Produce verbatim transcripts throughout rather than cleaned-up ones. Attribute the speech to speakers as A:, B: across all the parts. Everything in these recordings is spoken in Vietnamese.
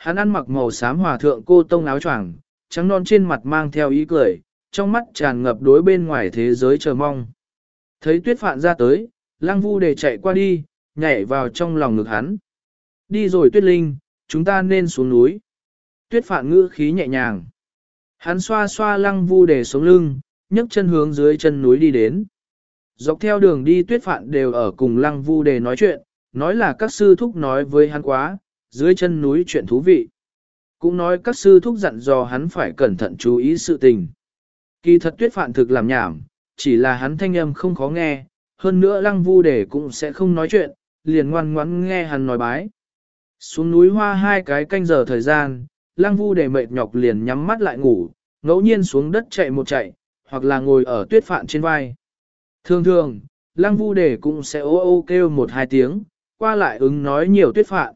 A: Hắn ăn mặc màu xám hòa thượng cô tông áo choàng, trắng non trên mặt mang theo ý cười, trong mắt tràn ngập đối bên ngoài thế giới chờ mong. Thấy Tuyết Phạn ra tới, Lăng Vu Đề chạy qua đi, nhảy vào trong lòng ngực hắn. Đi rồi Tuyết Linh, chúng ta nên xuống núi. Tuyết Phạn ngữ khí nhẹ nhàng. Hắn xoa xoa Lăng Vu Đề sống lưng, nhấc chân hướng dưới chân núi đi đến. Dọc theo đường đi Tuyết Phạn đều ở cùng Lăng Vu Đề nói chuyện, nói là các sư thúc nói với hắn quá, dưới chân núi chuyện thú vị. Cũng nói các sư thúc dặn dò hắn phải cẩn thận chú ý sự tình. Kỳ thật Tuyết Phạn thực làm nhảm, chỉ là hắn thanh âm không khó nghe, hơn nữa Lăng Vu Đề cũng sẽ không nói chuyện, liền ngoan ngoãn nghe hắn nói bái. Xuống núi hoa hai cái canh giờ thời gian, Lăng Vu Đề mệt nhọc liền nhắm mắt lại ngủ, ngẫu nhiên xuống đất chạy một chạy, hoặc là ngồi ở Tuyết Phạn trên vai. Thường thường, Lăng Vu Đề cũng sẽ ô ô kêu một hai tiếng, qua lại ứng nói nhiều Tuyết Phạn.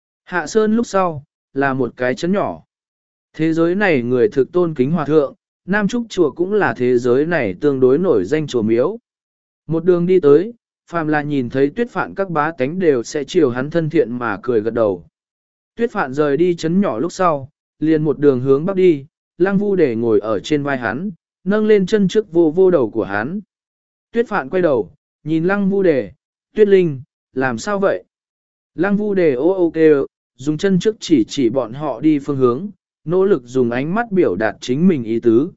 A: Hạ Sơn lúc sau, là một cái chấn nhỏ. Thế giới này người thực tôn kính hòa thượng, Nam Trúc Chùa cũng là thế giới này tương đối nổi danh chùa miếu. Một đường đi tới, phàm là nhìn thấy Tuyết Phạn các bá tánh đều sẽ chiều hắn thân thiện mà cười gật đầu. Tuyết Phạn rời đi chấn nhỏ lúc sau, liền một đường hướng bắc đi, Lăng Vu Đề ngồi ở trên vai hắn, nâng lên chân trước vô vô đầu của hắn. Tuyết Phạn quay đầu, nhìn Lăng Vu Đề, Tuyết Linh, làm sao vậy? Lăng Vu Đề ô ô kêu, dùng chân trước chỉ chỉ bọn họ đi phương hướng, nỗ lực dùng ánh mắt biểu đạt chính mình ý tứ.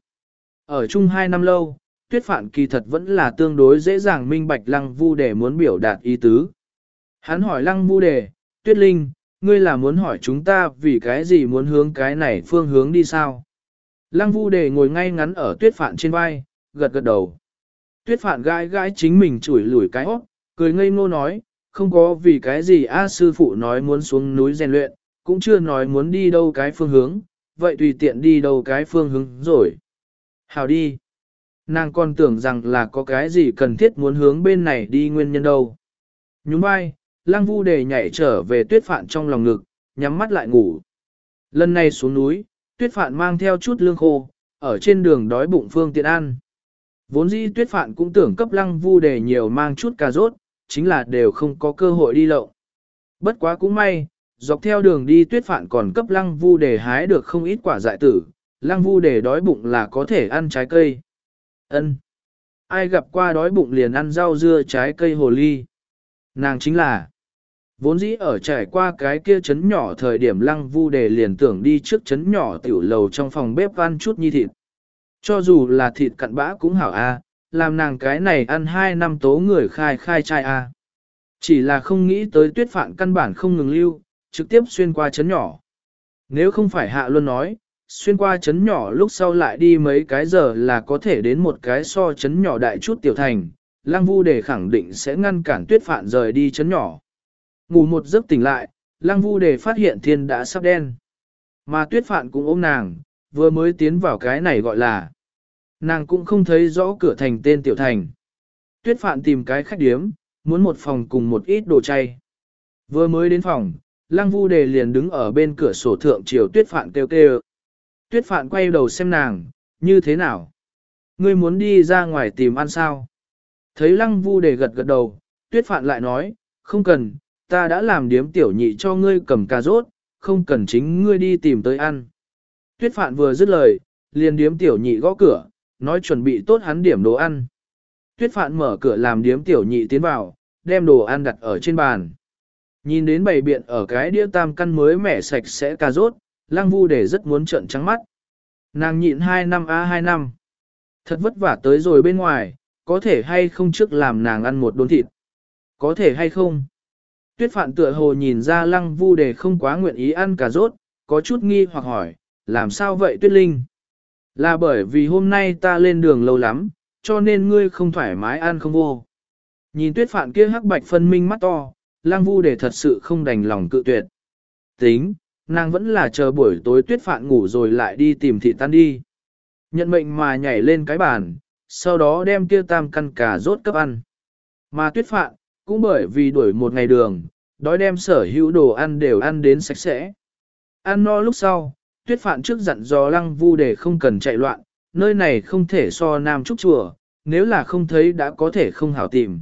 A: Ở chung hai năm lâu, Tuyết Phạn kỳ thật vẫn là tương đối dễ dàng minh bạch Lăng Vu Đề muốn biểu đạt ý tứ. Hắn hỏi Lăng Vu Đề, Tuyết Linh, ngươi là muốn hỏi chúng ta vì cái gì muốn hướng cái này phương hướng đi sao? Lăng Vu Đề ngồi ngay ngắn ở Tuyết Phạn trên vai, gật gật đầu. Tuyết Phạn gãi gãi chính mình chủi lủi cái hót, cười ngây ngô nói, không có vì cái gì A sư phụ nói muốn xuống núi rèn luyện, cũng chưa nói muốn đi đâu cái phương hướng, vậy tùy tiện đi đâu cái phương hướng rồi. Hào đi. Nàng còn tưởng rằng là có cái gì cần thiết muốn hướng bên này đi nguyên nhân đâu. Nhún vai, Lăng Vu Đề nhảy trở về Tuyết Phạn trong lòng ngực, nhắm mắt lại ngủ. Lần này xuống núi, Tuyết Phạn mang theo chút lương khô, ở trên đường đói bụng phương tiện ăn. Vốn dĩ Tuyết Phạn cũng tưởng cấp Lăng Vu Đề nhiều mang chút cà rốt, chính là đều không có cơ hội đi lậu. Bất quá cũng may, dọc theo đường đi Tuyết Phạn còn cấp Lăng Vu Đề hái được không ít quả dại tử, Lăng Vu Đề đói bụng là có thể ăn trái cây. Ân, ai gặp qua đói bụng liền ăn rau dưa trái cây hồ ly? Nàng chính là, vốn dĩ ở trải qua cái kia chấn nhỏ thời điểm Lăng Vu Đề liền tưởng đi trước chấn nhỏ tiểu lầu trong phòng bếp ăn chút nhi thịt. Cho dù là thịt cặn bã cũng hảo a, làm nàng cái này ăn hai năm tố người khai khai trai a. Chỉ là không nghĩ tới Tuyết Phạn căn bản không ngừng lưu, trực tiếp xuyên qua chấn nhỏ. Nếu không phải Hạ Luân nói, xuyên qua chấn nhỏ lúc sau lại đi mấy cái giờ là có thể đến một cái so chấn nhỏ đại chút tiểu thành, Lăng Vu Đề khẳng định sẽ ngăn cản Tuyết Phạn rời đi chấn nhỏ. Ngủ một giấc tỉnh lại, Lăng Vu Đề phát hiện thiên đã sắp đen. Mà Tuyết Phạn cũng ôm nàng, vừa mới tiến vào cái này gọi là. Nàng cũng không thấy rõ cửa thành tên tiểu thành. Tuyết Phạn tìm cái khách điếm, muốn một phòng cùng một ít đồ chay. Vừa mới đến phòng, Lăng Vu Đề liền đứng ở bên cửa sổ thượng chiều Tuyết Phạn kêu kêu. Tuyết Phạn quay đầu xem nàng, như thế nào? Ngươi muốn đi ra ngoài tìm ăn sao? Thấy Lăng Vu Đề gật gật đầu, Tuyết Phạn lại nói, không cần, ta đã làm điếm tiểu nhị cho ngươi cầm cà rốt, không cần chính ngươi đi tìm tới ăn. Tuyết Phạn vừa dứt lời, liền điếm tiểu nhị gõ cửa, nói chuẩn bị tốt hắn điểm đồ ăn. Tuyết Phạn mở cửa làm điếm tiểu nhị tiến vào, đem đồ ăn đặt ở trên bàn. Nhìn đến bày biện ở cái đĩa tam căn mới mẻ sạch sẽ cà rốt, Lăng Vu Đề rất muốn trợn trắng mắt. Nàng nhịn hai năm a hai năm. Thật vất vả tới rồi bên ngoài, có thể hay không trước làm nàng ăn một đốn thịt? Có thể hay không? Tuyết Phạn tựa hồ nhìn ra Lăng Vu Đề không quá nguyện ý ăn cà rốt, có chút nghi hoặc hỏi, làm sao vậy Tuyết Linh? Là bởi vì hôm nay ta lên đường lâu lắm, cho nên ngươi không thoải mái ăn không vô. Nhìn Tuyết Phạn kia hắc bạch phân minh mắt to, Lăng Vu Đề thật sự không đành lòng cự tuyệt. Tính, nàng vẫn là chờ buổi tối Tuyết Phạn ngủ rồi lại đi tìm thị tan đi. Nhận mệnh mà nhảy lên cái bàn, sau đó đem kia tam căn cà rốt cấp ăn. Mà Tuyết Phạn, cũng bởi vì đuổi một ngày đường, đói đem sở hữu đồ ăn đều ăn đến sạch sẽ. Ăn no lúc sau, Tuyết Phạn trước dặn dò Lăng Vu Đề không cần chạy loạn, nơi này không thể so Nam Trúc Chùa, nếu là không thấy đã có thể không hảo tìm.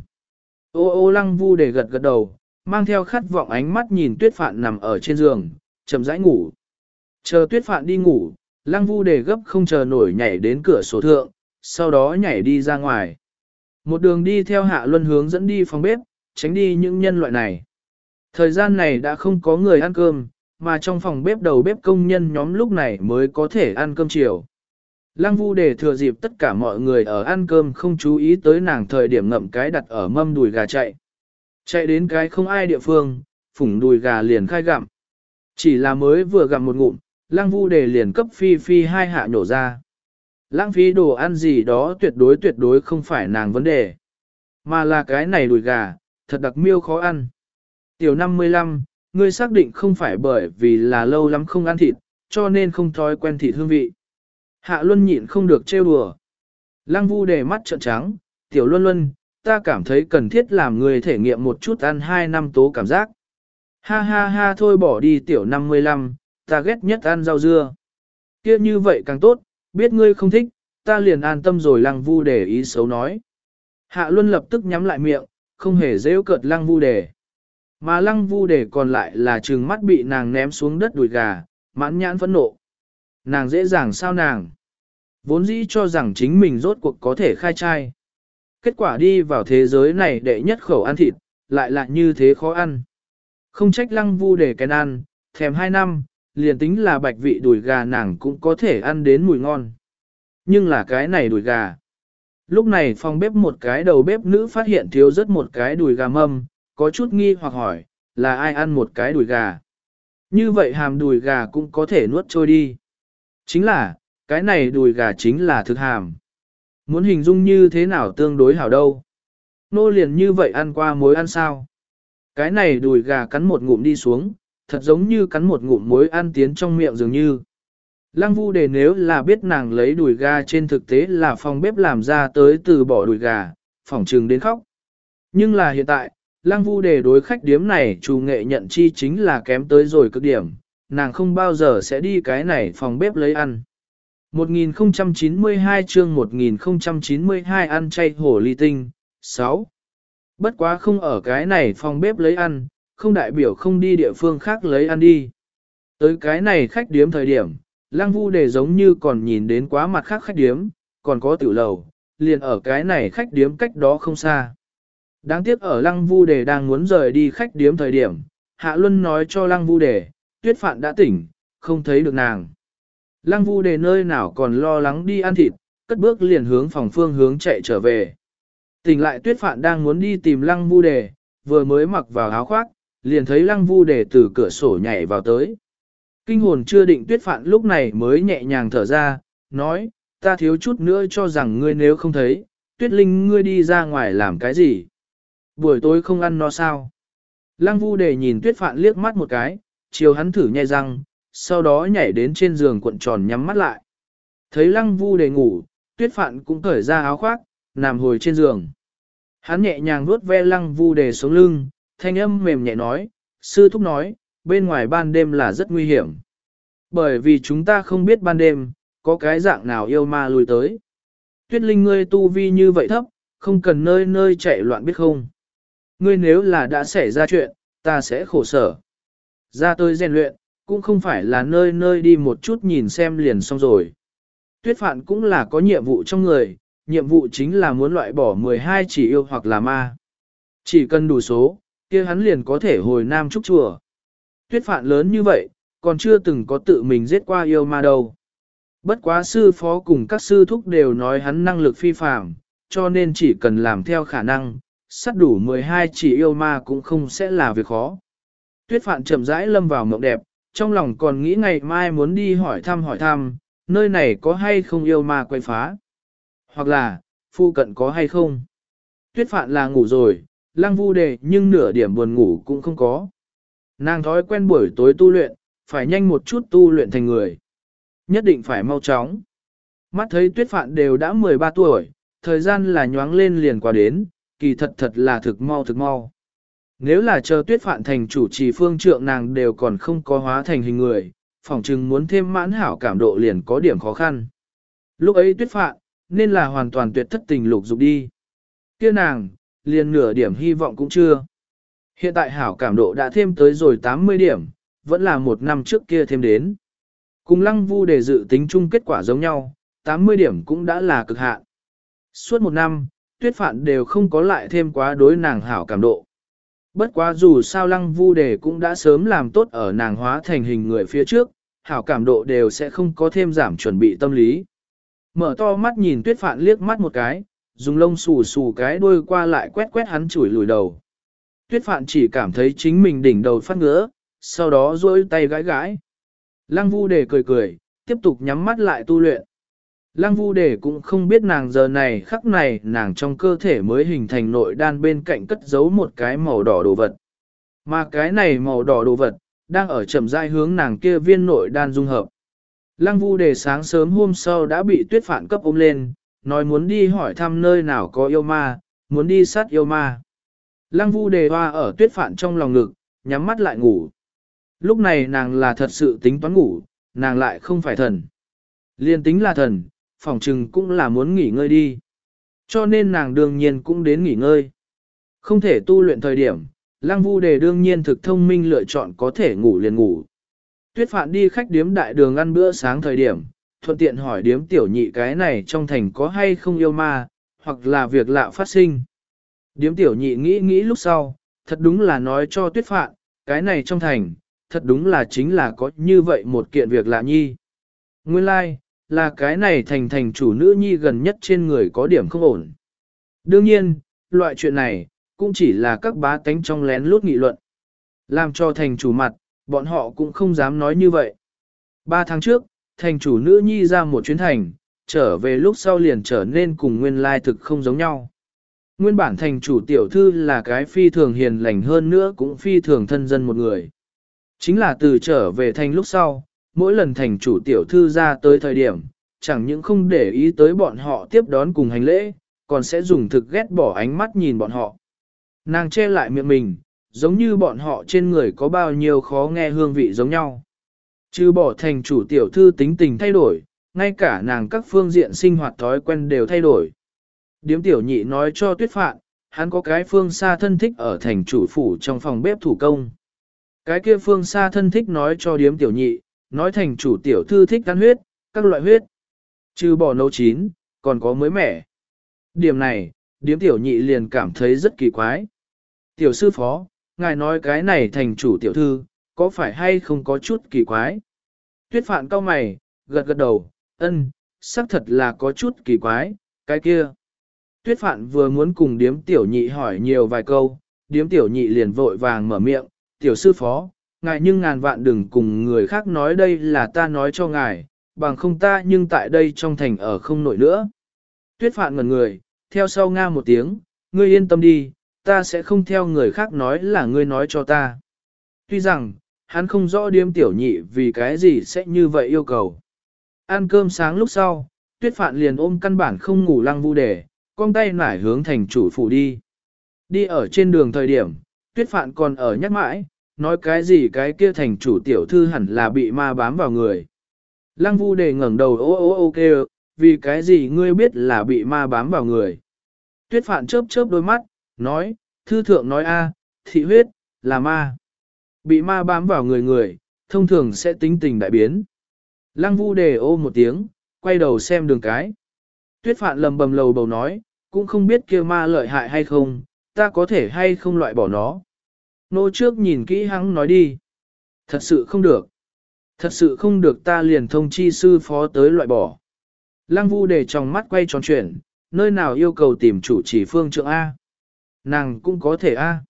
A: Ô ô Lăng Vu Đề gật gật đầu, mang theo khát vọng ánh mắt nhìn Tuyết Phạn nằm ở trên giường, chậm rãi ngủ. Chờ tuyết phạn đi ngủ, lăng vu đề gấp không chờ nổi nhảy đến cửa sổ thượng, sau đó nhảy đi ra ngoài. Một đường đi theo Hạ Luân hướng dẫn đi phòng bếp, tránh đi những nhân loại này. Thời gian này đã không có người ăn cơm, mà trong phòng bếp đầu bếp công nhân nhóm lúc này mới có thể ăn cơm chiều. Lăng Vu Đề thừa dịp tất cả mọi người ở ăn cơm không chú ý tới nàng thời điểm ngậm cái đặt ở mâm đùi gà chạy. Chạy đến cái không ai địa phương, phủng đùi gà liền khai gặm. Chỉ là mới vừa gặm một ngụm, Lăng Vu Đề liền cấp phi phi hai hạ nhổ ra. Lãng phí đồ ăn gì đó tuyệt đối tuyệt đối không phải nàng vấn đề. Mà là cái này đùi gà, thật đặc miêu khó ăn. Tiểu năm mươi lăm, ngươi xác định không phải bởi vì là lâu lắm không ăn thịt, cho nên không thói quen thịt hương vị. Hạ Luân nhịn không được trêu đùa. Lăng Vu Đề mắt trợn trắng, Tiểu Luân Luân, ta cảm thấy cần thiết làm người thể nghiệm một chút ăn hai năm tố cảm giác. Ha ha ha thôi bỏ đi Tiểu năm mươi lăm, ta ghét nhất ăn rau dưa. Kia như vậy càng tốt, biết ngươi không thích, ta liền an tâm rồi. Lăng Vu Đề ý xấu nói. Hạ Luân lập tức nhắm lại miệng, không hề rêu cợt Lăng Vu Đề. Mà Lăng Vu Đề còn lại là trừng mắt bị nàng ném xuống đất đùi gà, mãn nhãn phẫn nộ. Nàng dễ dàng sao nàng? Vốn dĩ cho rằng chính mình rốt cuộc có thể khai trai. Kết quả đi vào thế giới này đệ nhất khẩu ăn thịt, lại là như thế khó ăn. Không trách Lăng Vu Đề kén ăn, thèm hai năm, liền tính là bạch vị đùi gà nàng cũng có thể ăn đến mùi ngon. Nhưng là cái này đùi gà. Lúc này phòng bếp một cái đầu bếp nữ phát hiện thiếu rất một cái đùi gà mâm, có chút nghi hoặc hỏi, là ai ăn một cái đùi gà? Như vậy hàm đùi gà cũng có thể nuốt trôi đi. Chính là, cái này đùi gà chính là thực hàm. Muốn hình dung như thế nào tương đối hảo đâu. Nô liền như vậy ăn qua muối ăn sao? Cái này đùi gà cắn một ngụm đi xuống, thật giống như cắn một ngụm muối ăn tiến trong miệng dường như. Lăng Vu Đề nếu là biết nàng lấy đùi gà trên thực tế là phòng bếp làm ra tới từ bỏ đùi gà, phỏng trừng đến khóc. Nhưng là hiện tại, Lăng Vu Đề đối khách điếm này chủ nghệ nhận chi chính là kém tới rồi cực điểm, nàng không bao giờ sẽ đi cái này phòng bếp lấy ăn. một nghìn không trăm chín mươi hai chương một nghìn không trăm chín mươi hai ăn chay hổ ly tinh, sáu. Bất quá không ở cái này phòng bếp lấy ăn, không đại biểu không đi địa phương khác lấy ăn đi. Tới cái này khách điếm thời điểm, Lăng Vu Đề giống như còn nhìn đến quá mặt khác khách điếm, còn có tiểu lầu, liền ở cái này khách điếm cách đó không xa. Đáng tiếc ở Lăng Vu Đề đang muốn rời đi khách điếm thời điểm, Hạ Luân nói cho Lăng Vu Đề, Tuyết Phạn đã tỉnh, không thấy được nàng. Lăng Vu Đề nơi nào còn lo lắng đi ăn thịt, cất bước liền hướng phòng phương hướng chạy trở về. Tỉnh lại Tuyết Phạn đang muốn đi tìm Lăng Vu Đề, vừa mới mặc vào áo khoác, liền thấy Lăng Vu Đề từ cửa sổ nhảy vào tới. Kinh hồn chưa định Tuyết Phạn lúc này mới nhẹ nhàng thở ra, nói, ta thiếu chút nữa cho rằng ngươi nếu không thấy, Tuyết Linh ngươi đi ra ngoài làm cái gì? Buổi tối không ăn no sao? Lăng Vu Đề nhìn Tuyết Phạn liếc mắt một cái, chiều hắn thử nhai răng, sau đó nhảy đến trên giường cuộn tròn nhắm mắt lại. Thấy Lăng Vu Đề ngủ, Tuyết Phạn cũng cởi ra áo khoác, nằm hồi trên giường. Hắn nhẹ nhàng vuốt ve Lăng Vu Đề xuống lưng, thanh âm mềm nhẹ nói, sư thúc nói, bên ngoài ban đêm là rất nguy hiểm. Bởi vì chúng ta không biết ban đêm, có cái dạng nào yêu ma lùi tới. Tuyết Linh ngươi tu vi như vậy thấp, không cần nơi nơi chạy loạn biết không. Ngươi nếu là đã xảy ra chuyện, ta sẽ khổ sở. Ra tôi rèn luyện, cũng không phải là nơi nơi đi một chút nhìn xem liền xong rồi. Tuyết Phạn cũng là có nhiệm vụ trong người, nhiệm vụ chính là muốn loại bỏ mười hai chỉ yêu hoặc là ma. Chỉ cần đủ số, kia hắn liền có thể hồi Nam Trúc Chùa. Tuyết Phạn lớn như vậy, còn chưa từng có tự mình giết qua yêu ma đâu. Bất quá sư phó cùng các sư thúc đều nói hắn năng lực phi phàm, cho nên chỉ cần làm theo khả năng, sát đủ mười hai chỉ yêu ma cũng không sẽ là việc khó. Tuyết Phạn chậm rãi lâm vào mộng đẹp, trong lòng còn nghĩ ngày mai muốn đi hỏi thăm hỏi thăm, nơi này có hay không yêu ma quay phá. Hoặc là, phu cận có hay không. Tuyết Phạn là ngủ rồi, Lăng Vu Đề nhưng nửa điểm buồn ngủ cũng không có. Nàng thói quen buổi tối tu luyện, phải nhanh một chút tu luyện thành người. Nhất định phải mau chóng. Mắt thấy Tuyết Phạn đều đã mười ba tuổi, thời gian là nhoáng lên liền qua đến, kỳ thật thật là thực mau thực mau. Nếu là chờ Tuyết Phạn thành chủ trì phương trượng nàng đều còn không có hóa thành hình người, phỏng chừng muốn thêm mãn hảo cảm độ liền có điểm khó khăn. Lúc ấy Tuyết Phạn, nên là hoàn toàn tuyệt thất tình lục dục đi. Kia nàng, liền nửa điểm hy vọng cũng chưa. Hiện tại hảo cảm độ đã thêm tới rồi tám mươi điểm, vẫn là một năm trước kia thêm đến. Cùng lăng vu để dự tính chung kết quả giống nhau, tám mươi điểm cũng đã là cực hạn. Suốt một năm, tuyết phạn đều không có lại thêm quá đối nàng hảo cảm độ. Bất quá dù sao lăng vu đề cũng đã sớm làm tốt ở nàng hóa thành hình người phía trước, hảo cảm độ đều sẽ không có thêm giảm chuẩn bị tâm lý. Mở to mắt nhìn tuyết phạn liếc mắt một cái, dùng lông xù xù cái đuôi qua lại quét quét hắn chủi lùi đầu. Tuyết phạn chỉ cảm thấy chính mình đỉnh đầu phát ngứa, sau đó duỗi tay gãi gãi. Lăng vu đề cười cười, tiếp tục nhắm mắt lại tu luyện. Lăng vu đề cũng không biết nàng giờ này khắc này nàng trong cơ thể mới hình thành nội đan bên cạnh cất giấu một cái màu đỏ đồ vật. Mà cái này màu đỏ đồ vật, đang ở chậm rãi hướng nàng kia viên nội đan dung hợp. Lăng vu đề sáng sớm hôm sau đã bị tuyết phạn cấp ôm lên, nói muốn đi hỏi thăm nơi nào có yêu ma, muốn đi sát yêu ma. Lăng vu đề hoa ở tuyết phạn trong lòng ngực, nhắm mắt lại ngủ. Lúc này nàng là thật sự tính toán ngủ, nàng lại không phải thần. Liên tính là thần, phỏng chừng cũng là muốn nghỉ ngơi đi. Cho nên nàng đương nhiên cũng đến nghỉ ngơi. Không thể tu luyện thời điểm, Lăng vu đề đương nhiên thực thông minh lựa chọn có thể ngủ liền ngủ. Tuyết phạn đi khách điếm đại đường ăn bữa sáng thời điểm, thuận tiện hỏi điếm tiểu nhị cái này trong thành có hay không yêu ma, hoặc là việc lạ phát sinh. Điếm tiểu nhị nghĩ nghĩ lúc sau, thật đúng là nói cho tuyết phạn, cái này trong thành, thật đúng là chính là có như vậy một kiện việc lạ nhi. Nguyên lai, like, là cái này thành thành chủ nữ nhi gần nhất trên người có điểm không ổn. Đương nhiên, loại chuyện này, cũng chỉ là các bá tánh trong lén lút nghị luận. Làm cho thành chủ mặt, bọn họ cũng không dám nói như vậy. Ba tháng trước, thành chủ nữ nhi ra một chuyến thành, trở về lúc sau liền trở nên cùng nguyên lai thực không giống nhau. Nguyên bản thành chủ tiểu thư là cái phi thường hiền lành hơn nữa cũng phi thường thân dân một người. Chính là từ trở về thành lúc sau, mỗi lần thành chủ tiểu thư ra tới thời điểm, chẳng những không để ý tới bọn họ tiếp đón cùng hành lễ, còn sẽ dùng thực ghét bỏ ánh mắt nhìn bọn họ. Nàng che lại miệng mình, giống như bọn họ trên người có bao nhiêu khó nghe hương vị giống nhau. Chứ bỏ thành chủ tiểu thư tính tình thay đổi, ngay cả nàng các phương diện sinh hoạt thói quen đều thay đổi. Điếm tiểu nhị nói cho tuyết phạn, hắn có cái phương xa thân thích ở thành chủ phủ trong phòng bếp thủ công. Cái kia phương xa thân thích nói cho điếm tiểu nhị, nói thành chủ tiểu thư thích ăn huyết, các loại huyết. Trừ bỏ nấu chín, còn có mới mẻ. Điểm này, điếm tiểu nhị liền cảm thấy rất kỳ quái. Tiểu sư phó, ngài nói cái này thành chủ tiểu thư, có phải hay không có chút kỳ quái? Tuyết phạn cau mày, gật gật đầu, ân, xác thật là có chút kỳ quái, cái kia. Tuyết phạn vừa muốn cùng điếm tiểu nhị hỏi nhiều vài câu, điếm tiểu nhị liền vội vàng mở miệng, tiểu sư phó, ngài nhưng ngàn vạn đừng cùng người khác nói đây là ta nói cho ngài, bằng không ta nhưng tại đây trong thành ở không nổi nữa. Tuyết phạn ngẩn người, theo sau nga một tiếng, ngươi yên tâm đi, ta sẽ không theo người khác nói là ngươi nói cho ta. Tuy rằng, hắn không rõ điếm tiểu nhị vì cái gì sẽ như vậy yêu cầu. Ăn cơm sáng lúc sau, tuyết phạn liền ôm căn bản không ngủ Lăng vu đề, con tay nải hướng thành chủ phủ đi. Đi ở trên đường thời điểm, tuyết phạn còn ở nhắc mãi, nói cái gì cái kia thành chủ tiểu thư hẳn là bị ma bám vào người. Lăng vu đề ngẩng đầu ô ô ô kêu, vì cái gì ngươi biết là bị ma bám vào người. Tuyết phạn chớp chớp đôi mắt, nói, thư thượng nói a, thị huyết, là ma. Bị ma bám vào người người, thông thường sẽ tính tình đại biến. Lăng vu đề ô một tiếng, quay đầu xem đường cái. Tuyết phạn lầm bầm lầu bầu nói, cũng không biết kia ma lợi hại hay không, ta có thể hay không loại bỏ nó. Nô trước nhìn kỹ hắn nói đi. Thật sự không được. Thật sự không được ta liền thông chi sư phó tới loại bỏ. Lăng vu đề trong mắt quay tròn chuyển, nơi nào yêu cầu tìm chủ chỉ phương trượng A. Nàng cũng có thể A.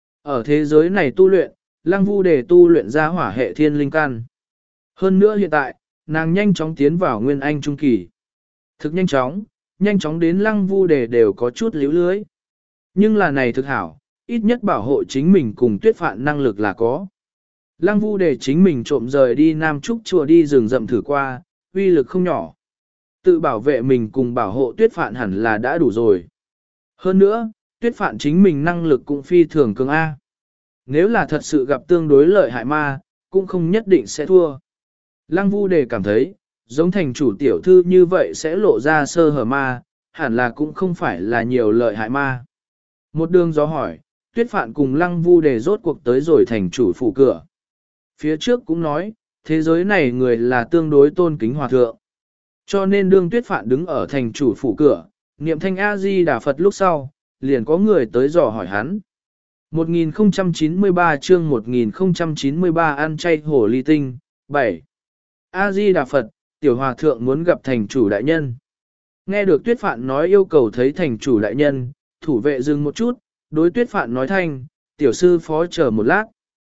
A: Ở thế giới này tu luyện, Lăng vu đề tu luyện ra hỏa hệ thiên linh căn. Hơn nữa hiện tại, nàng nhanh chóng tiến vào nguyên anh trung kỳ. Thực nhanh chóng, nhanh chóng đến Lăng vu đề đều có chút líu lưới. Nhưng là này thực hảo, ít nhất bảo hộ chính mình cùng tuyết phạn năng lực là có. Lăng vu đề chính mình trộm rời đi Nam Trúc chùa đi rừng rậm thử qua, uy lực không nhỏ. Tự bảo vệ mình cùng bảo hộ tuyết phạn hẳn là đã đủ rồi. Hơn nữa, tuyết phạn chính mình năng lực cũng phi thường cường A. Nếu là thật sự gặp tương đối lợi hại ma, cũng không nhất định sẽ thua. Lăng vu đề cảm thấy, giống thành chủ tiểu thư như vậy sẽ lộ ra sơ hở ma, hẳn là cũng không phải là nhiều lợi hại ma. Một đường gió hỏi, tuyết phạn cùng lăng vu đề rốt cuộc tới rồi thành chủ phủ cửa. Phía trước cũng nói, thế giới này người là tương đối tôn kính hòa thượng. Cho nên đương Tuyết Phạn đứng ở thành chủ phủ cửa, niệm thanh A-di-đà Phật lúc sau, liền có người tới dò hỏi hắn. một nghìn không trăm chín mươi ba chương một nghìn không trăm chín mươi ba ăn chay hổ ly tinh, bảy. A-di-đà Phật, tiểu hòa thượng muốn gặp thành chủ đại nhân. Nghe được Tuyết Phạn nói yêu cầu thấy thành chủ đại nhân, thủ vệ dừng một chút, đối Tuyết Phạn nói thanh, tiểu sư phó chờ một lát.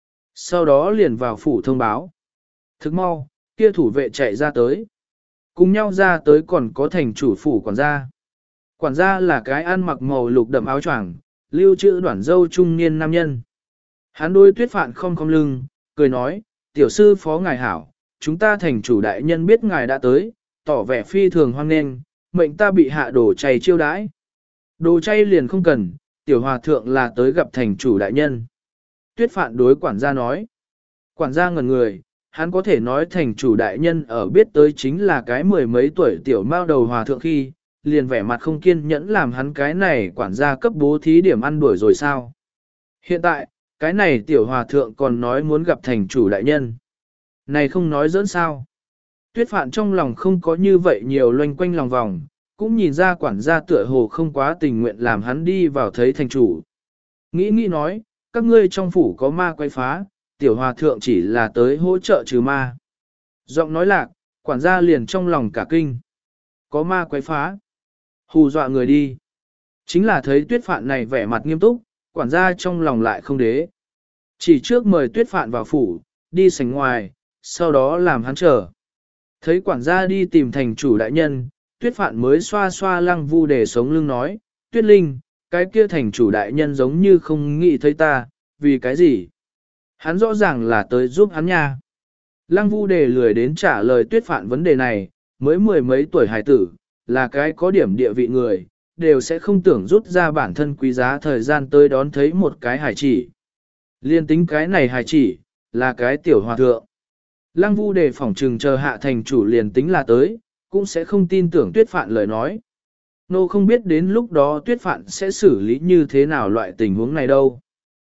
A: Sau đó liền vào phủ thông báo. Thức mau, kia thủ vệ chạy ra tới. Cùng nhau ra tới còn có thành chủ phủ quản gia. Quản gia là cái ăn mặc màu lục đậm áo choàng, lưu trữ đoản dâu trung niên nam nhân. Hắn đôi Tuyết Phạn không cong lưng, cười nói, tiểu sư phó ngài hảo, chúng ta thành chủ đại nhân biết ngài đã tới, tỏ vẻ phi thường hoan nghênh, mệnh ta bị hạ đồ chay chiêu đãi. Đồ chay liền không cần, tiểu hòa thượng là tới gặp thành chủ đại nhân. Tuyết Phạn đối quản gia nói. Quản gia ngẩn người, hắn có thể nói thành chủ đại nhân ở biết tới chính là cái mười mấy tuổi tiểu mao đầu hòa thượng khi, liền vẻ mặt không kiên nhẫn làm hắn cái này quản gia cấp bố thí điểm ăn đuổi rồi sao. Hiện tại, cái này tiểu hòa thượng còn nói muốn gặp thành chủ đại nhân. Này không nói giỡn sao. Tuyết Phạn trong lòng không có như vậy nhiều loanh quanh lòng vòng, cũng nhìn ra quản gia tựa hồ không quá tình nguyện làm hắn đi vào thấy thành chủ. Nghĩ nghĩ nói, các ngươi trong phủ có ma quay phá, tiểu hòa thượng chỉ là tới hỗ trợ trừ ma. Giọng nói lạc, quản gia liền trong lòng cả kinh. Có ma quấy phá. Hù dọa người đi. Chính là thấy Tuyết Phạn này vẻ mặt nghiêm túc, quản gia trong lòng lại không đế. Chỉ trước mời Tuyết Phạn vào phủ, đi sảnh ngoài, sau đó làm hắn chờ. Thấy quản gia đi tìm thành chủ đại nhân, Tuyết Phạn mới xoa xoa Lăng Vu để sống lưng nói, Tuyết Linh, cái kia thành chủ đại nhân giống như không nghĩ thấy ta, vì cái gì? Hắn rõ ràng là tới giúp hắn nha. Lăng Vu đề lười đến trả lời Tuyết Phạn vấn đề này, mới mười mấy tuổi hài tử, là cái có điểm địa vị người, đều sẽ không tưởng rút ra bản thân quý giá thời gian tới đón thấy một cái hài chỉ. Liên tính cái này hài chỉ, là cái tiểu hòa thượng. Lăng Vu đề phỏng trừng chờ hạ thành chủ liền tính là tới, cũng sẽ không tin tưởng Tuyết Phạn lời nói. Nô không biết đến lúc đó Tuyết Phạn sẽ xử lý như thế nào loại tình huống này đâu.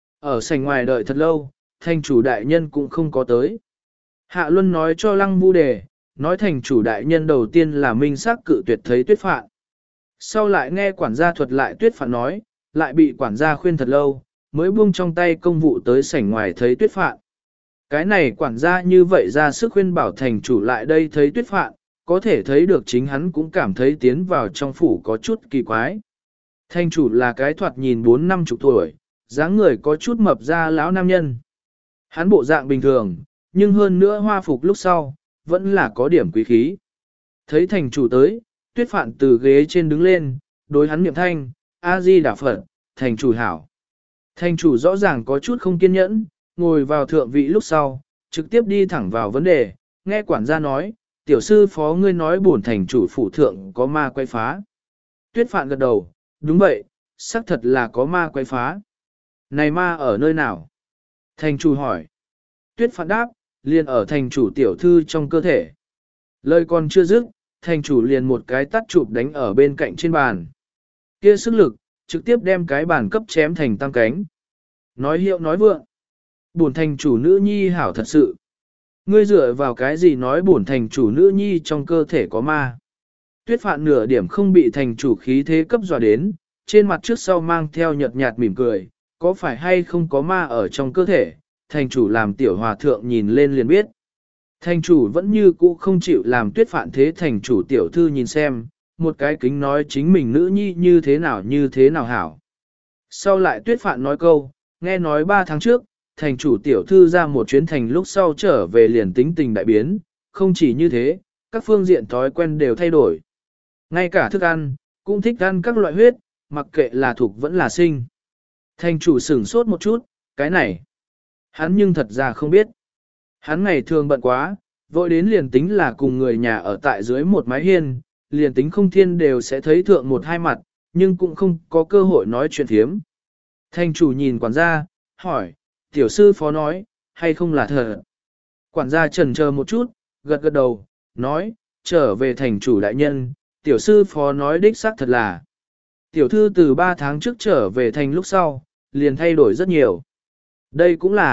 A: Ở sảnh ngoài đợi thật lâu, thành chủ đại nhân cũng không có tới. Hạ Luân nói cho Lăng Vu đề, nói thành chủ đại nhân đầu tiên là minh xác cự tuyệt thấy Tuyết Phạn. Sau lại nghe quản gia thuật lại Tuyết Phạn nói, lại bị quản gia khuyên thật lâu, mới buông trong tay công vụ tới sảnh ngoài thấy Tuyết Phạn. Cái này quản gia như vậy ra sức khuyên bảo thành chủ lại đây thấy Tuyết Phạn, có thể thấy được chính hắn cũng cảm thấy tiến vào trong phủ có chút kỳ quái. Thành chủ là cái thoạt nhìn bốn năm chục tuổi, dáng người có chút mập ra lão nam nhân. Hắn bộ dạng bình thường, nhưng hơn nữa hoa phục lúc sau, vẫn là có điểm quý khí. Thấy thành chủ tới, Tuyết Phạn từ ghế trên đứng lên, đối hắn niệm thanh, A-di-đà Phật, thành chủ hảo. Thành chủ rõ ràng có chút không kiên nhẫn, ngồi vào thượng vị lúc sau, trực tiếp đi thẳng vào vấn đề, nghe quản gia nói, tiểu sư phó ngươi nói bổn thành chủ phủ thượng có ma quay phá. Tuyết Phạn gật đầu, đúng vậy, xác thật là có ma quay phá. Này ma ở nơi nào? Thành chủ hỏi. Tuyết Phạn đáp, liền ở thành chủ tiểu thư trong cơ thể. Lời còn chưa dứt, thành chủ liền một cái tát chụp đánh ở bên cạnh trên bàn. Kia sức lực, trực tiếp đem cái bàn cấp chém thành tam cánh. Nói hiệu nói vượng. Bổn thành chủ nữ nhi hảo thật sự. Ngươi dựa vào cái gì nói bổn thành chủ nữ nhi trong cơ thể có ma. Tuyết Phạn nửa điểm không bị thành chủ khí thế cấp dọa đến, trên mặt trước sau mang theo nhợt nhạt mỉm cười, có phải hay không có ma ở trong cơ thể, thành chủ làm tiểu hòa thượng nhìn lên liền biết. Thành chủ vẫn như cũ không chịu làm Tuyết Phạn thế thành chủ tiểu thư nhìn xem, một cái kính nói chính mình nữ nhi như thế nào như thế nào hảo. Sau lại Tuyết Phạn nói câu, nghe nói ba tháng trước, thành chủ tiểu thư ra một chuyến thành lúc sau trở về liền tính tình đại biến, không chỉ như thế, các phương diện thói quen đều thay đổi. Ngay cả thức ăn, cũng thích ăn các loại huyết, mặc kệ là thuộc vẫn là sinh. Thành chủ sửng sốt một chút, cái này, hắn nhưng thật ra không biết. Hắn ngày thường bận quá, vội đến liền tính là cùng người nhà ở tại dưới một mái hiên, liền tính không thiên đều sẽ thấy thượng một hai mặt, nhưng cũng không có cơ hội nói chuyện thiếm. Thành chủ nhìn quản gia, hỏi, tiểu sư phó nói, hay không là thật? Quản gia chần chờ một chút, gật gật đầu, nói, trở về thành chủ đại nhân, tiểu sư phó nói đích xác thật là. Tiểu thư từ ba tháng trước trở về thành lúc sau, liền thay đổi rất nhiều. Đây cũng là,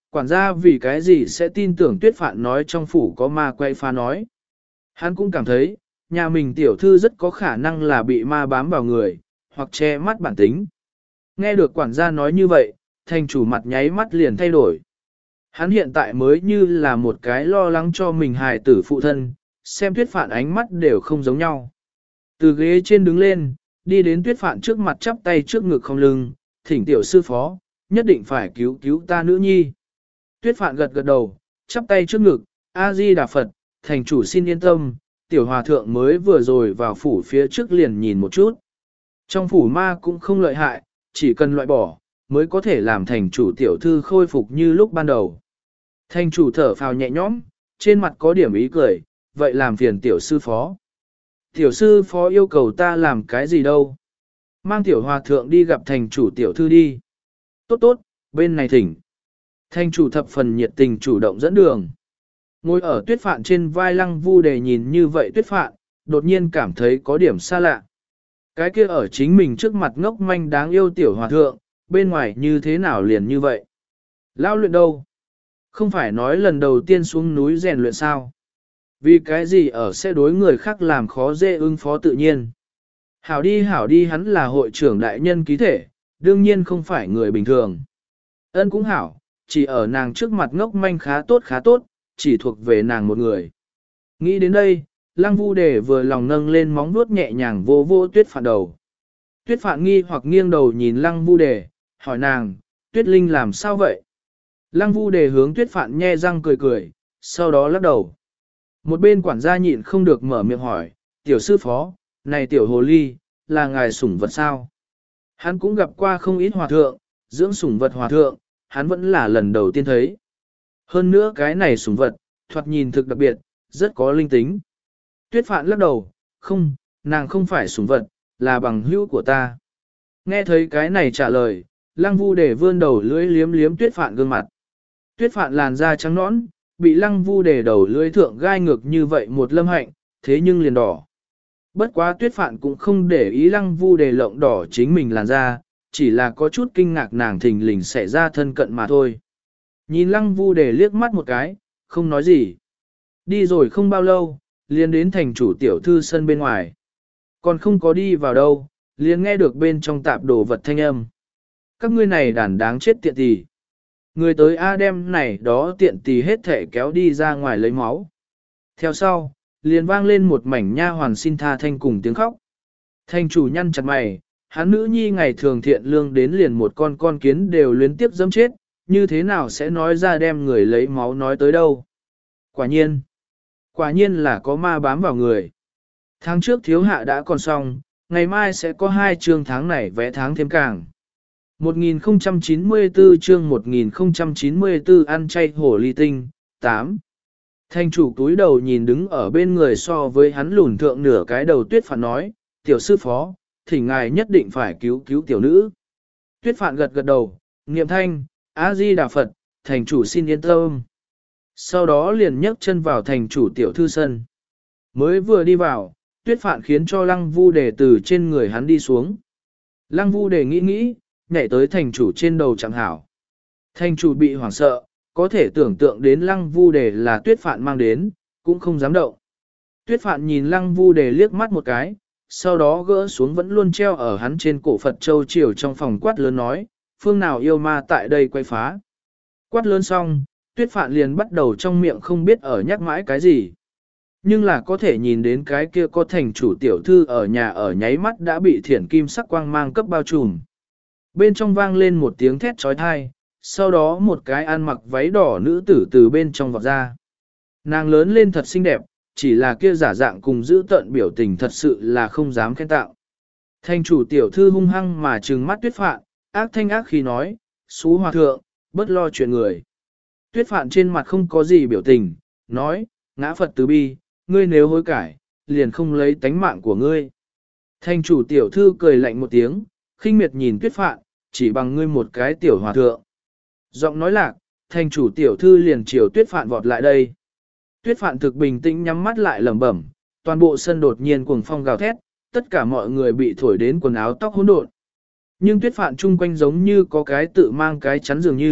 A: Quản gia vì cái gì sẽ tin tưởng tuyết phạn nói trong phủ có ma quay phá nói. Hắn cũng cảm thấy, nhà mình tiểu thư rất có khả năng là bị ma bám vào người, hoặc che mắt bản tính. Nghe được quản gia nói như vậy, thành chủ mặt nháy mắt liền thay đổi. Hắn hiện tại mới như là một cái lo lắng cho mình hài tử phụ thân, xem tuyết phạn ánh mắt đều không giống nhau. Từ ghế trên đứng lên, đi đến tuyết phạn trước mặt chắp tay trước ngực không lưng, thỉnh tiểu sư phó, nhất định phải cứu cứu ta nữ nhi. Tuyết phạn gật gật đầu, chắp tay trước ngực, A-di-đà Phật, thành chủ xin yên tâm, tiểu hòa thượng mới vừa rồi vào phủ phía trước liền nhìn một chút. Trong phủ ma cũng không lợi hại, chỉ cần loại bỏ, mới có thể làm thành chủ tiểu thư khôi phục như lúc ban đầu. Thành chủ thở phào nhẹ nhõm, trên mặt có điểm ý cười, vậy làm phiền tiểu sư phó. Tiểu sư phó yêu cầu ta làm cái gì đâu. Mang tiểu hòa thượng đi gặp thành chủ tiểu thư đi. Tốt tốt, bên này thỉnh. Thành chủ thập phần nhiệt tình chủ động dẫn đường. Ngồi ở tuyết phạn trên vai Lăng Vu Đề nhìn như vậy tuyết phạn, đột nhiên cảm thấy có điểm xa lạ. Cái kia ở chính mình trước mặt ngốc manh đáng yêu tiểu hòa thượng, bên ngoài như thế nào liền như vậy? Lao luyện đâu? Không phải nói lần đầu tiên xuống núi rèn luyện sao? Vì cái gì ở sẽ đối người khác làm khó dễ ứng phó tự nhiên? Hảo đi hảo đi hắn là hội trưởng đại nhân ký thể, đương nhiên không phải người bình thường. Ân cũng hảo, chỉ ở nàng trước mặt ngốc manh khá tốt khá tốt, chỉ thuộc về nàng một người. Nghĩ đến đây, Lăng Vu Đề vừa lòng nâng lên móng vuốt nhẹ nhàng vô vô tuyết phạn đầu. Tuyết phạn nghi hoặc nghiêng đầu nhìn Lăng Vu Đề, hỏi nàng, tuyết linh làm sao vậy? Lăng Vu Đề hướng tuyết phạn nhe răng cười cười, sau đó lắc đầu. Một bên quản gia nhịn không được mở miệng hỏi, tiểu sư phó, này tiểu hồ ly, là ngài sủng vật sao? Hắn cũng gặp qua không ít hòa thượng, dưỡng sủng vật hòa thượng, hắn vẫn là lần đầu tiên thấy. Hơn nữa cái này sủng vật, thoạt nhìn thực đặc biệt, rất có linh tính. Tuyết phạn lắc đầu, không, nàng không phải sủng vật, là bằng hữu của ta. Nghe thấy cái này trả lời, Lăng Vu Đề vươn đầu lưỡi liếm liếm tuyết phạn gương mặt. Tuyết phạn làn da trắng nõn, bị Lăng Vu Đề đầu lưỡi thượng gai ngược như vậy một lâm hạnh, thế nhưng liền đỏ. Bất quá tuyết phạn cũng không để ý Lăng Vu Đề lộng đỏ chính mình làn da, chỉ là có chút kinh ngạc nàng thình lình xảy ra thân cận mà thôi. Nhìn Lăng Vu Đề liếc mắt một cái, không nói gì. Đi rồi không bao lâu, liền đến thành chủ tiểu thư sân bên ngoài. Còn không có đi vào đâu, liền nghe được bên trong tạp đồ vật thanh âm. Các ngươi này đàn đáng chết tiện tỳ. Người tới A đem này đó tiện tỳ hết thể kéo đi ra ngoài lấy máu. Theo sau, liền vang lên một mảnh nha hoàn xin tha thanh cùng tiếng khóc. Thành chủ nhăn chặt mày, hắn nữ nhi ngày thường thiện lương đến liền một con con kiến đều luyến tiếp dâm chết, như thế nào sẽ nói ra đem người lấy máu nói tới đâu. Quả nhiên, quả nhiên là có ma bám vào người. Tháng trước thiếu hạ đã còn xong, ngày mai sẽ có hai chương tháng này vẽ tháng thêm càng. một nghìn không trăm chín mươi tư chương một nghìn không trăm chín mươi tư ăn chay hổ ly tinh, tám. Thành chủ túi đầu nhìn đứng ở bên người so với hắn lùn thượng nửa cái đầu tuyết phạn nói, tiểu sư phó, thỉnh ngài nhất định phải cứu cứu tiểu nữ. Tuyết phạn gật gật đầu, niệm thanh, A-di-đà Phật, thành chủ xin yên tâm. Sau đó liền nhấc chân vào thành chủ tiểu thư sân. Mới vừa đi vào, tuyết phạn khiến cho Lăng Vu Đề từ trên người hắn đi xuống. Lăng Vu Đề nghĩ nghĩ, nhảy tới thành chủ trên đầu chẳng hảo. Thành chủ bị hoảng sợ, có thể tưởng tượng đến Lăng Vu Đề là tuyết phạn mang đến, cũng không dám động. Tuyết phạn nhìn Lăng Vu Đề liếc mắt một cái, sau đó gỡ xuống vẫn luôn treo ở hắn trên cổ Phật Châu Triều trong phòng quát lớn nói, phương nào yêu ma tại đây quay phá. Quát lớn xong, tuyết phạn liền bắt đầu trong miệng không biết ở nhắc mãi cái gì. Nhưng là có thể nhìn đến cái kia có thành chủ tiểu thư ở nhà ở nháy mắt đã bị thiển kim sắc quang mang cấp bao trùm. Bên trong vang lên một tiếng thét trói thai, sau đó một cái ăn mặc váy đỏ nữ tử từ bên trong vọt ra. Nàng lớn lên thật xinh đẹp, chỉ là kia giả dạng cùng giữ tận biểu tình thật sự là không dám khen tạo. Thành chủ tiểu thư hung hăng mà trừng mắt tuyết phạn, ác thanh ác khi nói, xú hòa thượng, bất lo chuyện người. Tuyết phạn trên mặt không có gì biểu tình, nói, ngã Phật từ bi, ngươi nếu hối cải, liền không lấy tánh mạng của ngươi. Thành chủ tiểu thư cười lạnh một tiếng, khinh miệt nhìn tuyết phạn, chỉ bằng ngươi một cái tiểu hòa thượng. Giọng nói lạc, thành chủ tiểu thư liền chiều tuyết phạn vọt lại đây. Tuyết phạn thực bình tĩnh nhắm mắt lại lẩm bẩm, toàn bộ sân đột nhiên cuồng phong gào thét, tất cả mọi người bị thổi đến quần áo tóc hỗn độn. Nhưng tuyết phạn chung quanh giống như có cái tự mang cái chắn dường như,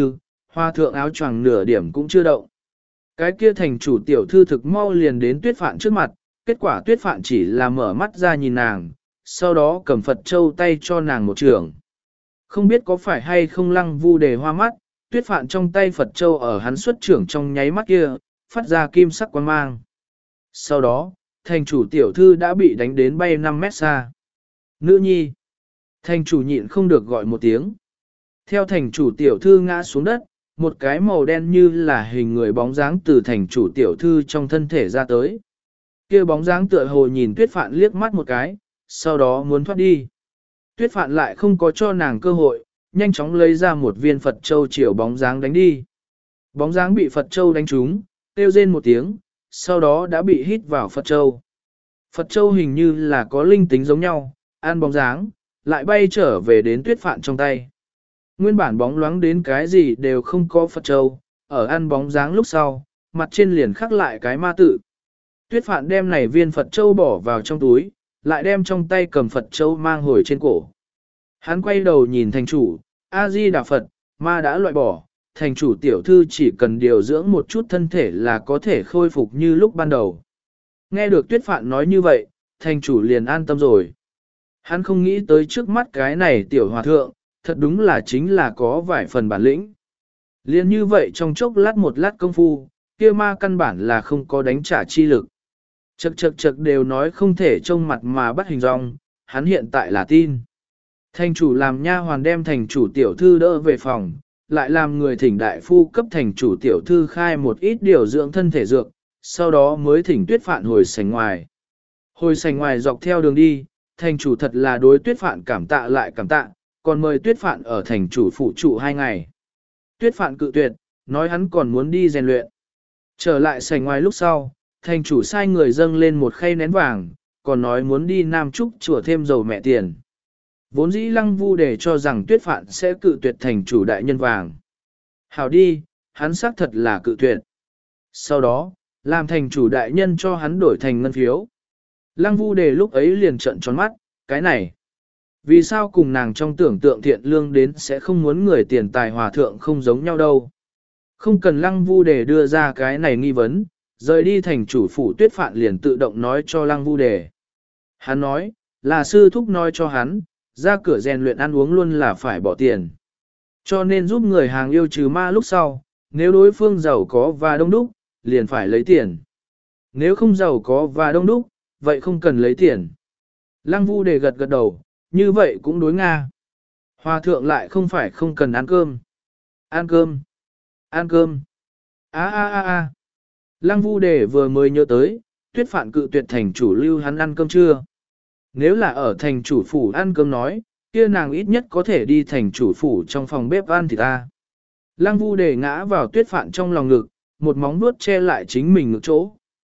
A: Hòa thượng áo choàng nửa điểm cũng chưa động. Cái kia thành chủ tiểu thư thực mau liền đến Tuyết Phạn trước mặt, kết quả Tuyết Phạn chỉ là mở mắt ra nhìn nàng, sau đó cầm Phật Châu tay cho nàng một trường. Không biết có phải hay không Lăng Vu Đề hoa mắt, Tuyết Phạn trong tay Phật Châu ở hắn xuất trưởng trong nháy mắt kia, phát ra kim sắc quang mang. Sau đó, thành chủ tiểu thư đã bị đánh đến bay năm mét xa. Nữ nhi. Thành chủ nhịn không được gọi một tiếng. Theo thành chủ tiểu thư ngã xuống đất, một cái màu đen như là hình người bóng dáng từ thành chủ tiểu thư trong thân thể ra tới. Kia bóng dáng tựa hồ nhìn Tuyết Phạn liếc mắt một cái, sau đó muốn thoát đi. Tuyết Phạn lại không có cho nàng cơ hội, nhanh chóng lấy ra một viên Phật Châu chiều bóng dáng đánh đi. Bóng dáng bị Phật Châu đánh trúng, kêu rên một tiếng, sau đó đã bị hít vào Phật Châu. Phật Châu hình như là có linh tính giống nhau, ăn bóng dáng, lại bay trở về đến Tuyết Phạn trong tay. Nguyên bản bóng loáng đến cái gì đều không có Phật Châu, ở ăn bóng dáng lúc sau, mặt trên liền khắc lại cái ma tự. Tuyết Phạn đem này viên Phật Châu bỏ vào trong túi, lại đem trong tay cầm Phật Châu mang hồi trên cổ. Hắn quay đầu nhìn thành chủ, A-di Đà Phật, ma đã loại bỏ, thành chủ tiểu thư chỉ cần điều dưỡng một chút thân thể là có thể khôi phục như lúc ban đầu. Nghe được Tuyết Phạn nói như vậy, thành chủ liền an tâm rồi. Hắn không nghĩ tới trước mắt cái này tiểu hòa thượng, thật đúng là chính là có vài phần bản lĩnh. Liên như vậy trong chốc lát một lát công phu, kia ma căn bản là không có đánh trả chi lực. Chậc chậc chậc đều nói không thể trông mặt mà bắt hình dong, hắn hiện tại là tin. Thành chủ làm nha hoàn đem thành chủ tiểu thư đỡ về phòng, lại làm người thỉnh đại phu cấp thành chủ tiểu thư khai một ít điều dưỡng thân thể dược, sau đó mới thỉnh Tuyết Phạn hồi sảnh ngoài. Hồi sảnh ngoài dọc theo đường đi, thành chủ thật là đối Tuyết Phạn cảm tạ lại cảm tạ, còn mời Tuyết Phạn ở thành chủ phụ trụ hai ngày. Tuyết Phạn cự tuyệt, nói hắn còn muốn đi rèn luyện. Trở lại sảnh ngoài lúc sau, thành chủ sai người dâng lên một khay nén vàng, còn nói muốn đi Nam Trúc chùa thêm dầu mẹ tiền. Vốn dĩ Lăng Vu để cho rằng Tuyết Phạn sẽ cự tuyệt thành chủ đại nhân vàng. Hảo đi, hắn xác thật là cự tuyệt. Sau đó, làm thành chủ đại nhân cho hắn đổi thành ngân phiếu. Lăng Vu đề lúc ấy liền trợn tròn mắt, cái này. Vì sao cùng nàng trong tưởng tượng thiện lương đến sẽ không muốn người tiền tài hòa thượng không giống nhau đâu. Không cần Lăng Vu đề đưa ra cái này nghi vấn, rời đi thành chủ phủ Tuyết Phạn liền tự động nói cho Lăng Vu đề. Hắn nói, là sư thúc nói cho hắn, ra cửa rèn luyện ăn uống luôn là phải bỏ tiền. Cho nên giúp người hàng yêu trừ ma lúc sau, nếu đối phương giàu có và đông đúc, liền phải lấy tiền. Nếu không giàu có và đông đúc, vậy không cần lấy tiền. Lăng Vu đề gật gật đầu, như vậy cũng đối Nga. Hòa thượng lại không phải không cần ăn cơm. Ăn cơm. Ăn cơm. A a a a. Lăng Vu đề vừa mới nhớ tới, Tuyết Phạn cự tuyệt thành chủ lưu hắn ăn cơm trưa. Nếu là ở thành chủ phủ ăn cơm nói, kia nàng ít nhất có thể đi thành chủ phủ trong phòng bếp ăn thì ta. Lăng Vu đề ngã vào Tuyết Phạn trong lòng ngực, một móng vuốt che lại chính mình ngực chỗ.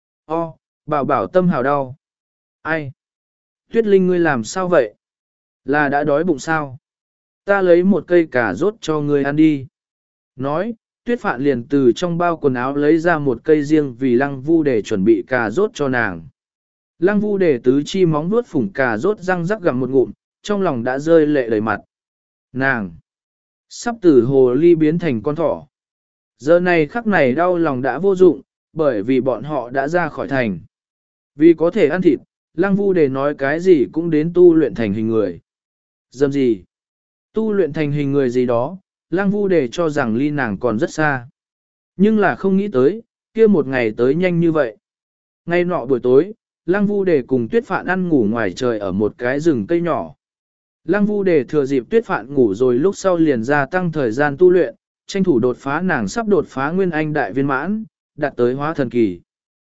A: O, bảo bảo tâm hào đau. Ai? Tuyết Linh ngươi làm sao vậy? Là đã đói bụng sao? Ta lấy một cây cà rốt cho ngươi ăn đi. Nói, Tuyết Phạn liền từ trong bao quần áo lấy ra một cây riêng vì Lăng Vu để chuẩn bị cà rốt cho nàng. Lăng Vu để tứ chi móng vuốt phủng cà rốt răng rắc gặm một ngụm, trong lòng đã rơi lệ đầy mặt. Nàng! Sắp từ hồ ly biến thành con thỏ. Giờ này khắc này đau lòng đã vô dụng, bởi vì bọn họ đã ra khỏi thành. Vì có thể ăn thịt, Lăng Vu đề nói cái gì cũng đến tu luyện thành hình người. Dâm gì? Tu luyện thành hình người gì đó, Lăng Vu đề cho rằng ly nàng còn rất xa. Nhưng là không nghĩ tới, kia một ngày tới nhanh như vậy. Ngay nọ buổi tối, Lăng Vu đề cùng Tuyết Phạn ăn ngủ ngoài trời ở một cái rừng cây nhỏ. Lăng Vu đề thừa dịp Tuyết Phạn ngủ rồi lúc sau liền ra tăng thời gian tu luyện, tranh thủ đột phá nàng sắp đột phá nguyên anh đại viên mãn, đạt tới hóa thần kỳ.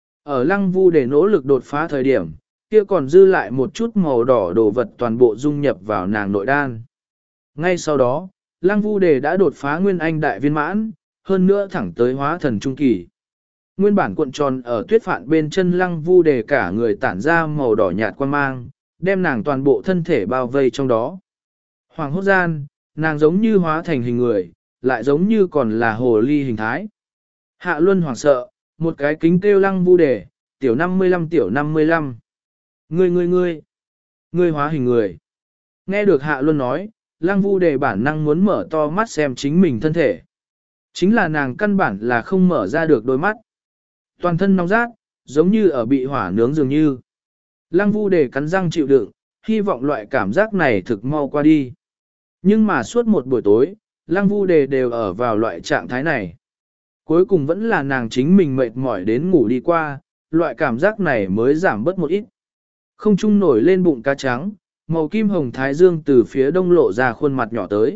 A: Ở Lăng Vu đề nỗ lực đột phá thời điểm, kia còn dư lại một chút màu đỏ đồ vật toàn bộ dung nhập vào nàng nội đan. Ngay sau đó, Lăng Vu đề đã đột phá nguyên anh đại viên mãn, hơn nữa thẳng tới hóa thần trung kỳ. Nguyên bản cuộn tròn ở Tuyết Phạn bên chân Lăng Vu đề cả người tản ra màu đỏ nhạt quan mang, đem nàng toàn bộ thân thể bao vây trong đó. Hoàng hốt gian, nàng giống như hóa thành hình người, lại giống như còn là hồ ly hình thái. Hạ Luân hoảng sợ, một cái kính kêu Lăng Vu đề, tiểu năm mươi lăm tiểu năm mươi lăm. Ngươi ngươi ngươi, ngươi hóa hình người. Nghe được Hạ Luân nói, Lăng Vu đề bản năng muốn mở to mắt xem chính mình thân thể. Chính là nàng căn bản là không mở ra được đôi mắt. Toàn thân nóng rát, giống như ở bị hỏa nướng dường như. Lăng Vu Đề cắn răng chịu đựng, hy vọng loại cảm giác này thực mau qua đi. Nhưng mà suốt một buổi tối, Lăng Vu Đề đều ở vào loại trạng thái này. Cuối cùng vẫn là nàng chính mình mệt mỏi đến ngủ đi qua, loại cảm giác này mới giảm bớt một ít. Không trung nổi lên bụng cá trắng, màu kim hồng thái dương từ phía đông lộ ra khuôn mặt nhỏ tới.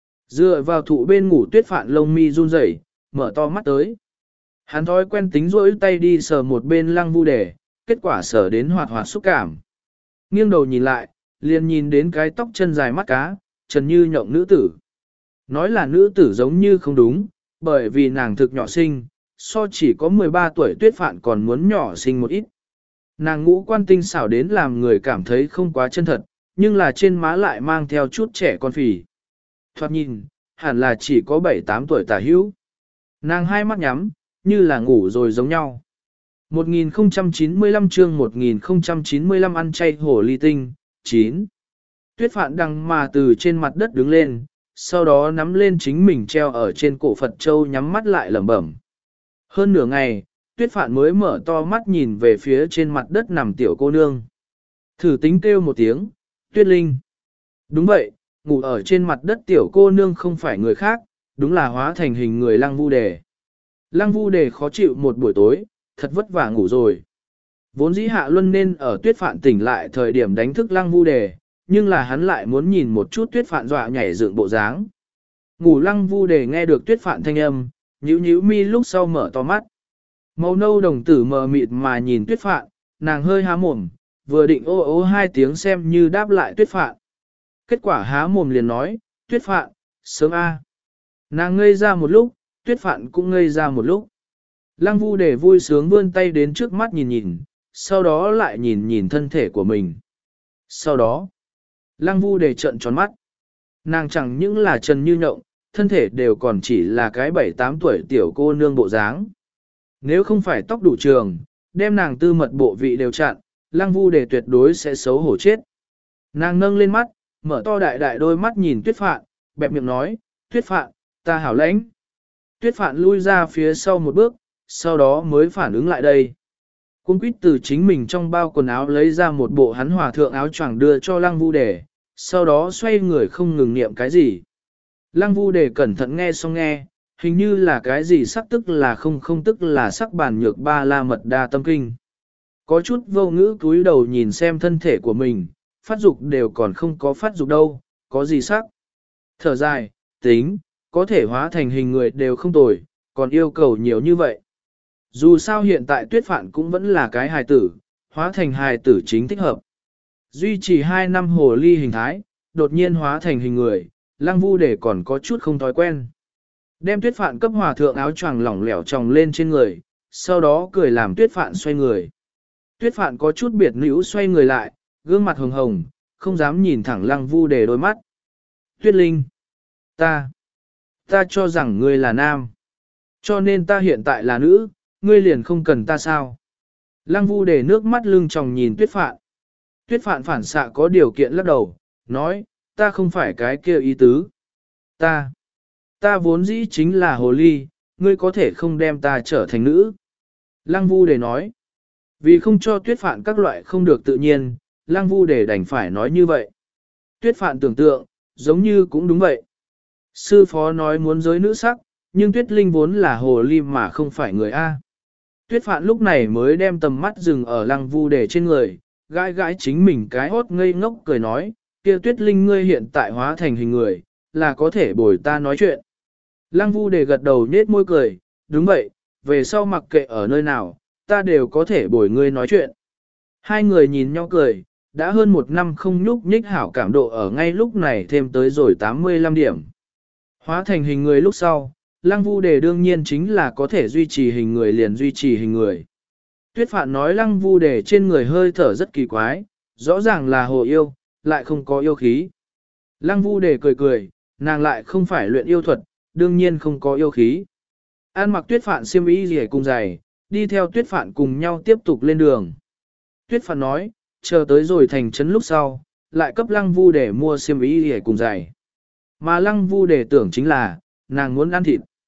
A: Dựa vào thụ bên ngủ Tuyết Phạn lông mi run rẩy, mở to mắt tới. Hắn thói quen tính rỗi tay đi sờ một bên Lăng Vu Đề, kết quả sờ đến hoạt hoạt xúc cảm. Nghiêng đầu nhìn lại, liền nhìn đến cái tóc chân dài mắt cá, trần như nhộng nữ tử. Nói là nữ tử giống như không đúng, bởi vì nàng thực nhỏ sinh, so chỉ có mười ba tuổi Tuyết Phạn còn muốn nhỏ sinh một ít. Nàng ngũ quan tinh xảo đến làm người cảm thấy không quá chân thật, nhưng là trên má lại mang theo chút trẻ con phì. Thoạt nhìn, hẳn là chỉ có bảy tám tuổi tả hữu. Nàng hai mắt nhắm, như là ngủ rồi giống nhau. một nghìn không trăm chín mươi lăm chương một nghìn không trăm chín mươi lăm ăn chay hổ ly tinh, chín. Tuyết Phạn đằng mà từ trên mặt đất đứng lên, sau đó nắm lên chính mình treo ở trên cổ Phật Châu nhắm mắt lại lẩm bẩm. Hơn nửa ngày, Tuyết Phạn mới mở to mắt nhìn về phía trên mặt đất nằm tiểu cô nương. Thử tính kêu một tiếng, Tuyết Linh. Đúng vậy, ngủ ở trên mặt đất tiểu cô nương không phải người khác, đúng là hóa thành hình người Lăng Vu Đề. Lăng Vu Đề khó chịu một buổi tối, thật vất vả ngủ rồi. Vốn dĩ Hạ Luân nên ở Tuyết Phạn tỉnh lại thời điểm đánh thức Lăng Vu Đề, nhưng là hắn lại muốn nhìn một chút Tuyết Phạn dọa nhảy dựng bộ dáng. Ngủ Lăng Vu Đề nghe được Tuyết Phạn thanh âm, nhíu nhíu mi lúc sau mở to mắt. Màu nâu đồng tử mờ mịt mà nhìn Tuyết Phạn, nàng hơi há mồm, vừa định ô ô hai tiếng xem như đáp lại Tuyết Phạn. Kết quả há mồm liền nói, Tuyết Phạn, sớm a. Nàng ngây ra một lúc, Tuyết Phạn cũng ngây ra một lúc. Lăng Vu Đề vui sướng vươn tay đến trước mắt nhìn nhìn, sau đó lại nhìn nhìn thân thể của mình. Sau đó, Lăng Vu Đề trợn tròn mắt. Nàng chẳng những là trần như nhộng, thân thể đều còn chỉ là cái bảy tám tuổi tiểu cô nương bộ dáng. Nếu không phải tóc đủ trường, đem nàng tư mật bộ vị đều chặn, Lăng Vu Đề tuyệt đối sẽ xấu hổ chết. Nàng nâng lên mắt, mở to đại đại đôi mắt nhìn Tuyết Phạn, bẹp miệng nói, Tuyết Phạn, ta hảo lãnh. Tuyết Phạn lui ra phía sau một bước, sau đó mới phản ứng lại đây. Cung quýt từ chính mình trong bao quần áo lấy ra một bộ hắn hòa thượng áo choàng đưa cho Lăng Vu Đề, sau đó xoay người không ngừng niệm cái gì. Lăng Vu Đề cẩn thận nghe xong nghe, hình như là cái gì sắc tức là không không tức là sắc bản nhược ba la mật đa tâm kinh. Có chút vô ngữ cúi đầu nhìn xem thân thể của mình, phát dục đều còn không có phát dục đâu, có gì sắc. Thở dài, tính, có thể hóa thành hình người đều không tồi, còn yêu cầu nhiều như vậy. Dù sao hiện tại Tuyết Phạn cũng vẫn là cái hài tử, hóa thành hài tử chính thích hợp. Duy trì hai năm hồ ly hình thái, đột nhiên hóa thành hình người, Lăng Vu Đề còn có chút không thói quen. Đem Tuyết Phạn cấp hòa thượng áo choàng lỏng lẻo tròng lên trên người, sau đó cười làm Tuyết Phạn xoay người. Tuyết Phạn có chút biệt nữ xoay người lại, gương mặt hồng hồng, không dám nhìn thẳng Lăng Vu Đề đôi mắt. Tuyết Linh, ta, ta cho rằng ngươi là nam, cho nên ta hiện tại là nữ, ngươi liền không cần ta sao. Lăng Vu Đề nước mắt lưng tròng nhìn Tuyết Phạn. Tuyết Phạn phản xạ có điều kiện lắc đầu, nói, ta không phải cái kia ý tứ. Ta, ta vốn dĩ chính là hồ ly, ngươi có thể không đem ta trở thành nữ. Lăng Vu Đề nói, vì không cho Tuyết Phạn các loại không được tự nhiên, Lăng Vu Đề đành phải nói như vậy. Tuyết Phạn tưởng tượng, giống như cũng đúng vậy. Sư phó nói muốn giới nữ sắc, nhưng Tuyết Linh vốn là hồ ly mà không phải người A. Tuyết Phạn lúc này mới đem tầm mắt dừng ở Lăng Vu Đề trên người, gãi gãi chính mình cái hốt ngây ngốc cười nói, kia Tuyết Linh ngươi hiện tại hóa thành hình người, là có thể bồi ta nói chuyện. Lăng Vu Đề gật đầu nết môi cười, đúng vậy, về sau mặc kệ ở nơi nào, ta đều có thể bồi ngươi nói chuyện. Hai người nhìn nhau cười, đã hơn một năm không nhúc nhích hảo cảm độ ở ngay lúc này thêm tới rồi tám mươi lăm điểm. Hóa thành hình người lúc sau, Lăng Vu Đề đương nhiên chính là có thể duy trì hình người liền duy trì hình người. Tuyết Phạn nói Lăng Vu Đề trên người hơi thở rất kỳ quái, rõ ràng là hồ yêu, lại không có yêu khí. Lăng Vu Đề cười cười, nàng lại không phải luyện yêu thuật, đương nhiên không có yêu khí. An mặc Tuyết Phạn xiêm y rìa cùng giày, đi theo Tuyết Phạn cùng nhau tiếp tục lên đường. Tuyết Phạn nói, chờ tới rồi thành trấn lúc sau, lại cấp Lăng Vu Đề mua xiêm y rìa cùng giày. Mà Lăng Vu Đề tưởng chính là, nàng muốn ăn thịt.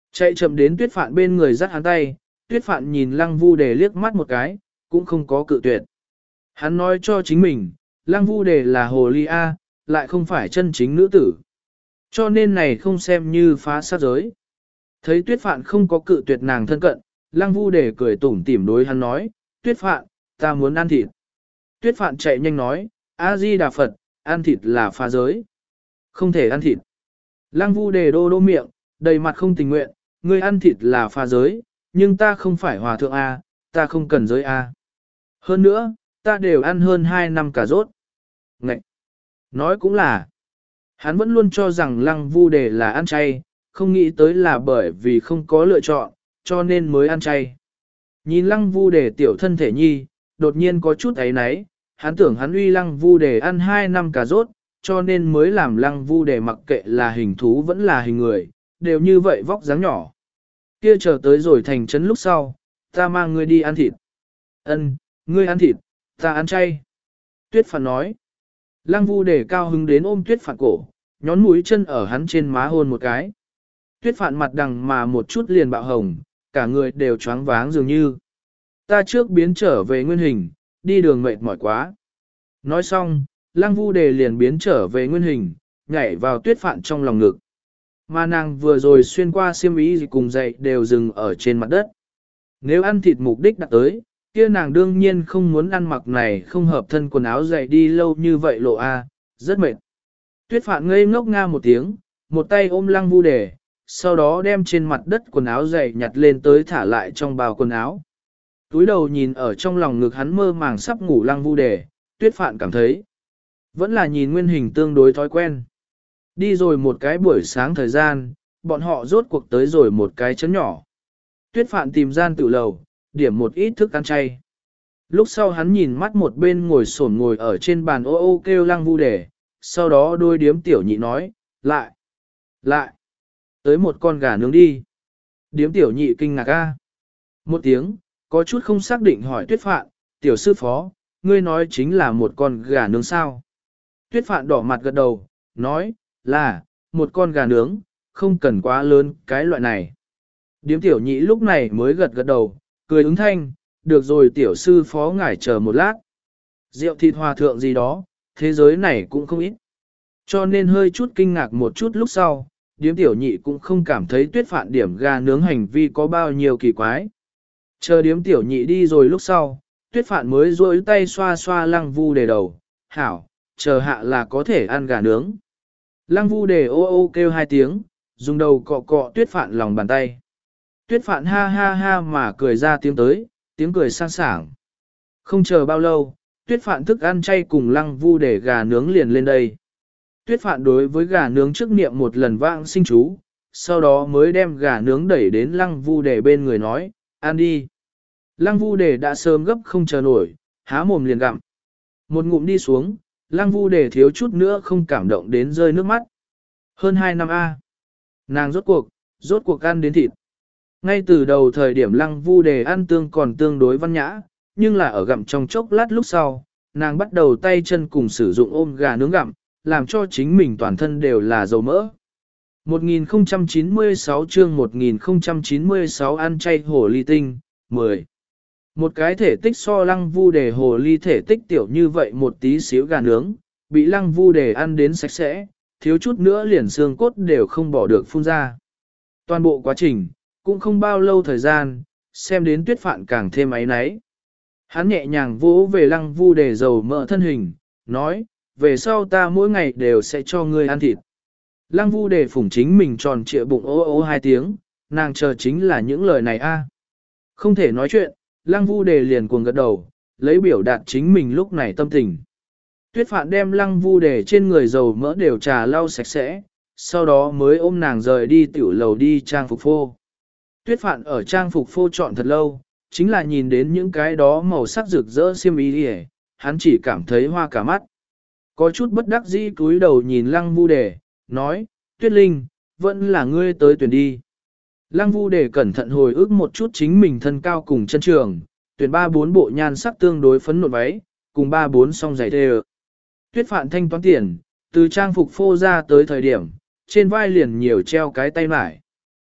A: Chạy chậm đến tuyết phạn bên người dắt hắn tay, tuyết phạn nhìn lăng vu đề liếc mắt một cái, cũng không có cự tuyệt. Hắn nói cho chính mình, lăng vu đề là hồ ly A, lại không phải chân chính nữ tử. Cho nên này không xem như phá sát giới. Thấy tuyết phạn không có cự tuyệt nàng thân cận, lăng vu đề cười tủm tỉm đối hắn nói, tuyết phạn, ta muốn ăn thịt. Tuyết phạn chạy nhanh nói, A-di-đà Phật, ăn thịt là phá giới. Không thể ăn thịt. Lăng vu đề đô đô miệng, đầy mặt không tình nguyện, ngươi ăn thịt là phá giới, nhưng ta không phải hòa thượng A, ta không cần giới A. Hơn nữa, ta đều ăn hơn hai năm cà rốt. Ngậy! Nói cũng là, hắn vẫn luôn cho rằng lăng vu đề là ăn chay, không nghĩ tới là bởi vì không có lựa chọn, cho nên mới ăn chay. Nhìn lăng vu đề tiểu thân thể nhi, đột nhiên có chút ấy náy, hắn tưởng hắn uy lăng vu đề ăn hai năm cà rốt, cho nên mới làm lăng vu đề mặc kệ là hình thú vẫn là hình người, đều như vậy vóc dáng nhỏ. Kia chờ tới rồi thành trấn lúc sau, ta mang ngươi đi ăn thịt. Ân, ngươi ăn thịt, ta ăn chay. Tuyết phạn nói. Lăng vu đề cao hứng đến ôm tuyết phạn cổ, nhón mũi chân ở hắn trên má hôn một cái. Tuyết phạn mặt đằng mà một chút liền bạo hồng, cả người đều choáng váng dường như. Ta trước biến trở về nguyên hình, đi đường mệt mỏi quá. Nói xong, lăng vu đề liền biến trở về nguyên hình, nhảy vào tuyết phạn trong lòng ngực. Mà nàng vừa rồi xuyên qua xiêm y gì cùng dậy đều dừng ở trên mặt đất. Nếu ăn thịt mục đích đặt tới, kia nàng đương nhiên không muốn ăn mặc này không hợp thân quần áo dậy đi lâu như vậy lộ a, rất mệt. Tuyết phạn ngây ngốc nga một tiếng, một tay ôm lăng vu đề, sau đó đem trên mặt đất quần áo dày nhặt lên tới thả lại trong bào quần áo. Túi đầu nhìn ở trong lòng ngực hắn mơ màng sắp ngủ lăng vu đề, tuyết phạn cảm thấy, vẫn là nhìn nguyên hình tương đối thói quen. Đi rồi một cái buổi sáng thời gian, bọn họ rốt cuộc tới rồi một cái chấn nhỏ. Tuyết phạn tìm gian tự lầu, điểm một ít thức ăn chay. Lúc sau hắn nhìn mắt một bên ngồi xổm ngồi ở trên bàn ô ô kêu lăng vu đề, sau đó đôi điếm tiểu nhị nói, lại, lại, tới một con gà nướng đi. Điếm tiểu nhị kinh ngạc a. Một tiếng, có chút không xác định hỏi tuyết phạn, tiểu sư phó, ngươi nói chính là một con gà nướng sao. Tuyết phạn đỏ mặt gật đầu, nói, là, một con gà nướng, không cần quá lớn cái loại này. Điếm tiểu nhị lúc này mới gật gật đầu, cười ứng thanh, được rồi tiểu sư phó ngài chờ một lát. Rượu thịt hòa thượng gì đó, thế giới này cũng không ít. Cho nên hơi chút kinh ngạc một chút lúc sau, điếm tiểu nhị cũng không cảm thấy tuyết phạn điểm gà nướng hành vi có bao nhiêu kỳ quái. Chờ điếm tiểu nhị đi rồi lúc sau, tuyết phạn mới duỗi tay xoa xoa lăng vu đề đầu, hảo, chờ hạ là có thể ăn gà nướng. Lăng vu đề ô ô kêu hai tiếng, dùng đầu cọ cọ tuyết phạn lòng bàn tay. Tuyết phạn ha ha ha mà cười ra tiếng tới, tiếng cười sang sảng. Không chờ bao lâu, tuyết phạn thức ăn chay cùng lăng vu đề gà nướng liền lên đây. Tuyết phạn đối với gà nướng trước niệm một lần vãng sinh chú, sau đó mới đem gà nướng đẩy đến lăng vu đề bên người nói, ăn đi. Lăng vu đề đã sớm gấp không chờ nổi, há mồm liền gặm. Một ngụm đi xuống, lăng vu đề thiếu chút nữa không cảm động đến rơi nước mắt. Hơn hai năm A. Nàng rốt cuộc, rốt cuộc ăn đến thịt. Ngay từ đầu thời điểm lăng vu đề ăn tương còn tương đối văn nhã, nhưng là ở gặm trong chốc lát lúc sau, nàng bắt đầu tay chân cùng sử dụng ôm gà nướng gặm, làm cho chính mình toàn thân đều là dầu mỡ. một nghìn không trăm chín mươi sáu chương một nghìn không trăm chín mươi sáu ăn chay hồ ly tinh, mười. Một cái thể tích so lăng vu đề hồ ly thể tích tiểu như vậy một tí xíu gà nướng, bị lăng vu đề ăn đến sạch sẽ, thiếu chút nữa liền xương cốt đều không bỏ được phun ra. Toàn bộ quá trình, cũng không bao lâu thời gian, xem đến tuyết phạn càng thêm áy náy. Hắn nhẹ nhàng vỗ về lăng vu đề dầu mỡ thân hình, nói, về sau ta mỗi ngày đều sẽ cho ngươi ăn thịt. Lăng vu đề phủng chính mình tròn trịa bụng ô ô hai tiếng, nàng chờ chính là những lời này a. Không thể nói chuyện, lăng vu đề liền cuồng gật đầu, lấy biểu đạt chính mình lúc này tâm tình. Tuyết phạn đem lăng vu đề trên người dầu mỡ đều trà lau sạch sẽ, sau đó mới ôm nàng rời đi tiểu lầu đi trang phục phô. Tuyết phạn ở trang phục phô chọn thật lâu, chính là nhìn đến những cái đó màu sắc rực rỡ xiêm y đi, hắn chỉ cảm thấy hoa cả mắt. Có chút bất đắc dĩ cúi đầu nhìn lăng vu đề, nói, Tuyết Linh, vẫn là ngươi tới tuyển đi. Lăng vu đề cẩn thận hồi ức một chút chính mình thân cao cùng chân trường, tuyển ba bốn bộ nhan sắc tương đối phấn nộn váy, cùng ba bốn song giày thề. Tuyết phạn thanh toán tiền, từ trang phục phô ra tới thời điểm, trên vai liền nhiều treo cái tay mải.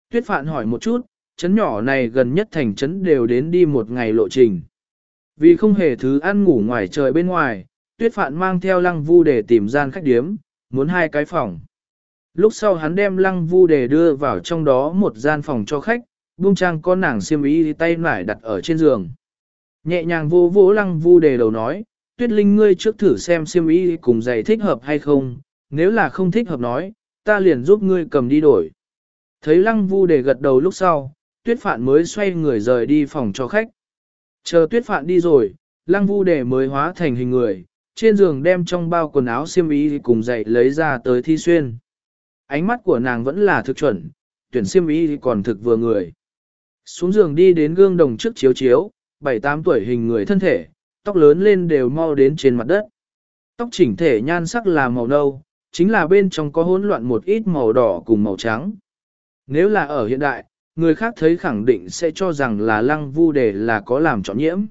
A: Tuyết Phạn hỏi một chút, trấn nhỏ này gần nhất thành trấn đều đến đi một ngày lộ trình. Vì không hề thứ ăn ngủ ngoài trời bên ngoài, Tuyết Phạn mang theo Lăng Vu để tìm gian khách điếm, muốn hai cái phòng. Lúc sau hắn đem Lăng Vu để đưa vào trong đó một gian phòng cho khách, buông trang con nàng xiêm y tay nải đặt ở trên giường. Nhẹ nhàng vô vỗ Lăng Vu để đầu nói, Tuyết Linh ngươi trước thử xem xiêm y cùng giày thích hợp hay không, nếu là không thích hợp nói, ta liền giúp ngươi cầm đi đổi. Thấy Lăng Vu để gật đầu lúc sau, Tuyết Phạn mới xoay người rời đi phòng cho khách. Chờ Tuyết Phạn đi rồi, Lăng Vu để mới hóa thành hình người, trên giường đem trong bao quần áo xiêm y cùng giày lấy ra tới thi xuyên. Ánh mắt của nàng vẫn là thực chuẩn, tuyển xiêm y còn thực vừa người. Xuống giường đi đến gương đồng trước chiếu chiếu, bảy tám tuổi hình người thân thể, tóc lớn lên đều mau đến trên mặt đất. Tóc chỉnh thể nhan sắc là màu nâu, chính là bên trong có hỗn loạn một ít màu đỏ cùng màu trắng. Nếu là ở hiện đại, người khác thấy khẳng định sẽ cho rằng là Lăng Vu để là có làm trọn nhiễm.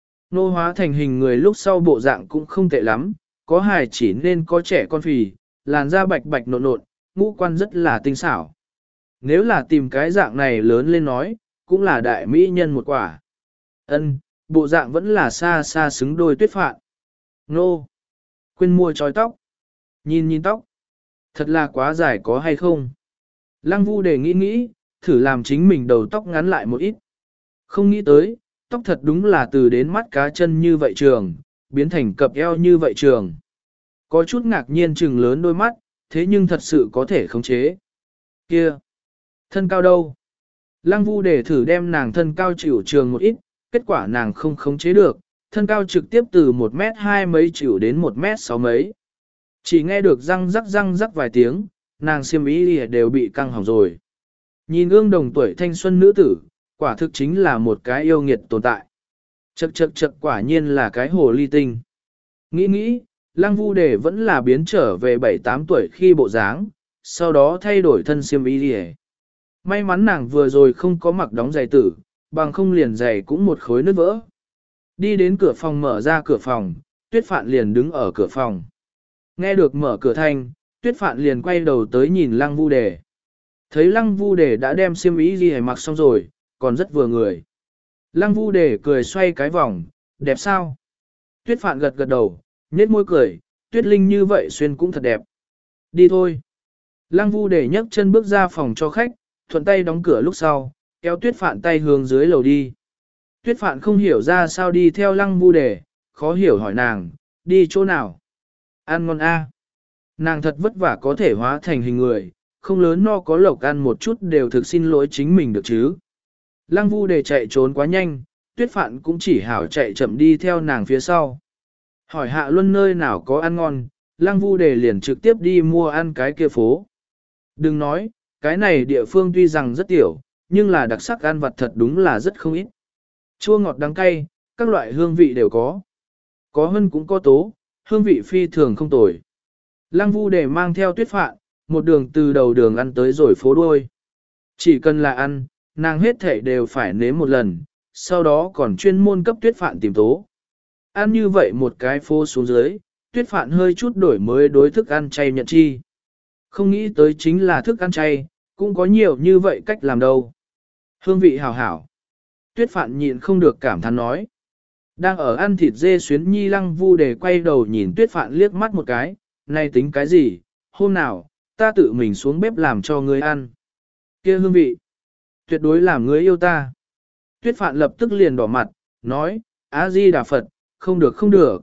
A: Nô hóa thành hình người lúc sau bộ dạng cũng không tệ lắm, có hài chỉ nên có trẻ con phì, làn da bạch bạch nộn nộn, ngũ quan rất là tinh xảo. Nếu là tìm cái dạng này lớn lên nói, cũng là đại mỹ nhân một quả. Ân, bộ dạng vẫn là xa xa xứng đôi Tuyết Phạn. Nô, quên mua trói tóc. Nhìn nhìn tóc, thật là quá dài có hay không? Lăng Vu để nghĩ nghĩ, thử làm chính mình đầu tóc ngắn lại một ít. Không nghĩ tới, tóc thật đúng là từ đến mắt cá chân như vậy trường, biến thành cặp eo như vậy trường. Có chút ngạc nhiên trừng lớn đôi mắt, thế nhưng thật sự có thể khống chế. Kia! Thân cao đâu? Lăng Vu để thử đem nàng thân cao chịu trường một ít, kết quả nàng không khống chế được, thân cao trực tiếp từ một mét hai mấy chịu đến một mét sáu mấy. Chỉ nghe được răng rắc răng rắc vài tiếng, nàng xiêm y đều bị căng hỏng rồi. Nhìn gương đồng tuổi thanh xuân nữ tử, quả thực chính là một cái yêu nghiệt tồn tại. Chậc chậc chậc quả nhiên là cái hồ ly tinh. Nghĩ nghĩ, Lăng Vu Đề vẫn là biến trở về bảy tám tuổi khi bộ dáng, sau đó thay đổi thân xiêm y đi. May mắn nàng vừa rồi không có mặc đóng giày tử, bằng không liền giày cũng một khối nứt vỡ. Đi đến cửa phòng mở ra cửa phòng, Tuyết Phạn liền đứng ở cửa phòng. Nghe được mở cửa thanh, Tuyết Phạn liền quay đầu tới nhìn Lăng Vu Đề. Thấy Lăng Vu Đề đã đem xiêm y gì mặc xong rồi, còn rất vừa người. Lăng Vu Đề cười xoay cái vòng, đẹp sao? Tuyết Phạn gật gật đầu, nhếch môi cười, Tuyết Linh như vậy xuyên cũng thật đẹp. Đi thôi. Lăng Vu Đề nhấc chân bước ra phòng cho khách, thuận tay đóng cửa lúc sau, kéo Tuyết Phạn tay hướng dưới lầu đi. Tuyết Phạn không hiểu ra sao đi theo Lăng Vu Đề, khó hiểu hỏi nàng, đi chỗ nào? Ăn ngon a. Nàng thật vất vả có thể hóa thành hình người, không lớn no có lộc ăn một chút đều thực xin lỗi chính mình được chứ. Lăng Vu Đề chạy trốn quá nhanh, Tuyết Phạn cũng chỉ hảo chạy chậm đi theo nàng phía sau. Hỏi Hạ Luân nơi nào có ăn ngon, Lăng Vu Đề liền trực tiếp đi mua ăn cái kia phố. Đừng nói, cái này địa phương tuy rằng rất tiểu, nhưng là đặc sắc ăn vặt thật đúng là rất không ít. Chua ngọt đắng cay, các loại hương vị đều có. Có hơn cũng có tố, hương vị phi thường không tồi. Lăng Vu Đề mang theo Tuyết Phạn, một đường từ đầu đường ăn tới rồi phố đuôi. Chỉ cần là ăn, nàng hết thảy đều phải nếm một lần, sau đó còn chuyên môn cấp Tuyết Phạn tìm tố. Ăn như vậy một cái phố xuống dưới, Tuyết Phạn hơi chút đổi mới đối thức ăn chay nhận chi. Không nghĩ tới chính là thức ăn chay, cũng có nhiều như vậy cách làm đâu. Hương vị hảo hảo. Tuyết Phạn nhịn không được cảm thán nói. Đang ở ăn thịt dê xuyến nhi Lăng Vu Đề quay đầu nhìn Tuyết Phạn liếc mắt một cái, này tính cái gì, hôm nào, ta tự mình xuống bếp làm cho ngươi ăn. Kia hương vị, tuyệt đối làm ngươi yêu ta. Tuyết Phạn lập tức liền đỏ mặt, nói, A-di Đà Phật, không được không được.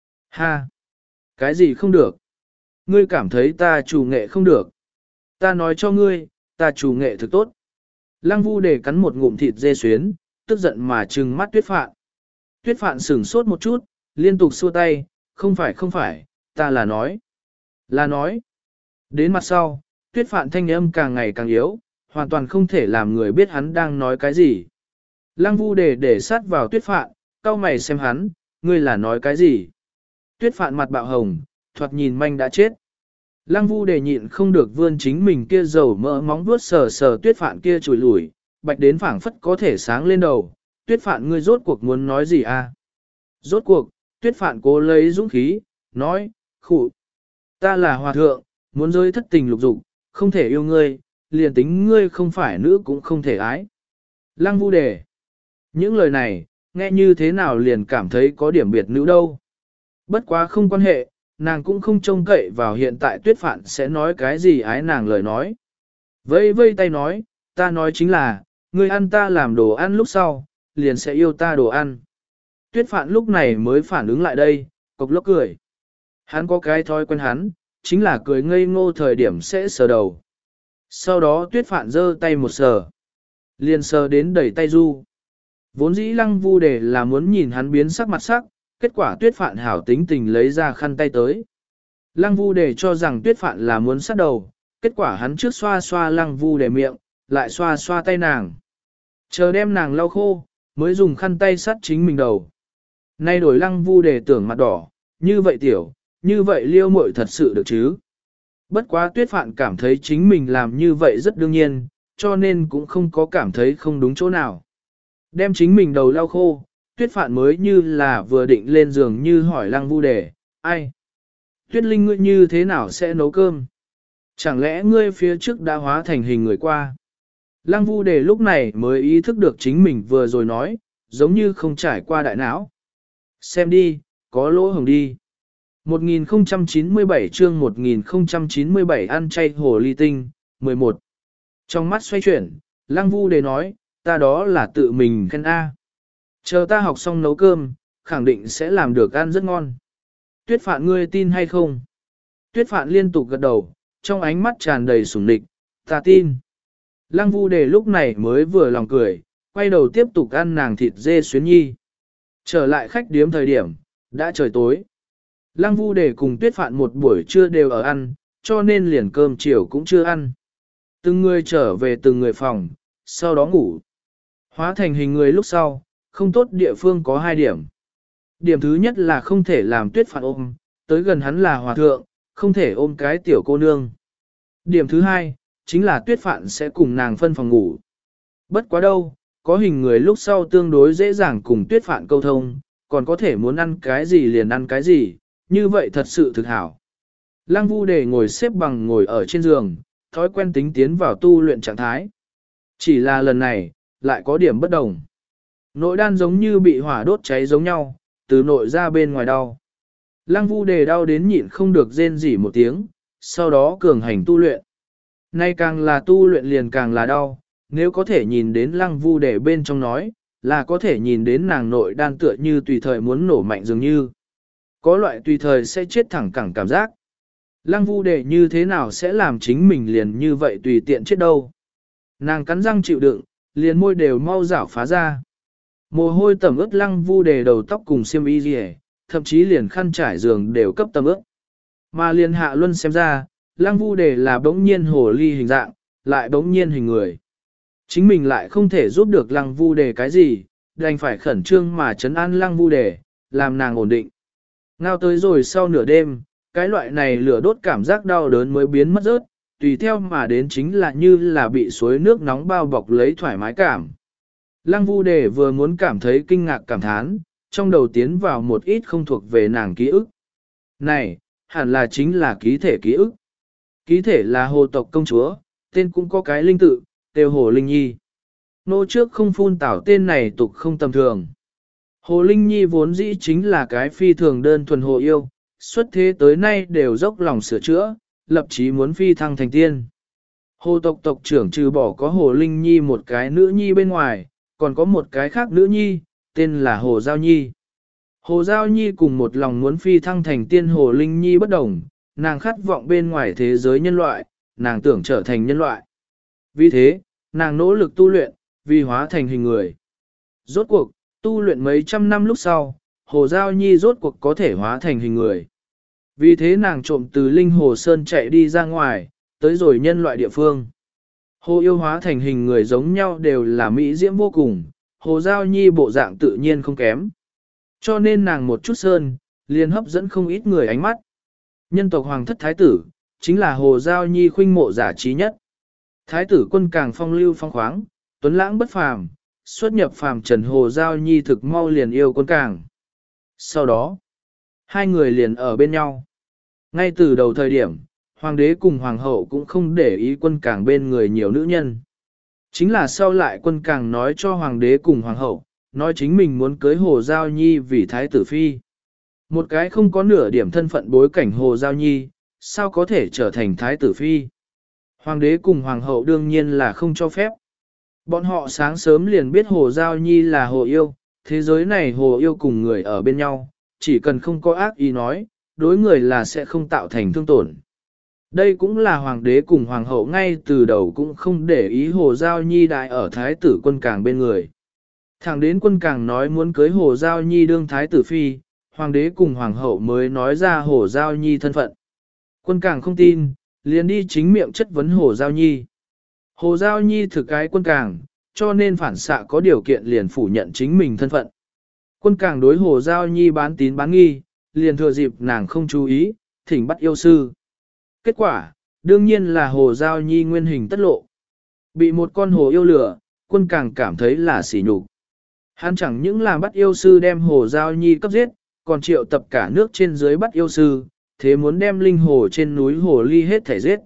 A: Ha, cái gì không được? Ngươi cảm thấy ta chủ nghệ không được. Ta nói cho ngươi, ta chủ nghệ thực tốt. Lăng Vu Đề cắn một ngụm thịt dê xuyến, tức giận mà trừng mắt Tuyết Phạn. Tuyết Phạn sửng sốt một chút, liên tục xua tay, không phải không phải, ta là nói. Là nói. Đến mặt sau, Tuyết Phạn thanh âm càng ngày càng yếu, hoàn toàn không thể làm người biết hắn đang nói cái gì. Lăng Vu Đề để sát vào Tuyết Phạn, cau mày xem hắn, ngươi là nói cái gì. Tuyết Phạn mặt bạo hồng, thoạt nhìn manh đã chết. Lăng Vu Đề nhịn không được vươn chính mình kia dầu mỡ móng vuốt sờ sờ Tuyết Phạn kia chùi lủi, bạch đến phảng phất có thể sáng lên đầu. Tuyết Phạn ngươi rốt cuộc muốn nói gì à? Rốt cuộc, Tuyết Phạn cố lấy dũng khí, nói, khụ, ta là hòa thượng, muốn rơi thất tình lục dục, không thể yêu ngươi, liền tính ngươi không phải nữ cũng không thể ái. Lăng Vu Đề. Những lời này, nghe như thế nào liền cảm thấy có điểm biệt nữ đâu. Bất quá không quan hệ, nàng cũng không trông cậy vào hiện tại Tuyết Phạn sẽ nói cái gì ái nàng lời nói. Vây vây tay nói, ta nói chính là, ngươi ăn ta làm đồ ăn lúc sau, liền sẽ yêu ta đồ ăn. Tuyết Phạn lúc này mới phản ứng lại đây, cộc lốc cười. Hắn có cái thói quen hắn, chính là cười ngây ngô thời điểm sẽ sờ đầu. Sau đó Tuyết Phạn giơ tay một sờ, liền sờ đến đẩy tay du. Vốn dĩ Lăng Vu Đề là muốn nhìn hắn biến sắc mặt sắc, kết quả Tuyết Phạn hảo tính tình lấy ra khăn tay tới. Lăng Vu Đề cho rằng Tuyết Phạn là muốn sát đầu, kết quả hắn trước xoa xoa Lăng Vu Đề miệng, lại xoa xoa tay nàng. Chờ đem nàng lau khô, mới dùng khăn tay sát chính mình đầu. Nay đổi Lăng Vu Đề tưởng mặt đỏ, như vậy tiểu, như vậy liêu muội thật sự được chứ. Bất quá Tuyết Phạn cảm thấy chính mình làm như vậy rất đương nhiên, cho nên cũng không có cảm thấy không đúng chỗ nào. Đem chính mình đầu lau khô, Tuyết Phạn mới như là vừa định lên giường như hỏi Lăng Vu Đề, ai? Tuyết Linh ngươi như thế nào sẽ nấu cơm? Chẳng lẽ ngươi phía trước đã hóa thành hình người qua? Lăng Vu Đề lúc này mới ý thức được chính mình vừa rồi nói, giống như không trải qua đại não. Xem đi, có lỗ hổng đi. một nghìn không trăm chín mươi bảy chương một nghìn không trăm chín mươi bảy ăn chay hồ ly tinh, mười một. Trong mắt xoay chuyển, Lăng Vu Đề nói, ta đó là tự mình khen A. Chờ ta học xong nấu cơm, khẳng định sẽ làm được ăn rất ngon. Tuyết Phạn ngươi tin hay không? Tuyết Phạn liên tục gật đầu, trong ánh mắt tràn đầy sủng nịch, ta tin. Lăng Vu Đề lúc này mới vừa lòng cười, quay đầu tiếp tục ăn nàng thịt dê xuyến nhi. Trở lại khách điếm thời điểm, đã trời tối. Lăng Vu Đề cùng Tuyết Phạn một buổi trưa đều ở ăn, cho nên liền cơm chiều cũng chưa ăn. Từng người trở về từng người phòng, sau đó ngủ. Hóa thành hình người lúc sau, không tốt địa phương có hai điểm. Điểm thứ nhất là không thể làm Tuyết Phạn ôm, tới gần hắn là hòa thượng, không thể ôm cái tiểu cô nương. Điểm thứ hai, chính là Tuyết Phạn sẽ cùng nàng phân phòng ngủ. Bất quá đâu, có hình người lúc sau tương đối dễ dàng cùng Tuyết Phạn câu thông, còn có thể muốn ăn cái gì liền ăn cái gì, như vậy thật sự thực hảo. Lăng Vu Đề ngồi xếp bằng ngồi ở trên giường, thói quen tính tiến vào tu luyện trạng thái. Chỉ là lần này, lại có điểm bất đồng. Nội đan giống như bị hỏa đốt cháy giống nhau, từ nội ra bên ngoài đau. Lăng Vu Đề đau đến nhịn không được rên rỉ một tiếng, sau đó cường hành tu luyện. Nay càng là tu luyện liền càng là đau, nếu có thể nhìn đến Lăng Vu Đề bên trong nói, là có thể nhìn đến nàng nội đan tựa như tùy thời muốn nổ mạnh dường như. Có loại tùy thời sẽ chết thẳng cẳng cảm giác. Lăng Vu Đề như thế nào sẽ làm chính mình liền như vậy tùy tiện chết đâu. Nàng cắn răng chịu đựng, liền môi đều mau rảo phá ra. Mồ hôi tẩm ướt Lăng Vu Đề đầu tóc cùng xiêm y rìa, thậm chí liền khăn trải giường đều cấp tẩm ướt. Mà liền Hạ Luân xem ra, Lăng Vu Đề là bỗng nhiên hồ ly hình dạng, lại bỗng nhiên hình người. Chính mình lại không thể giúp được Lăng Vu Đề cái gì, đành phải khẩn trương mà trấn an Lăng Vu Đề, làm nàng ổn định. Ngao tới rồi sau nửa đêm, cái loại này lửa đốt cảm giác đau đớn mới biến mất rớt, tùy theo mà đến chính là như là bị suối nước nóng bao bọc lấy thoải mái cảm. Lăng Vu Đề vừa muốn cảm thấy kinh ngạc cảm thán, trong đầu tiến vào một ít không thuộc về nàng ký ức. Này, hẳn là chính là ký thể ký ức. Ký thể là hồ tộc công chúa, tên cũng có cái linh tự, tiêu Hồ Linh Nhi. Nô trước không phun tảo tên này tục không tầm thường. Hồ Linh Nhi vốn dĩ chính là cái phi thường đơn thuần hồ yêu, xuất thế tới nay đều dốc lòng sửa chữa, lập chí muốn phi thăng thành tiên. Hồ tộc tộc trưởng trừ bỏ có Hồ Linh Nhi một cái nữ nhi bên ngoài, còn có một cái khác nữ nhi, tên là Hồ Giao Nhi. Hồ Giao Nhi cùng một lòng muốn phi thăng thành tiên Hồ Linh Nhi bất đồng, nàng khát vọng bên ngoài thế giới nhân loại, nàng tưởng trở thành nhân loại. Vì thế, nàng nỗ lực tu luyện, vì hóa thành hình người. Rốt cuộc, tu luyện mấy trăm năm lúc sau, Hồ Giao Nhi rốt cuộc có thể hóa thành hình người. Vì thế nàng trộm từ Linh Hồ Sơn chạy đi ra ngoài, tới rồi nhân loại địa phương. Hồ yêu hóa thành hình người giống nhau đều là mỹ diễm vô cùng, Hồ Giao Nhi bộ dạng tự nhiên không kém. Cho nên nàng một chút sơn, liền hấp dẫn không ít người ánh mắt. Nhân tộc hoàng thất thái tử, chính là Hồ Giao Nhi khuynh mộ giả trí nhất. Thái tử quân càng phong lưu phong khoáng, tuấn lãng bất phàm, xuất nhập phàm trần Hồ Giao Nhi thực mau liền yêu quân càng. Sau đó, hai người liền ở bên nhau. Ngay từ đầu thời điểm, Hoàng đế cùng hoàng hậu cũng không để ý quân càng bên người nhiều nữ nhân. Chính là sau lại quân càng nói cho hoàng đế cùng hoàng hậu, nói chính mình muốn cưới Hồ Giao Nhi vì thái tử phi. Một cái không có nửa điểm thân phận bối cảnh Hồ Giao Nhi, sao có thể trở thành thái tử phi. Hoàng đế cùng hoàng hậu đương nhiên là không cho phép. Bọn họ sáng sớm liền biết Hồ Giao Nhi là Hồ Yêu, thế giới này Hồ Yêu cùng người ở bên nhau, chỉ cần không có ác ý nói, đối người là sẽ không tạo thành thương tổn. Đây cũng là hoàng đế cùng hoàng hậu ngay từ đầu cũng không để ý Hồ Giao Nhi đại ở thái tử quân càng bên người. Thẳng đến quân càng nói muốn cưới Hồ Giao Nhi đương thái tử phi, hoàng đế cùng hoàng hậu mới nói ra Hồ Giao Nhi thân phận. Quân càng không tin, liền đi chính miệng chất vấn Hồ Giao Nhi. Hồ Giao Nhi thực cái quân càng, cho nên phản xạ có điều kiện liền phủ nhận chính mình thân phận. Quân càng đối Hồ Giao Nhi bán tín bán nghi, liền thừa dịp nàng không chú ý, thỉnh bắt yêu sư. Kết quả, đương nhiên là Hồ Giao Nhi nguyên hình tất lộ. Bị một con hồ yêu lửa, quân càng cảm thấy là sỉ nhục. Hắn chẳng những làm bắt yêu sư đem Hồ Giao Nhi cấp giết, còn triệu tập cả nước trên dưới bắt yêu sư, thế muốn đem linh hồ trên núi hồ ly hết thể giết.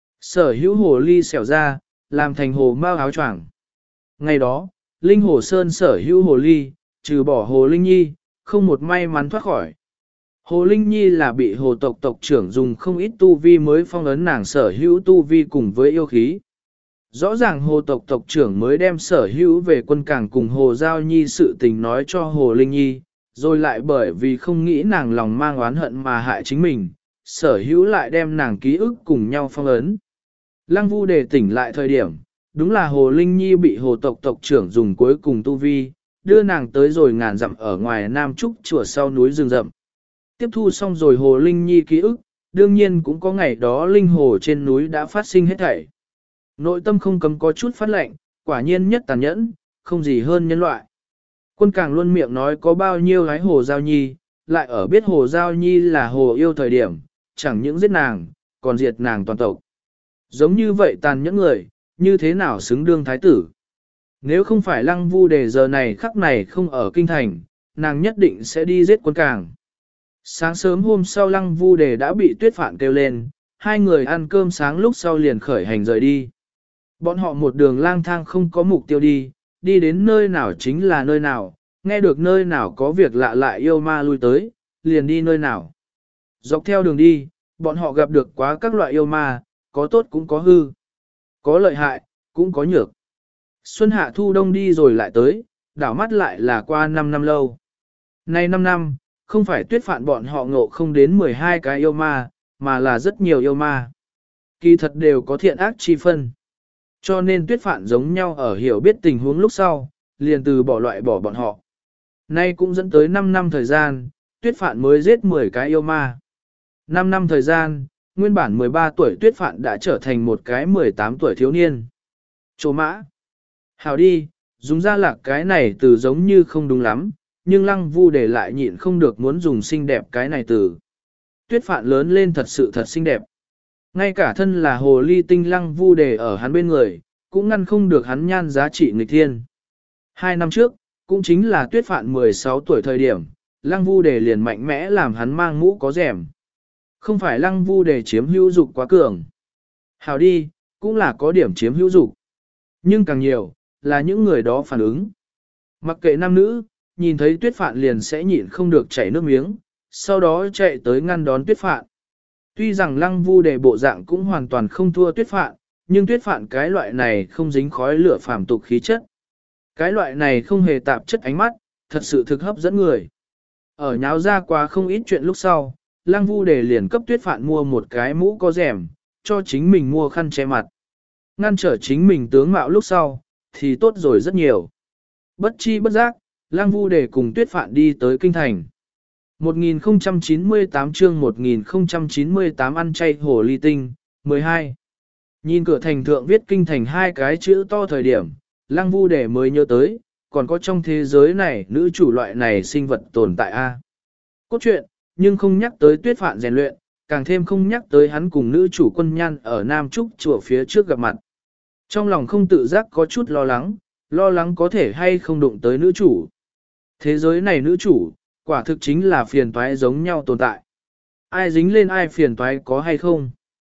A: Sở hữu hồ ly xẻo ra, làm thành hồ mao áo choàng. Ngày đó, linh hồ sơn sở hữu hồ ly, trừ bỏ hồ linh nhi, không một may mắn thoát khỏi. Hồ Linh Nhi là bị hồ tộc tộc trưởng dùng không ít tu vi mới phong ấn nàng sở hữu tu vi cùng với yêu khí. Rõ ràng hồ tộc tộc trưởng mới đem sở hữu về quân cảng cùng hồ giao nhi sự tình nói cho hồ Linh Nhi, rồi lại bởi vì không nghĩ nàng lòng mang oán hận mà hại chính mình, sở hữu lại đem nàng ký ức cùng nhau phong ấn. Lăng Vu đề tỉnh lại thời điểm, đúng là hồ Linh Nhi bị hồ tộc tộc trưởng dùng cuối cùng tu vi, đưa nàng tới rồi ngàn dặm ở ngoài Nam Trúc chùa sau núi rừng rậm. Tiếp thu xong rồi Hồ Linh Nhi ký ức, đương nhiên cũng có ngày đó linh hồ trên núi đã phát sinh hết thảy. Nội tâm không cấm có chút phát lệnh, quả nhiên nhất tàn nhẫn, không gì hơn nhân loại. Quân càng luôn miệng nói có bao nhiêu gái Hồ Giao Nhi, lại ở biết Hồ Giao Nhi là Hồ yêu thời điểm, chẳng những giết nàng, còn diệt nàng toàn tộc. Giống như vậy tàn nhẫn người, như thế nào xứng đương thái tử. Nếu không phải Lăng Vu đề giờ này khắc này không ở kinh thành, nàng nhất định sẽ đi giết quân càng. Sáng sớm hôm sau Lăng Vu đề đã bị Tuyết Phạn kêu lên, hai người ăn cơm sáng lúc sau liền khởi hành rời đi. Bọn họ một đường lang thang không có mục tiêu đi, đi đến nơi nào chính là nơi nào, nghe được nơi nào có việc lạ lại yêu ma lui tới, liền đi nơi nào. Dọc theo đường đi, bọn họ gặp được quá các loại yêu ma, có tốt cũng có hư, có lợi hại, cũng có nhược. Xuân hạ thu đông đi rồi lại tới, đảo mắt lại là qua năm năm lâu. Nay năm năm, không phải Tuyết Phạn bọn họ ngộ không đến mười hai cái yêu ma, mà là rất nhiều yêu ma. Kỳ thật đều có thiện ác chi phân. Cho nên Tuyết Phạn giống nhau ở hiểu biết tình huống lúc sau, liền từ bỏ loại bỏ bọn họ. Nay cũng dẫn tới năm năm thời gian, Tuyết Phạn mới giết mười cái yêu ma. năm năm thời gian, nguyên bản mười ba tuổi Tuyết Phạn đã trở thành một cái mười tám tuổi thiếu niên. Chô mã. Hào đi, dùng ra lạc cái này từ giống như không đúng lắm, nhưng Lăng Vu để lại nhịn không được muốn dùng xinh đẹp cái này từ. Tuyết Phạn lớn lên thật sự thật xinh đẹp. Ngay cả thân là hồ ly tinh Lăng Vu đề ở hắn bên người, cũng ngăn không được hắn nhan giá trị nghịch thiên. Hai năm trước, cũng chính là Tuyết Phạn mười sáu tuổi thời điểm, Lăng Vu đề liền mạnh mẽ làm hắn mang mũ có rèm. Không phải Lăng Vu đề chiếm hữu dục quá cường. Hào đi, cũng là có điểm chiếm hữu dục. Nhưng càng nhiều, là những người đó phản ứng. Mặc kệ nam nữ, nhìn thấy Tuyết Phạn liền sẽ nhịn không được chảy nước miếng, sau đó chạy tới ngăn đón Tuyết Phạn. Tuy rằng Lăng Vu đề bộ dạng cũng hoàn toàn không thua Tuyết Phạn, nhưng Tuyết Phạn cái loại này không dính khói lửa phàm tục khí chất. Cái loại này không hề tạp chất ánh mắt, thật sự thực hấp dẫn người. Ở nháo ra quá không ít chuyện lúc sau, Lăng Vu đề liền cấp Tuyết Phạn mua một cái mũ có rèm, cho chính mình mua khăn che mặt. Ngăn trở chính mình tướng mạo lúc sau, thì tốt rồi rất nhiều. Bất chi bất giác, Lăng Vu đề cùng Tuyết Phạn đi tới kinh thành. một nghìn không trăm chín mươi tám chương một nghìn không trăm chín mươi tám ăn chay hồ ly tinh, mười hai. Nhìn cửa thành thượng viết kinh thành hai cái chữ to thời điểm, Lăng Vu đề mới nhớ tới, còn có trong thế giới này nữ chủ loại này sinh vật tồn tại a. Cốt truyện, nhưng không nhắc tới Tuyết Phạn rèn luyện, càng thêm không nhắc tới hắn cùng nữ chủ Quân Nhan ở Nam Trúc chùa phía trước gặp mặt. Trong lòng không tự giác có chút lo lắng, lo lắng có thể hay không đụng tới nữ chủ. Thế giới này nữ chủ, quả thực chính là phiền toái giống nhau tồn tại. Ai dính lên ai phiền toái có hay không?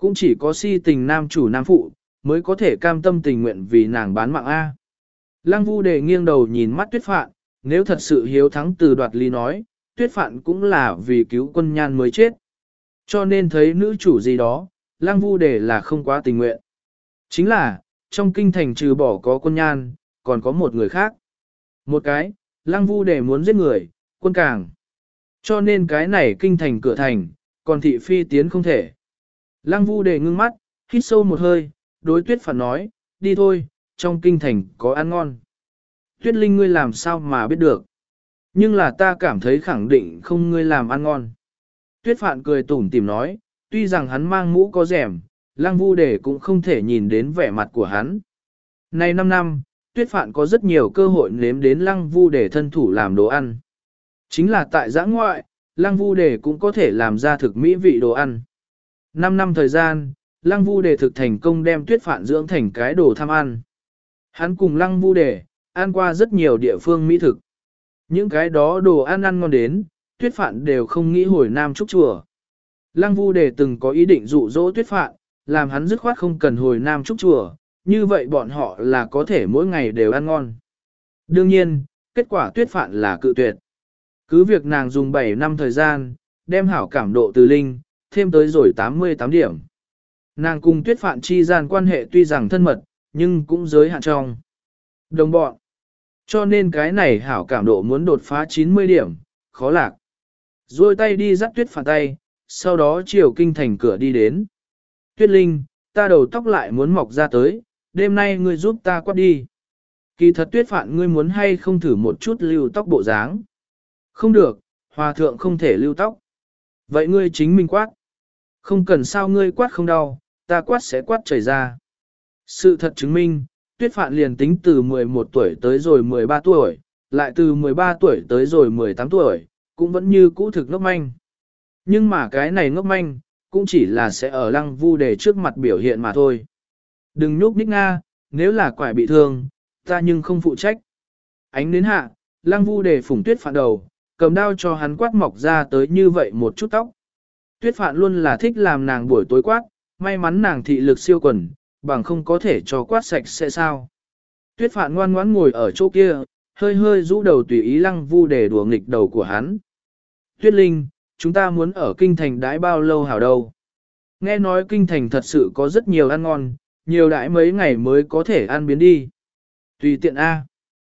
A: Cũng chỉ có si tình nam chủ nam phụ, mới có thể cam tâm tình nguyện vì nàng bán mạng A. Lăng Vu Đề nghiêng đầu nhìn mắt Tuyết Phạn, nếu thật sự hiếu thắng từ đoạt lý nói, Tuyết Phạn cũng là vì cứu quân nhan mới chết. Cho nên thấy nữ chủ gì đó, Lăng Vu Đề là không quá tình nguyện. Chính là, trong kinh thành trừ bỏ có quân nhan, còn có một người khác. Một cái, Lăng Vu Đề muốn giết người, quân càng. Cho nên cái này kinh thành cửa thành, còn thị phi tiến không thể. Lăng Vu Đề ngưng mắt, hít sâu một hơi, đối Tuyết Phạn nói, đi thôi, trong kinh thành có ăn ngon. Tuyết Linh ngươi làm sao mà biết được. Nhưng là ta cảm thấy khẳng định không ngươi làm ăn ngon. Tuyết Phạn cười tủm tỉm nói, tuy rằng hắn mang mũ có rèm, Lăng Vu Đề cũng không thể nhìn đến vẻ mặt của hắn. Này năm năm, Tuyết Phạn có rất nhiều cơ hội nếm đến Lăng Vu Đề thân thủ làm đồ ăn. Chính là tại giã ngoại, Lăng Vu Đề cũng có thể làm ra thực mỹ vị đồ ăn. Năm năm thời gian, Lăng Vu Đề thực thành công đem Tuyết Phạn dưỡng thành cái đồ tham ăn. Hắn cùng Lăng Vu Đề, ăn qua rất nhiều địa phương mỹ thực. Những cái đó đồ ăn ăn ngon đến, Tuyết Phạn đều không nghĩ hồi Nam Trúc Chùa. Lăng Vu Đề từng có ý định dụ dỗ Tuyết Phạn, làm hắn dứt khoát không cần hồi Nam Trúc Chùa, như vậy bọn họ là có thể mỗi ngày đều ăn ngon. Đương nhiên, kết quả Tuyết Phạn là cự tuyệt. Cứ việc nàng dùng bảy năm thời gian, đem hảo cảm độ từ linh, thêm tới rồi tám mươi tám điểm. Nàng cùng Tuyết Phạn chi gian quan hệ tuy rằng thân mật, nhưng cũng giới hạn trong. Đồng bọn. Cho nên cái này hảo cảm độ muốn đột phá chín mươi điểm, khó lạc. Rồi tay đi dắt Tuyết Phạn tay, sau đó chiều kinh thành cửa đi đến. Tuyết Linh, ta đầu tóc lại muốn mọc ra tới, đêm nay ngươi giúp ta quát đi. Kỳ thật Tuyết Phạn ngươi muốn hay không thử một chút lưu tóc bộ dáng. Không được, hòa thượng không thể lưu tóc. Vậy ngươi chính mình quát. Không cần sao ngươi quát không đau, ta quát sẽ quát chảy ra. Sự thật chứng minh, Tuyết Phạn liền tính từ mười một tuổi tới rồi mười ba tuổi, lại từ mười ba tuổi tới rồi mười tám tuổi, cũng vẫn như cũ thực ngốc manh. Nhưng mà cái này ngốc manh, cũng chỉ là sẽ ở Lăng Vu Đề trước mặt biểu hiện mà thôi. Đừng nhúc nhích nga, nếu là quải bị thương, ta nhưng không phụ trách. Ánh đến hạ, Lăng Vu Đề phủng Tuyết Phạn đầu, cầm đao cho hắn quát mọc ra tới như vậy một chút tóc. Tuyết Phạn luôn là thích làm nàng buổi tối quát, may mắn nàng thị lực siêu quần, bằng không có thể cho quát sạch sẽ sao. Tuyết Phạn ngoan ngoãn ngồi ở chỗ kia, hơi hơi rũ đầu tùy ý Lăng Vu Đề đùa nghịch đầu của hắn. Tuyết Linh, chúng ta muốn ở kinh thành đãi bao lâu hảo đâu. Nghe nói kinh thành thật sự có rất nhiều ăn ngon, nhiều đãi mấy ngày mới có thể ăn biến đi. Tùy tiện A.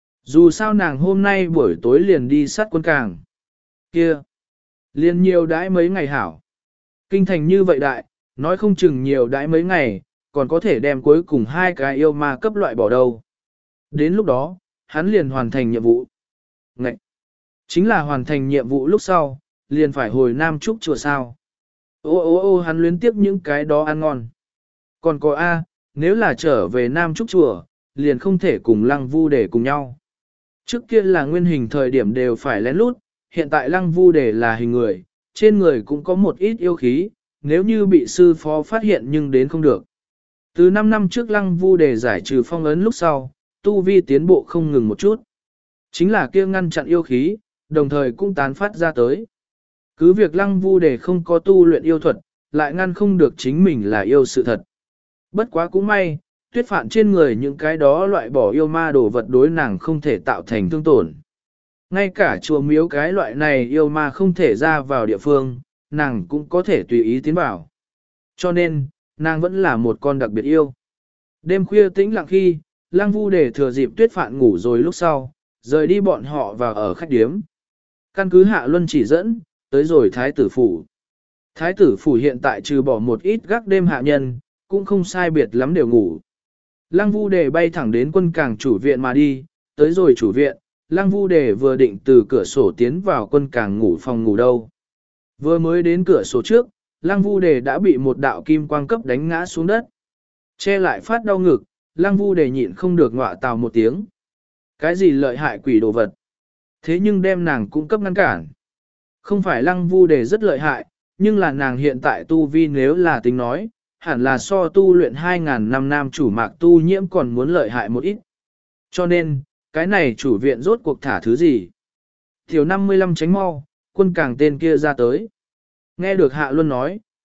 A: Dù sao nàng hôm nay buổi tối liền đi sát quân càng. Kia. Liền nhiều đãi mấy ngày hảo. Kinh thành như vậy đại, nói không chừng nhiều đãi mấy ngày, còn có thể đem cuối cùng hai cái yêu ma cấp loại bỏ đầu. Đến lúc đó, hắn liền hoàn thành nhiệm vụ. Ngậy! Chính là hoàn thành nhiệm vụ lúc sau, liền phải hồi Nam Trúc Chùa sao. Ô ô ô hắn luyến tiếp những cái đó ăn ngon. Còn có A, nếu là trở về Nam Trúc Chùa, liền không thể cùng Lăng Vu Đề cùng nhau. Trước kia là nguyên hình thời điểm đều phải lén lút, hiện tại Lăng Vu Đề là hình người, trên người cũng có một ít yêu khí, nếu như bị sư phó phát hiện nhưng đến không được. Từ năm năm trước Lăng Vu Đề giải trừ phong ấn lúc sau, tu vi tiến bộ không ngừng một chút. Chính là kia ngăn chặn yêu khí, đồng thời cũng tán phát ra tới. Cứ việc Lăng Vu Đề không có tu luyện yêu thuật, lại ngăn không được chính mình là yêu sự thật. Bất quá cũng may, Tuyết Phạn trên người những cái đó loại bỏ yêu ma đồ vật đối nàng không thể tạo thành thương tổn. Ngay cả chùa miếu cái loại này yêu ma không thể ra vào địa phương, nàng cũng có thể tùy ý tiến vào. Cho nên, nàng vẫn là một con đặc biệt yêu. Đêm khuya tĩnh lặng khi, Lăng Vu Đề thừa dịp Tuyết Phạn ngủ rồi lúc sau, rời đi bọn họ vào ở khách điếm. Căn cứ Hạ Luân chỉ dẫn, tới rồi Thái tử phủ. Thái tử phủ hiện tại trừ bỏ một ít gác đêm hạ nhân, cũng không sai biệt lắm đều ngủ. Lăng Vu Đề bay thẳng đến quân cảng chủ viện mà đi, tới rồi chủ viện, Lăng Vu Đề vừa định từ cửa sổ tiến vào quân cảng ngủ phòng ngủ đâu. Vừa mới đến cửa sổ trước, Lăng Vu Đề đã bị một đạo kim quang cấp đánh ngã xuống đất. Che lại phát đau ngực, Lăng Vu Đề nhịn không được ngọa tào một tiếng. Cái gì lợi hại quỷ đồ vật? Thế nhưng đem nàng cũng cấp ngăn cản. Không phải Lăng Vu Đề rất lợi hại, nhưng là nàng hiện tại tu vi nếu là tính nói, hẳn là so tu luyện hai ngàn năm nam chủ mạc tu nhiễm còn muốn lợi hại một ít. Cho nên, cái này chủ viện rốt cuộc thả thứ gì? Thiếu năm mươi lăm tránh mau, quân càng tên kia ra tới. Nghe được Hạ Luân nói,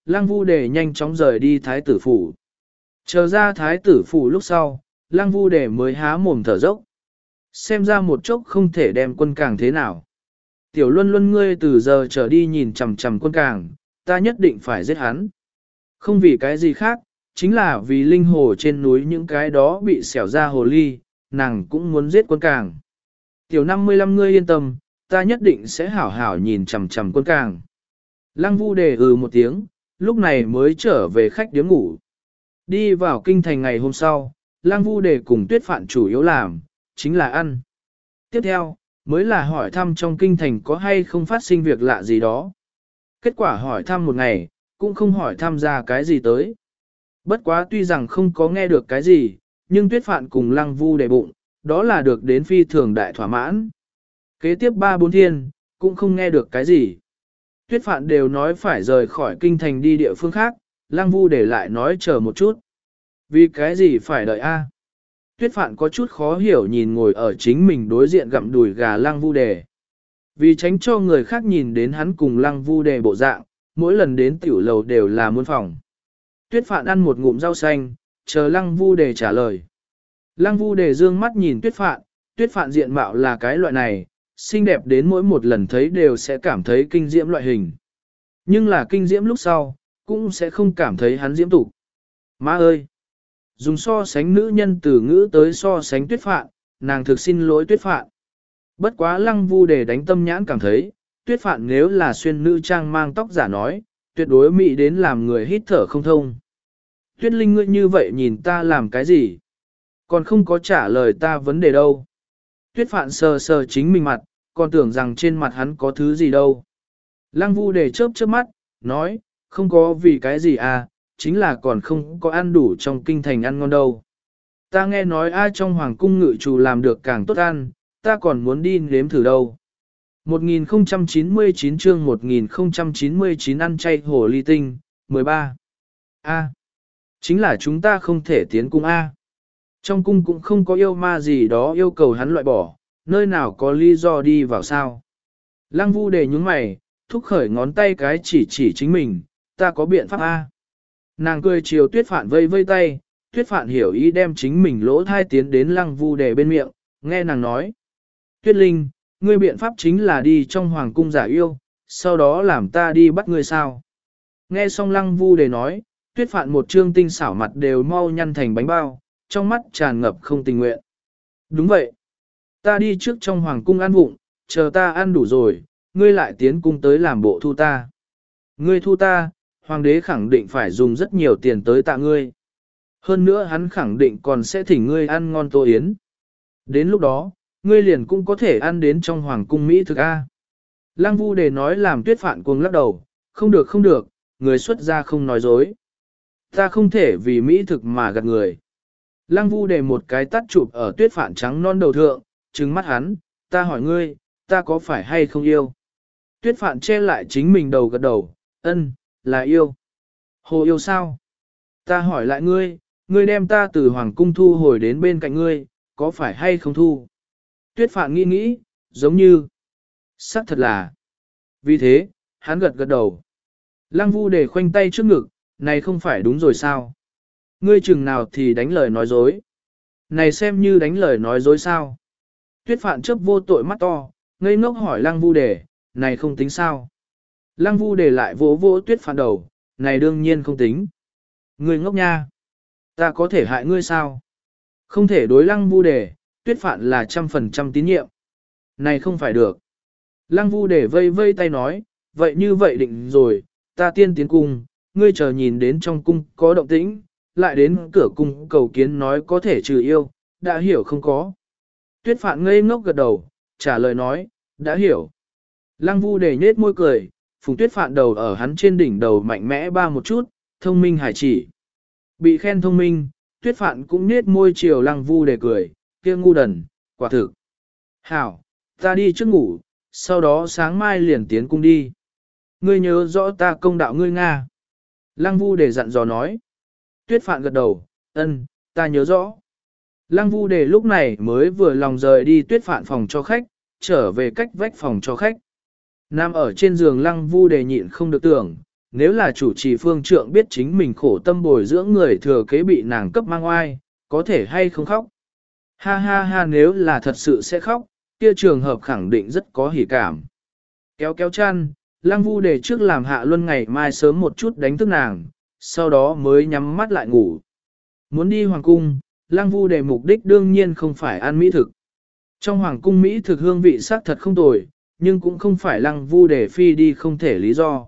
A: Lăng Vu Đề nhanh chóng rời đi thái tử phủ. Chờ ra thái tử phủ lúc sau, Lăng Vu Đề mới há mồm thở dốc. Xem ra một chốc không thể đem quân càng thế nào. Tiểu Luân Luân ngươi từ giờ trở đi nhìn chằm chằm quân càng, ta nhất định phải giết hắn. Không vì cái gì khác, chính là vì linh hồ trên núi những cái đó bị xẻo ra hồ ly, nàng cũng muốn giết quân càng. Tiểu năm mươi lăm ngươi yên tâm, ta nhất định sẽ hảo hảo nhìn chằm chằm quân càng. Lăng Vu Đề ừ một tiếng, lúc này mới trở về khách điếm ngủ. Đi vào kinh thành ngày hôm sau, Lăng Vu Đề cùng Tuyết Phạn chủ yếu làm, chính là ăn. Tiếp theo, mới là hỏi thăm trong kinh thành có hay không phát sinh việc lạ gì đó. Kết quả hỏi thăm một ngày, cũng không hỏi thăm ra cái gì tới. Bất quá tuy rằng không có nghe được cái gì, nhưng Tuyết Phạn cùng Lăng Vu Đề bụng, đó là được đến phi thường đại thỏa mãn. Kế tiếp ba bốn thiên, cũng không nghe được cái gì. Tuyết Phạn đều nói phải rời khỏi kinh thành đi địa phương khác, Lăng Vu Đề lại nói chờ một chút. Vì cái gì phải đợi a? Tuyết Phạn có chút khó hiểu nhìn ngồi ở chính mình đối diện gặm đùi gà Lăng Vu Đề. Vì tránh cho người khác nhìn đến hắn cùng Lăng Vu Đề bộ dạng, mỗi lần đến tiểu lầu đều là muôn phòng. Tuyết Phạn ăn một ngụm rau xanh, chờ Lăng Vu Đề trả lời. Lăng Vu Đề dương mắt nhìn Tuyết Phạn, Tuyết Phạn diện mạo là cái loại này, xinh đẹp đến mỗi một lần thấy đều sẽ cảm thấy kinh diễm loại hình. Nhưng là kinh diễm lúc sau, cũng sẽ không cảm thấy hắn diễm tục. Má ơi! Dùng so sánh nữ nhân từ ngữ tới so sánh Tuyết Phạn, nàng thực xin lỗi Tuyết Phạn. Bất quá Lăng Vu Đề đánh tâm nhãn cảm thấy, Tuyết Phạn nếu là xuyên nữ trang mang tóc giả nói, tuyệt đối mỹ đến làm người hít thở không thông. Tuyết Linh ngươi như vậy nhìn ta làm cái gì? Còn không có trả lời ta vấn đề đâu. Tuyết Phạn sờ sờ chính mình mặt, còn tưởng rằng trên mặt hắn có thứ gì đâu. Lăng Vu Đề chớp chớp mắt, nói, không có vì cái gì à, chính là còn không có ăn đủ trong kinh thành ăn ngon đâu. Ta nghe nói ai trong hoàng cung ngự chủ làm được càng tốt ăn, ta còn muốn đi nếm thử đâu. một nghìn không trăm chín mươi chín chương một nghìn không trăm chín mươi chín ăn chay hồ ly tinh, mười ba. A. Chính là chúng ta không thể tiến cung A. Trong cung cũng không có yêu ma gì đó yêu cầu hắn loại bỏ, nơi nào có lý do đi vào sao. Lăng Vu Đề nhúng mày, thúc khởi ngón tay cái chỉ chỉ chính mình, ta có biện pháp A. Nàng cười chiều Tuyết Phạn vây vây tay, Tuyết Phạn hiểu ý đem chính mình lỗ thai tiến đến Lăng Vu Đề bên miệng, nghe nàng nói. Tuyết Linh, ngươi biện pháp chính là đi trong hoàng cung giả yêu, sau đó làm ta đi bắt ngươi sao. Nghe xong Lăng Vu Đề nói, Tuyết Phạn một trương tinh xảo mặt đều mau nhăn thành bánh bao, trong mắt tràn ngập không tình nguyện. Đúng vậy. Ta đi trước trong hoàng cung ăn vụng, chờ ta ăn đủ rồi, ngươi lại tiến cung tới làm bộ thu ta. Ngươi thu ta, hoàng đế khẳng định phải dùng rất nhiều tiền tới tạ ngươi. Hơn nữa hắn khẳng định còn sẽ thỉnh ngươi ăn ngon tô yến. Đến lúc đó, ngươi liền cũng có thể ăn đến trong hoàng cung Mỹ thực A. Lăng Vu Đề nói làm Tuyết Phạn cuồng lắc đầu, không được không được, người xuất gia không nói dối. Ta không thể vì Mỹ thực mà gạt người. Lăng Vu Đề một cái tắt chụp ở Tuyết Phạn trắng non đầu thượng, trừng mắt hắn, ta hỏi ngươi, ta có phải hay không yêu? Tuyết Phạn che lại chính mình đầu gật đầu, ân, là yêu. Hồ yêu sao? Ta hỏi lại ngươi, ngươi đem ta từ hoàng cung thu hồi đến bên cạnh ngươi, có phải hay không thu? Tuyết Phạn nghĩ nghĩ, giống như, xác thật là. Vì thế, hắn gật gật đầu. Lăng Vu Đề khoanh tay trước ngực, này không phải đúng rồi sao? Ngươi chừng nào thì đánh lời nói dối. Này xem như đánh lời nói dối sao? Tuyết Phạn chớp vô tội mắt to, ngây ngốc hỏi Lăng Vu Đề, này không tính sao? Lăng Vu Đề lại vỗ vỗ Tuyết Phạn đầu, này đương nhiên không tính. Ngươi ngốc nha. Ta có thể hại ngươi sao? Không thể đối Lăng Vu Đề, Tuyết Phạn là trăm phần trăm tín nhiệm. Này không phải được. Lăng Vu Đề vây vây tay nói, vậy như vậy định rồi, ta tiên tiến cung, ngươi chờ nhìn đến trong cung có động tĩnh, lại đến cửa cung cầu kiến nói có thể trừ yêu, đã hiểu không có. Tuyết Phạn ngây ngốc gật đầu, trả lời nói, đã hiểu. Lăng Vu Đề nhếch môi cười, Phùng Tuyết Phạn đầu ở hắn trên đỉnh đầu mạnh mẽ ba một chút, thông minh hải chỉ. Bị khen thông minh, Tuyết Phạn cũng nhếch môi chiều Lăng Vu Đề cười, kia ngu đần, quả thực. Hảo, ta đi trước ngủ, sau đó sáng mai liền tiến cung đi. Ngươi nhớ rõ ta công đạo ngươi Nga. Lăng Vu Đề dặn dò nói. Tuyết Phạn gật đầu, ân, ta nhớ rõ. Lăng Vu Đề lúc này mới vừa lòng rời đi Tuyết Phạn phòng cho khách, trở về cách vách phòng cho khách. Nam ở trên giường Lăng Vu Đề nhịn không được tưởng, nếu là chủ trì phương trượng biết chính mình khổ tâm bồi dưỡng người thừa kế bị nàng cấp mang oai, có thể hay không khóc. Ha ha ha, nếu là thật sự sẽ khóc, kia trường hợp khẳng định rất có hỉ cảm. Kéo kéo chăn, Lăng Vu Đề trước làm Hạ Luân ngày mai sớm một chút đánh thức nàng, sau đó mới nhắm mắt lại ngủ. Muốn đi hoàng cung, Lăng Vu Đề mục đích đương nhiên không phải ăn mỹ thực. Trong hoàng cung mỹ thực hương vị sắc thật không tồi, nhưng cũng không phải Lăng Vu Đề phi đi không thể lý do.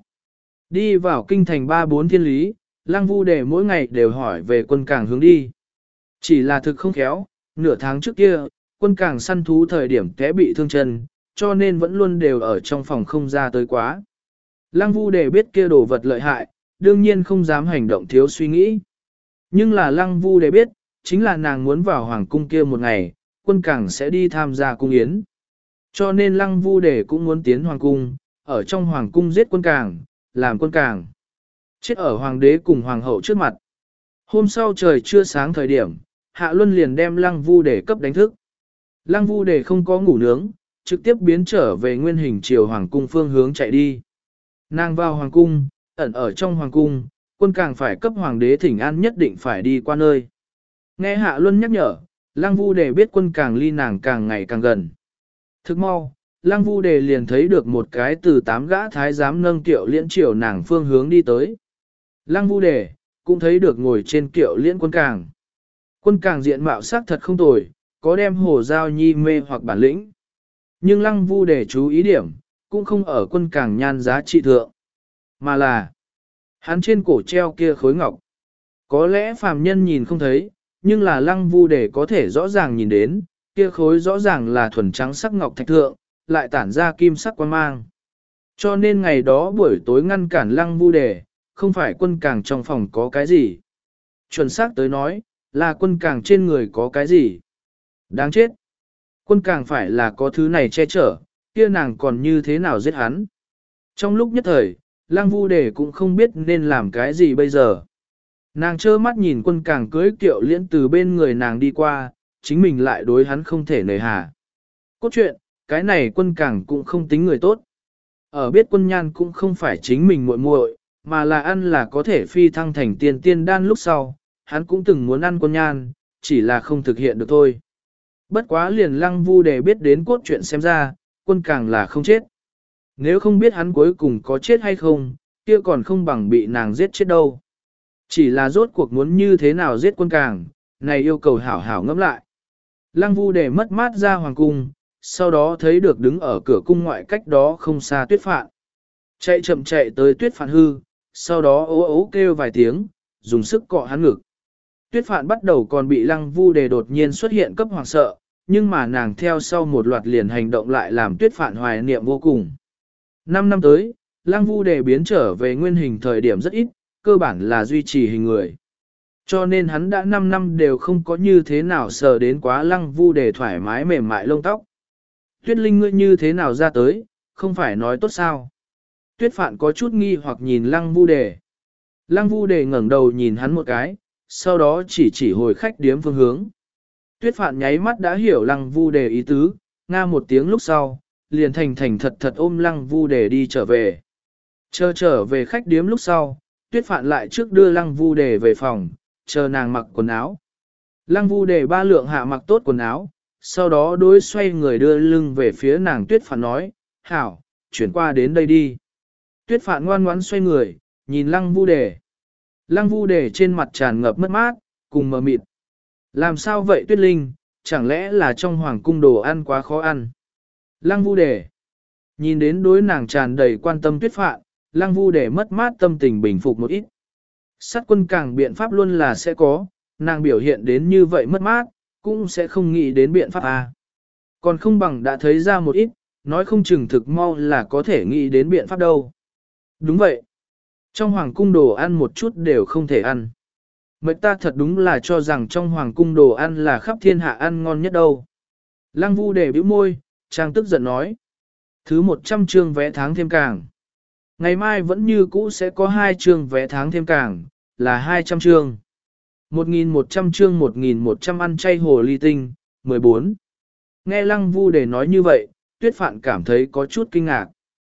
A: Đi vào kinh thành ba bốn thiên lý, Lăng Vu Đề mỗi ngày đều hỏi về quân cảng hướng đi. Chỉ là thực không khéo, nửa tháng trước kia, quân cảng săn thú thời điểm té bị thương chân, cho nên vẫn luôn đều ở trong phòng không ra tới quá. Lăng Vu Đề biết kia đồ vật lợi hại, đương nhiên không dám hành động thiếu suy nghĩ. Nhưng là Lăng Vu Đề biết, chính là nàng muốn vào hoàng cung kia một ngày, quân cảng sẽ đi tham gia cung yến. Cho nên Lăng Vu Đề cũng muốn tiến hoàng cung, ở trong hoàng cung giết quân cảng, làm quân cảng. Chết ở hoàng đế cùng hoàng hậu trước mặt. Hôm sau trời chưa sáng thời điểm, Hạ Luân liền đem Lăng Vu Đề cấp đánh thức. Lăng Vu Đề không có ngủ nướng, trực tiếp biến trở về nguyên hình chiều hoàng cung phương hướng chạy đi. Nàng vào hoàng cung, ẩn ở trong hoàng cung, quân càng phải cấp hoàng đế thỉnh an nhất định phải đi qua nơi. Nghe Hạ Luân nhắc nhở, Lăng Vu Đề biết quân càng ly nàng càng ngày càng gần. Thức mau, Lăng Vu Đề liền thấy được một cái từ tám gã thái giám nâng kiệu liễn chiều nàng phương hướng đi tới. Lăng Vu Đề cũng thấy được ngồi trên kiệu liễn quân càng. Quân càng diện mạo sắc thật không tồi, có đem hồ giao nhi mê hoặc bản lĩnh. Nhưng Lăng Vu Đề chú ý điểm, cũng không ở quân càng nhan giá trị thượng, mà là hắn trên cổ treo kia khối ngọc. Có lẽ phàm nhân nhìn không thấy, nhưng là Lăng Vu Đề có thể rõ ràng nhìn đến, kia khối rõ ràng là thuần trắng sắc ngọc thạch thượng, lại tản ra kim sắc quan mang. Cho nên ngày đó buổi tối ngăn cản Lăng Vu Đề, không phải quân càng trong phòng có cái gì. Chuẩn xác tới nói, là quân càng trên người có cái gì. Đáng chết. Quân càng phải là có thứ này che chở, kia nàng còn như thế nào giết hắn. Trong lúc nhất thời, Lăng Vu Đề cũng không biết nên làm cái gì bây giờ. Nàng trơ mắt nhìn quân càng cưới kiệu liễn từ bên người nàng đi qua, chính mình lại đối hắn không thể nề hà. Cốt truyện, cái này quân càng cũng không tính người tốt. Ở biết quân nhan cũng không phải chính mình muội muội, mà là ăn là có thể phi thăng thành tiên tiên đan lúc sau, hắn cũng từng muốn ăn quân nhan, chỉ là không thực hiện được thôi. Bất quá liền Lăng Vu Đề biết đến cốt truyện xem ra, quân càng là không chết. Nếu không biết hắn cuối cùng có chết hay không, kia còn không bằng bị nàng giết chết đâu. Chỉ là rốt cuộc muốn như thế nào giết quân càng, này yêu cầu hảo hảo ngẫm lại. Lăng Vu Đề mất mát ra hoàng cung, sau đó thấy được đứng ở cửa cung ngoại cách đó không xa Tuyết Phạn. Chạy chậm chạy tới Tuyết Phạn hư, sau đó ố ố kêu vài tiếng, dùng sức cọ hắn ngực. Tuyết Phạn bắt đầu còn bị Lăng Vu Đề đột nhiên xuất hiện cấp hoàng sợ, nhưng mà nàng theo sau một loạt liền hành động lại làm Tuyết Phạn hoài niệm vô cùng. Năm năm tới, Lăng Vu Đề biến trở về nguyên hình thời điểm rất ít, cơ bản là duy trì hình người. Cho nên hắn đã năm năm đều không có như thế nào sờ đến quá Lăng Vu Đề thoải mái mềm mại lông tóc. Tuyết Linh ngươi như thế nào ra tới, không phải nói tốt sao? Tuyết Phạn có chút nghi hoặc nhìn Lăng Vu Đề. Lăng Vu Đề ngẩng đầu nhìn hắn một cái, sau đó chỉ chỉ hồi khách điếm phương hướng. Tuyết Phạn nháy mắt đã hiểu Lăng Vu Đề ý tứ, nga một tiếng lúc sau, liền thành thành thật thật ôm Lăng Vu Đề đi trở về. Chờ trở về khách điếm lúc sau, Tuyết Phạn lại trước đưa Lăng Vu Đề về phòng, chờ nàng mặc quần áo. Lăng Vu Đề ba lượng hạ mặc tốt quần áo, sau đó đối xoay người đưa lưng về phía nàng. Tuyết Phạn nói, hảo, chuyển qua đến đây đi. Tuyết Phạn ngoan ngoãn xoay người, nhìn Lăng Vu Đề. Lăng Vu Đề trên mặt tràn ngập mất mát, cùng mờ mịt. Làm sao vậy Tuyết Linh, chẳng lẽ là trong hoàng cung đồ ăn quá khó ăn? Lăng Vu Đề. Nhìn đến đối nàng tràn đầy quan tâm Tuyết Phạn, Lăng Vu Đề mất mát tâm tình bình phục một ít. Sát quân càng biện pháp luôn là sẽ có, nàng biểu hiện đến như vậy mất mát, cũng sẽ không nghĩ đến biện pháp à. Còn không bằng đã thấy ra một ít, nói không chừng thực mau là có thể nghĩ đến biện pháp đâu. Đúng vậy. Trong hoàng cung đồ ăn một chút đều không thể ăn. Mệnh ta thật đúng là cho rằng trong hoàng cung đồ ăn là khắp thiên hạ ăn ngon nhất đâu. Lăng Vu Đề bĩu môi, trang tức giận nói. Thứ một trăm chương vé tháng thêm càng. Ngày mai vẫn như cũ sẽ có hai chương vé tháng thêm càng, là hai trăm chương. một nghìn một trăm chương một nghìn một trăm ăn chay hồ ly tinh, mười bốn. Nghe Lăng Vu Đề nói như vậy, Tuyết Phạn cảm thấy có chút kinh ngạc.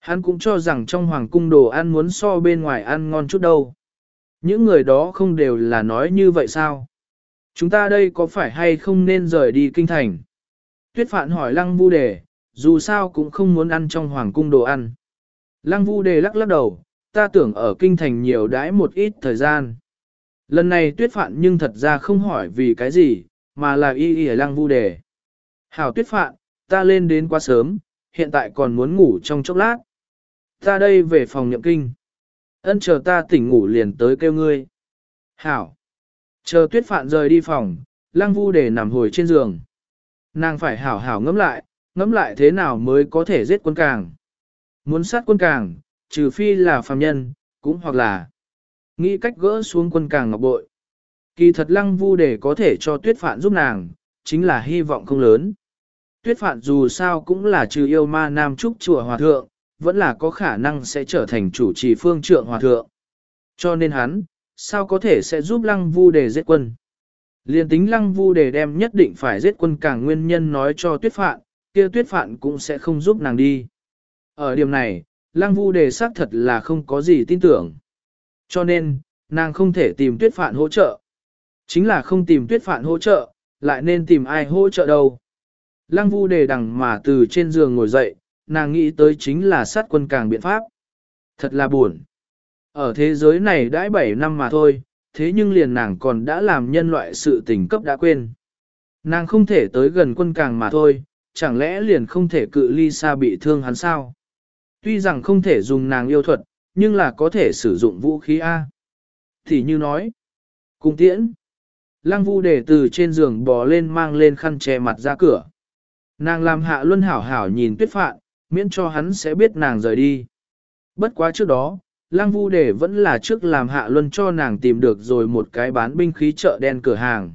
A: Hắn cũng cho rằng trong hoàng cung đồ ăn muốn so bên ngoài ăn ngon chút đâu. Những người đó không đều là nói như vậy sao? Chúng ta đây có phải hay không nên rời đi kinh thành? Tuyết Phạn hỏi Lăng Vu Đề, dù sao cũng không muốn ăn trong hoàng cung đồ ăn. Lăng Vu Đề lắc lắc đầu, ta tưởng ở kinh thành nhiều đãi một ít thời gian. Lần này Tuyết Phạn nhưng thật ra không hỏi vì cái gì, mà là y y ở Lăng Vu Đề. Hảo Tuyết Phạn, ta lên đến quá sớm, hiện tại còn muốn ngủ trong chốc lát. Ta đây về phòng nhậm kinh. Ân chờ ta tỉnh ngủ liền tới kêu ngươi. Hảo. Chờ Tuyết Phạn rời đi phòng, Lăng Vu Đề nằm hồi trên giường. Nàng phải hảo hảo ngẫm lại, ngẫm lại thế nào mới có thể giết quân càng. Muốn sát quân càng, trừ phi là phàm nhân, cũng hoặc là nghĩ cách gỡ xuống quân càng ngọc bội. Kỳ thật Lăng Vu Đề có thể cho Tuyết Phạn giúp nàng, chính là hy vọng không lớn. Tuyết Phạn dù sao cũng là trừ yêu ma nam trúc chùa hòa thượng, vẫn là có khả năng sẽ trở thành chủ trì phương trượng hòa thượng. Cho nên hắn, sao có thể sẽ giúp Lăng Vu Đề giết quân. Liên tính Lăng Vu Đề đem nhất định phải giết quân càng nguyên nhân nói cho Tuyết Phạn, kia Tuyết Phạn cũng sẽ không giúp nàng đi. Ở điểm này, Lăng Vu Đề xác thật là không có gì tin tưởng. Cho nên, nàng không thể tìm Tuyết Phạn hỗ trợ. Chính là không tìm Tuyết Phạn hỗ trợ, lại nên tìm ai hỗ trợ đâu. Lăng Vu Đề đằng mà từ trên giường ngồi dậy, nàng nghĩ tới chính là sát quân càng biện pháp. Thật là buồn. Ở thế giới này đãi bảy năm mà thôi, thế nhưng liền nàng còn đã làm nhân loại sự tình cấp đã quên. Nàng không thể tới gần quân càng mà thôi, chẳng lẽ liền không thể cự ly xa bị thương hắn sao? Tuy rằng không thể dùng nàng yêu thuật, nhưng là có thể sử dụng vũ khí A. Thì như nói, cung tiễn. Lăng Vu Đề từ trên giường bò lên mang lên khăn che mặt ra cửa. Nàng làm Hạ Luân hảo hảo nhìn Tuyết Phạn, miễn cho hắn sẽ biết nàng rời đi. Bất quá trước đó, Lăng Vu Đề vẫn là trước làm Hạ Luân cho nàng tìm được rồi một cái bán binh khí chợ đen cửa hàng.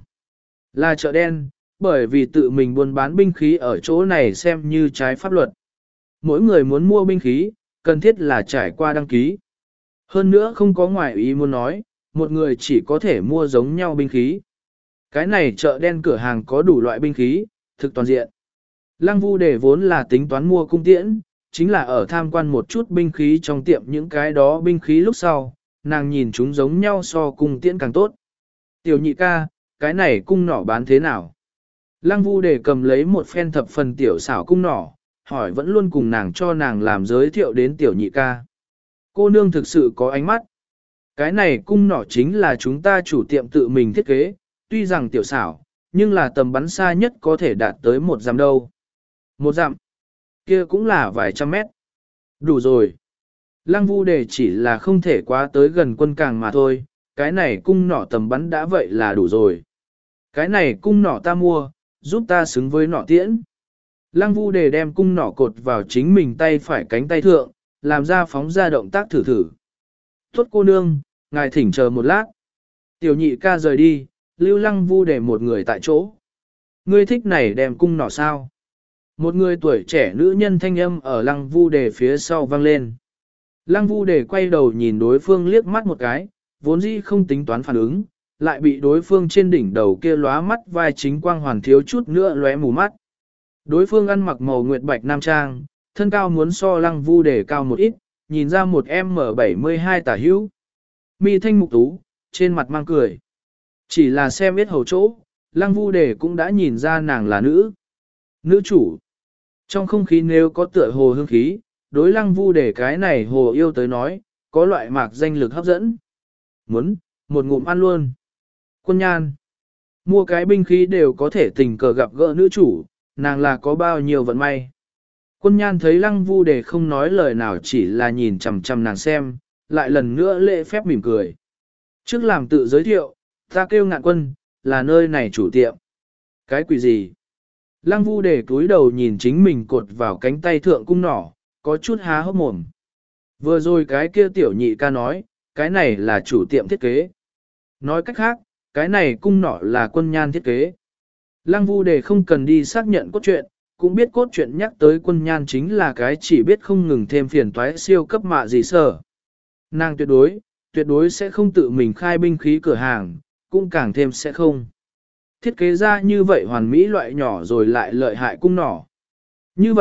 A: Là chợ đen, bởi vì tự mình buôn bán binh khí ở chỗ này xem như trái pháp luật. Mỗi người muốn mua binh khí, cần thiết là trải qua đăng ký. Hơn nữa không có ngoại ý muốn nói, một người chỉ có thể mua giống nhau binh khí. Cái này chợ đen cửa hàng có đủ loại binh khí, thực toàn diện. Lăng Vu Đề vốn là tính toán mua cung tiễn, chính là ở tham quan một chút binh khí trong tiệm những cái đó binh khí lúc sau, nàng nhìn chúng giống nhau so cung tiễn càng tốt. Tiểu nhị ca, cái này cung nỏ bán thế nào? Lăng Vu Đề cầm lấy một phen thập phần tiểu xảo cung nỏ, hỏi vẫn luôn cùng nàng cho nàng làm giới thiệu đến tiểu nhị ca. Cô nương thực sự có ánh mắt. Cái này cung nỏ chính là chúng ta chủ tiệm tự mình thiết kế, tuy rằng tiểu xảo, nhưng là tầm bắn xa nhất có thể đạt tới một dặm đâu. Một dặm, kia cũng là vài trăm mét. Đủ rồi. Lăng Vu Đề chỉ là không thể quá tới gần quân càng mà thôi, cái này cung nỏ tầm bắn đã vậy là đủ rồi. Cái này cung nỏ ta mua, giúp ta xứng với nỏ tiễn. Lăng Vu Đề đem cung nỏ cột vào chính mình tay phải cánh tay thượng, làm ra phóng ra động tác thử thử. Tốt cô nương, ngài thỉnh chờ một lát. Tiểu nhị ca rời đi, lưu Lăng Vu Đề một người tại chỗ. Ngươi thích này đem cung nỏ sao? Một người tuổi trẻ nữ nhân thanh âm ở Lăng Vu Đề phía sau vang lên. Lăng Vu Đề quay đầu nhìn đối phương liếc mắt một cái, vốn dĩ không tính toán phản ứng, lại bị đối phương trên đỉnh đầu kia lóa mắt vai chính quang hoàn thiếu chút nữa lóe mù mắt. Đối phương ăn mặc màu nguyệt bạch nam trang, thân cao muốn so Lăng Vu Đề cao một ít, nhìn ra một em bảy mươi hai tả hữu. Mi thanh mục tú, trên mặt mang cười. Chỉ là xem biết hầu chỗ, Lăng Vu Đề cũng đã nhìn ra nàng là nữ. Nữ chủ. Trong không khí nếu có tựa hồ hương khí, đối Lăng Vu Đề cái này hồ yêu tới nói, có loại mạc danh lực hấp dẫn. Muốn, một ngụm ăn luôn. Quân Nhan. Mua cái binh khí đều có thể tình cờ gặp gỡ nữ chủ, nàng là có bao nhiêu vận may. Quân Nhan thấy Lăng Vu Đề không nói lời nào chỉ là nhìn chằm chằm nàng xem, lại lần nữa lễ phép mỉm cười. Trước làm tự giới thiệu, ta kêu Ngạn Quân, là nơi này chủ tiệm. Cái quỷ gì? Lăng Vu Đề cúi đầu nhìn chính mình cột vào cánh tay thượng cung nỏ, có chút há hốc mồm. Vừa rồi cái kia tiểu nhị ca nói, cái này là chủ tiệm thiết kế. Nói cách khác, cái này cung nỏ là Quân Nhan thiết kế. Lăng Vu Đề không cần đi xác nhận cốt truyện, cũng biết cốt truyện nhắc tới Quân Nhan chính là cái chỉ biết không ngừng thêm phiền toái siêu cấp mạ gì sở. Nàng tuyệt đối, tuyệt đối sẽ không tự mình khai binh khí cửa hàng, cũng càng thêm sẽ không. Thiết kế ra như vậy hoàn mỹ loại nhỏ rồi lại lợi hại cung nỏ. Như vậy,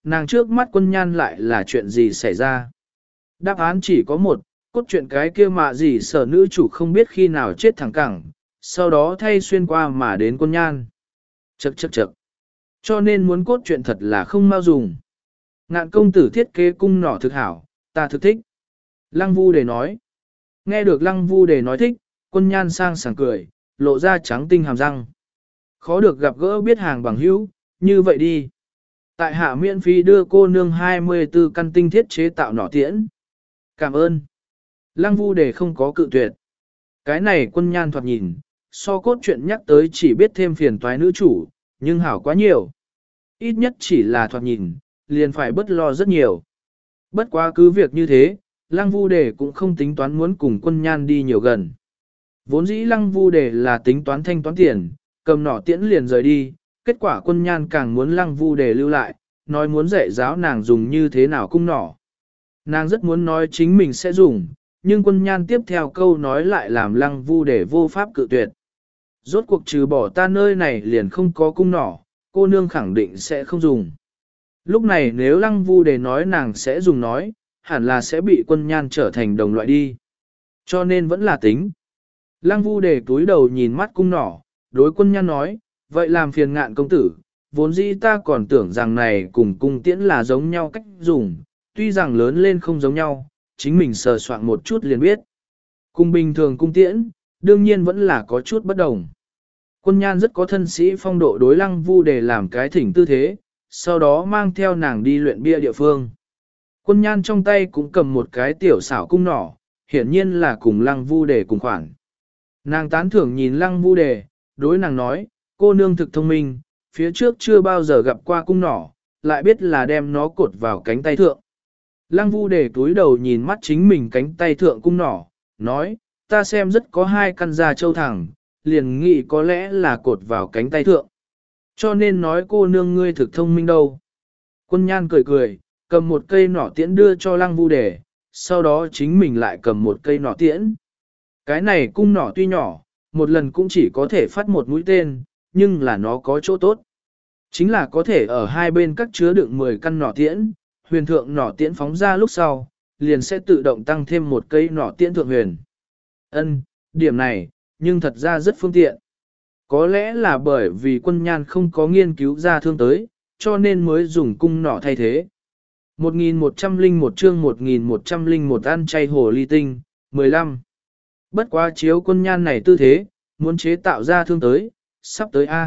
A: nàng trước mắt quân nhan lại là chuyện gì xảy ra. Đáp án chỉ có một, cốt truyện cái kia mạ gì sở nữ chủ không biết khi nào chết thẳng cẳng, sau đó thay xuyên qua mà đến quân nhan. Chậc chậc chậc. Cho nên muốn cốt truyện thật là không mau dùng. Ngạn công tử thiết kế cung nỏ thực hảo, ta thực thích. Lăng Vu Đề nói. Nghe được Lăng Vu Đề nói thích, quân nhan sang sảng cười, lộ ra trắng tinh hàm răng. Khó được gặp gỡ biết hàng bằng hữu, như vậy đi. Tại hạ miễn phí đưa cô nương hai mươi tư căn tinh thiết chế tạo nỏ tiễn. Cảm ơn. Lăng Vu Đề không có cự tuyệt. Cái này quân nhan thoạt nhìn, so cốt truyện nhắc tới chỉ biết thêm phiền toái nữ chủ, nhưng hảo quá nhiều. Ít nhất chỉ là thoạt nhìn, liền phải bất lo rất nhiều. Bất quá cứ việc như thế, Lăng Vu Đề cũng không tính toán muốn cùng quân nhan đi nhiều gần. Vốn dĩ Lăng Vu Đề là tính toán thanh toán tiền, cầm nỏ tiễn liền rời đi, kết quả quân nhan càng muốn Lăng Vu Đề lưu lại, nói muốn dạy giáo nàng dùng như thế nào cung nỏ. Nàng rất muốn nói chính mình sẽ dùng, nhưng quân nhan tiếp theo câu nói lại làm Lăng Vu Đề vô pháp cự tuyệt. Rốt cuộc trừ bỏ ta nơi này liền không có cung nỏ, cô nương khẳng định sẽ không dùng. Lúc này nếu Lăng Vu Đề nói nàng sẽ dùng nói, hẳn là sẽ bị quân nhan trở thành đồng loại đi. Cho nên vẫn là tính. Lăng Vu Đề túi đầu nhìn mắt cung nỏ, đối quân nhan nói, vậy làm phiền Ngạn công tử, vốn dĩ ta còn tưởng rằng này cùng cung tiễn là giống nhau cách dùng, tuy rằng lớn lên không giống nhau, chính mình sờ soạn một chút liền biết. Cung bình thường cung tiễn, đương nhiên vẫn là có chút bất đồng. Quân nhan rất có thân sĩ phong độ đối Lăng Vu Đề làm cái thỉnh tư thế, sau đó mang theo nàng đi luyện bia địa phương. Quân nhan trong tay cũng cầm một cái tiểu xảo cung nỏ, hiển nhiên là cùng Lăng Vu Đề cùng khoản. Nàng tán thưởng nhìn Lăng Vu Đề, đối nàng nói, cô nương thực thông minh, phía trước chưa bao giờ gặp qua cung nỏ, lại biết là đem nó cột vào cánh tay thượng. Lăng Vu Đề túi đầu nhìn mắt chính mình cánh tay thượng cung nỏ, nói, ta xem rất có hai căn da châu thẳng, liền nghĩ có lẽ là cột vào cánh tay thượng. Cho nên nói cô nương ngươi thực thông minh đâu. Quân nhan cười cười, cầm một cây nỏ tiễn đưa cho Lăng Vu Đề, sau đó chính mình lại cầm một cây nỏ tiễn. Cái này cung nỏ tuy nhỏ, một lần cũng chỉ có thể phát một mũi tên, nhưng là nó có chỗ tốt. Chính là có thể ở hai bên cắt chứa đựng mười căn nỏ tiễn, huyền thượng nỏ tiễn phóng ra lúc sau, liền sẽ tự động tăng thêm một cây nỏ tiễn thượng huyền. Ân, điểm này, nhưng thật ra rất phương tiện. Có lẽ là bởi vì quân nhan không có nghiên cứu ra thương tới, cho nên mới dùng cung nỏ thay thế. một nghìn một trăm lẻ một chương một nghìn một trăm lẻ một ăn chay hồ ly tinh, mười lăm. Bất quá chiếu quân nhan này tư thế, muốn chế tạo ra thương tới, sắp tới A.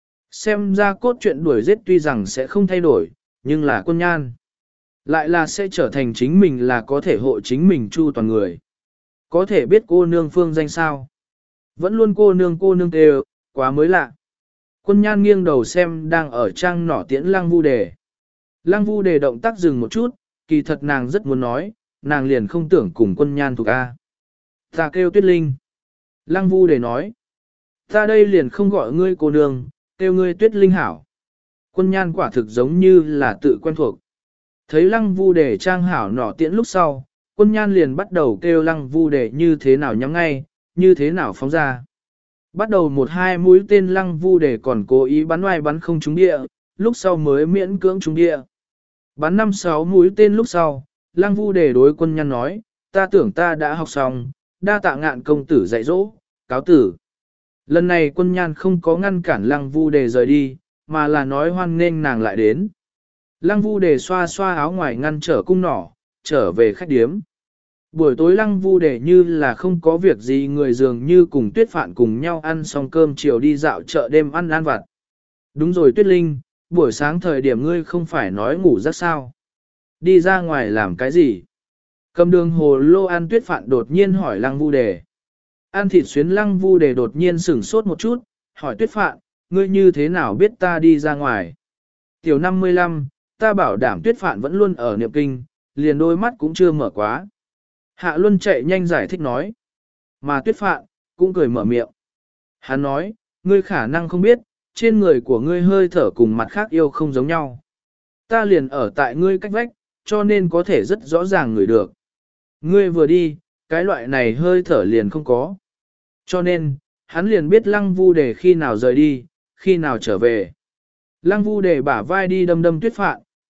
A: Xem ra cốt truyện đuổi giết tuy rằng sẽ không thay đổi, nhưng là quân nhan. Lại là sẽ trở thành chính mình là có thể hộ chính mình chu toàn người. Có thể biết cô nương phương danh sao. Vẫn luôn cô nương cô nương đều, quá mới lạ. Quân nhan nghiêng đầu xem đang ở trang nỏ tiễn Lăng Vu Đề. Lăng Vu Đề động tác dừng một chút, kỳ thật nàng rất muốn nói, nàng liền không tưởng cùng quân nhan thuộc A. Ta kêu Tuyết Linh. Lăng Vu Đề nói, ta đây liền không gọi ngươi cô nương, kêu ngươi Tuyết Linh hảo. Quân nhan quả thực giống như là tự quen thuộc. Thấy Lăng Vu Đề trang hảo nỏ tiễn lúc sau, quân nhan liền bắt đầu kêu Lăng Vu Đề như thế nào nhắm ngay, như thế nào phóng ra. Bắt đầu một hai mũi tên Lăng Vu Đề còn cố ý bắn ngoài bắn không trúng địa, lúc sau mới miễn cưỡng trúng địa. Bắn năm sáu mũi tên lúc sau, Lăng Vu Đề đối quân nhan nói, ta tưởng ta đã học xong, đa tạ Ngạn công tử dạy dỗ, cáo tử. Lần này quân nhan không có ngăn cản Lăng Vu Đề rời đi, mà là nói hoan nghênh nàng lại đến. Lăng Vu Đề xoa xoa áo ngoài ngăn trở cung nỏ, trở về khách điếm. Buổi tối Lăng Vu Đề như là không có việc gì người dường như cùng Tuyết Phạn cùng nhau ăn xong cơm chiều đi dạo chợ đêm ăn ăn vặt. Đúng rồi Tuyết Linh, buổi sáng thời điểm ngươi không phải nói ngủ giấc sao. Đi ra ngoài làm cái gì? Cầm đường hồ lô ăn Tuyết Phạn đột nhiên hỏi Lăng Vu Đề. Ăn thịt xuyến Lăng Vu Đề đột nhiên sửng sốt một chút, hỏi Tuyết Phạn, ngươi như thế nào biết ta đi ra ngoài? Tiểu năm mươi lăm, ta bảo đảm Tuyết Phạn vẫn luôn ở niệm kinh, liền đôi mắt cũng chưa mở quá. Hạ Luân chạy nhanh giải thích nói. Mà Tuyết Phạn, cũng cười mở miệng. Hắn nói, ngươi khả năng không biết, trên người của ngươi hơi thở cùng mặt khác yêu không giống nhau. Ta liền ở tại ngươi cách vách, cho nên có thể rất rõ ràng ngửi được. Ngươi vừa đi, cái loại này hơi thở liền không có. Cho nên, hắn liền biết Lăng Vu Đề khi nào rời đi, khi nào trở về. Lăng Vu Đề bả vai đi đâm đâm Tuyết Phạn,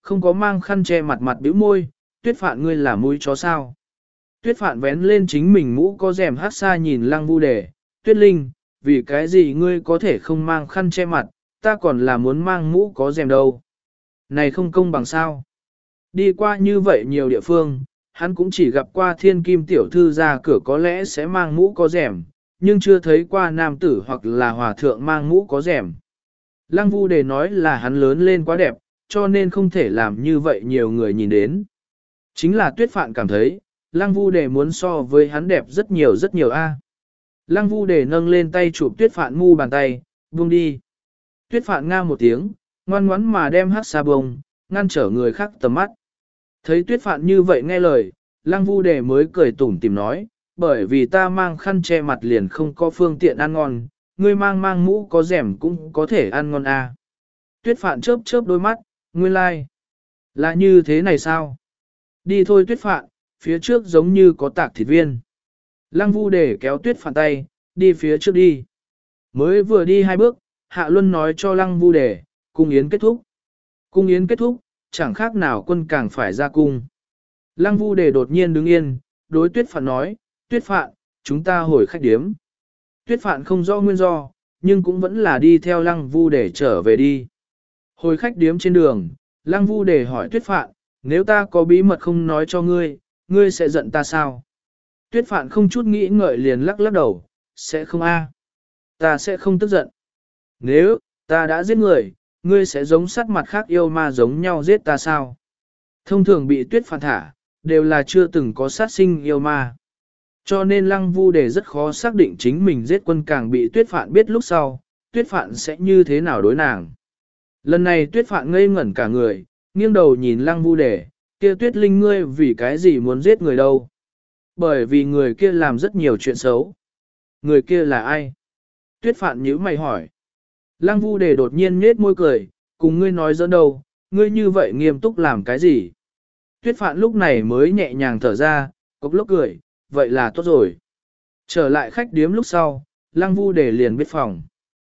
A: không có mang khăn che mặt mặt bĩu môi, Tuyết Phạn ngươi là mũi chó sao? Tuyết Phạn vén lên chính mình mũ có rèm hát xa nhìn Lăng Vu Đề, Tuyết Linh, vì cái gì ngươi có thể không mang khăn che mặt, ta còn là muốn mang mũ có rèm đâu. Này không công bằng sao? Đi qua như vậy nhiều địa phương, hắn cũng chỉ gặp qua thiên kim tiểu thư ra cửa có lẽ sẽ mang mũ có rèm, nhưng chưa thấy qua nam tử hoặc là hòa thượng mang mũ có rèm. Lăng Vu Đề nói là hắn lớn lên quá đẹp, cho nên không thể làm như vậy nhiều người nhìn đến. Chính là Tuyết Phạn cảm thấy, Lăng Vu Đề muốn so với hắn đẹp rất nhiều rất nhiều a. Lăng Vu Đề nâng lên tay chụp Tuyết Phạn mu bàn tay, buông đi. Tuyết Phạn nga một tiếng, ngoan ngoãn mà đem hát xa bông, ngăn trở người khác tầm mắt. Thấy Tuyết Phạn như vậy nghe lời, Lăng Vu Đề mới cười tủm tỉm nói, bởi vì ta mang khăn che mặt liền không có phương tiện ăn ngon, ngươi mang mang mũ có rèm cũng có thể ăn ngon a. Tuyết Phạn chớp chớp đôi mắt, nguyên lai, like. Là như thế này sao? Đi thôi Tuyết Phạn, phía trước giống như có tạc thịt viên. Lăng Vu Đề kéo Tuyết Phạn tay, đi phía trước đi. Mới vừa đi hai bước, Hạ Luân nói cho Lăng Vu Đề, cung yến kết thúc. Cung yến kết thúc, chẳng khác nào quân càng phải ra cung. Lăng Vu Đề đột nhiên đứng yên, đối Tuyết Phạn nói, Tuyết Phạn, chúng ta hồi khách điếm. Tuyết Phạn không rõ nguyên do, nhưng cũng vẫn là đi theo Lăng Vu Đề trở về đi. Hồi khách điếm trên đường, Lăng Vu Đề hỏi Tuyết Phạn, nếu ta có bí mật không nói cho ngươi, ngươi sẽ giận ta sao? Tuyết Phạn không chút nghĩ ngợi liền lắc lắc đầu, sẽ không a, ta sẽ không tức giận. Nếu, ta đã giết người, ngươi sẽ giống sát mặt khác yêu ma giống nhau giết ta sao? Thông thường bị Tuyết Phạn thả, đều là chưa từng có sát sinh yêu ma. Cho nên Lăng Vu Đề rất khó xác định chính mình giết quân càng bị Tuyết Phạn biết lúc sau, Tuyết Phạn sẽ như thế nào đối nàng. Lần này Tuyết Phạn ngây ngẩn cả người, nghiêng đầu nhìn Lăng Vu Đề, kia Tuyết Linh ngươi vì cái gì muốn giết người đâu? Bởi vì người kia làm rất nhiều chuyện xấu. Người kia là ai? Tuyết Phạn nhíu mày hỏi. Lăng Vu Đề đột nhiên nhếch môi cười, cùng ngươi nói giỡn đâu, ngươi như vậy nghiêm túc làm cái gì? Tuyết Phạn lúc này mới nhẹ nhàng thở ra, cốc lốc cười, vậy là tốt rồi. Trở lại khách điếm lúc sau, Lăng Vu Đề liền biết phòng.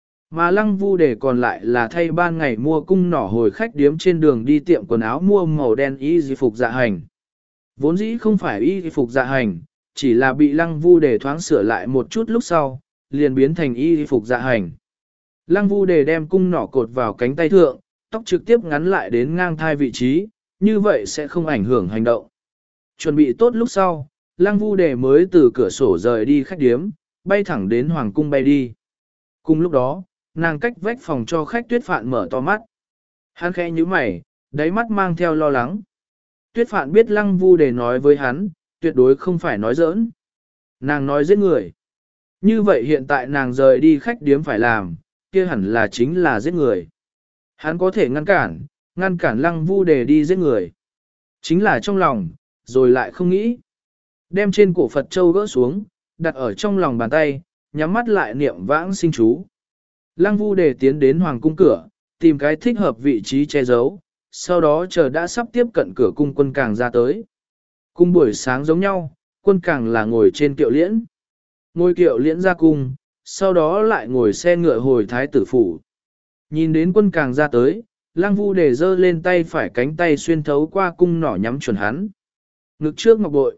A: Mà Lăng Vu Đề còn lại là thay ban ngày mua cung nỏ hồi khách điếm trên đường đi tiệm quần áo mua màu đen y di phục dạ hành. Vốn dĩ không phải y di phục dạ hành, chỉ là bị Lăng Vu Đề thoáng sửa lại một chút lúc sau, liền biến thành y di phục dạ hành. Lăng Vu Đề đem cung nỏ cột vào cánh tay thượng, tóc trực tiếp ngắn lại đến ngang thai vị trí, như vậy sẽ không ảnh hưởng hành động. Chuẩn bị tốt lúc sau, Lăng Vu Đề mới từ cửa sổ rời đi khách điếm, bay thẳng đến Hoàng cung bay đi. Cùng lúc đó, nàng cách vách phòng cho khách Tuyết Phạn mở to mắt. Hắn khẽ nhíu mày, đáy mắt mang theo lo lắng. Tuyết Phạn biết Lăng Vu Đề nói với hắn, tuyệt đối không phải nói giỡn. Nàng nói giết người. Như vậy hiện tại nàng rời đi khách điếm phải làm, kia hẳn là chính là giết người. Hắn có thể ngăn cản, ngăn cản Lăng Vu Đề đi giết người. Chính là trong lòng, rồi lại không nghĩ. Đem trên cổ Phật Châu gỡ xuống, đặt ở trong lòng bàn tay, nhắm mắt lại niệm vãng sinh chú. Lăng Vu Đề tiến đến hoàng cung cửa, tìm cái thích hợp vị trí che giấu, sau đó chờ đã sắp tiếp cận cửa cung quân càng ra tới. Cung buổi sáng giống nhau, quân càng là ngồi trên kiệu liễn. Ngồi kiệu liễn ra cung, sau đó lại ngồi xe ngựa hồi thái tử phủ. Nhìn đến quân càng ra tới, Lăng Vu Đề giơ lên tay phải cánh tay xuyên thấu qua cung nỏ nhắm chuẩn hắn. Ngực trước ngọc bội.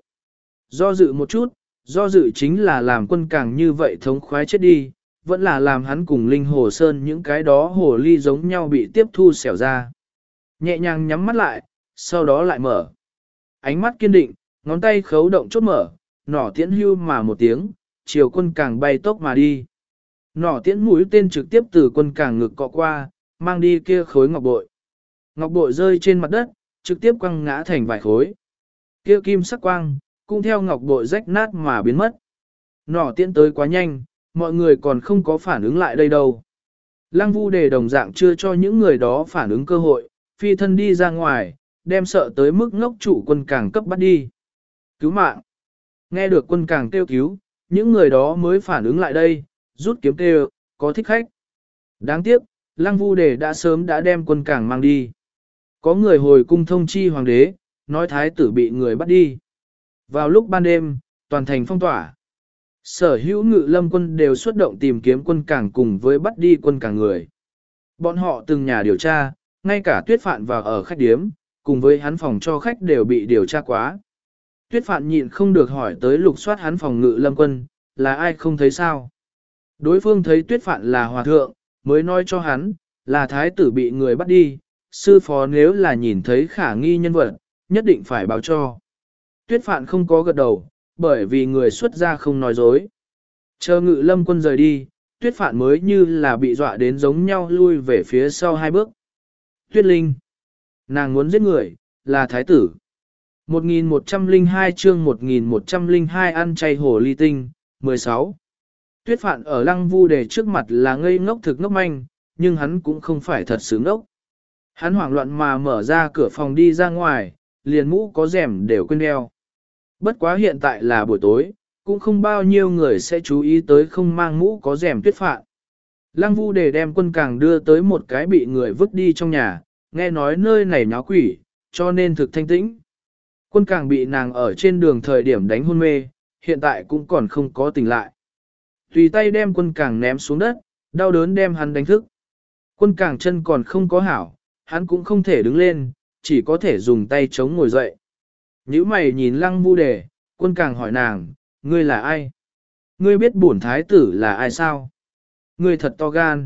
A: Do dự một chút, do dự chính là làm quân càng như vậy thống khoái chết đi, vẫn là làm hắn cùng Linh Hồ Sơn những cái đó hồ ly giống nhau bị tiếp thu xẻo ra. Nhẹ nhàng nhắm mắt lại, sau đó lại mở. Ánh mắt kiên định, ngón tay khấu động chốt mở, nỏ tiễn hưu mà một tiếng, chiều quân càng bay tốc mà đi. Nỏ tiễn mũi tên trực tiếp từ quân càng ngực cọ qua, mang đi kia khối ngọc bội. Ngọc bội rơi trên mặt đất, trực tiếp quăng ngã thành vài khối. Kia kim sắc quang, cũng theo ngọc bội rách nát mà biến mất. Nỏ tiễn tới quá nhanh, mọi người còn không có phản ứng lại đây đâu. Lăng Vu Đề đồng dạng chưa cho những người đó phản ứng cơ hội, phi thân đi ra ngoài, đem sợ tới mức ngốc chủ quân càng cấp bắt đi. Cứu mạng! Nghe được quân càng kêu cứu, những người đó mới phản ứng lại đây, rút kiếm kêu, có thích khách. Đáng tiếc, Lăng Vu Đề đã sớm đã đem quân càng mang đi. Có người hồi cung thông chi hoàng đế, nói thái tử bị người bắt đi. Vào lúc ban đêm, toàn thành phong tỏa. Sở hữu ngự lâm quân đều xuất động tìm kiếm quân càng cùng với bắt đi quân càng người. Bọn họ từng nhà điều tra, ngay cả Tuyết Phạn vào ở khách điếm, cùng với hắn phòng cho khách đều bị điều tra quá. Tuyết Phạn nhịn không được hỏi tới lục soát hắn phòng Ngự Lâm Quân, là ai không thấy sao? Đối phương thấy Tuyết Phạn là hòa thượng, mới nói cho hắn, là thái tử bị người bắt đi, sư phó nếu là nhìn thấy khả nghi nhân vật, nhất định phải báo cho. Tuyết Phạn không có gật đầu, bởi vì người xuất gia không nói dối. Chờ Ngự Lâm Quân rời đi, Tuyết Phạn mới như là bị dọa đến giống nhau lui về phía sau hai bước. Tuyết Linh, nàng muốn giết người, là thái tử. một nghìn một trăm lẻ hai chương một nghìn một trăm lẻ hai ăn chay hồ ly tinh, mười sáu. Tuyết Phạn ở Lăng Vu Đề trước mặt là ngây ngốc thực ngốc manh, nhưng hắn cũng không phải thật sự ngốc. Hắn hoảng loạn mà mở ra cửa phòng đi ra ngoài, liền mũ có rèm đều quên đeo. Bất quá hiện tại là buổi tối, cũng không bao nhiêu người sẽ chú ý tới không mang mũ có rèm Tuyết Phạn. Lăng Vu Đề đem Quân Càng đưa tới một cái bị người vứt đi trong nhà, nghe nói nơi này nháo quỷ, cho nên thực thanh tĩnh. Quân Càng bị nàng ở trên đường thời điểm đánh hôn mê, hiện tại cũng còn không có tỉnh lại. Tùy tay đem Quân Càng ném xuống đất, đau đớn đem hắn đánh thức. Quân Càng chân còn không có hảo, hắn cũng không thể đứng lên, chỉ có thể dùng tay chống ngồi dậy. Nhữ mày nhìn Lăng Vu Đề, Quân Càng hỏi nàng, ngươi là ai? Ngươi biết bổn thái tử là ai sao? Ngươi thật to gan.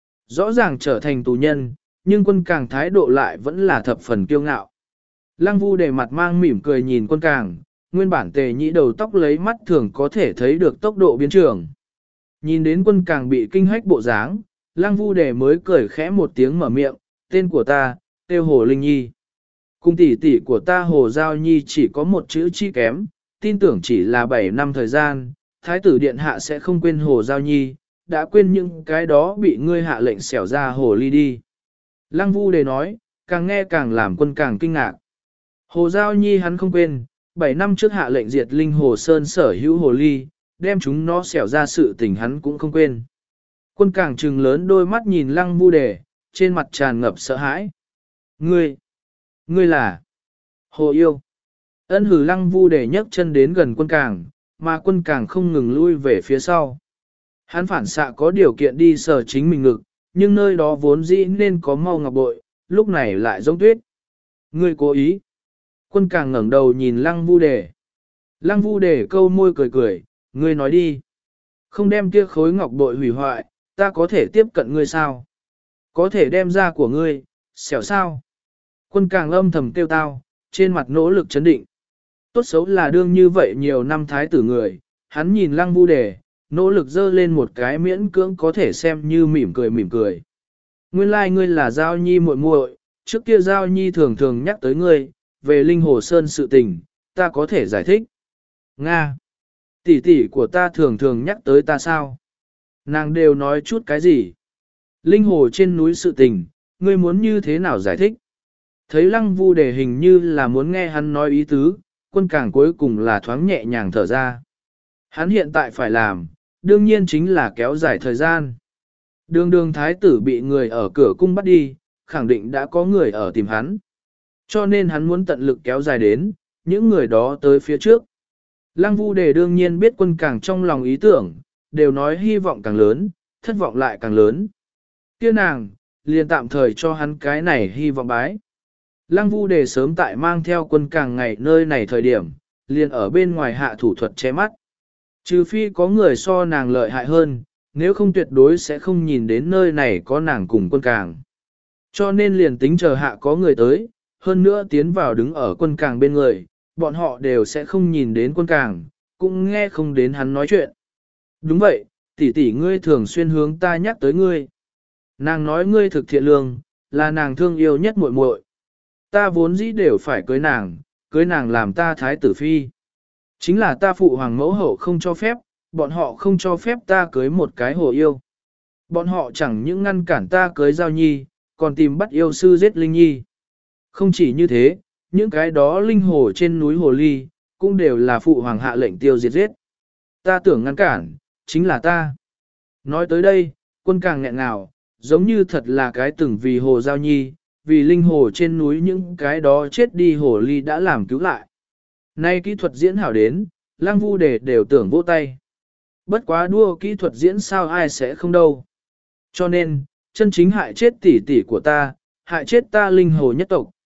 A: Rõ ràng trở thành tù nhân, nhưng Quân Càng thái độ lại vẫn là thập phần kiêu ngạo. Lăng Vu Đề mặt mang mỉm cười nhìn Quân Càng, nguyên bản tề nhĩ đầu tóc lấy mắt thường có thể thấy được tốc độ biến trường. Nhìn đến Quân Càng bị kinh hách bộ dáng, Lăng Vu Đề mới cười khẽ một tiếng mở miệng, tên của ta, tiêu Hồ Linh Nhi. Cùng tỷ tỷ của ta Hồ Giao Nhi chỉ có một chữ chi kém, tin tưởng chỉ là bảy năm thời gian, Thái tử Điện Hạ sẽ không quên Hồ Giao Nhi, đã quên những cái đó bị ngươi hạ lệnh xẻo ra Hồ Ly đi. Lăng Vu Đề nói, càng nghe càng làm Quân Càng kinh ngạc. Hồ Giao Nhi hắn không quên, bảy năm trước hạ lệnh diệt linh Hồ Sơn sở hữu Hồ Ly, đem chúng nó xẻo ra sự tình hắn cũng không quên. Quân Càng trừng lớn đôi mắt nhìn Lăng Vu Đề, trên mặt tràn ngập sợ hãi. Ngươi, ngươi là Hồ Yêu. Ân hử Lăng Vu Đề nhấc chân đến gần Quân Càng, mà Quân Càng không ngừng lui về phía sau. Hắn phản xạ có điều kiện đi sờ chính mình ngực, nhưng nơi đó vốn dĩ nên có mau ngọc bội, lúc này lại giống tuyết. Ngươi cố ý. Quân Càng ngẩng đầu nhìn Lăng Vu Đề. Lăng Vu Đề câu môi cười cười, ngươi nói đi. Không đem kia khối ngọc bội hủy hoại, ta có thể tiếp cận ngươi sao? Có thể đem ra của ngươi, xẻo sao? Quân Càng âm thầm kêu tao, trên mặt nỗ lực chấn định. Tốt xấu là đương như vậy nhiều năm thái tử người, hắn nhìn Lăng Vu Đề, nỗ lực dơ lên một cái miễn cưỡng có thể xem như mỉm cười mỉm cười. Nguyên lai like ngươi là Giao Nhi muội muội, trước kia Giao Nhi thường thường nhắc tới ngươi, về Linh Hồ Sơn sự tình, ta có thể giải thích. Nga! Tỷ tỷ của ta thường thường nhắc tới ta sao? Nàng đều nói chút cái gì? Linh Hồ trên núi sự tình, ngươi muốn như thế nào giải thích? Thấy Lăng Vu Đề hình như là muốn nghe hắn nói ý tứ, Quân Càng cuối cùng là thoáng nhẹ nhàng thở ra. Hắn hiện tại phải làm, đương nhiên chính là kéo dài thời gian. Đường đường thái tử bị người ở cửa cung bắt đi, khẳng định đã có người ở tìm hắn. Cho nên hắn muốn tận lực kéo dài đến, những người đó tới phía trước. Lăng Vu Đề đương nhiên biết Quân Càng trong lòng ý tưởng, đều nói hy vọng càng lớn, thất vọng lại càng lớn. Kia nàng, liền tạm thời cho hắn cái này hy vọng bái. Lăng Vu Đề sớm tại mang theo Quân Càng ngày nơi này thời điểm, liền ở bên ngoài hạ thủ thuật che mắt. Trừ phi có người so nàng lợi hại hơn, nếu không tuyệt đối sẽ không nhìn đến nơi này có nàng cùng Quân Càng. Cho nên liền tính chờ hạ có người tới, hơn nữa tiến vào đứng ở Quân Càng bên người, bọn họ đều sẽ không nhìn đến Quân Càng, cũng nghe không đến hắn nói chuyện. Đúng vậy, tỷ tỷ ngươi thường xuyên hướng ta nhắc tới ngươi. Nàng nói ngươi thực thiện lương, là nàng thương yêu nhất muội muội. Ta vốn dĩ đều phải cưới nàng, cưới nàng làm ta thái tử phi. Chính là ta phụ hoàng mẫu hậu không cho phép, bọn họ không cho phép ta cưới một cái Hồ Yêu. Bọn họ chẳng những ngăn cản ta cưới Giao Nhi, còn tìm bắt yêu sư giết Linh Nhi. Không chỉ như thế, những cái đó linh hồ trên núi Hồ Ly, cũng đều là phụ hoàng hạ lệnh tiêu diệt giết. Ta tưởng ngăn cản, chính là ta. Nói tới đây, Quân Càng nghẹn ngào, giống như thật là cái từng vì Hồ Giao Nhi, vì linh hồ trên núi những cái đó chết đi Hồ Ly đã làm cứu lại. Nay kỹ thuật diễn hảo đến, Lăng Vu Đề đều tưởng vỗ tay. Bất quá đua kỹ thuật diễn sao ai sẽ không đâu. Cho nên, chân chính hại chết tỷ tỷ của ta, hại chết ta linh hồ nhất tộc,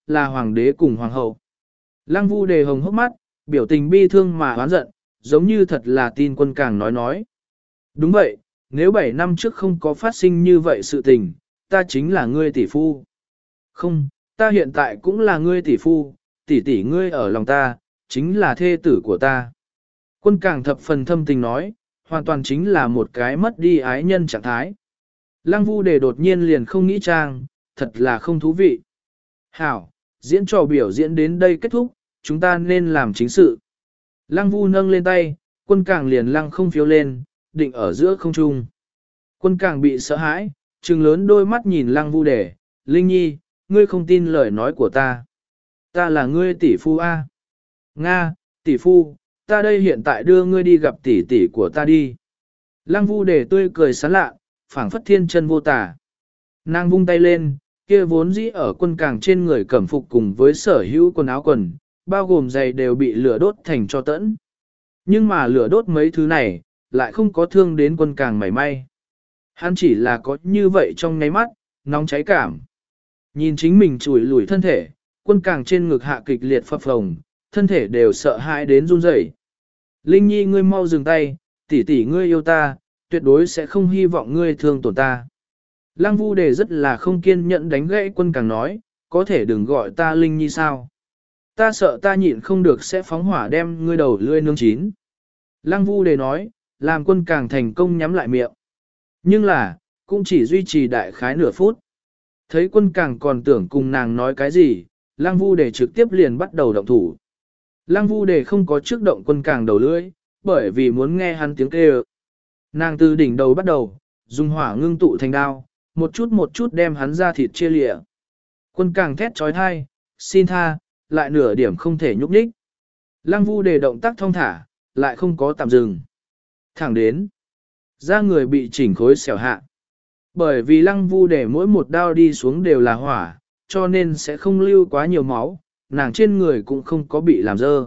A: là hoàng đế cùng hoàng hậu. Lăng Vu Đề hồng hốc mắt, biểu tình bi thương mà oán giận, giống như thật là tin Quân Càng nói nói. Đúng vậy, nếu bảy năm trước không có phát sinh như vậy sự tình, ta chính là ngươi tỷ phu. Không, ta hiện tại cũng là ngươi tỷ phu, tỷ tỷ ngươi ở lòng ta, chính là thê tử của ta. Quân Càng thập phần thâm tình nói, hoàn toàn chính là một cái mất đi ái nhân trạng thái. Lăng Vu Đề đột nhiên liền không nghĩ trang, thật là không thú vị. Hảo, diễn trò biểu diễn đến đây kết thúc, chúng ta nên làm chính sự. Lăng Vu nâng lên tay, Quân Càng liền lăng không phiếu lên, định ở giữa không trung. Quân Càng bị sợ hãi, trừng lớn đôi mắt nhìn Lăng Vu Đề, Linh Nhi, ngươi không tin lời nói của ta. Ta là ngươi tỷ phu A. Nga, tỷ phu, ta đây hiện tại đưa ngươi đi gặp tỷ tỷ của ta đi. Lăng Vu Đề tươi cười sán lạ, phảng phất thiên chân vô tả. Nàng vung tay lên, kia vốn dĩ ở Quân Càng trên người cẩm phục cùng với sở hữu quần áo quần, bao gồm giày đều bị lửa đốt thành cho tẫn. Nhưng mà lửa đốt mấy thứ này, lại không có thương đến Quân Càng mảy may. Hắn chỉ là có như vậy trong nháy mắt, nóng cháy cảm. Nhìn chính mình chùi lùi thân thể, Quân Càng trên ngực hạ kịch liệt phập phồng, thân thể đều sợ hãi đến run rẩy. Linh Nhi ngươi mau dừng tay, tỷ tỷ ngươi yêu ta, tuyệt đối sẽ không hy vọng ngươi thương tổn ta. Lăng Vu Đề rất là không kiên nhẫn đánh gãy Quân Càng nói, có thể đừng gọi ta Linh Nhi sao. Ta sợ ta nhịn không được sẽ phóng hỏa đem ngươi đầu lươi nướng chín. Lăng Vu Đề nói, làm Quân Càng thành công nhắm lại miệng. Nhưng là, cũng chỉ duy trì đại khái nửa phút. Thấy Quân Càng còn tưởng cùng nàng nói cái gì, Lăng Vu Đề trực tiếp liền bắt đầu động thủ. Lăng Vu Đề không có trước động Quân Càng đầu lưỡi, bởi vì muốn nghe hắn tiếng kêu. Nàng từ đỉnh đầu bắt đầu, dùng hỏa ngưng tụ thành đao, một chút một chút đem hắn ra thịt chia lịa. Quân Càng thét trói thai, xin tha, lại nửa điểm không thể nhúc nhích. Lăng Vu Đề động tác thong thả, lại không có tạm dừng. Thẳng đến, da người bị chỉnh khối xẻo hạ. Bởi vì Lăng Vu Đề mỗi một đao đi xuống đều là hỏa, cho nên sẽ không lưu quá nhiều máu, nàng trên người cũng không có bị làm dơ.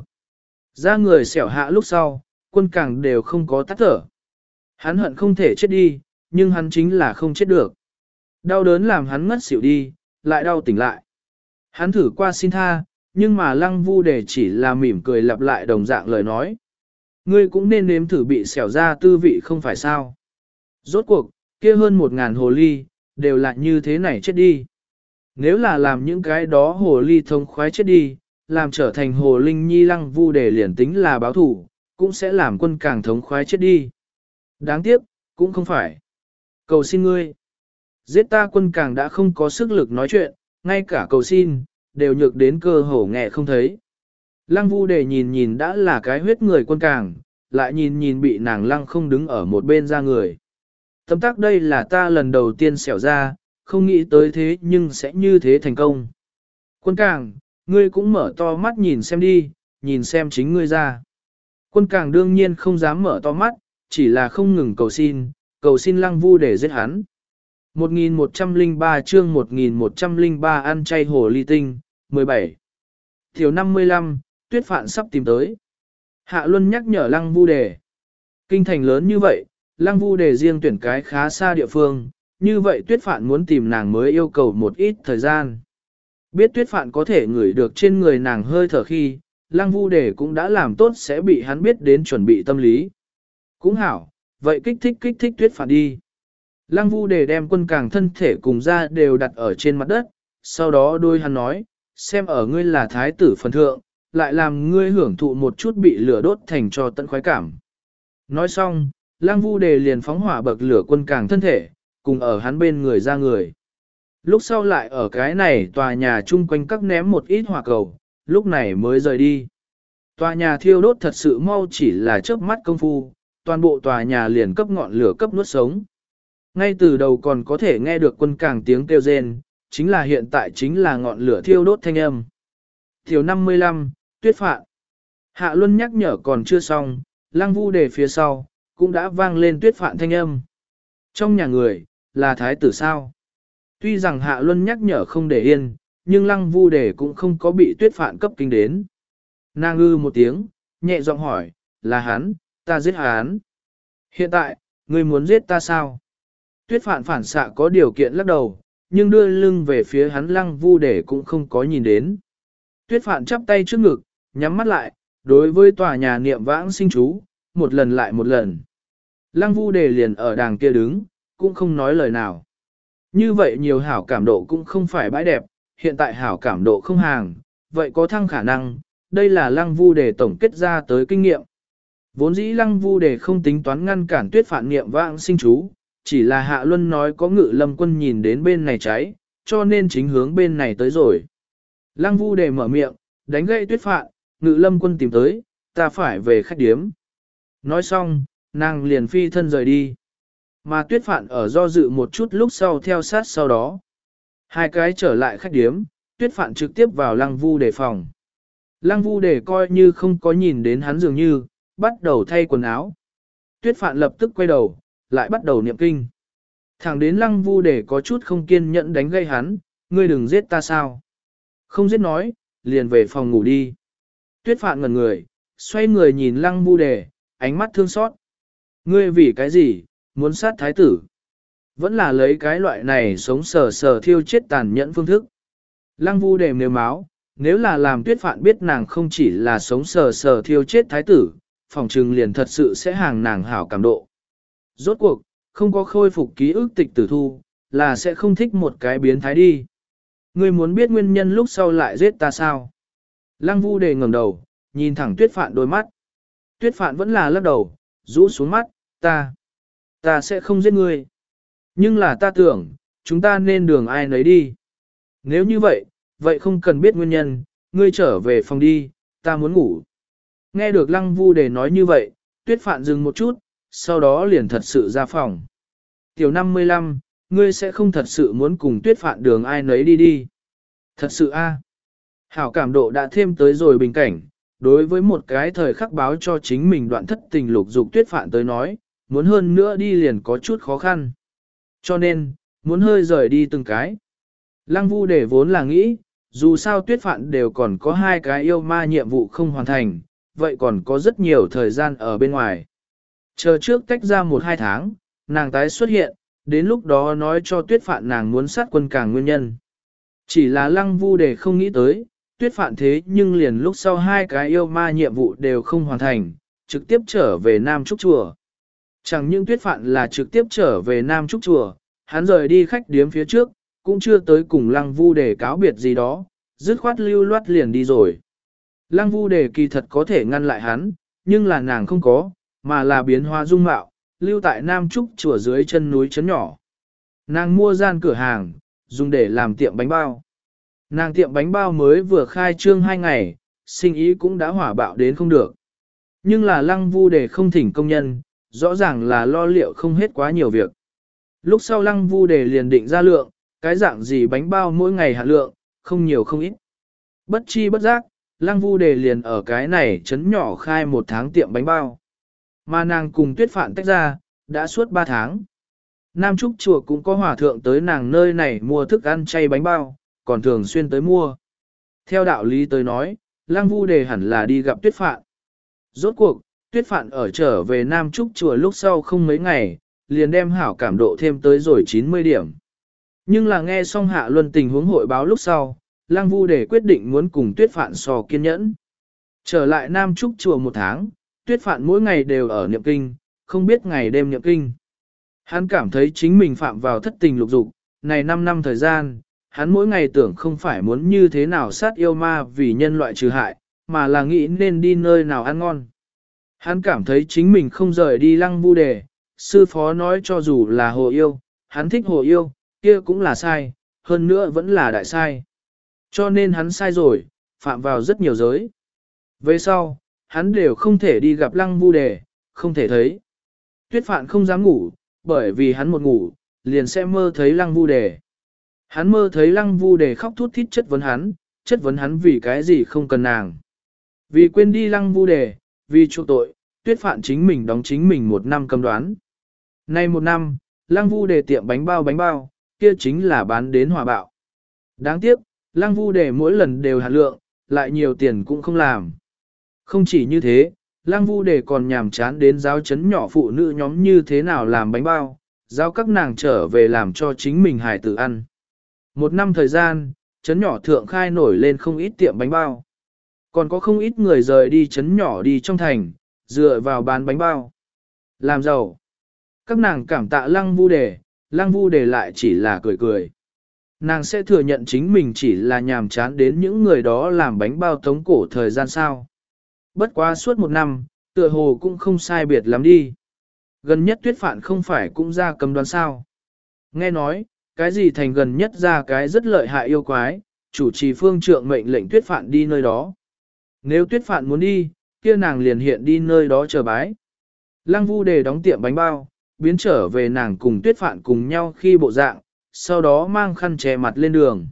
A: Da người xẻo hạ lúc sau, Quân Càng đều không có tắt thở. Hắn hận không thể chết đi, nhưng hắn chính là không chết được. Đau đớn làm hắn ngất xỉu đi, lại đau tỉnh lại. Hắn thử qua xin tha, nhưng mà Lăng Vu Đề chỉ là mỉm cười lặp lại đồng dạng lời nói. Ngươi cũng nên nếm thử bị xẻo ra tư vị không phải sao. Rốt cuộc, kia hơn một ngàn hồ ly, đều là như thế này chết đi. Nếu là làm những cái đó hồ ly thông khoái chết đi, làm trở thành hồ linh nhi Lăng Vu Đề liền tính là báo thủ, cũng sẽ làm Quân Càng thống khoái chết đi. Đáng tiếc, cũng không phải. Cầu xin ngươi. Giết ta. Quân Càng đã không có sức lực nói chuyện, ngay cả cầu xin, đều nhược đến cơ hồ nghe không thấy. Lăng Vu Đề nhìn nhìn đã là cái huyết người Quân Càng, lại nhìn nhìn bị nàng lăng không đứng ở một bên ra người. Tấm tắc đây là ta lần đầu tiên xẻo ra, không nghĩ tới thế nhưng sẽ như thế thành công. Quân Càng, ngươi cũng mở to mắt nhìn xem đi, nhìn xem chính ngươi ra. Quân Càng đương nhiên không dám mở to mắt, chỉ là không ngừng cầu xin, cầu xin Lăng Vu để giết hắn. một nghìn một trăm lẻ ba chương một nghìn một trăm lẻ ba ăn chay hồ ly tinh, mười bảy. Thiếu năm mươi lăm, Tuyết Phạn sắp tìm tới. Hạ Luân nhắc nhở Lăng Vu Đề. Kinh thành lớn như vậy, Lăng Vu Đề riêng tuyển cái khá xa địa phương, như vậy Tuyết Phạn muốn tìm nàng mới yêu cầu một ít thời gian. Biết Tuyết Phạn có thể ngửi được trên người nàng hơi thở khi, Lăng Vu Đề cũng đã làm tốt sẽ bị hắn biết đến chuẩn bị tâm lý. Cũng hảo, vậy kích thích kích thích Tuyết Phạn đi. Lăng Vu Đề đem Quân Càng thân thể cùng ra đều đặt ở trên mặt đất, sau đó đôi hắn nói, xem ở ngươi là thái tử phần thượng, lại làm ngươi hưởng thụ một chút bị lửa đốt thành cho tận khoái cảm. Nói xong, Lăng Vu Đề liền phóng hỏa bậc lửa Quân Càng thân thể, cùng ở hắn bên người ra người. Lúc sau lại ở cái này tòa nhà chung quanh các ném một ít hỏa cầu, lúc này mới rời đi. Tòa nhà thiêu đốt thật sự mau chỉ là chớp mắt công phu, toàn bộ tòa nhà liền cấp ngọn lửa cấp nuốt sống. Ngay từ đầu còn có thể nghe được Quân Càng tiếng kêu rên, chính là hiện tại chính là ngọn lửa thiêu đốt thanh âm. Thiếu năm mươi lăm, Tuyết Phạn. Hạ Luân nhắc nhở còn chưa xong, Lăng Vu Đề phía sau, cũng đã vang lên Tuyết Phạn thanh âm. Trong nhà người, là thái tử sao? Tuy rằng Hạ Luân nhắc nhở không để yên, nhưng Lăng Vu Đề cũng không có bị Tuyết Phạn cấp kinh đến. Nàng ư một tiếng, nhẹ giọng hỏi, là hắn, ta giết hắn. Hiện tại, ngươi muốn giết ta sao? Tuyết Phạn phản xạ có điều kiện lắc đầu, nhưng đưa lưng về phía hắn Lăng Vu Đề cũng không có nhìn đến. Tuyết Phạn chắp tay trước ngực, nhắm mắt lại, đối với tòa nhà niệm vãng sinh chú, một lần lại một lần. Lăng Vu Đề liền ở đàng kia đứng, cũng không nói lời nào. Như vậy nhiều hảo cảm độ cũng không phải bãi đẹp, hiện tại hảo cảm độ không hàng, vậy có thăng khả năng, đây là Lăng Vu Đề tổng kết ra tới kinh nghiệm. Vốn dĩ Lăng Vu Đề không tính toán ngăn cản Tuyết Phạn niệm vãng sinh chú, chỉ là Hạ Luân nói có Ngự Lâm Quân nhìn đến bên này cháy, cho nên chính hướng bên này tới rồi. Lăng Vu Đề mở miệng, đánh gậy Tuyết Phạn, Ngự Lâm Quân tìm tới, ta phải về khách điếm. Nói xong, nàng liền phi thân rời đi. Mà Tuyết Phạn ở do dự một chút lúc sau theo sát sau đó. Hai cái trở lại khách điếm, Tuyết Phạn trực tiếp vào Lăng Vu Đề phòng. Lăng Vu Đề coi như không có nhìn đến hắn dường như, bắt đầu thay quần áo. Tuyết Phạn lập tức quay đầu, lại bắt đầu niệm kinh. Thẳng đến Lăng Vu Đề có chút không kiên nhẫn đánh gây hắn, ngươi đừng giết ta sao. Không giết nói, liền về phòng ngủ đi. Tuyết Phạn ngẩn người, xoay người nhìn Lăng Vu Đề, ánh mắt thương xót. Ngươi vì cái gì, muốn sát thái tử? Vẫn là lấy cái loại này sống sờ sờ thiêu chết tàn nhẫn phương thức. Lăng Vu Đề nếu máu, nếu là làm Tuyết Phạn biết nàng không chỉ là sống sờ sờ thiêu chết thái tử, phòng trừng liền thật sự sẽ hàng nàng hảo cảm độ. Rốt cuộc, không có khôi phục ký ức tịch tử thu, là sẽ không thích một cái biến thái đi. Ngươi muốn biết nguyên nhân lúc sau lại giết ta sao? Lăng Vu Đề ngẩng đầu, nhìn thẳng Tuyết Phạn đôi mắt. Tuyết Phạn vẫn là lắc đầu, rũ xuống mắt, ta, ta sẽ không giết ngươi. Nhưng là ta tưởng, chúng ta nên đường ai nấy đi. Nếu như vậy, vậy không cần biết nguyên nhân, ngươi trở về phòng đi, ta muốn ngủ. Nghe được Lăng Vu Đề nói như vậy, Tuyết Phạn dừng một chút, sau đó liền thật sự ra phòng. Tiểu năm mươi lăm, ngươi sẽ không thật sự muốn cùng Tuyết Phạn đường ai nấy đi đi. Thật sự a, hảo cảm độ đã thêm tới rồi bình cảnh, đối với một cái thời khắc báo cho chính mình đoạn thất tình lục dục Tuyết Phạn tới nói, muốn hơn nữa đi liền có chút khó khăn. Cho nên, muốn hơi rời đi từng cái. Lăng Vu Đề vốn là nghĩ, dù sao Tuyết Phạn đều còn có hai cái yêu ma nhiệm vụ không hoàn thành, vậy còn có rất nhiều thời gian ở bên ngoài. Chờ trước tách ra một hai tháng, nàng tái xuất hiện, đến lúc đó nói cho Tuyết Phạn nàng muốn sát quân càng nguyên nhân. Chỉ là Lăng Vu Đề không nghĩ tới, Tuyết Phạn thế nhưng liền lúc sau hai cái yêu ma nhiệm vụ đều không hoàn thành, trực tiếp trở về Nam Trúc Chùa. Chẳng những Tuyết Phạn là trực tiếp trở về Nam Trúc Chùa, hắn rời đi khách điếm phía trước, cũng chưa tới cùng Lăng Vu Đề cáo biệt gì đó, dứt khoát lưu loát liền đi rồi. Lăng Vu Đề kỳ thật có thể ngăn lại hắn, nhưng là nàng không có, mà là biến hóa dung mạo, lưu tại Nam Trúc Chùa dưới chân núi chấn nhỏ. Nàng mua gian cửa hàng, dùng để làm tiệm bánh bao. Nàng tiệm bánh bao mới vừa khai trương hai ngày, sinh ý cũng đã hỏa bạo đến không được. Nhưng là Lăng Vu Đề không thỉnh công nhân, rõ ràng là lo liệu không hết quá nhiều việc. Lúc sau Lăng Vu Đề liền định ra lượng, cái dạng gì bánh bao mỗi ngày hạ lượng, không nhiều không ít. Bất chi bất giác, Lăng Vu Đề liền ở cái này chấn nhỏ khai một tháng tiệm bánh bao. Mà nàng cùng Tuyết Phạn tách ra, đã suốt ba tháng. Nam Trúc Chùa cũng có hòa thượng tới nàng nơi này mua thức ăn chay bánh bao, còn thường xuyên tới mua. Theo đạo lý tới nói, Lăng Vu Đề hẳn là đi gặp Tuyết Phạn. Rốt cuộc, Tuyết Phạn ở trở về Nam Trúc Chùa lúc sau không mấy ngày, liền đem hảo cảm độ thêm tới rồi chín mươi điểm. Nhưng là nghe xong Hạ Luân tình huống hội báo lúc sau, Lăng Vu Đề quyết định muốn cùng Tuyết Phạn so kiên nhẫn. Trở lại Nam Trúc Chùa một tháng, Tuyết Phạn mỗi ngày đều ở niệm kinh, không biết ngày đêm niệm kinh. Hắn cảm thấy chính mình phạm vào thất tình lục dục, này năm năm thời gian, hắn mỗi ngày tưởng không phải muốn như thế nào sát yêu ma vì nhân loại trừ hại, mà là nghĩ nên đi nơi nào ăn ngon. Hắn cảm thấy chính mình không rời đi Lăng Vu Đề, sư phó nói cho dù là hồ yêu, hắn thích hồ yêu, kia cũng là sai, hơn nữa vẫn là đại sai. Cho nên hắn sai rồi, phạm vào rất nhiều giới. Về sau, hắn đều không thể đi gặp Lăng Vu Đề, không thể thấy. Tuyết Phạn không dám ngủ, bởi vì hắn một ngủ, liền sẽ mơ thấy Lăng Vu Đề. Hắn mơ thấy Lăng Vu Đề khóc thút thít chất vấn hắn, chất vấn hắn vì cái gì không cần nàng. Vì quên đi Lăng Vu Đề, vì chuộc tội, Tuyết Phạn chính mình đóng chính mình một năm cầm đoán. Nay một năm, Lăng Vu Đề tiệm bánh bao bánh bao, kia chính là bán đến hòa bạo. Đáng tiếc, Lăng Vu Đề mỗi lần đều hạt lượng, lại nhiều tiền cũng không làm. Không chỉ như thế, Lăng Vu Đề còn nhàm chán đến giáo chấn nhỏ phụ nữ nhóm như thế nào làm bánh bao, giao các nàng trở về làm cho chính mình hài tử ăn. Một năm thời gian, trấn nhỏ thượng khai nổi lên không ít tiệm bánh bao. Còn có không ít người rời đi trấn nhỏ đi trong thành, dựa vào bán bánh bao. Làm giàu. Các nàng cảm tạ lăng vu đề, lăng vu đề lại chỉ là cười cười. Nàng sẽ thừa nhận chính mình chỉ là nhàm chán đến những người đó làm bánh bao tống cổ thời gian sao. Bất quá suốt một năm, tựa hồ cũng không sai biệt lắm đi. Gần nhất Tuyết Phạn không phải cũng ra cầm đoán sao. Nghe nói, cái gì thành gần nhất ra cái rất lợi hại yêu quái, chủ trì phương trượng mệnh lệnh Tuyết Phạn đi nơi đó. Nếu Tuyết Phạn muốn đi, kia nàng liền hiện đi nơi đó chờ bái. Lăng Vu Đề đóng tiệm bánh bao, biến trở về nàng cùng Tuyết Phạn cùng nhau khi bộ dạng, sau đó mang khăn che mặt lên đường.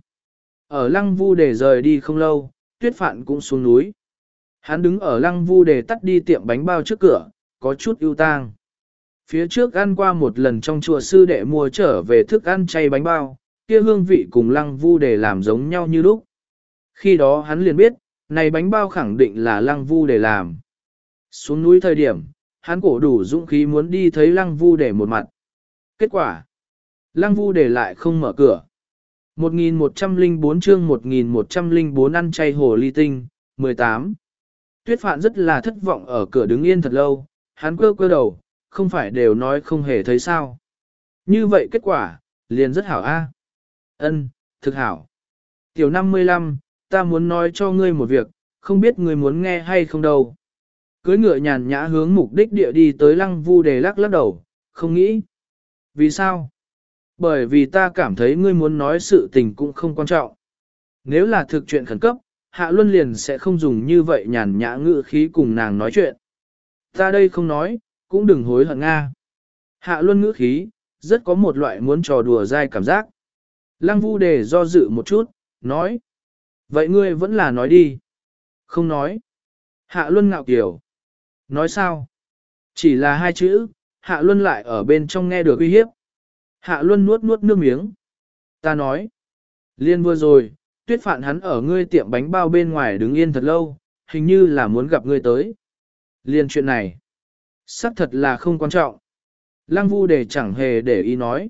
A: Ở Lăng Vu Đề rời đi không lâu, Tuyết Phạn cũng xuống núi. Hắn đứng ở Lăng Vu Đề tắt đi tiệm bánh bao trước cửa, có chút ưu tang. Phía trước ăn qua một lần trong chùa sư đệ mua trở về thức ăn chay bánh bao, kia hương vị cùng Lăng Vu Đề làm giống nhau như lúc. Khi đó hắn liền biết, này bánh bao khẳng định là Lăng Vu Đề làm. Xuống núi thời điểm, hắn cổ đủ dũng khí muốn đi thấy Lăng Vu Đề một mặt. Kết quả, Lăng Vu Đề lại không mở cửa. một nghìn một trăm lẻ bốn chương một nghìn một trăm lẻ bốn ăn chay hồ ly tinh, mười tám. Tuyết Phạn rất là thất vọng ở cửa đứng yên thật lâu, hắn cơ cơ đầu, không phải đều nói không hề thấy sao. Như vậy kết quả, liền rất hảo a. Ân, thực hảo. Tiểu năm mươi lăm, ta muốn nói cho ngươi một việc, không biết ngươi muốn nghe hay không đâu. Cưới ngựa nhàn nhã hướng mục đích địa đi tới Lăng Vu Đề lắc lắc đầu, không nghĩ. Vì sao? Bởi vì ta cảm thấy ngươi muốn nói sự tình cũng không quan trọng. Nếu là thực chuyện khẩn cấp, Hạ Luân liền sẽ không dùng như vậy nhàn nhã ngữ khí cùng nàng nói chuyện. Ta đây không nói, cũng đừng hối hận Nga. Hạ Luân ngữ khí, rất có một loại muốn trò đùa dai cảm giác. Lăng Vu Đề do dự một chút, nói. Vậy ngươi vẫn là nói đi. Không nói. Hạ Luân ngạo kiểu. Nói sao? Chỉ là hai chữ, Hạ Luân lại ở bên trong nghe được uy hiếp. Hạ Luân nuốt nuốt nước miếng. Ta nói. Liên vừa rồi, Tuyết Phạn hắn ở ngươi tiệm bánh bao bên ngoài đứng yên thật lâu, hình như là muốn gặp ngươi tới. Liên chuyện này. Sắc thật là không quan trọng. Lăng Vu Đề chẳng hề để ý nói.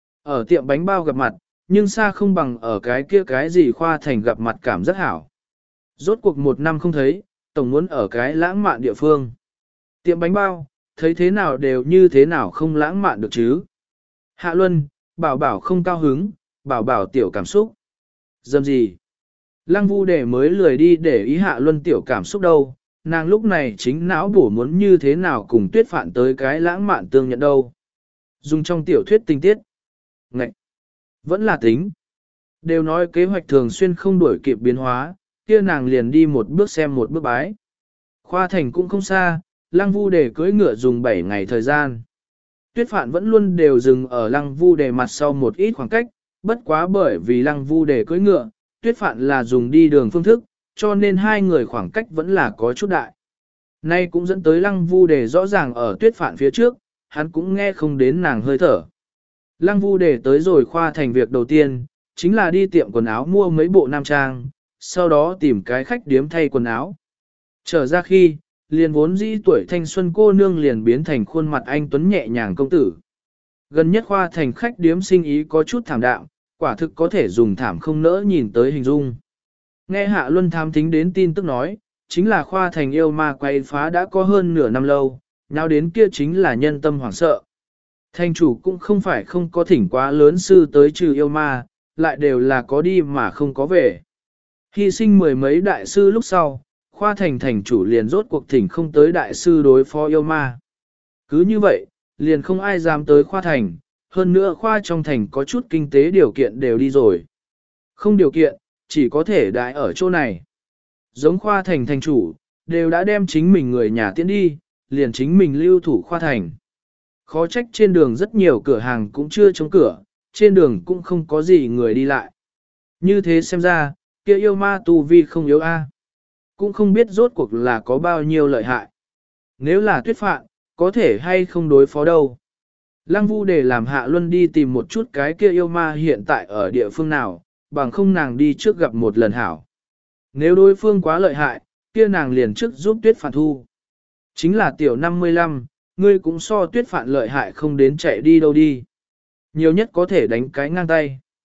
A: Ở tiệm bánh bao gặp mặt, nhưng xa không bằng ở cái kia cái gì khoa thành gặp mặt cảm rất hảo. Rốt cuộc một năm không thấy, tổng muốn ở cái lãng mạn địa phương. Tiệm bánh bao, thấy thế nào đều như thế nào không lãng mạn được chứ. Hạ Luân, bảo bảo không cao hứng, bảo bảo tiểu cảm xúc. Dâm gì? Lăng Vu Đề mới lười đi để ý Hạ Luân tiểu cảm xúc đâu, nàng lúc này chính não bổ muốn như thế nào cùng Tuyết Phạn tới cái lãng mạn tương nhận đâu. Dùng trong tiểu thuyết tinh tiết. Ngậy! Vẫn là tính. Đều nói kế hoạch thường xuyên không đuổi kịp biến hóa, kia nàng liền đi một bước xem một bước bái. Khoa thành cũng không xa, Lăng Vu Đề cưỡi ngựa dùng bảy ngày thời gian. Tuyết Phạn vẫn luôn đều dừng ở Lăng Vu Đề mặt sau một ít khoảng cách, bất quá bởi vì Lăng Vu Đề cưỡi ngựa, Tuyết Phạn là dùng đi đường phương thức, cho nên hai người khoảng cách vẫn là có chút đại. Nay cũng dẫn tới Lăng Vu Đề rõ ràng ở Tuyết Phạn phía trước, hắn cũng nghe không đến nàng hơi thở. Lăng Vu Đề tới rồi khoa thành việc đầu tiên, chính là đi tiệm quần áo mua mấy bộ nam trang, sau đó tìm cái khách điếm thay quần áo. Trở ra khi, liền vốn dĩ tuổi thanh xuân cô nương liền biến thành khuôn mặt anh tuấn nhẹ nhàng công tử. Gần nhất khoa thành khách điếm sinh ý có chút thảm đạm, quả thực có thể dùng thảm không nỡ nhìn tới hình dung. Nghe Hạ Luân tham thính đến tin tức nói, chính là khoa thành yêu ma quay phá đã có hơn nửa năm lâu, nào đến kia chính là nhân tâm hoảng sợ. Thành chủ cũng không phải không có thỉnh quá lớn sư tới trừ yêu ma, lại đều là có đi mà không có về. Hy sinh mười mấy đại sư lúc sau, khoa thành thành chủ liền rốt cuộc thỉnh không tới đại sư đối phó yêu ma. Cứ như vậy, liền không ai dám tới khoa thành, hơn nữa khoa trong thành có chút kinh tế điều kiện đều đi rồi. Không điều kiện, chỉ có thể đại ở chỗ này. Giống khoa thành thành chủ, đều đã đem chính mình người nhà tiến đi, liền chính mình lưu thủ khoa thành. Khó trách trên đường rất nhiều cửa hàng cũng chưa chống cửa, trên đường cũng không có gì người đi lại. Như thế xem ra, kia yêu ma tu vi không yếu a, cũng không biết rốt cuộc là có bao nhiêu lợi hại. Nếu là Tuyết Phạn, có thể hay không đối phó đâu. Lăng Vu Đề làm Hạ Luân đi tìm một chút cái kia yêu ma hiện tại ở địa phương nào, bằng không nàng đi trước gặp một lần hảo. Nếu đối phương quá lợi hại, kia nàng liền trước giúp Tuyết Phạn thu. Chính là tiểu năm mươi lăm, ngươi cũng so Tuyết Phạn lợi hại không đến chạy đi đâu đi. Nhiều nhất có thể đánh cái ngang tay.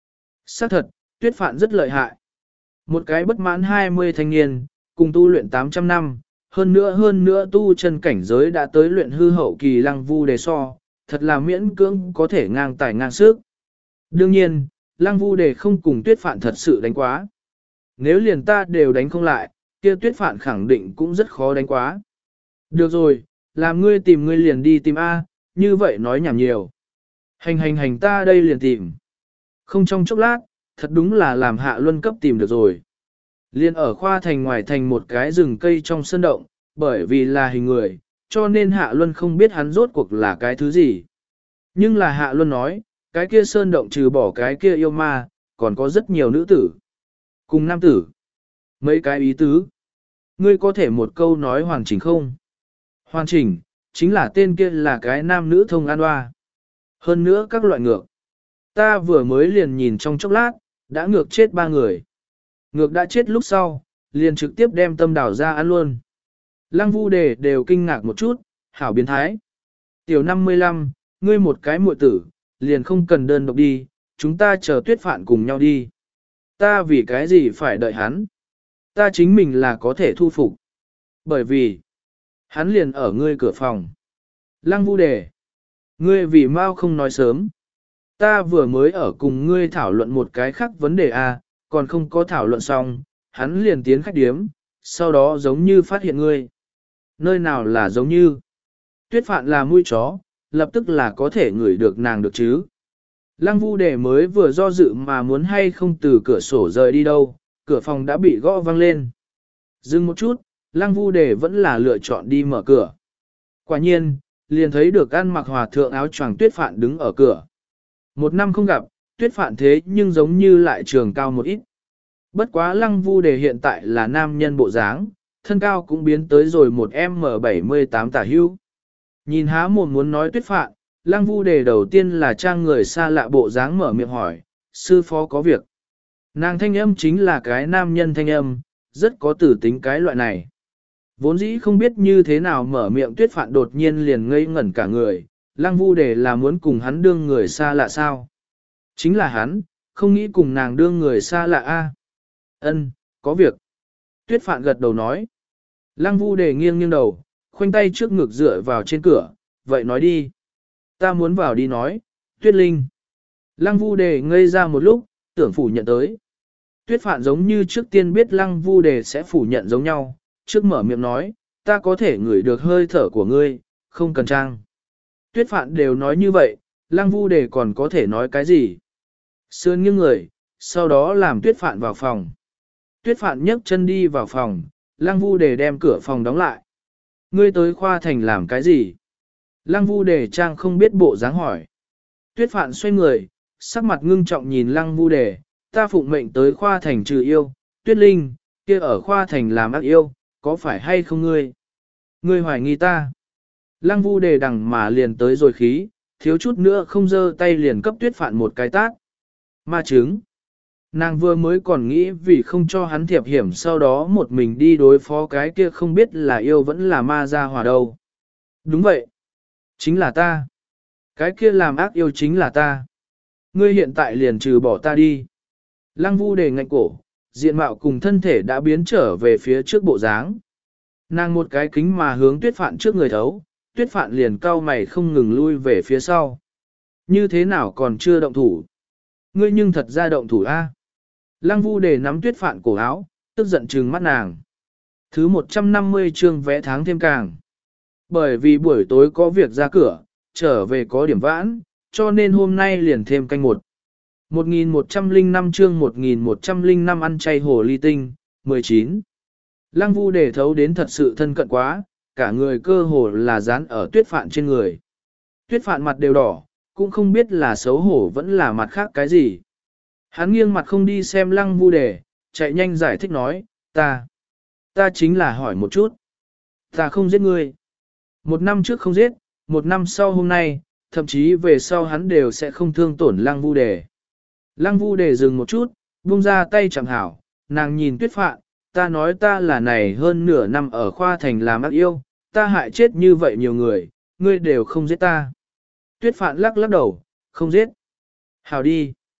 A: Xác thật, tuyết phạn rất lợi hại. Một cái bất mãn hai mươi thanh niên, cùng tu luyện tám trăm năm, hơn nữa hơn nữa tu chân cảnh giới đã tới luyện hư hậu kỳ lăng vu đề so, thật là miễn cưỡng có thể ngang tài ngang sức. Đương nhiên, lăng vu đề không cùng tuyết phạn thật sự đánh quá. Nếu liền ta đều đánh không lại, kia tuyết phạn khẳng định cũng rất khó đánh quá. Được rồi, làm ngươi tìm ngươi liền đi tìm A, như vậy nói nhảm nhiều. Hành hành hành ta đây liền tìm. Không trong chốc lát, thật đúng là làm Hạ Luân cấp tìm được rồi. Liên ở khoa thành ngoài thành một cái rừng cây trong sân động, bởi vì là hình người, cho nên Hạ Luân không biết hắn rốt cuộc là cái thứ gì. Nhưng là Hạ Luân nói, cái kia sơn động trừ bỏ cái kia yêu ma, còn có rất nhiều nữ tử. Cùng nam tử. Mấy cái ý tứ. Ngươi có thể một câu nói hoàn chỉnh không? Hoàn chỉnh, chính là tên kia là cái nam nữ thông an hoa. Hơn nữa các loại ngược. Ta vừa mới liền nhìn trong chốc lát, đã ngược chết ba người. Ngược đã chết lúc sau, liền trực tiếp đem tâm đảo ra ăn luôn. Lăng vu đề đều kinh ngạc một chút, hảo biến thái. Tiểu năm mươi lăm, ngươi một cái muội tử, liền không cần đơn độc đi, chúng ta chờ tuyết phạn cùng nhau đi. Ta vì cái gì phải đợi hắn? Ta chính mình là có thể thu phục. Bởi vì, hắn liền ở ngươi cửa phòng. Lăng vu đề, ngươi vì mau không nói sớm. Ta vừa mới ở cùng ngươi thảo luận một cái khác vấn đề A, còn không có thảo luận xong, hắn liền tiến khách điếm, sau đó giống như phát hiện ngươi. Nơi nào là giống như? Tuyết phạn là mũi chó, lập tức là có thể ngửi được nàng được chứ. Lăng vu đề mới vừa do dự mà muốn hay không từ cửa sổ rời đi đâu, cửa phòng đã bị gõ vang lên. Dừng một chút, lăng vu đề vẫn là lựa chọn đi mở cửa. Quả nhiên, liền thấy được ăn mặc hòa thượng áo choàng tuyết phạn đứng ở cửa. Một năm không gặp, tuyết phạn thế nhưng giống như lại trường cao một ít. Bất quá lăng vu đề hiện tại là nam nhân bộ dáng, thân cao cũng biến tới rồi một M bảy mươi tám tả hưu. Nhìn há mồm muốn nói tuyết phạn, lăng vu đề đầu tiên là trang người xa lạ bộ dáng mở miệng hỏi, sư phó có việc. Nàng thanh âm chính là cái nam nhân thanh âm, rất có tử tính cái loại này. Vốn dĩ không biết như thế nào mở miệng tuyết phạn đột nhiên liền ngây ngẩn cả người, lăng vu đề là muốn cùng hắn đương người xa lạ sao. Chính là hắn, không nghĩ cùng nàng đương người xa lạ a. Ân, có việc. Tuyết phạn gật đầu nói. Lăng vu đề nghiêng nghiêng đầu, khoanh tay trước ngực dựa vào trên cửa, vậy nói đi. Ta muốn vào đi nói, Tuyết Linh. Lăng vu đề ngây ra một lúc, tưởng phủ nhận tới. Tuyết phạn giống như trước tiên biết lăng vu đề sẽ phủ nhận giống nhau, trước mở miệng nói, ta có thể ngửi được hơi thở của ngươi, không cần trang. Tuyết phạn đều nói như vậy, lăng vu đề còn có thể nói cái gì? Sườn nghiêng người, sau đó làm tuyết phạn vào phòng. Tuyết phạn nhấc chân đi vào phòng, lăng vu đề đem cửa phòng đóng lại. Ngươi tới khoa thành làm cái gì? Lăng vu đề trang không biết bộ dáng hỏi. Tuyết phạn xoay người, sắc mặt ngưng trọng nhìn lăng vu đề, ta phụng mệnh tới khoa thành trừ yêu, Tuyết Linh, kia ở khoa thành làm ác yêu, có phải hay không ngươi? Ngươi hoài nghi ta. Lăng vu đề đằng mà liền tới rồi khí, thiếu chút nữa không dơ tay liền cấp tuyết phạn một cái tát. Ma trứng. Nàng vừa mới còn nghĩ vì không cho hắn thiệp hiểm sau đó một mình đi đối phó cái kia không biết là yêu vẫn là ma ra hòa đâu. Đúng vậy. Chính là ta. Cái kia làm ác yêu chính là ta. Ngươi hiện tại liền trừ bỏ ta đi. Lăng vu đề ngạnh cổ, diện mạo cùng thân thể đã biến trở về phía trước bộ dáng. Nàng một cái kính mà hướng tuyết phạn trước người thấu, tuyết phạn liền cau mày không ngừng lui về phía sau. Như thế nào còn chưa động thủ? Ngươi nhưng thật ra động thủ a. Lăng vu đề nắm tuyết phạn cổ áo, tức giận trừng mắt nàng. Thứ một trăm năm mươi chương vẽ tháng thêm càng. Bởi vì buổi tối có việc ra cửa, trở về có điểm vãn, cho nên hôm nay liền thêm canh một. một nghìn một trăm lẻ năm chương một nghìn một trăm lẻ năm ăn chay hồ ly tinh, mười chín. Lăng vu đề thấu đến thật sự thân cận quá, cả người cơ hồ là dán ở tuyết phạn trên người. Tuyết phạn mặt đều đỏ, cũng không biết là xấu hổ vẫn là mặt khác cái gì. Hắn nghiêng mặt không đi xem lăng vu đề, chạy nhanh giải thích nói, ta, ta chính là hỏi một chút. Ta không giết ngươi. Một năm trước không giết, một năm sau hôm nay, thậm chí về sau hắn đều sẽ không thương tổn lăng vu đề. Lăng vu đề dừng một chút, buông ra tay chẳng hảo, nàng nhìn tuyết phạn, ta nói ta là này hơn nửa năm ở khoa thành làm ác yêu, ta hại chết như vậy nhiều người, ngươi đều không giết ta. Tuyết phạn lắc lắc đầu, không giết. Hảo đi.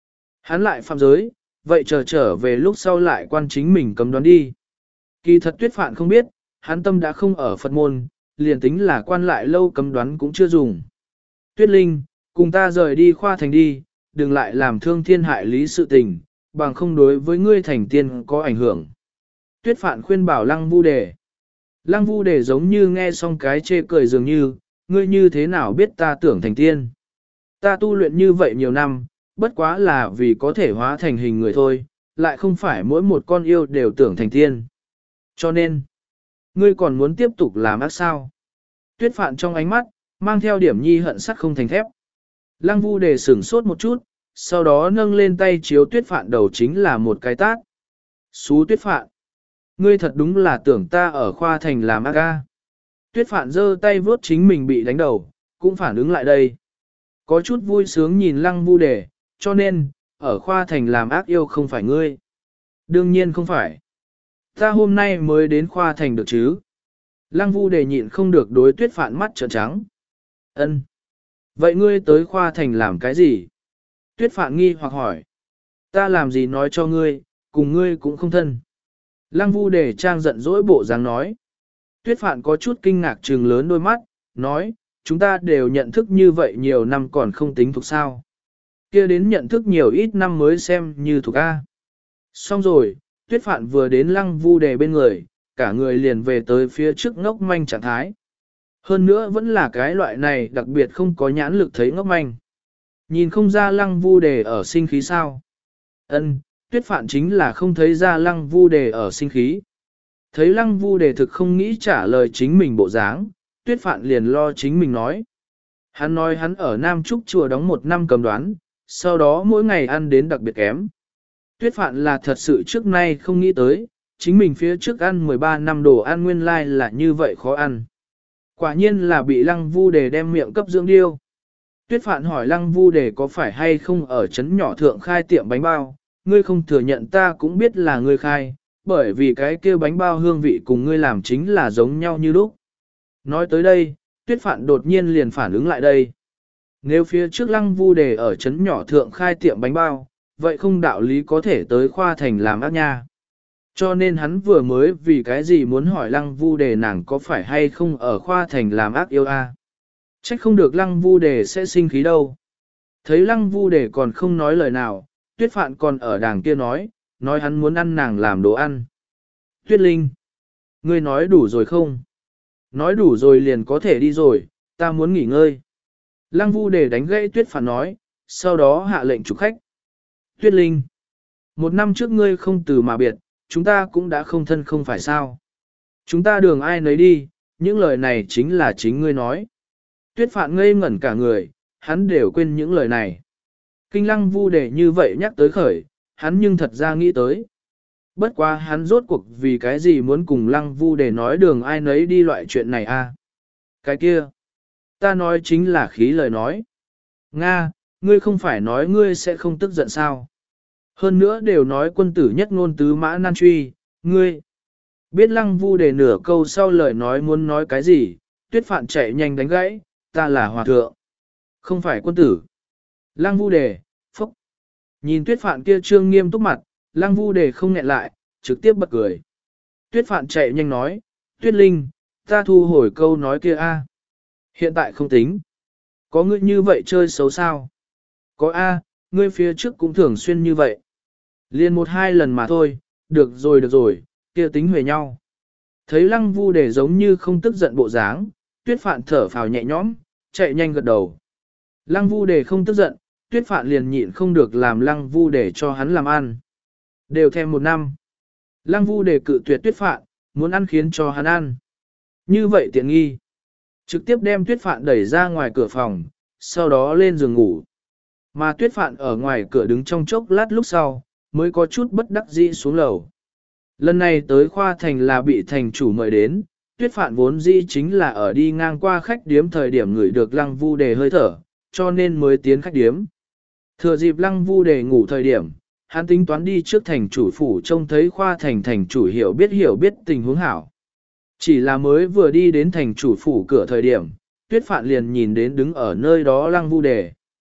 A: Hắn lại phạm giới, vậy chờ trở về lúc sau lại quan chính mình cấm đoán đi. Kỳ thật Tuyết Phạn không biết, hắn tâm đã không ở Phật môn, liền tính là quan lại lâu cấm đoán cũng chưa dùng. Tuyết Linh, cùng ta rời đi khoa thành đi, đừng lại làm thương thiên hại lý sự tình, bằng không đối với ngươi thành tiên có ảnh hưởng. Tuyết Phạn khuyên bảo Lăng Vu Đề. Lăng Vu Đề giống như nghe xong cái chê cười dường như, ngươi như thế nào biết ta tưởng thành tiên. Ta tu luyện như vậy nhiều năm, bất quá là vì có thể hóa thành hình người thôi, lại không phải mỗi một con yêu đều tưởng thành tiên. Cho nên, ngươi còn muốn tiếp tục làm ác sao? Tuyết Phạn trong ánh mắt, mang theo điểm nhi hận sắt không thành thép. Lăng Vu Đề sửng sốt một chút, sau đó nâng lên tay chiếu Tuyết Phạn đầu chính là một cái tát. Xú Tuyết Phạn, ngươi thật đúng là tưởng ta ở khoa thành làm ác ca. Tuyết Phạn giơ tay vớt chính mình bị đánh đầu, cũng phản ứng lại đây. Có chút vui sướng nhìn Lăng Vu Đề, cho nên, ở khoa thành làm ác yêu không phải ngươi. Đương nhiên không phải. Ta hôm nay mới đến khoa thành được chứ. Lăng Vu Đề nhịn không được đối Tuyết Phạn mắt trợn trắng. Ân. Vậy ngươi tới khoa thành làm cái gì? Tuyết Phạn nghi hoặc hỏi. Ta làm gì nói cho ngươi, cùng ngươi cũng không thân. Lăng Vu Đề trang giận dỗi bộ dáng nói. Tuyết Phạn có chút kinh ngạc trừng lớn đôi mắt, nói, chúng ta đều nhận thức như vậy nhiều năm còn không tính thuộc sao. Kia đến nhận thức nhiều ít năm mới xem như thuộc A. Xong rồi, Tuyết Phạn vừa đến Lăng Vu Đề bên người, cả người liền về tới phía trước ngốc manh trạng thái. Hơn nữa vẫn là cái loại này đặc biệt không có nhãn lực thấy ngốc manh. Nhìn không ra Lăng Vu Đề ở sinh khí sao. Ân, Tuyết Phạn chính là không thấy ra Lăng Vu Đề ở sinh khí. Thấy Lăng Vu Đề thực không nghĩ trả lời chính mình bộ dáng, Tuyết Phạn liền lo chính mình nói. Hắn nói hắn ở Nam Trúc chùa đóng một năm cầm đoán, sau đó mỗi ngày ăn đến đặc biệt kém. Tuyết Phạn là thật sự trước nay không nghĩ tới, chính mình phía trước ăn mười ba năm đồ ăn nguyên lai là như vậy khó ăn. Quả nhiên là bị Lăng Vu Đề đem miệng cấp dưỡng điêu. Tuyết Phạn hỏi Lăng Vu Đề có phải hay không ở trấn nhỏ thượng khai tiệm bánh bao, ngươi không thừa nhận ta cũng biết là ngươi khai, bởi vì cái kia bánh bao hương vị cùng ngươi làm chính là giống nhau như lúc. Nói tới đây, Tuyết Phạn đột nhiên liền phản ứng lại đây. Nếu phía trước Lăng Vu Đề ở trấn nhỏ thượng khai tiệm bánh bao, vậy không đạo lý có thể tới khoa thành làm ác nha. Cho nên hắn vừa mới vì cái gì muốn hỏi Lăng Vu Đề nàng có phải hay không ở khoa thành làm ác yêu a? Trách không được Lăng Vu Đề sẽ sinh khí đâu. Thấy Lăng Vu Đề còn không nói lời nào, Tuyết Phạn còn ở đàng kia nói, nói hắn muốn ăn nàng làm đồ ăn. Tuyết Linh, ngươi nói đủ rồi không? Nói đủ rồi liền có thể đi rồi, ta muốn nghỉ ngơi. Lăng Vu Đề đánh gãy Tuyết Phạn nói, sau đó hạ lệnh chủ khách. Tuyết Linh, một năm trước ngươi không từ mà biệt, chúng ta cũng đã không thân không phải sao. Chúng ta đường ai nấy đi, những lời này chính là chính ngươi nói. Tuyết Phạn ngây ngẩn cả người, hắn đều quên những lời này. Kinh Lăng Vu Đề như vậy nhắc tới khởi, hắn nhưng thật ra nghĩ tới. Bất quá hắn rốt cuộc vì cái gì muốn cùng Lăng Vu Đề nói đường ai nấy đi loại chuyện này a? Cái kia, ta nói chính là khí lời nói. Nga, ngươi không phải nói ngươi sẽ không tức giận sao? Hơn nữa đều nói quân tử nhất ngôn tứ mã nan truy, ngươi. Biết Lăng Vu Đề nửa câu sau lời nói muốn nói cái gì, Tuyết Phạn chạy nhanh đánh gãy, ta là hòa thượng, không phải quân tử. Lăng Vu Đề, phúc. Nhìn Tuyết Phạn kia trương nghiêm túc mặt, Lăng Vu Đề không nghẹn lại, trực tiếp bật cười. Tuyết Phạn chạy nhanh nói, Tuyết Linh, ta thu hồi câu nói kia a. Hiện tại không tính. Có ngươi như vậy chơi xấu sao? Có a, ngươi phía trước cũng thường xuyên như vậy. Liên một hai lần mà thôi, được rồi được rồi, kia tính huề nhau. Thấy Lăng Vu Đề giống như không tức giận bộ dáng, Tuyết Phạn thở phào nhẹ nhõm, chạy nhanh gật đầu. Lăng Vu Đề không tức giận, Tuyết Phạn liền nhịn không được làm Lăng Vu Đề cho hắn làm ăn. Đều thêm một năm. Lăng Vu Đề cự tuyệt Tuyết Phạn, muốn ăn khiến cho hắn ăn. Như vậy tiện nghi. Trực tiếp đem Tuyết Phạn đẩy ra ngoài cửa phòng, sau đó lên giường ngủ. Mà Tuyết Phạn ở ngoài cửa đứng trong chốc lát lúc sau, mới có chút bất đắc dĩ xuống lầu. Lần này tới khoa thành là bị thành chủ mời đến, Tuyết Phạn vốn dĩ chính là ở đi ngang qua khách điếm thời điểm ngửi được Lăng Vu Đề hơi thở, cho nên mới tiến khách điếm. Thừa dịp Lăng Vu Đề ngủ thời điểm, hắn tính toán đi trước thành chủ phủ trông thấy khoa thành thành chủ hiểu biết hiểu biết tình huống hảo. Chỉ là mới vừa đi đến thành chủ phủ cửa thời điểm, Tuyết Phạn liền nhìn đến đứng ở nơi đó Lăng Vu Đề.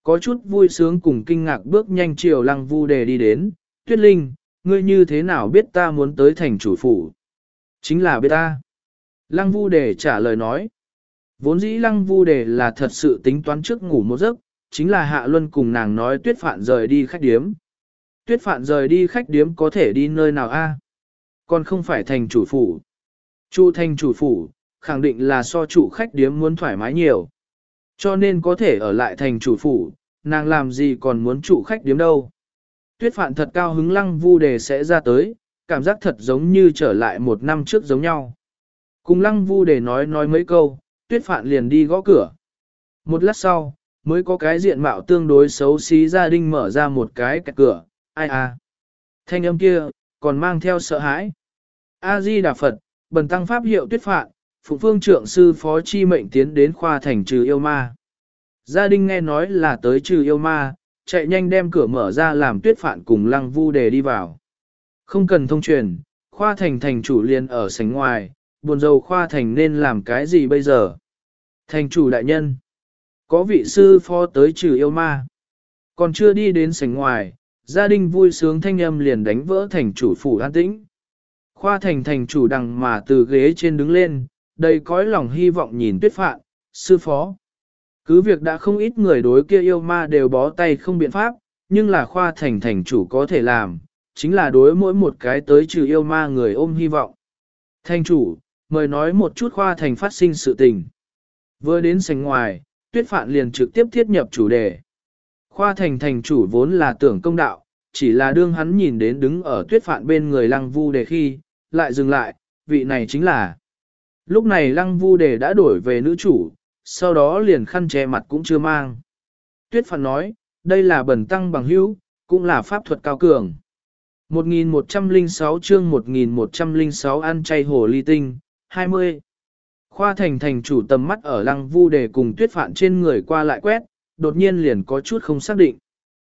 A: Có chút vui sướng cùng kinh ngạc bước nhanh chiều Lăng Vu Đề đi đến, Tuyết Linh, ngươi như thế nào biết ta muốn tới thành chủ phủ? Chính là biết ta. Lăng Vu Đề trả lời nói. Vốn dĩ Lăng Vu Đề là thật sự tính toán trước ngủ một giấc, chính là Hạ Luân cùng nàng nói Tuyết Phạn rời đi khách điếm. Tuyết Phạn rời đi khách điếm có thể đi nơi nào a? Còn không phải thành chủ phủ. Trụ thành chủ phủ, khẳng định là so trụ khách điếm muốn thoải mái nhiều. Cho nên có thể ở lại thành chủ phủ, nàng làm gì còn muốn trụ khách điếm đâu. Tuyết Phạn thật cao hứng Lăng Vu Đề sẽ ra tới, cảm giác thật giống như trở lại một năm trước giống nhau. Cùng Lăng Vu Đề nói nói mấy câu, Tuyết Phạn liền đi gõ cửa. Một lát sau, mới có cái diện mạo tương đối xấu xí gia đình mở ra một cái kẹt cửa, ai à. Thanh âm kia, còn mang theo sợ hãi. A-di-đà Phật, bần tăng pháp hiệu Tuyết Phạn, Phụng Phương Trượng Sư Phó Chi mệnh tiến đến khoa thành trừ yêu ma. Gia đình nghe nói là tới trừ yêu ma, chạy nhanh đem cửa mở ra làm Tuyết Phạn cùng Lăng Vu Đề đi vào. Không cần thông truyền, khoa thành thành chủ liền ở sảnh ngoài, buồn rầu khoa thành nên làm cái gì bây giờ? Thành chủ đại nhân, có vị sư phó tới trừ yêu ma. Còn chưa đi đến sảnh ngoài, gia đình vui sướng thanh âm liền đánh vỡ thành chủ phủ an tĩnh. Khoa thành thành chủ đằng mà từ ghế trên đứng lên, đầy cõi lòng hy vọng nhìn Tuyết Phạn, sư phó. Cứ việc đã không ít người đối kia yêu ma đều bó tay không biện pháp, nhưng là khoa thành thành chủ có thể làm, chính là đối mỗi một cái tới trừ yêu ma người ôm hy vọng. Thành chủ, mời nói một chút khoa thành phát sinh sự tình. Vừa đến sảnh ngoài, Tuyết Phạn liền trực tiếp thiết nhập chủ đề. Khoa thành thành chủ vốn là tưởng công đạo, chỉ là đương hắn nhìn đến đứng ở Tuyết Phạn bên người Lăng Vu Đề khi, lại dừng lại, vị này chính là. Lúc này Lăng Vu Đề đã đổi về nữ chủ, sau đó liền khăn che mặt cũng chưa mang. Tuyết Phạn nói, đây là bần tăng bằng hữu, cũng là pháp thuật cao cường. một nghìn một trăm lẻ sáu chương một nghìn một trăm lẻ sáu ăn chay hồ ly tinh, hai mươi. Khoa thành thành chủ tầm mắt ở Lăng Vu Đề cùng Tuyết Phạn trên người qua lại quét, đột nhiên liền có chút không xác định.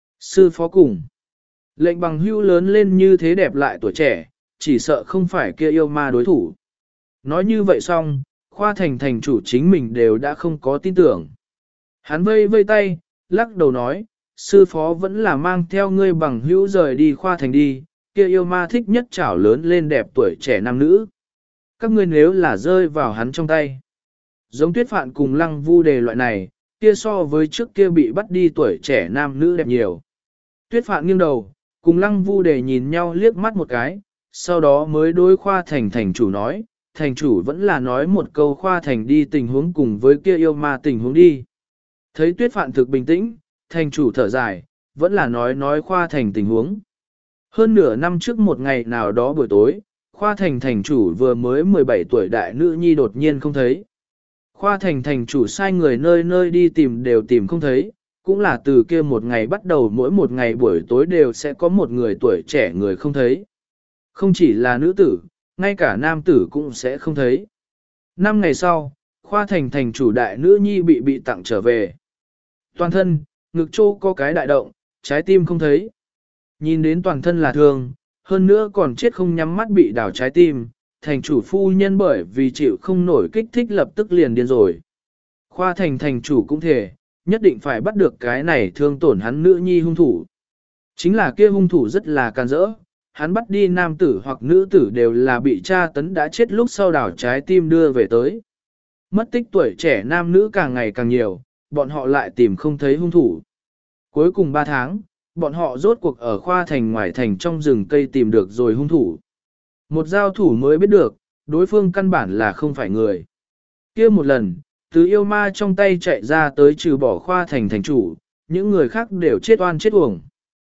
A: Sư phó cùng. Lệnh bằng hữu lớn lên như thế đẹp lại tuổi trẻ, chỉ sợ không phải kia yêu ma đối thủ. Nói như vậy xong, khoa thành thành chủ chính mình đều đã không có tin tưởng. Hắn vây vây tay, lắc đầu nói, sư phó vẫn là mang theo ngươi bằng hữu rời đi khoa thành đi, kia yêu ma thích nhất chảo lớn lên đẹp tuổi trẻ nam nữ. Các ngươi nếu là rơi vào hắn trong tay. Giống Tuyết Phạn cùng Lăng Vu Đề loại này, kia so với trước kia bị bắt đi tuổi trẻ nam nữ đẹp nhiều. Tuyết Phạn nghiêng đầu, cùng Lăng Vu Đề nhìn nhau liếc mắt một cái, sau đó mới đối khoa thành thành chủ nói, thành chủ vẫn là nói một câu khoa thành đi tình huống cùng với kia yêu ma tình huống đi. Thấy Tuyết Phạn thực bình tĩnh, thành chủ thở dài, vẫn là nói nói khoa thành tình huống. Hơn nửa năm trước một ngày nào đó buổi tối, khoa thành thành chủ vừa mới mười bảy tuổi đại nữ nhi đột nhiên không thấy. Khoa thành thành chủ sai người nơi nơi đi tìm đều tìm không thấy, cũng là từ kia một ngày bắt đầu mỗi một ngày buổi tối đều sẽ có một người tuổi trẻ người không thấy. Không chỉ là nữ tử, ngay cả nam tử cũng sẽ không thấy. Năm ngày sau, khoa thành thành chủ đại nữ nhi bị bị tặng trở về. Toàn thân, ngực chỗ có cái đại động, trái tim không thấy. Nhìn đến toàn thân là thương, hơn nữa còn chết không nhắm mắt bị đảo trái tim, thành chủ phu nhân bởi vì chịu không nổi kích thích lập tức liền điên rồi. Khoa thành thành chủ cũng thể, nhất định phải bắt được cái này thương tổn hắn nữ nhi hung thủ. Chính là kia hung thủ rất là can dỡ, hắn bắt đi nam tử hoặc nữ tử đều là bị tra tấn đã chết lúc sau đảo trái tim đưa về tới. Mất tích tuổi trẻ nam nữ càng ngày càng nhiều, bọn họ lại tìm không thấy hung thủ. Cuối cùng ba tháng, bọn họ rốt cuộc ở khoa thành ngoài thành trong rừng cây tìm được rồi hung thủ. Một giao thủ mới biết được, đối phương căn bản là không phải người. Kia một lần, từ yêu ma trong tay chạy ra tới trừ bỏ khoa thành thành chủ, những người khác đều chết oan chết uổng.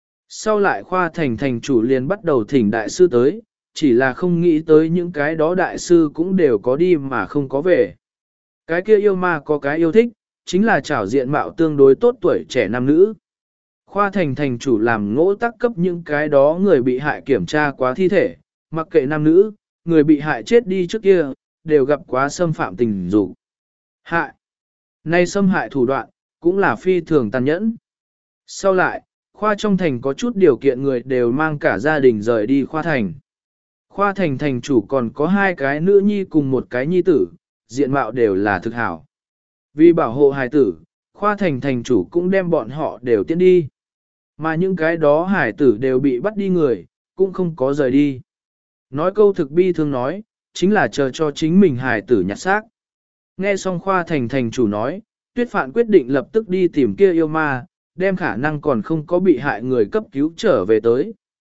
A: Sau lại khoa thành thành chủ liền bắt đầu thỉnh đại sư tới, chỉ là không nghĩ tới những cái đó đại sư cũng đều có đi mà không có về. Cái kia yêu ma có cái yêu thích, chính là trảo diện mạo tương đối tốt tuổi trẻ nam nữ. Khoa thành thành chủ làm ngỗ tác cấp những cái đó người bị hại kiểm tra quá thi thể, mặc kệ nam nữ, người bị hại chết đi trước kia, đều gặp quá xâm phạm tình dục. Hại. Nay xâm hại thủ đoạn, cũng là phi thường tàn nhẫn. Sau lại, khoa trong thành có chút điều kiện người đều mang cả gia đình rời đi khoa thành. Khoa thành thành chủ còn có hai cái nữ nhi cùng một cái nhi tử, diện mạo đều là thực hảo. Vì bảo hộ hài tử, Khoa thành thành chủ cũng đem bọn họ đều tiến đi. Mà những cái đó hải tử đều bị bắt đi người, cũng không có rời đi. Nói câu thực bi thương nói, chính là chờ cho chính mình hải tử nhặt xác. Nghe xong khoa thành thành chủ nói, Tuyết Phạn quyết định lập tức đi tìm kia yêu ma, đem khả năng còn không có bị hại người cấp cứu trở về tới.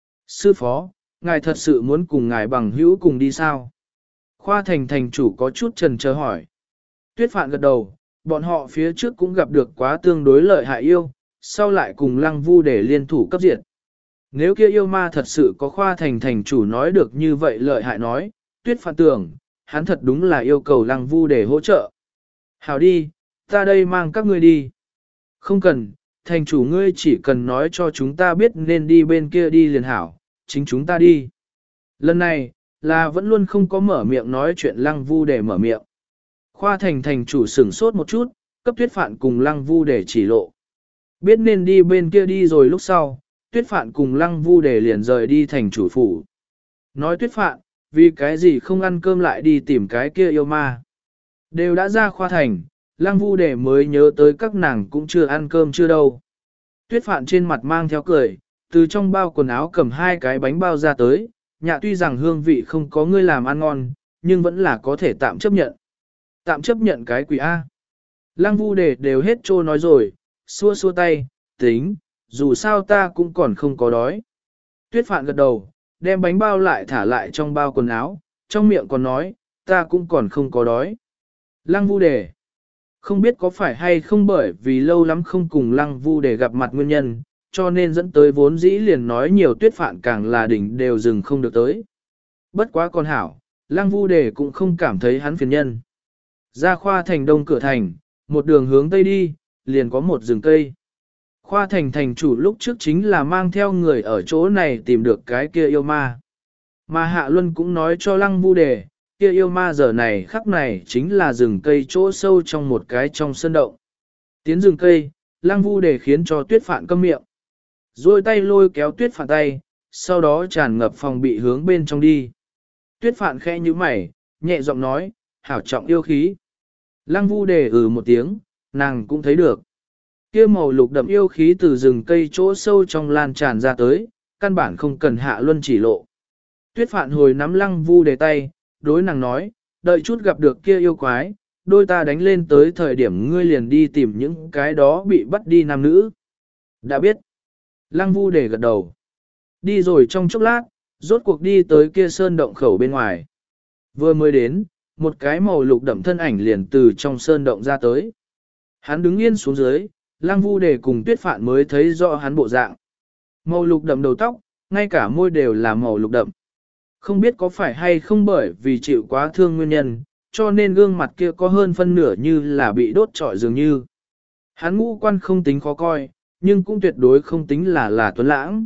A: Sư phó, ngài thật sự muốn cùng ngài bằng hữu cùng đi sao? Khoa thành thành chủ có chút chần chờ hỏi. Tuyết Phạn gật đầu, bọn họ phía trước cũng gặp được quá tương đối lợi hại yêu, sau lại cùng Lăng Vu để liên thủ cấp diệt. Nếu kia yêu ma thật sự có khoa thành thành chủ nói được như vậy lợi hại nói, Tuyết Phạn tưởng, hắn thật đúng là yêu cầu Lăng Vu để hỗ trợ. Hảo đi, ta đây mang các ngươi đi. Không cần, thành chủ ngươi chỉ cần nói cho chúng ta biết nên đi bên kia đi liền hảo, chính chúng ta đi. Lần này, là vẫn luôn không có mở miệng nói chuyện Lăng Vu để mở miệng. Khoa thành thành chủ sửng sốt một chút, cấp Tuyết Phạn cùng Lăng Vu để chỉ lộ. Biết nên đi bên kia đi rồi lúc sau, Tuyết Phạn cùng Lăng Vu để liền rời đi thành chủ phủ. Nói Tuyết Phạn, vì cái gì không ăn cơm lại đi tìm cái kia yêu ma. Đều đã ra khoa thành, Lăng Vu để mới nhớ tới các nàng cũng chưa ăn cơm chưa đâu. Tuyết Phạn trên mặt mang theo cười, từ trong bao quần áo cầm hai cái bánh bao ra tới, nhạ tuy rằng hương vị không có ngươi làm ăn ngon, nhưng vẫn là có thể tạm chấp nhận. Tạm chấp nhận cái quỷ A. Lăng Vu để đều hết trô nói rồi, xua xua tay, tính, dù sao ta cũng còn không có đói. Tuyết Phạn gật đầu, đem bánh bao lại thả lại trong bao quần áo, trong miệng còn nói, ta cũng còn không có đói. Lăng Vu để, không biết có phải hay không bởi vì lâu lắm không cùng Lăng Vu để gặp mặt nguyên nhân, cho nên dẫn tới vốn dĩ liền nói nhiều Tuyết Phạn càng là đỉnh đều dừng không được tới. Bất quá con hảo, Lăng Vu để cũng không cảm thấy hắn phiền nhân. Ra khoa thành đông cửa thành, một đường hướng tây đi, liền có một rừng cây. Khoa thành thành chủ lúc trước chính là mang theo người ở chỗ này tìm được cái kia yêu ma. Mà Hạ Luân cũng nói cho Lăng Vu đề, kia yêu ma giờ này khắc này chính là rừng cây chỗ sâu trong một cái trong sơn động. Tiến rừng cây, Lăng Vu đề khiến cho Tuyết Phạn câm miệng. Rồi tay lôi kéo Tuyết Phạn tay, sau đó tràn ngập phòng bị hướng bên trong đi. Tuyết Phạn khẽ như mày, nhẹ giọng nói, hảo trọng yêu khí. Lăng Vu đề ừ một tiếng, nàng cũng thấy được. Kia màu lục đậm yêu khí từ rừng cây chỗ sâu trong lan tràn ra tới, căn bản không cần Hạ Luân chỉ lộ. Tuyết Phạn hồi nắm Lăng Vu đề tay, đối nàng nói, đợi chút gặp được kia yêu quái, đôi ta đánh lên tới thời điểm ngươi liền đi tìm những cái đó bị bắt đi nam nữ. Đã biết. Lăng Vu đề gật đầu. Đi rồi trong chốc lát, rốt cuộc đi tới kia sơn động khẩu bên ngoài. Vừa mới đến, một cái màu lục đậm thân ảnh liền từ trong sơn động ra tới. Hắn đứng yên xuống dưới, Lăng Vu đề cùng Tuyết Phạn mới thấy rõ hắn bộ dạng. Màu lục đậm đầu tóc, ngay cả môi đều là màu lục đậm. Không biết có phải hay không bởi vì chịu quá thương nguyên nhân, cho nên gương mặt kia có hơn phân nửa như là bị đốt trọi dường như. Hắn ngũ quan không tính khó coi, nhưng cũng tuyệt đối không tính là là tuấn lãng.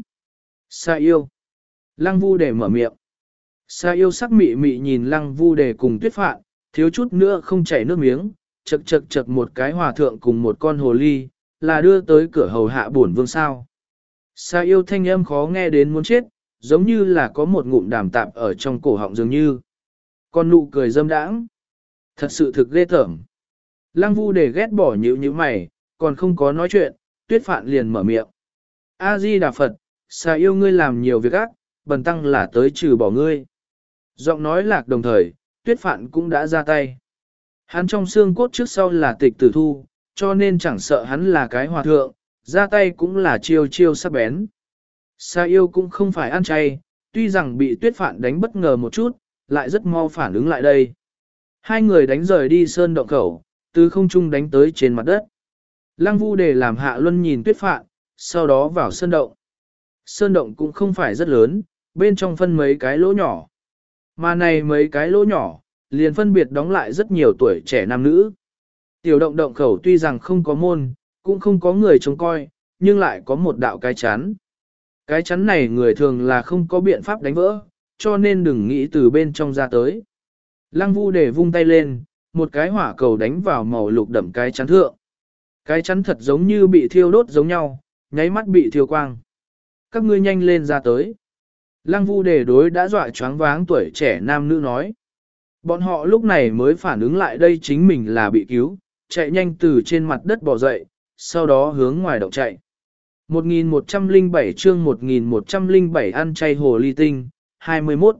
A: Sa yêu. Lăng Vu đề mở miệng. Sa yêu sắc mị mị nhìn Lăng Vu đề cùng Tuyết Phạn, thiếu chút nữa không chảy nước miếng, chật chật chật một cái hòa thượng cùng một con hồ ly, là đưa tới cửa hầu hạ bổn vương sao. Sa yêu thanh âm khó nghe đến muốn chết, giống như là có một ngụm đàm tạp ở trong cổ họng dường như. Con nụ cười dâm đãng, thật sự thực ghê tởm. Lăng Vu đề ghét bỏ nhíu nhíu mày, còn không có nói chuyện, Tuyết Phạn liền mở miệng. A-di-đà Phật, Sa yêu ngươi làm nhiều việc ác, bần tăng là tới trừ bỏ ngươi. Giọng nói lạc đồng thời, Tuyết Phạn cũng đã ra tay. Hắn trong xương cốt trước sau là tịch tử thu, cho nên chẳng sợ hắn là cái hòa thượng, ra tay cũng là chiêu chiêu sắc bén. Sa yêu cũng không phải ăn chay, tuy rằng bị Tuyết Phạn đánh bất ngờ một chút, lại rất mau phản ứng lại đây. Hai người đánh rời đi sơn động khẩu, từ không trung đánh tới trên mặt đất. Lăng Vu đề làm Hạ Luân nhìn Tuyết Phạn, sau đó vào sơn động. Sơn động cũng không phải rất lớn, bên trong phân mấy cái lỗ nhỏ. Mà này mấy cái lỗ nhỏ, liền phân biệt đóng lại rất nhiều tuổi trẻ nam nữ. Tiểu động động khẩu tuy rằng không có môn, cũng không có người trông coi, nhưng lại có một đạo cái chắn. Cái chắn này người thường là không có biện pháp đánh vỡ, cho nên đừng nghĩ từ bên trong ra tới. Lăng Vu để vung tay lên, một cái hỏa cầu đánh vào màu lục đậm cái chắn thượng. Cái chắn thật giống như bị thiêu đốt giống nhau, nháy mắt bị thiêu quang. Các ngươi nhanh lên ra tới. Lăng Vu đề đối đã dọa choáng váng tuổi trẻ nam nữ nói. Bọn họ lúc này mới phản ứng lại đây chính mình là bị cứu, chạy nhanh từ trên mặt đất bò dậy, sau đó hướng ngoài động chạy. một nghìn một trăm lẻ bảy chương một nghìn một trăm lẻ bảy ăn chay hồ ly tinh, hai mươi mốt.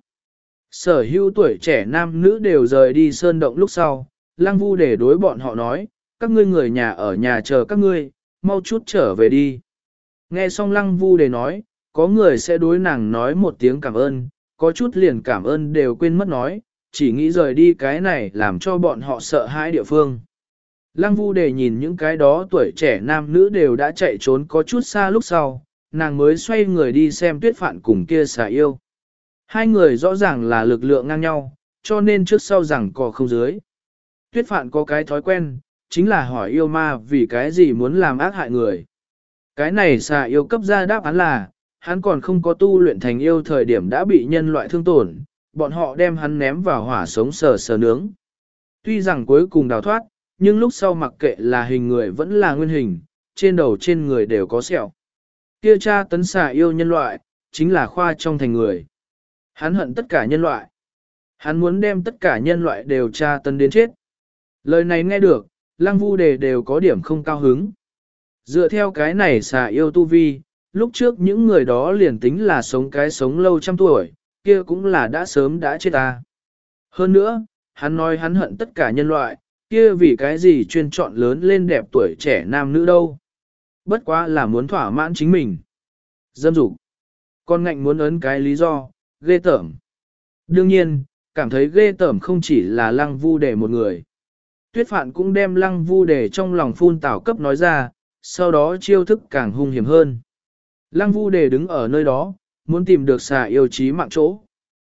A: Sở hữu tuổi trẻ nam nữ đều rời đi sơn động lúc sau, Lăng Vu để đối bọn họ nói, các ngươi người nhà ở nhà chờ các ngươi, mau chút trở về đi. Nghe xong Lăng Vu để nói, có người sẽ đối nàng nói một tiếng cảm ơn, có chút liền cảm ơn đều quên mất nói, chỉ nghĩ rời đi cái này làm cho bọn họ sợ hãi địa phương. Lăng Vu để nhìn những cái đó tuổi trẻ nam nữ đều đã chạy trốn có chút xa lúc sau, nàng mới xoay người đi xem Tuyết Phạn cùng kia xà yêu. Hai người rõ ràng là lực lượng ngang nhau, cho nên trước sau rằng cò không dưới. Tuyết Phạn có cái thói quen, chính là hỏi yêu ma vì cái gì muốn làm ác hại người. Cái này xà yêu cấp ra đáp án là, hắn còn không có tu luyện thành yêu thời điểm đã bị nhân loại thương tổn, bọn họ đem hắn ném vào hỏa sống sờ sờ nướng. Tuy rằng cuối cùng đào thoát, nhưng lúc sau mặc kệ là hình người vẫn là nguyên hình, trên đầu trên người đều có sẹo. Kia cha tấn xà yêu nhân loại, chính là khoa trong thành người. Hắn hận tất cả nhân loại. Hắn muốn đem tất cả nhân loại đều tra tấn đến chết. Lời này nghe được, Lăng Vu đề đều có điểm không cao hứng. Dựa theo cái này xà yêu tu vi, lúc trước những người đó liền tính là sống cái sống lâu trăm tuổi, kia cũng là đã sớm đã chết ta. Hơn nữa, hắn nói hắn hận tất cả nhân loại, kia vì cái gì chuyên chọn lớn lên đẹp tuổi trẻ nam nữ đâu. Bất quá là muốn thỏa mãn chính mình. Dâm dục. Con ngạnh muốn ấn cái lý do, ghê tởm. Đương nhiên, cảm thấy ghê tởm không chỉ là Lăng Vu đề một người. Tuyết Phạn cũng đem Lăng Vu đề trong lòng phun tảo cấp nói ra, sau đó chiêu thức càng hung hiểm hơn. Lăng Vu đề đứng ở nơi đó, muốn tìm được xà yêu chí mạng chỗ.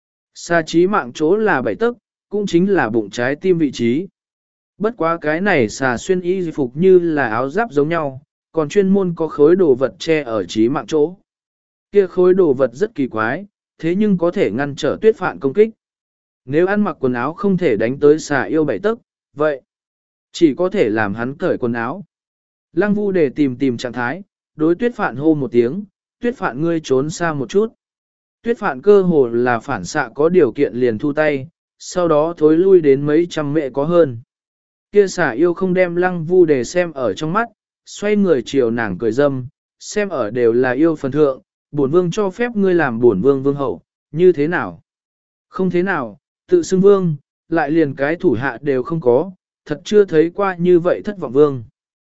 A: Xà chí mạng chỗ là bảy tấc, cũng chính là bụng trái tim vị trí. Bất quá cái này xà xuyên y phục như là áo giáp giống nhau, còn chuyên môn có khối đồ vật che ở chí mạng chỗ. Kia khối đồ vật rất kỳ quái, thế nhưng có thể ngăn trở Tuyết Phạn công kích. Nếu ăn mặc quần áo không thể đánh tới xà yêu bảy tấc, vậy chỉ có thể làm hắn cởi quần áo. Lăng Vu để tìm tìm trạng thái, đối Tuyết Phạn hô một tiếng, Tuyết Phạn ngươi trốn xa một chút. Tuyết Phạn cơ hồ là phản xạ có điều kiện liền thu tay, sau đó thối lui đến mấy trăm mệ có hơn. Kia xà yêu không đem Lăng Vu để xem ở trong mắt, xoay người chiều nàng cười dâm, xem ở đều là yêu phần thượng, bổn vương cho phép ngươi làm bổn vương vương hậu, như thế nào? Không thế nào, tự xưng vương, lại liền cái thủ hạ đều không có, thật chưa thấy qua như vậy thất vọng vương.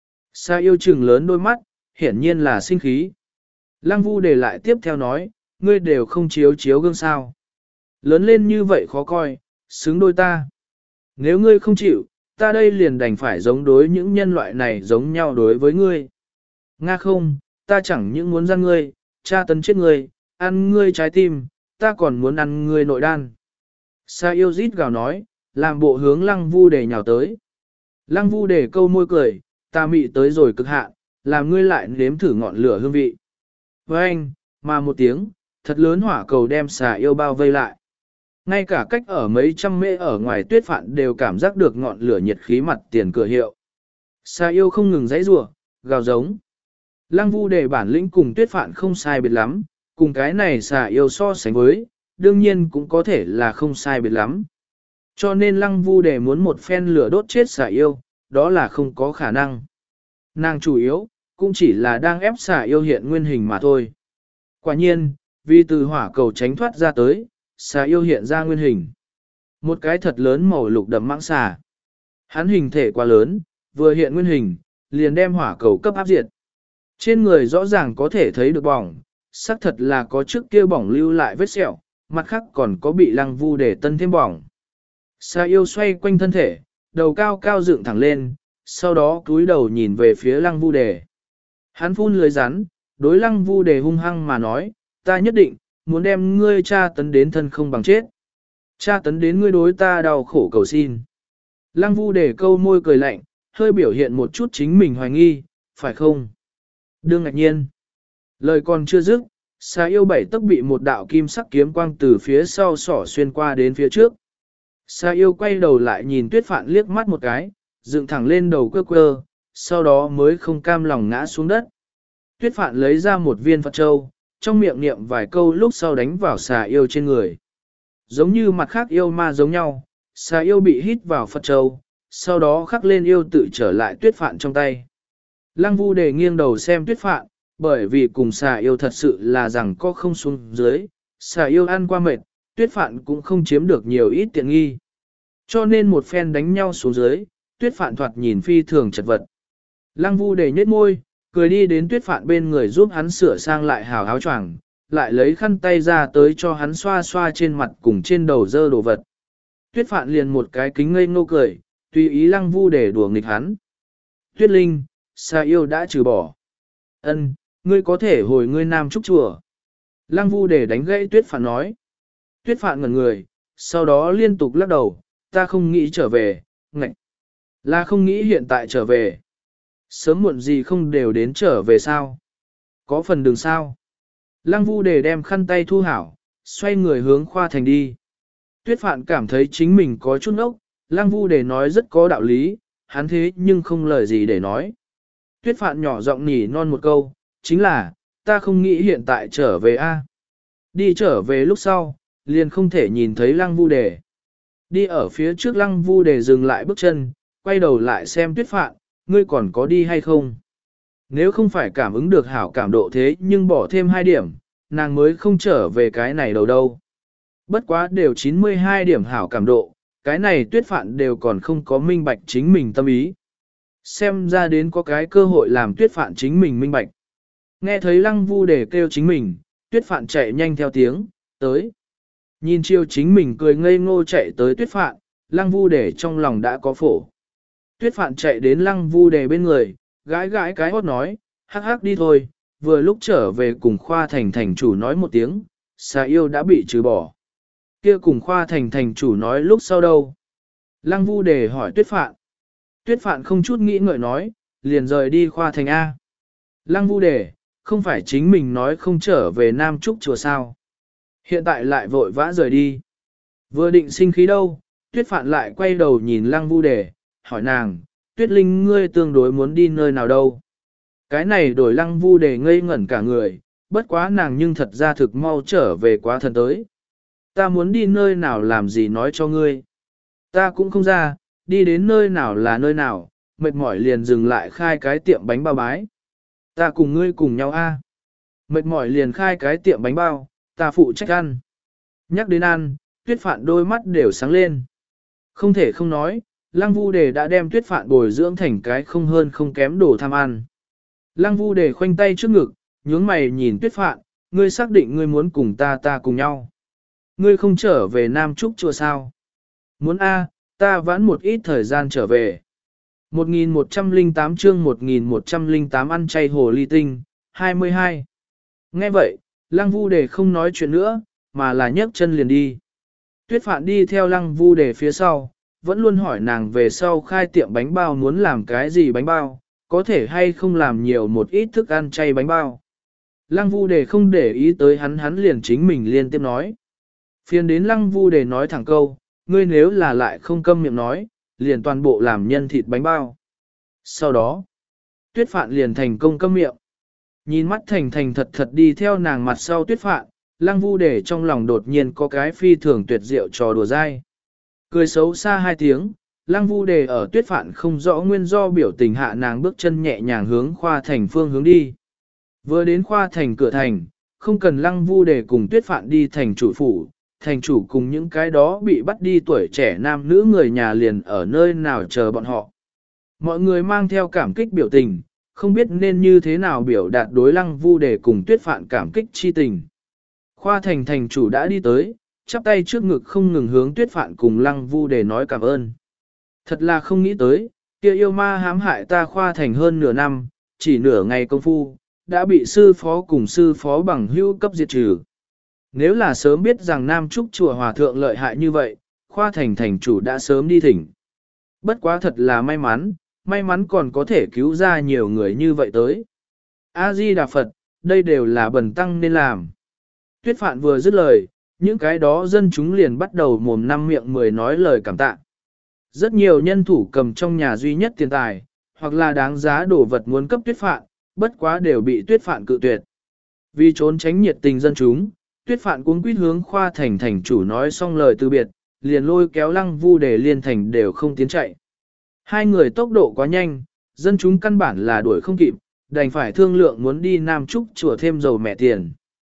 A: Sa yêu trừng lớn đôi mắt, hiển nhiên là sinh khí. Lăng Vu để lại tiếp theo nói, ngươi đều không chiếu chiếu gương sao. Lớn lên như vậy khó coi, xứng đôi ta. Nếu ngươi không chịu, ta đây liền đành phải giống đối những nhân loại này giống nhau đối với ngươi. Nga không, ta chẳng những muốn ra ngươi, tra tấn chết ngươi, ăn ngươi trái tim, ta còn muốn ăn ngươi nội đan. Sa yêu rít gào nói, làm bộ hướng Lăng Vu để nhào tới. Lăng Vu để câu môi cười, ta mị tới rồi cực hạn, làm ngươi lại nếm thử ngọn lửa hương vị. Với anh, mà một tiếng, thật lớn hỏa cầu đem xà yêu bao vây lại. Ngay cả cách ở mấy trăm mễ ở ngoài Tuyết Phạn đều cảm giác được ngọn lửa nhiệt khí mặt tiền cửa hiệu. Xà yêu không ngừng giãy giụa, gào giống. Lăng Vu để bản lĩnh cùng Tuyết Phạn không sai biệt lắm, cùng cái này xà yêu so sánh với, đương nhiên cũng có thể là không sai biệt lắm. Cho nên Lăng Vu để muốn một phen lửa đốt chết xà yêu, đó là không có khả năng. Nàng chủ yếu, cũng chỉ là đang ép xà yêu hiện nguyên hình mà thôi. Quả nhiên, vì từ hỏa cầu tránh thoát ra tới, xà yêu hiện ra nguyên hình. Một cái thật lớn màu lục đậm mãng xà. Hắn hình thể quá lớn, vừa hiện nguyên hình, liền đem hỏa cầu cấp áp diệt. Trên người rõ ràng có thể thấy được bỏng, xác thật là có trước kia bỏng lưu lại vết sẹo, mặt khác còn có bị Lăng Vu để tân thêm bỏng. Xà yêu xoay quanh thân thể, đầu cao cao dựng thẳng lên, sau đó cúi đầu nhìn về phía Lăng Vu đề. Hắn phun lưới rắn, đối Lăng Vu đề hung hăng mà nói, ta nhất định, muốn đem ngươi tra tấn đến thân không bằng chết. Tra tấn đến ngươi đối ta đau khổ cầu xin. Lăng Vu đề câu môi cười lạnh, hơi biểu hiện một chút chính mình hoài nghi, phải không? Đương ngạc nhiên. Lời còn chưa dứt, xà yêu bảy tấc bị một đạo kim sắc kiếm quang từ phía sau sỏ xuyên qua đến phía trước. Xà yêu quay đầu lại nhìn Tuyết Phạn liếc mắt một cái, dựng thẳng lên đầu quơ quơ, sau đó mới không cam lòng ngã xuống đất. Tuyết Phạn lấy ra một viên Phật Châu, trong miệng niệm vài câu lúc sau đánh vào xà yêu trên người. Giống như mặt khác yêu ma giống nhau, xà yêu bị hít vào Phật Châu, sau đó khắc lên yêu tự trở lại tuyết phạn trong tay. Lăng Vu Đề nghiêng đầu xem tuyết phạn, bởi vì cùng xà yêu thật sự là rằng có không xuống dưới, xà yêu ăn qua mệt, tuyết phạn cũng không chiếm được nhiều ít tiện nghi. Cho nên một phen đánh nhau xuống dưới, tuyết phạn thoạt nhìn phi thường chật vật. Lăng Vu Đề nhếch môi, cười đi đến tuyết phạn bên người giúp hắn sửa sang lại hào áo choàng, lại lấy khăn tay ra tới cho hắn xoa xoa trên mặt cùng trên đầu dơ đồ vật. Tuyết phạn liền một cái kính ngây ngô cười, tùy ý Lăng Vu Đề đùa nghịch hắn. Tuyết Linh, xà yêu đã trừ bỏ. Ân, ngươi có thể hồi ngươi nam trúc chùa. Lăng Vu Đề đánh gãy tuyết phạn nói. Tuyết phạn ngẩn người, sau đó liên tục lắc đầu, ta không nghĩ trở về, ngạch. Là không nghĩ hiện tại trở về. Sớm muộn gì không đều đến trở về sao? Có phần đường sao? Lăng Vu Đề đem khăn tay thu hảo, xoay người hướng khoa thành đi. Tuyết phạn cảm thấy chính mình có chút ốc, Lăng Vu Đề nói rất có đạo lý, hắn thế nhưng không lời gì để nói. Tuyết phạn nhỏ giọng nỉ non một câu, chính là, ta không nghĩ hiện tại trở về a. Đi trở về lúc sau, liền không thể nhìn thấy Lăng Vu Đề. Đi ở phía trước Lăng Vu Đề dừng lại bước chân, quay đầu lại xem tuyết phạn, ngươi còn có đi hay không? Nếu không phải cảm ứng được hảo cảm độ thế nhưng bỏ thêm hai điểm, nàng mới không trở về cái này đâu đâu. Bất quá đều chín mươi hai điểm hảo cảm độ, cái này tuyết phạn đều còn không có minh bạch chính mình tâm ý. Xem ra đến có cái cơ hội làm tuyết phạn chính mình minh bạch. Nghe thấy Lăng Vu Đề kêu chính mình, tuyết phạn chạy nhanh theo tiếng, tới. Nhìn chiêu chính mình cười ngây ngô chạy tới tuyết phạn, Lăng Vu Đề trong lòng đã có phổ. Tuyết phạn chạy đến Lăng Vu Đề bên người, gãi gãi cái hót nói, hắc hắc đi thôi, vừa lúc trở về cùng khoa thành thành chủ nói một tiếng, xà yêu đã bị trừ bỏ. Kia cùng khoa thành thành chủ nói lúc sau đâu? Lăng Vu Đề hỏi tuyết phạn. Tuyết phạn không chút nghĩ ngợi nói, liền rời đi khoa thành A. Lăng Vu Đề, không phải chính mình nói không trở về Nam Trúc chùa sao? Hiện tại lại vội vã rời đi. Vừa định sinh khí đâu, tuyết phạn lại quay đầu nhìn Lăng Vu Đề, hỏi nàng, tuyết linh ngươi tương đối muốn đi nơi nào đâu? Cái này đổi Lăng Vu Đề ngây ngẩn cả người, bất quá nàng nhưng thật ra thực mau trở về quá thần tới. Ta muốn đi nơi nào làm gì nói cho ngươi. Ta cũng không ra, đi đến nơi nào là nơi nào, mệt mỏi liền dừng lại khai cái tiệm bánh bao bái. Ta cùng ngươi cùng nhau a. Mệt mỏi liền khai cái tiệm bánh bao, ta phụ trách ăn. Nhắc đến ăn, tuyết phạn đôi mắt đều sáng lên. Không thể không nói, Lăng Vu Đề đã đem tuyết phạn bồi dưỡng thành cái không hơn không kém đồ tham ăn. Lăng Vu Đề khoanh tay trước ngực, nhướng mày nhìn tuyết phạn, ngươi xác định ngươi muốn cùng ta ta cùng nhau. Ngươi không trở về Nam Trúc chùa sao? Muốn a, ta vãn một ít thời gian trở về. một nghìn một trăm lẻ tám chương một nghìn một trăm lẻ tám ăn chay hồ ly tinh, hai mươi hai. Nghe vậy, Lăng Vu Đề không nói chuyện nữa, mà là nhấc chân liền đi. Tuyết phạn đi theo Lăng Vu Đề phía sau, vẫn luôn hỏi nàng về sau khai tiệm bánh bao muốn làm cái gì bánh bao, có thể hay không làm nhiều một ít thức ăn chay bánh bao. Lăng Vu Đề không để ý tới hắn hắn liền chính mình liên tiếp nói. Phiền đến Lăng Vu Đề nói thẳng câu, ngươi nếu là lại không câm miệng nói, liền toàn bộ làm nhân thịt bánh bao. Sau đó, tuyết phạn liền thành công câm miệng. Nhìn mắt thành thành thật thật đi theo nàng mặt sau tuyết phạn, Lăng Vu Đề trong lòng đột nhiên có cái phi thường tuyệt diệu trò đùa dai. Cười xấu xa hai tiếng, Lăng Vu Đề ở tuyết phạn không rõ nguyên do biểu tình hạ nàng bước chân nhẹ nhàng hướng khoa thành phương hướng đi. Vừa đến khoa thành cửa thành, không cần Lăng Vu Đề cùng tuyết phạn đi thành chủ phủ, thành chủ cùng những cái đó bị bắt đi tuổi trẻ nam nữ người nhà liền ở nơi nào chờ bọn họ. Mọi người mang theo cảm kích biểu tình, không biết nên như thế nào biểu đạt đối Lăng Vu Đề cùng tuyết phạn cảm kích chi tình. Khoa thành thành chủ đã đi tới, chắp tay trước ngực không ngừng hướng tuyết phạn cùng Lăng Vu Đề nói cảm ơn. Thật là không nghĩ tới, kia yêu ma hãm hại ta khoa thành hơn nửa năm, chỉ nửa ngày công phu, đã bị sư phó cùng sư phó bằng hữu cấp diệt trừ. Nếu là sớm biết rằng Nam Trúc chùa hòa thượng lợi hại như vậy, khoa thành thành chủ đã sớm đi thỉnh. Bất quá thật là may mắn, may mắn còn có thể cứu ra nhiều người như vậy tới. A-di-đà Phật, đây đều là bần tăng nên làm. Tuyết phạn vừa dứt lời, những cái đó dân chúng liền bắt đầu mồm năm miệng mười nói lời cảm tạ. Rất nhiều nhân thủ cầm trong nhà duy nhất tiền tài, hoặc là đáng giá đồ vật muốn cấp tuyết phạn, bất quá đều bị tuyết phạn cự tuyệt. Vì trốn tránh nhiệt tình dân chúng, tuyết phạn cuống quýt hướng khoa thành thành chủ nói xong lời từ biệt, liền lôi kéo Lăng Vu Đề liên thành đều không tiến chạy. Hai người tốc độ quá nhanh, dân chúng căn bản là đuổi không kịp, đành phải thương lượng muốn đi Nam Trúc chùa thêm dầu mẹ tiền.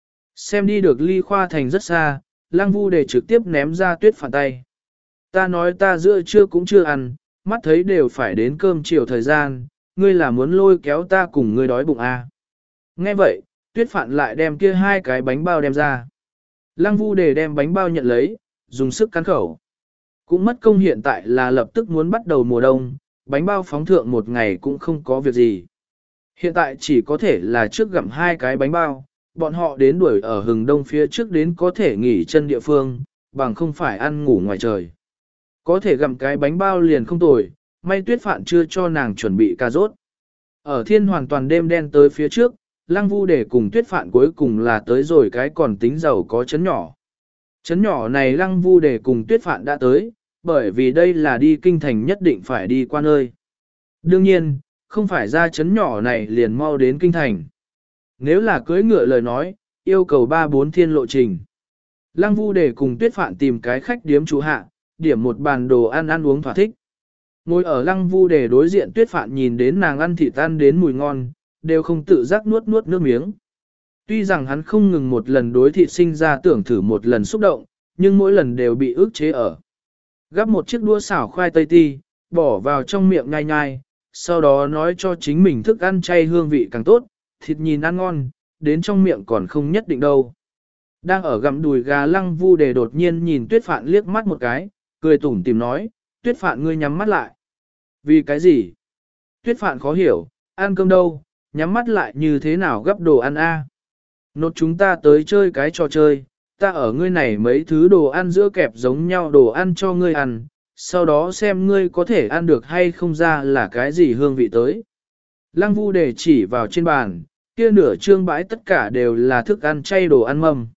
A: Xem đi được ly khoa thành rất xa, Lăng Vu Đề trực tiếp ném ra Tuyết Phạn tay. Ta nói ta giữa trưa cũng chưa ăn, mắt thấy đều phải đến cơm chiều thời gian, ngươi là muốn lôi kéo ta cùng ngươi đói bụng à. Nghe vậy, Tuyết Phạn lại đem kia hai cái bánh bao đem ra. Lăng Vu Đề đem bánh bao nhận lấy, dùng sức cắn khẩu. Cũng mất công hiện tại là lập tức muốn bắt đầu mùa đông, bánh bao phóng thượng một ngày cũng không có việc gì. Hiện tại chỉ có thể là trước gặm hai cái bánh bao, bọn họ đến đuổi ở hừng đông phía trước đến có thể nghỉ chân địa phương, bằng không phải ăn ngủ ngoài trời. Có thể gặm cái bánh bao liền không tồi, may Tuyết Phạn chưa cho nàng chuẩn bị cà rốt. Ở thiên hoàn toàn đêm đen tới phía trước, Lăng Vu Đề cùng Tuyết Phạn cuối cùng là tới rồi cái còn tính giàu có chấn nhỏ. Chấn nhỏ này Lăng Vu Đề cùng Tuyết Phạn đã tới, bởi vì đây là đi kinh thành nhất định phải đi qua nơi. Đương nhiên, không phải ra chấn nhỏ này liền mau đến kinh thành. Nếu là cưới ngựa lời nói, yêu cầu ba bốn thiên lộ trình. Lăng Vu Đề cùng Tuyết Phạn tìm cái khách điếm trú hạ, điểm một bàn đồ ăn ăn uống thỏa thích. Ngồi ở Lăng Vu Đề đối diện Tuyết Phạn nhìn đến nàng ăn thịt ăn đến mùi ngon, đều không tự giác nuốt nuốt nước miếng. Tuy rằng hắn không ngừng một lần đối thịt sinh ra tưởng thử một lần xúc động, nhưng mỗi lần đều bị ức chế ở. Gắp một chiếc đũa xào khoai tây ti, bỏ vào trong miệng nhai nhai, sau đó nói cho chính mình thức ăn chay hương vị càng tốt, thịt nhìn ăn ngon, đến trong miệng còn không nhất định đâu. Đang ở gặm đùi gà Lăng Vu Đề đột nhiên nhìn Tuyết Phạn liếc mắt một cái, cười tủm tìm nói, Tuyết Phạn ngươi nhắm mắt lại. Vì cái gì? Tuyết Phạn khó hiểu, ăn cơm đâu, nhắm mắt lại như thế nào gấp đồ ăn a? Nốt chúng ta tới chơi cái trò chơi, ta ở ngươi này mấy thứ đồ ăn giữa kẹp giống nhau đồ ăn cho ngươi ăn, sau đó xem ngươi có thể ăn được hay không ra là cái gì hương vị tới. Lăng Vu Đề chỉ vào trên bàn, kia nửa trương bãi tất cả đều là thức ăn chay đồ ăn mầm.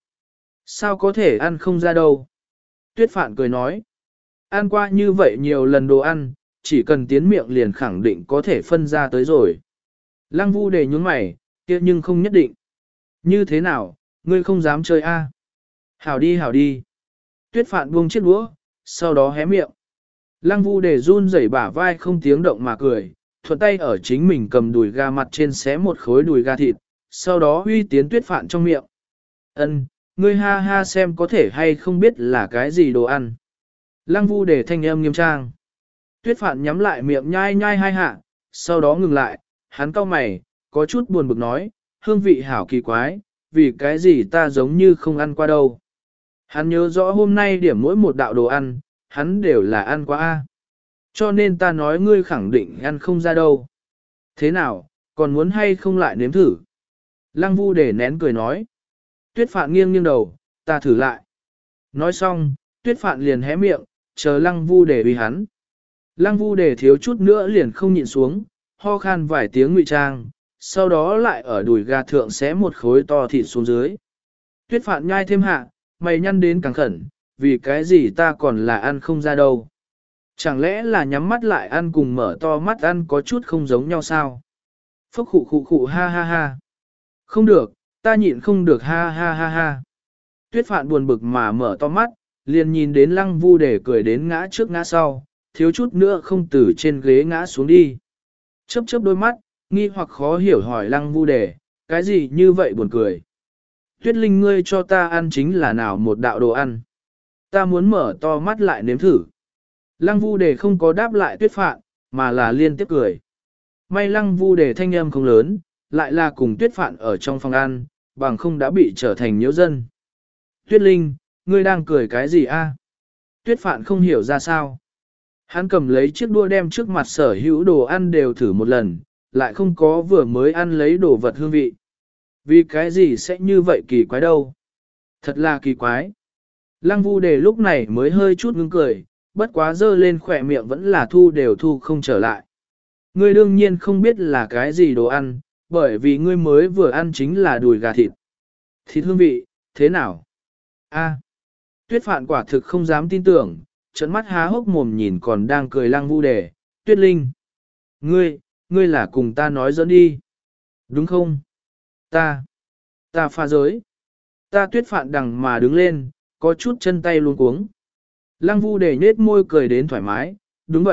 A: Sao có thể ăn không ra đâu? Tuyết Phạn cười nói, ăn qua như vậy nhiều lần đồ ăn, chỉ cần tiến miệng liền khẳng định có thể phân ra tới rồi. Lăng Vu Đề nhún mày, kia nhưng không nhất định. Như thế nào, ngươi không dám chơi a? Hảo đi hảo đi. Tuyết Phạn buông chiếc đũa, sau đó hé miệng. Lăng Vu Đề run rẩy bả vai không tiếng động mà cười, thuận tay ở chính mình cầm đùi gà mặt trên xé một khối đùi gà thịt, sau đó huy tiến Tuyết Phạn trong miệng. Ân, ngươi ha ha xem có thể hay không biết là cái gì đồ ăn. Lăng Vu Đề thanh âm nghiêm trang. Tuyết Phạn nhắm lại miệng nhai nhai hai hạ, sau đó ngừng lại, hắn cau mày, có chút buồn bực nói, hương vị hảo kỳ quái, vì cái gì ta giống như không ăn qua đâu. Hắn nhớ rõ hôm nay điểm mỗi một đạo đồ ăn, hắn đều là ăn qua a. Cho nên ta nói ngươi khẳng định ăn không ra đâu. Thế nào, còn muốn hay không lại nếm thử? Lăng Vu Đề nén cười nói. Tuyết Phạn nghiêng nghiêng đầu, ta thử lại. Nói xong, Tuyết Phạn liền hé miệng, chờ Lăng Vu Đề uy hắn. Lăng Vu Đề thiếu chút nữa liền không nhịn xuống, ho khan vài tiếng ngụy trang, sau đó lại ở đùi gà thượng xé một khối to thịt xuống dưới. Tuyết Phạn nhai thêm hạ, mày nhăn đến càng khẩn, vì cái gì ta còn là ăn không ra đâu. Chẳng lẽ là nhắm mắt lại ăn cùng mở to mắt ăn có chút không giống nhau sao? Phốc khụ khụ khụ ha ha ha. Không được, ta nhịn không được ha ha ha ha. Tuyết Phạn buồn bực mà mở to mắt, liền nhìn đến Lăng Vu Đề cười đến ngã trước ngã sau, thiếu chút nữa không từ trên ghế ngã xuống đi. Chớp chớp đôi mắt, nghi hoặc khó hiểu hỏi Lăng Vu Đề, cái gì như vậy buồn cười. Tuyết Linh ngươi cho ta ăn chính là nào một đạo đồ ăn. Ta muốn mở to mắt lại nếm thử. Lăng Vu Đề không có đáp lại Tuyết Phạn, mà là liên tiếp cười. May Lăng Vu Đề thanh âm không lớn, lại là cùng Tuyết Phạn ở trong phòng ăn, bằng không đã bị trở thành nhiễu dân. Tuyết Linh, ngươi đang cười cái gì a? Tuyết Phạn không hiểu ra sao. Hắn cầm lấy chiếc đũa đem trước mặt sở hữu đồ ăn đều thử một lần, lại không có vừa mới ăn lấy đồ vật hương vị. Vì cái gì sẽ như vậy kỳ quái đâu? Thật là kỳ quái. Lăng Vu Đề lúc này mới hơi chút ngưng cười, bất quá dơ lên khỏe miệng vẫn là thu đều thu không trở lại. Ngươi đương nhiên không biết là cái gì đồ ăn, bởi vì ngươi mới vừa ăn chính là đùi gà thịt. Thịt hương vị, thế nào? A. Tuyết Phạn quả thực không dám tin tưởng, trợn mắt há hốc mồm nhìn còn đang cười Lăng Vu Đề, Tuyết Linh. Ngươi, ngươi là cùng ta nói dẫn đi. Đúng không? Ta, ta pha giới. Ta Tuyết Phạn đằng mà đứng lên, có chút chân tay luống cuống. Lăng Vu Đề nhếch môi cười đến thoải mái, đúng vậy,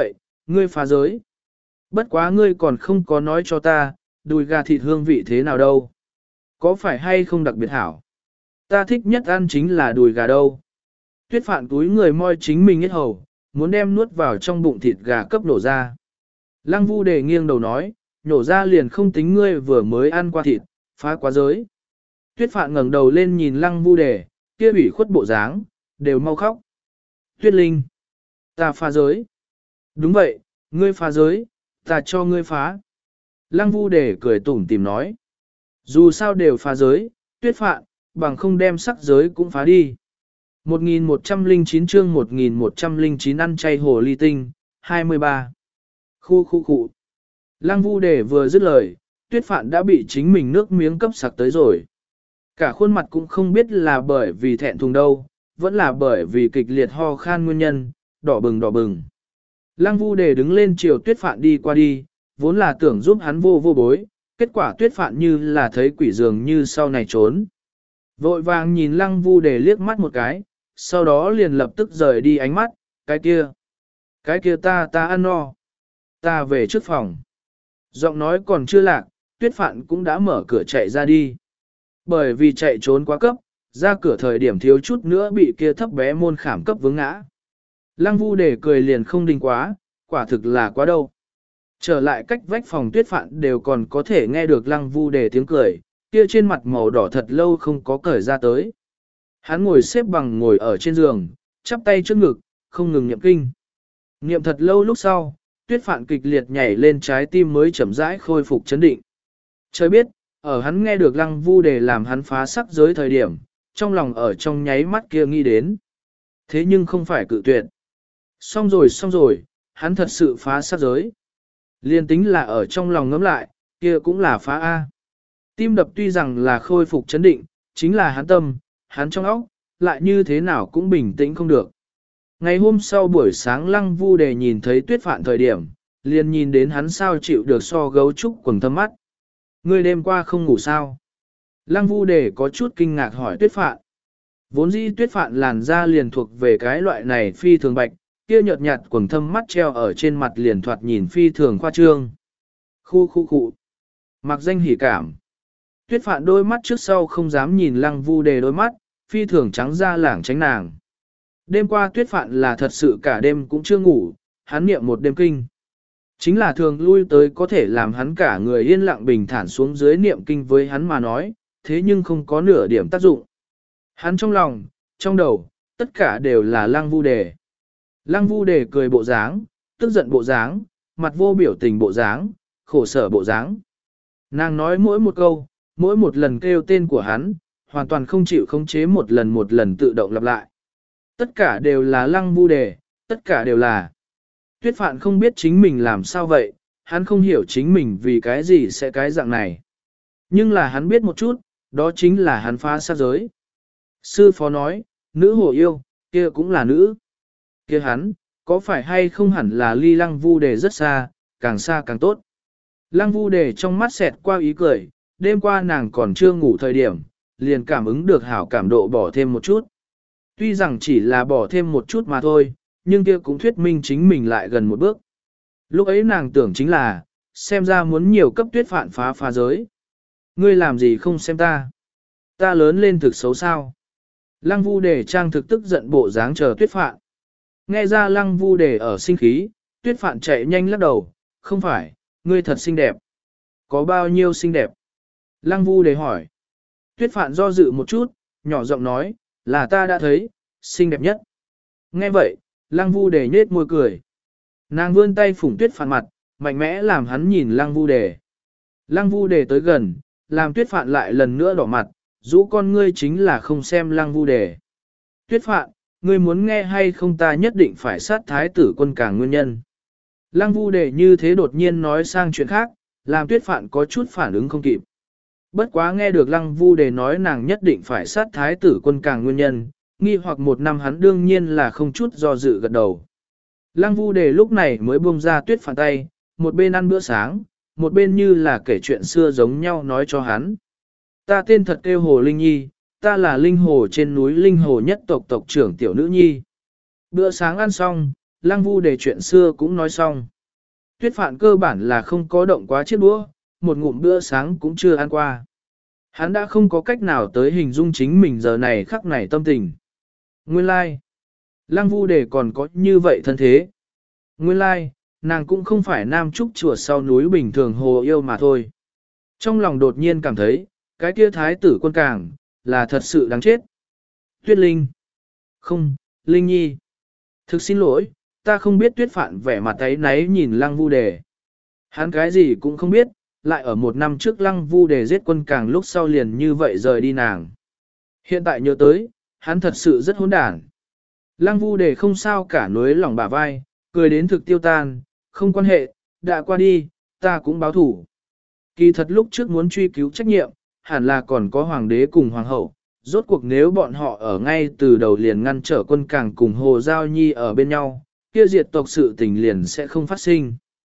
A: ngươi phá giới. Bất quá ngươi còn không có nói cho ta, đùi gà thịt hương vị thế nào đâu. Có phải hay không đặc biệt hảo? Ta thích nhất ăn chính là đùi gà đâu. Tuyết Phạn túi người moi chính mình hết hầu, muốn đem nuốt vào trong bụng thịt gà cấp nổ ra. Lăng Vu Đề nghiêng đầu nói, nhổ ra liền không tính ngươi vừa mới ăn qua thịt, phá quá giới. Tuyết Phạn ngẩng đầu lên nhìn Lăng Vu Đề, kia ủy khuất bộ dáng, đều mau khóc. Tuyết Linh, ta phá giới. Đúng vậy, ngươi phá giới, ta cho ngươi phá. Lăng Vu Đề cười tủm tỉm nói. Dù sao đều phá giới, Tuyết Phạn, bằng không đem sắc giới cũng phá đi. một nghìn một trăm lẻ chín chương một nghìn một trăm lẻ chín ăn chay hồ ly tinh, hai mươi ba. Khu khu khu. Lăng Vu Đề vừa dứt lời, Tuyết Phạn đã bị chính mình nước miếng cấp sặc tới rồi. Cả khuôn mặt cũng không biết là bởi vì thẹn thùng đâu, vẫn là bởi vì kịch liệt ho khan nguyên nhân, đỏ bừng đỏ bừng. Lăng Vu Đề đứng lên chiều Tuyết Phạn đi qua đi, vốn là tưởng giúp hắn vô vô bối, kết quả Tuyết Phạn như là thấy quỷ dường như sau này trốn. Vội vàng nhìn Lăng Vu Đề liếc mắt một cái, sau đó liền lập tức rời đi ánh mắt, cái kia, cái kia ta ta ăn no, ta về trước phòng. Giọng nói còn chưa lạc, Tuyết Phạn cũng đã mở cửa chạy ra đi. Bởi vì chạy trốn quá cấp, ra cửa thời điểm thiếu chút nữa bị kia thấp bé môn khảm cấp vướng ngã. Lăng Vu Đề cười liền không đình quá, quả thực là quá đâu. Trở lại cách vách phòng Tuyết Phạn đều còn có thể nghe được Lăng Vu Đề tiếng cười, kia trên mặt màu đỏ thật lâu không có cởi ra tới. Hắn ngồi xếp bằng ngồi ở trên giường, chắp tay trước ngực, không ngừng niệm kinh. Niệm thật lâu lúc sau, Tuyết Phạn kịch liệt nhảy lên trái tim mới chậm rãi khôi phục chấn định. Trời biết, ở hắn nghe được Lăng Vu Đề làm hắn phá sắc giới thời điểm, trong lòng ở trong nháy mắt kia nghĩ đến. Thế nhưng không phải cự tuyệt. Xong rồi xong rồi, hắn thật sự phá sắc giới. Liên tính là ở trong lòng ngẫm lại, kia cũng là phá A. Tim đập tuy rằng là khôi phục chấn định, chính là hắn tâm, hắn trong óc, lại như thế nào cũng bình tĩnh không được. Ngày hôm sau buổi sáng Lăng Vu Đề nhìn thấy Tuyết Phạn thời điểm, liền nhìn đến hắn sao chịu được so gấu trúc quầng thâm mắt. Ngươi đêm qua không ngủ sao? Lăng Vu Đề có chút kinh ngạc hỏi Tuyết Phạn. Vốn dĩ Tuyết Phạn làn da liền thuộc về cái loại này phi thường bạch, kia nhợt nhạt quầng thâm mắt treo ở trên mặt liền thoạt nhìn phi thường khoa trương. Khu khu khu. Mặc danh hỉ cảm. Tuyết Phạn đôi mắt trước sau không dám nhìn Lăng Vu Đề đôi mắt, phi thường trắng da lảng tránh nàng. Đêm qua Tuyết Phạn là thật sự cả đêm cũng chưa ngủ, hắn niệm một đêm kinh. Chính là thường lui tới có thể làm hắn cả người yên lặng bình thản xuống dưới niệm kinh với hắn mà nói, thế nhưng không có nửa điểm tác dụng. Hắn trong lòng, trong đầu, tất cả đều là Lăng Vu Đề. Lăng Vu Đề cười bộ dáng, tức giận bộ dáng, mặt vô biểu tình bộ dáng, khổ sở bộ dáng. Nàng nói mỗi một câu, mỗi một lần kêu tên của hắn, hoàn toàn không chịu khống chế một lần một lần tự động lặp lại. Tất cả đều là Lăng Vu Đề, tất cả đều là. Tuyết Phạn không biết chính mình làm sao vậy, hắn không hiểu chính mình vì cái gì sẽ cái dạng này. Nhưng là hắn biết một chút, đó chính là hắn phá sát giới. Sư phó nói, nữ hồ yêu, kia cũng là nữ. Kia hắn, có phải hay không hẳn là ly Lăng Vu Đề rất xa, càng xa càng tốt. Lăng Vu Đề trong mắt xẹt qua ý cười, đêm qua nàng còn chưa ngủ thời điểm, liền cảm ứng được hảo cảm độ bỏ thêm một chút. Tuy rằng chỉ là bỏ thêm một chút mà thôi, nhưng kia cũng thuyết minh chính mình lại gần một bước. Lúc ấy nàng tưởng chính là, xem ra muốn nhiều cấp Tuyết Phạn phá phá giới. Ngươi làm gì không xem ta? Ta lớn lên thực xấu sao? Lăng Vu Đề trang thực tức giận bộ dáng chờ Tuyết Phạn. Nghe ra Lăng Vu Đề ở sinh khí, Tuyết Phạn chạy nhanh lắc đầu, không phải, ngươi thật xinh đẹp. Có bao nhiêu xinh đẹp? Lăng Vu Đề hỏi. Tuyết Phạn do dự một chút, nhỏ giọng nói, là ta đã thấy, xinh đẹp nhất. Nghe vậy, Lăng Vu Đề nhếch môi cười. Nàng vươn tay phủng Tuyết Phạn mặt, mạnh mẽ làm hắn nhìn Lăng Vu Đề. Lăng Vu Đề tới gần, làm Tuyết Phạn lại lần nữa đỏ mặt, rũ con ngươi chính là không xem Lăng Vu Đề. Tuyết Phạn, ngươi muốn nghe hay không ta nhất định phải sát thái tử quân càng nguyên nhân. Lăng Vu Đề như thế đột nhiên nói sang chuyện khác, làm Tuyết Phạn có chút phản ứng không kịp. Bất quá nghe được Lăng Vu Đề nói nàng nhất định phải sát thái tử quân càng nguyên nhân, nghi hoặc một năm hắn đương nhiên là không chút do dự gật đầu. Lăng Vu Đề lúc này mới buông ra Tuyết Phạn tay, một bên ăn bữa sáng, một bên như là kể chuyện xưa giống nhau nói cho hắn. Ta tên thật kêu Hồ Linh Nhi, ta là linh hồ trên núi linh hồ nhất tộc tộc trưởng tiểu nữ nhi. Bữa sáng ăn xong, Lăng Vu Đề chuyện xưa cũng nói xong. Tuyết Phạn cơ bản là không có động quá chiếc đũa, một ngụm bữa sáng cũng chưa ăn qua. Hắn đã không có cách nào tới hình dung chính mình giờ này khắc này tâm tình. Nguyên lai, like. Lăng Vu Đề còn có như vậy thân thế. Nguyên lai, like, nàng cũng không phải nam trúc chùa sau núi bình thường hồ yêu mà thôi. Trong lòng đột nhiên cảm thấy, cái kia thái tử quân càng, là thật sự đáng chết. Tuyết Linh. Không, Linh Nhi. Thực xin lỗi, ta không biết Tuyết Phạn vẻ mặt ấy náy nhìn Lăng Vu Đề. Hắn cái gì cũng không biết, lại ở một năm trước Lăng Vu Đề giết quân càng lúc sau liền như vậy rời đi nàng. Hiện tại nhớ tới, hắn thật sự rất hỗn đản. Lăng Vu Đề không sao cả nối lòng bả vai, cười đến thực tiêu tan, không quan hệ, đã qua đi, ta cũng báo thủ. Kỳ thật lúc trước muốn truy cứu trách nhiệm, hẳn là còn có hoàng đế cùng hoàng hậu, rốt cuộc nếu bọn họ ở ngay từ đầu liền ngăn trở quân càng cùng Hồ Giao Nhi ở bên nhau, kia diệt tộc sự tình liền sẽ không phát sinh.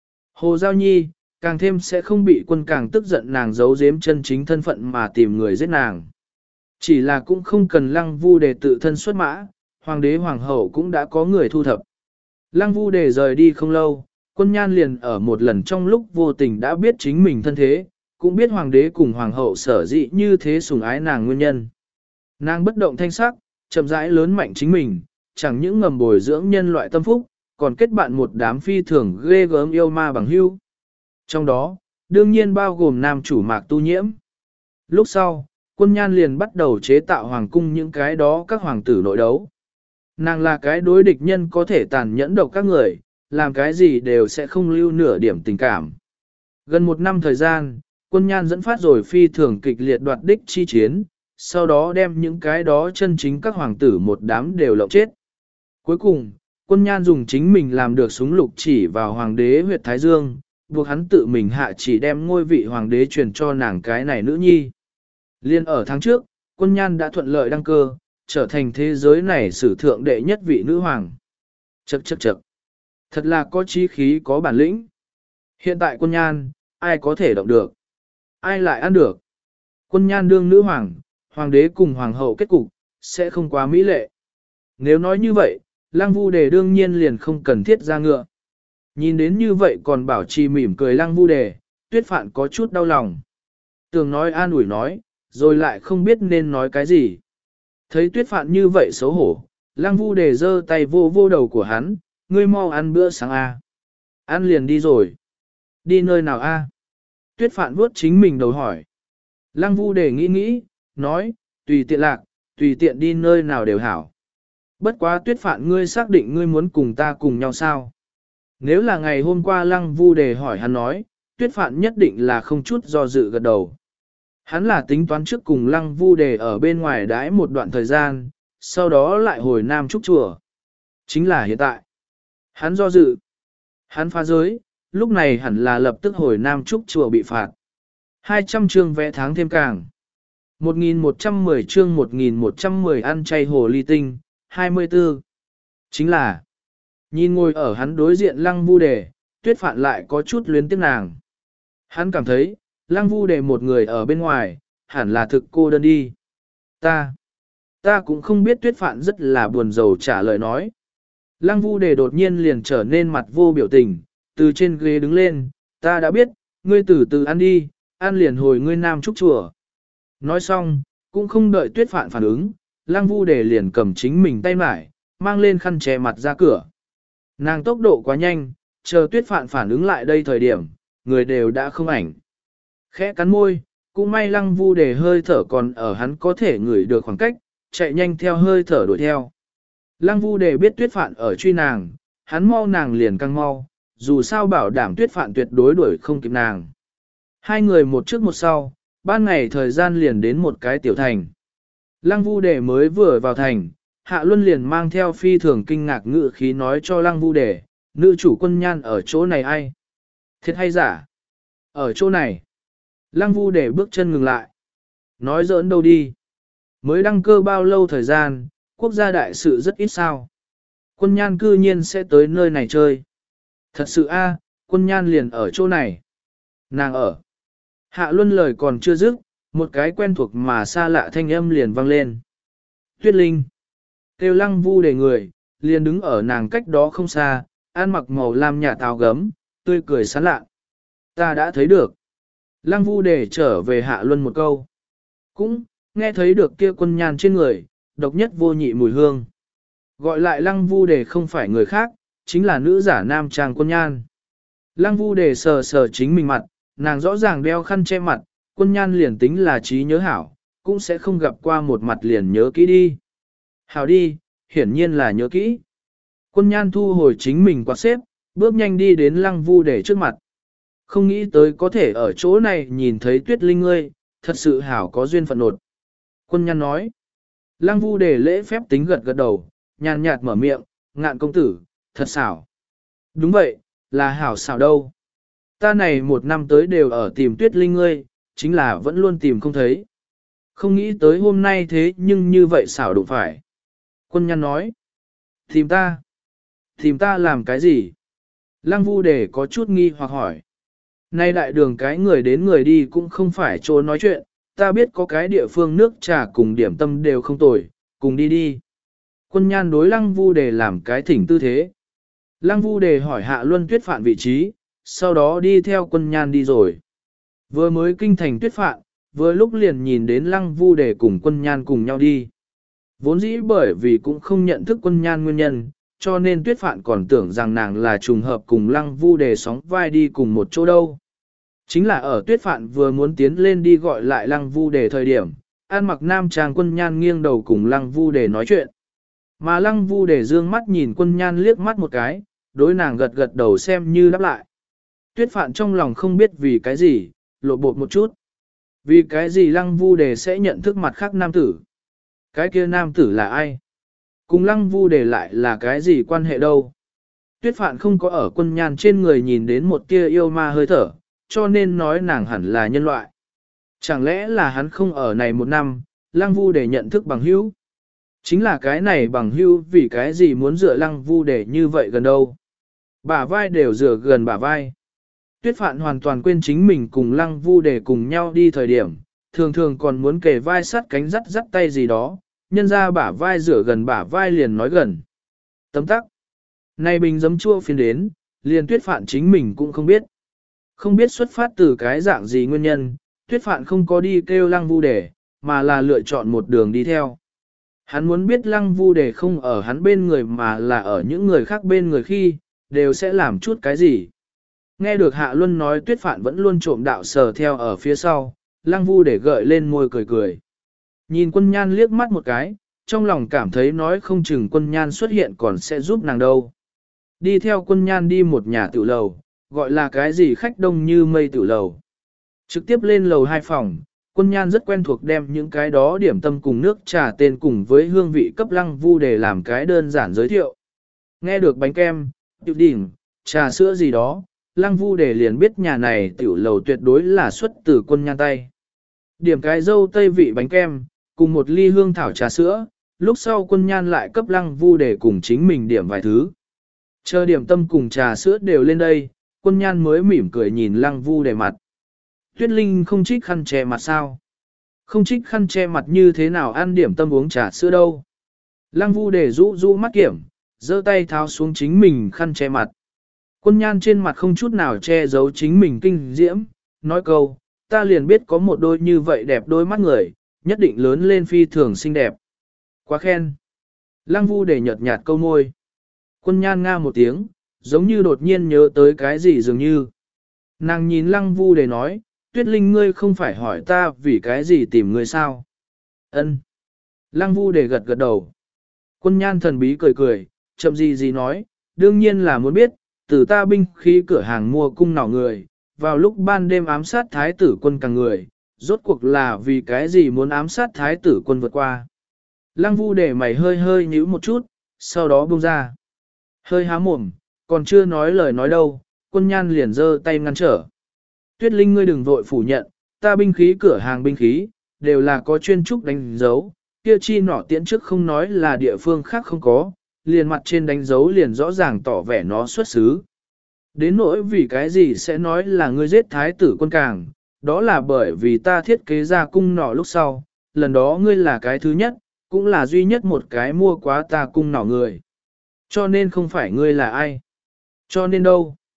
A: Hồ Giao Nhi, càng thêm sẽ không bị quân càng tức giận nàng giấu giếm chân chính thân phận mà tìm người giết nàng. Chỉ là cũng không cần Lăng Vu Đề tự thân xuất mã, hoàng đế hoàng hậu cũng đã có người thu thập. Lăng Vu Đề rời đi không lâu, quân nhan liền ở một lần trong lúc vô tình đã biết chính mình thân thế, cũng biết hoàng đế cùng hoàng hậu sở dĩ như thế sủng ái nàng nguyên nhân. Nàng bất động thanh sắc, chậm rãi lớn mạnh chính mình, chẳng những ngầm bồi dưỡng nhân loại tâm phúc, còn kết bạn một đám phi thường ghê gớm yêu ma bằng hữu. Trong đó, đương nhiên bao gồm nam chủ Mạc Tu Nhiễm. Lúc sau, quân nhan liền bắt đầu chế tạo hoàng cung những cái đó các hoàng tử nội đấu. Nàng là cái đối địch nhân có thể tàn nhẫn độc các người, làm cái gì đều sẽ không lưu nửa điểm tình cảm. Gần một năm thời gian, quân nhan dẫn phát rồi phi thường kịch liệt đoạt đích chi chiến, sau đó đem những cái đó chân chính các hoàng tử một đám đều lộng chết. Cuối cùng, quân nhan dùng chính mình làm được súng lục chỉ vào hoàng đế huyệt Thái Dương, buộc hắn tự mình hạ chỉ đem ngôi vị hoàng đế truyền cho nàng cái này nữ nhi. Liên ở tháng trước, quân nhan đã thuận lợi đăng cơ, trở thành thế giới này sử thượng đệ nhất vị nữ hoàng. Chậc chậc chậc. Thật là có chí khí có bản lĩnh. Hiện tại quân nhan, ai có thể động được? Ai lại ăn được? Quân nhan đương nữ hoàng, hoàng đế cùng hoàng hậu kết cục, sẽ không quá mỹ lệ. Nếu nói như vậy, Lăng Vu Đề đương nhiên liền không cần thiết ra ngựa. Nhìn đến như vậy còn bảo trì mỉm cười Lăng Vu Đề, Tuyết Phạn có chút đau lòng. Tưởng nói an ủi nói, rồi lại không biết nên nói cái gì. Thấy Tuyết Phạn như vậy xấu hổ, Lăng Vu Đề giơ tay vô vô đầu của hắn, ngươi mau ăn bữa sáng a. Ăn liền đi rồi. Đi nơi nào a? Tuyết Phạn vuốt chính mình đầu hỏi. Lăng Vu Đề nghĩ nghĩ, nói, tùy tiện lạc, tùy tiện đi nơi nào đều hảo. Bất quá Tuyết Phạn ngươi xác định ngươi muốn cùng ta cùng nhau sao? Nếu là ngày hôm qua Lăng Vu Đề hỏi hắn nói, Tuyết Phạn nhất định là không chút do dự gật đầu. Hắn là tính toán trước cùng Lăng Vu Đề ở bên ngoài đãi một đoạn thời gian, sau đó lại hồi Nam Trúc Chùa. Chính là hiện tại. Hắn do dự. Hắn phá giới, lúc này hẳn là lập tức hồi Nam Trúc Chùa bị phạt. hai trăm chương vẽ tháng thêm càng. một nghìn một trăm mười chương một nghìn một trăm mười ăn chay hồ ly tinh, hai mươi tư. Chính là, nhìn ngồi ở hắn đối diện Lăng Vu Đề, Tuyết Phạn lại có chút luyến tiếc nàng. Hắn cảm thấy, Lăng Vu Đề một người ở bên ngoài, hẳn là thực cô đơn đi. Ta, ta cũng không biết. Tuyết Phạn rất là buồn rầu trả lời nói. Lăng Vu Đề đột nhiên liền trở nên mặt vô biểu tình, từ trên ghế đứng lên, ta đã biết, ngươi từ từ ăn đi, ăn liền hồi ngươi Nam Trúc Chùa. Nói xong, cũng không đợi Tuyết Phạn phản ứng, Lăng Vu Đề liền cầm chính mình tay mải, mang lên khăn che mặt ra cửa. Nàng tốc độ quá nhanh, chờ Tuyết Phạn phản ứng lại đây thời điểm, người đều đã không ảnh. Khẽ cắn môi, cũng may Lăng Vu Đề hơi thở còn ở hắn có thể ngửi được khoảng cách, chạy nhanh theo hơi thở đuổi theo. Lăng Vu Đề biết Tuyết Phạn ở truy nàng, hắn mau nàng liền căng mau, dù sao bảo đảm Tuyết Phạn tuyệt đối đuổi không kịp nàng. Hai người một trước một sau, ban ngày thời gian liền đến một cái tiểu thành. Lăng Vu Đề mới vừa vào thành, Hạ Luân liền mang theo phi thường kinh ngạc ngữ khí nói cho Lăng Vu Đề, nữ chủ quân nhan ở chỗ này ai? Thiệt hay giả? Ở chỗ này. Lăng Vu Đề bước chân ngừng lại. Nói giỡn đâu đi. Mới đăng cơ bao lâu thời gian, quốc gia đại sự rất ít sao. Quân nhan cư nhiên sẽ tới nơi này chơi. Thật sự a, quân nhan liền ở chỗ này. Nàng ở. Hạ Luân lời còn chưa dứt, một cái quen thuộc mà xa lạ thanh âm liền vang lên. Tuyết Linh. Kêu Lăng Vu Đề người, liền đứng ở nàng cách đó không xa, ăn mặc màu lam nhà táo gấm, tươi cười sán lạ. Ta đã thấy được. Lăng Vu Đề trở về Hạ Luân một câu. Cũng, nghe thấy được kia quân nhan trên người, độc nhất vô nhị mùi hương. Gọi lại Lăng Vu Đề không phải người khác, chính là nữ giả nam trang quân nhan. Lăng Vu Đề sờ sờ chính mình mặt, nàng rõ ràng đeo khăn che mặt, quân nhan liền tính là trí nhớ hảo, cũng sẽ không gặp qua một mặt liền nhớ kỹ đi. Hảo đi, hiển nhiên là nhớ kỹ. Quân nhan thu hồi chính mình quạt xếp, bước nhanh đi đến Lăng Vu Đề trước mặt. Không nghĩ tới có thể ở chỗ này nhìn thấy Tuyết Linh ngươi, thật sự hảo có duyên phận nột. Quân nhan nói. Lăng Vu Đề lễ phép tính gật gật đầu, nhàn nhạt mở miệng, Ngạn công tử, thật xảo. Đúng vậy, là hảo xảo đâu. Ta này một năm tới đều ở tìm Tuyết Linh ngươi, chính là vẫn luôn tìm không thấy. Không nghĩ tới hôm nay thế nhưng như vậy xảo đụng phải. Quân nhan nói. Tìm ta. Tìm ta làm cái gì? Lăng Vu Đề có chút nghi hoặc hỏi. Nay đại đường cái người đến người đi cũng không phải chỗ nói chuyện, ta biết có cái địa phương nước trà cùng điểm tâm đều không tồi, cùng đi đi. Quân nhan đối Lăng Vu Đề làm cái thỉnh tư thế. Lăng Vu Đề hỏi Hạ Luân Tuyết Phạn vị trí, sau đó đi theo quân nhan đi rồi. Vừa mới kinh thành Tuyết Phạn, vừa lúc liền nhìn đến Lăng Vu Đề cùng quân nhan cùng nhau đi. Vốn dĩ bởi vì cũng không nhận thức quân nhan nguyên nhân, cho nên Tuyết Phạn còn tưởng rằng nàng là trùng hợp cùng Lăng Vu Đề sóng vai đi cùng một chỗ đâu. Chính là ở Tuyết Phạn vừa muốn tiến lên đi gọi lại Lăng Vu Đề thời điểm, An Mặc nam trang quân nhan nghiêng đầu cùng Lăng Vu Đề nói chuyện. Mà Lăng Vu Đề dương mắt nhìn quân nhan liếc mắt một cái, đối nàng gật gật đầu xem như đáp lại. Tuyết Phạn trong lòng không biết vì cái gì, lộ bột một chút. Vì cái gì Lăng Vu Đề sẽ nhận thức mặt khác nam tử? Cái kia nam tử là ai? Cùng Lăng Vu Đề lại là cái gì quan hệ đâu? Tuyết Phạn không có ở quân nhan trên người nhìn đến một tia yêu ma hơi thở, cho nên nói nàng hẳn là nhân loại. Chẳng lẽ là hắn không ở này một năm, Lăng Vu Đề nhận thức bằng hữu? Chính là cái này bằng hữu vì cái gì muốn dựa Lăng Vu Đề như vậy gần đâu? Bả vai đều dựa gần bả vai. Tuyết Phạn hoàn toàn quên chính mình cùng Lăng Vu Đề cùng nhau đi thời điểm, thường thường còn muốn kề vai sát cánh dắt dắt tay gì đó, nhân ra bả vai rửa gần bả vai liền nói gần. Tấm tắc. Này bình giấm chua phiên đến, liền Tuyết Phạn chính mình cũng không biết. Không biết xuất phát từ cái dạng gì nguyên nhân, Tuyết Phạn không có đi kêu Lăng Vu Đề, mà là lựa chọn một đường đi theo. Hắn muốn biết Lăng Vu Đề không ở hắn bên người mà là ở những người khác bên người khi, đều sẽ làm chút cái gì. Nghe được Hạ Luân nói Tuyết Phạn vẫn luôn trộm đạo sờ theo ở phía sau, Lăng Vu Đề gợi lên môi cười cười. Nhìn quân nhan liếc mắt một cái, trong lòng cảm thấy nói không chừng quân nhan xuất hiện còn sẽ giúp nàng đâu. Đi theo quân nhan đi một nhà tiểu lầu, gọi là cái gì khách đông như mây tiểu lầu. Trực tiếp lên lầu hai phòng, quân nhan rất quen thuộc đem những cái đó điểm tâm cùng nước trà tên cùng với hương vị cấp Lăng Vu Đề làm cái đơn giản giới thiệu. Nghe được bánh kem, tiểu đỉnh, trà sữa gì đó, Lăng Vu Đề liền biết nhà này tiểu lầu tuyệt đối là xuất từ quân nhan tay. Điểm cái dâu tây vị bánh kem, cùng một ly hương thảo trà sữa, lúc sau quân nhan lại cấp Lăng Vu Đề cùng chính mình điểm vài thứ. Chờ điểm tâm cùng trà sữa đều lên đây, quân nhan mới mỉm cười nhìn Lăng Vu Đề mặt. Tuyết Linh không trích khăn che mặt sao? Không trích khăn che mặt như thế nào ăn điểm tâm uống trà sữa đâu? Lăng Vu Đề rũ rũ mắt kiểm, giơ tay tháo xuống chính mình khăn che mặt. Quân nhan trên mặt không chút nào che giấu chính mình kinh diễm, nói câu, ta liền biết có một đôi như vậy đẹp đôi mắt người, nhất định lớn lên phi thường xinh đẹp. Quá khen. Lăng Vu Đề nhợt nhạt câu môi. Quân nhan nga một tiếng, giống như đột nhiên nhớ tới cái gì dường như. Nàng nhìn Lăng Vu Đề nói, Tuyết Linh ngươi không phải hỏi ta vì cái gì tìm ngươi sao? Ân. Lăng Vu Đề gật gật đầu. Quân nhan thần bí cười cười, chậm gì gì nói, đương nhiên là muốn biết, từ ta binh khí cửa hàng mua cung nỏ người, vào lúc ban đêm ám sát thái tử quân càng người, rốt cuộc là vì cái gì muốn ám sát thái tử quân vượt qua. Lăng Vu Đề mày hơi hơi nhíu một chút, sau đó buông ra. Hơi há mồm, còn chưa nói lời nói đâu, quân nhan liền giơ tay ngăn trở. Tuyết Linh ngươi đừng vội phủ nhận, ta binh khí cửa hàng binh khí, đều là có chuyên trúc đánh dấu, kia chi nỏ tiễn trước không nói là địa phương khác không có, liền mặt trên đánh dấu liền rõ ràng tỏ vẻ nó xuất xứ. Đến nỗi vì cái gì sẽ nói là ngươi giết thái tử quân càng, đó là bởi vì ta thiết kế ra cung nỏ lúc sau, lần đó ngươi là cái thứ nhất, cũng là duy nhất một cái mua quá ta cung nỏ người. Cho nên không phải ngươi là ai. Cho nên đâu?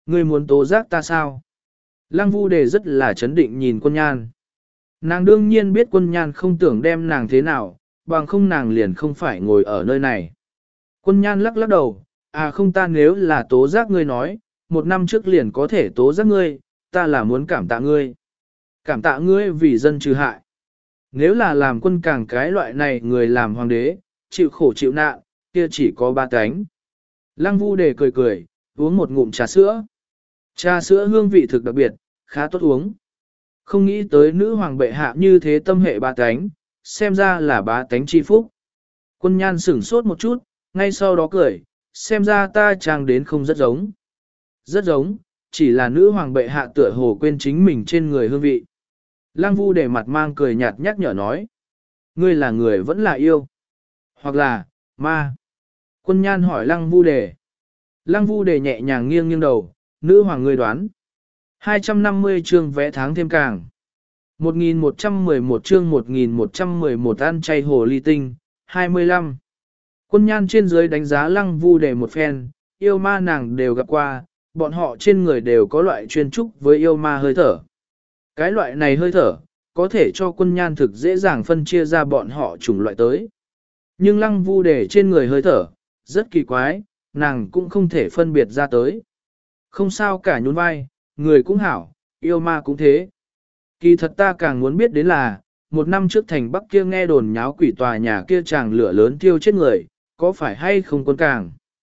A: Ngươi muốn tố giác ta sao? Lăng Vu Đề rất là chấn định nhìn quân nhan. Nàng đương nhiên biết quân nhan không tưởng đem nàng thế nào, bằng không nàng liền không phải ngồi ở nơi này. Quân nhan lắc lắc đầu, à không, ta nếu là tố giác ngươi nói, một năm trước liền có thể tố giác ngươi, ta là muốn cảm tạ ngươi. Cảm tạ ngươi vì dân trừ hại. Nếu là làm quân càng cái loại này người làm hoàng đế, chịu khổ chịu nạn, kia chỉ có ba cánh. Lăng Vu Đề cười cười, uống một ngụm trà sữa. Trà sữa hương vị thực đặc biệt, khá tốt uống. Không nghĩ tới nữ hoàng bệ hạ như thế tâm hệ ba cánh, xem ra là ba cánh chi phúc. Quân nhan sửng sốt một chút, ngay sau đó cười, xem ra ta trang đến không rất giống. Rất giống, chỉ là nữ hoàng bệ hạ tựa hồ quên chính mình trên người hương vị. Lăng Vu Đề mặt mang cười nhạt nhắc nhở nói. Ngươi là người vẫn là yêu. Hoặc là, ma. Quân nhan hỏi Lăng Vu Đề. Lăng Vu Đề nhẹ nhàng nghiêng nghiêng đầu, nữ hoàng ngươi đoán. hai trăm năm mươi chương vẽ tháng thêm càng. một nghìn một trăm mười một chương một nghìn một trăm mười một ăn chay hồ ly tinh, hai mươi lăm. Quân nhan trên dưới đánh giá Lăng Vu Đề một phen, yêu ma nàng đều gặp qua, bọn họ trên người đều có loại chuyên trúc với yêu ma hơi thở. Cái loại này hơi thở, có thể cho quân nhan thực dễ dàng phân chia ra bọn họ chủng loại tới. Nhưng Lăng Vu Đề trên người hơi thở, rất kỳ quái, nàng cũng không thể phân biệt ra tới. Không sao cả, nhún vai, người cũng hảo, yêu ma cũng thế. Kỳ thật ta càng muốn biết đến là, một năm trước thành Bắc kia nghe đồn nháo quỷ tòa nhà kia chàng lửa lớn thiêu chết người, có phải hay không quân càng?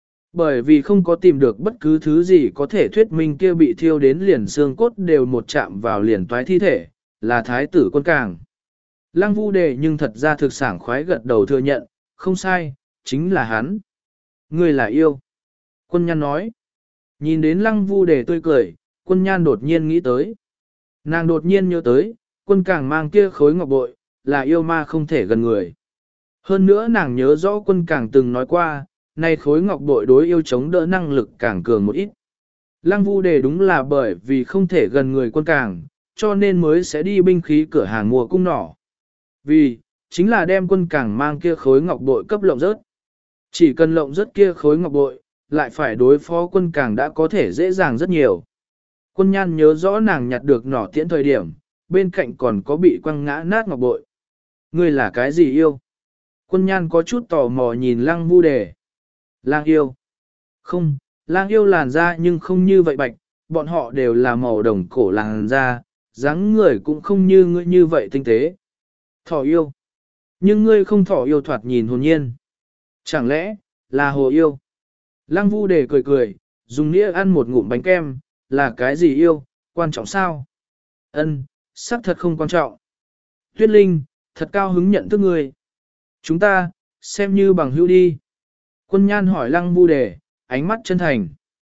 A: Bởi vì không có tìm được bất cứ thứ gì có thể thuyết minh kia bị thiêu đến liền xương cốt đều một chạm vào liền toái thi thể, là thái tử quân càng. Lăng Vu Đề nhưng thật ra thực sảng khoái gật đầu thừa nhận, không sai, chính là hắn. Người là yêu. Quân nhan nói. Nhìn đến Lăng Vu Đề tươi cười, quân nhan đột nhiên nghĩ tới. Nàng đột nhiên nhớ tới, quân càng mang kia khối ngọc bội, là yêu ma không thể gần người. Hơn nữa nàng nhớ rõ quân càng từng nói qua, nay khối ngọc bội đối yêu chống đỡ năng lực càng cường một ít. Lăng Vu Đề đúng là bởi vì không thể gần người quân càng, cho nên mới sẽ đi binh khí cửa hàng mua cung nỏ. Vì, chính là đem quân càng mang kia khối ngọc bội cấp lộng rớt. Chỉ cần lộng rớt kia khối ngọc bội, lại phải đối phó quân càng đã có thể dễ dàng rất nhiều. Quân nhan nhớ rõ nàng nhặt được nỏ tiễn thời điểm, bên cạnh còn có bị quăng ngã nát ngọc bội. Ngươi là cái gì yêu? Quân nhan có chút tò mò nhìn Lăng Vu Đề. Lang yêu. Không, lang yêu làn da nhưng không như vậy bạch, bọn họ đều là màu đồng cổ làn da, dáng người cũng không như ngươi như vậy tinh tế. Thỏ yêu. Nhưng ngươi không thỏ yêu thoạt nhìn hồn nhiên. Chẳng lẽ, là hồ yêu? Lăng Vu Đề cười cười, dùng nĩa ăn một ngụm bánh kem, là cái gì yêu, quan trọng sao? Ân, xác thật không quan trọng. Tuyết Linh, thật cao hứng nhận thức ngươi. Chúng ta, xem như bằng hữu đi. Quân nhan hỏi Lăng Vu Đề, ánh mắt chân thành.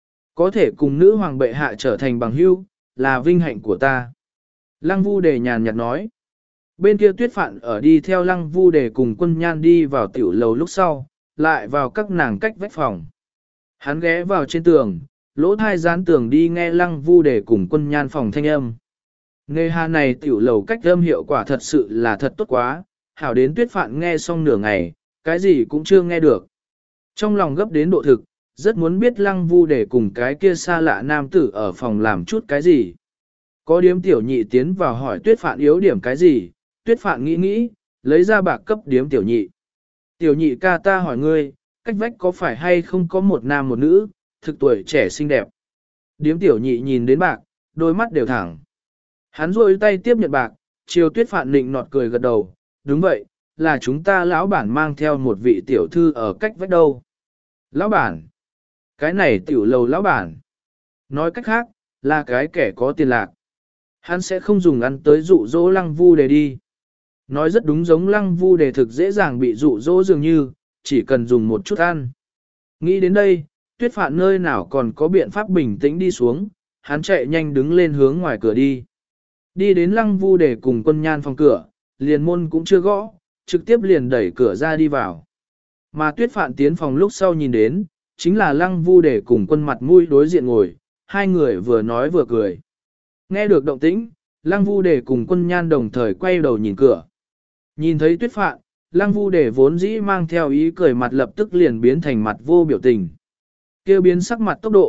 A: Có thể cùng nữ hoàng bệ hạ trở thành bằng hữu, là vinh hạnh của ta. Lăng Vu Đề nhàn nhạt nói. Bên kia Tuyết Phạn ở đi theo Lăng Vu Đề cùng quân nhan đi vào tiểu lầu lúc sau, lại vào các nàng cách vách phòng. Hắn ghé vào trên tường, lỗ thai dán tường đi nghe Lăng Vu Đề cùng quân nhan phòng thanh âm. Nghe hà này tiểu lầu cách âm hiệu quả thật sự là thật tốt quá, hảo đến Tuyết Phạn nghe xong nửa ngày, cái gì cũng chưa nghe được. Trong lòng gấp đến độ thực, rất muốn biết Lăng Vu Đề cùng cái kia xa lạ nam tử ở phòng làm chút cái gì. Có điếm tiểu nhị tiến vào hỏi Tuyết Phạn yếu điểm cái gì, Tuyết Phạn nghĩ nghĩ, lấy ra bạc cấp điếm tiểu nhị. Tiểu nhị ca, ta hỏi ngươi, cách vách có phải hay không có một nam một nữ, thực tuổi trẻ xinh đẹp. Điếm tiểu nhị nhìn đến bạc, đôi mắt đều thẳng. Hắn rôi tay tiếp nhận bạc, chiều Tuyết Phạn nịnh nọt cười gật đầu, đúng vậy, là chúng ta lão bản mang theo một vị tiểu thư ở cách vách đâu. Lão bản? Cái này tiểu lầu lão bản. Nói cách khác, là cái kẻ có tiền lạc. Hắn sẽ không dùng ăn tới dụ dỗ Lăng Vu Đề đi. Nói rất đúng, giống Lăng Vu Đề thực dễ dàng bị dụ dỗ dường như, chỉ cần dùng một chút ăn. Nghĩ đến đây, Tuyết Phạn nơi nào còn có biện pháp bình tĩnh đi xuống, hắn chạy nhanh đứng lên hướng ngoài cửa đi. Đi đến Lăng Vu Đề cùng quân nhan phòng cửa, liền môn cũng chưa gõ, trực tiếp liền đẩy cửa ra đi vào. Mà Tuyết Phạn tiến phòng lúc sau nhìn đến, chính là Lăng Vu Đề cùng quân mặt mũi đối diện ngồi, hai người vừa nói vừa cười. Nghe được động tĩnh, Lăng Vu Đề cùng quân nhan đồng thời quay đầu nhìn cửa. Nhìn thấy Tuyết Phạn, Lăng Vu Đề vốn dĩ mang theo ý cười mặt lập tức liền biến thành mặt vô biểu tình. Kêu biến sắc mặt tốc độ,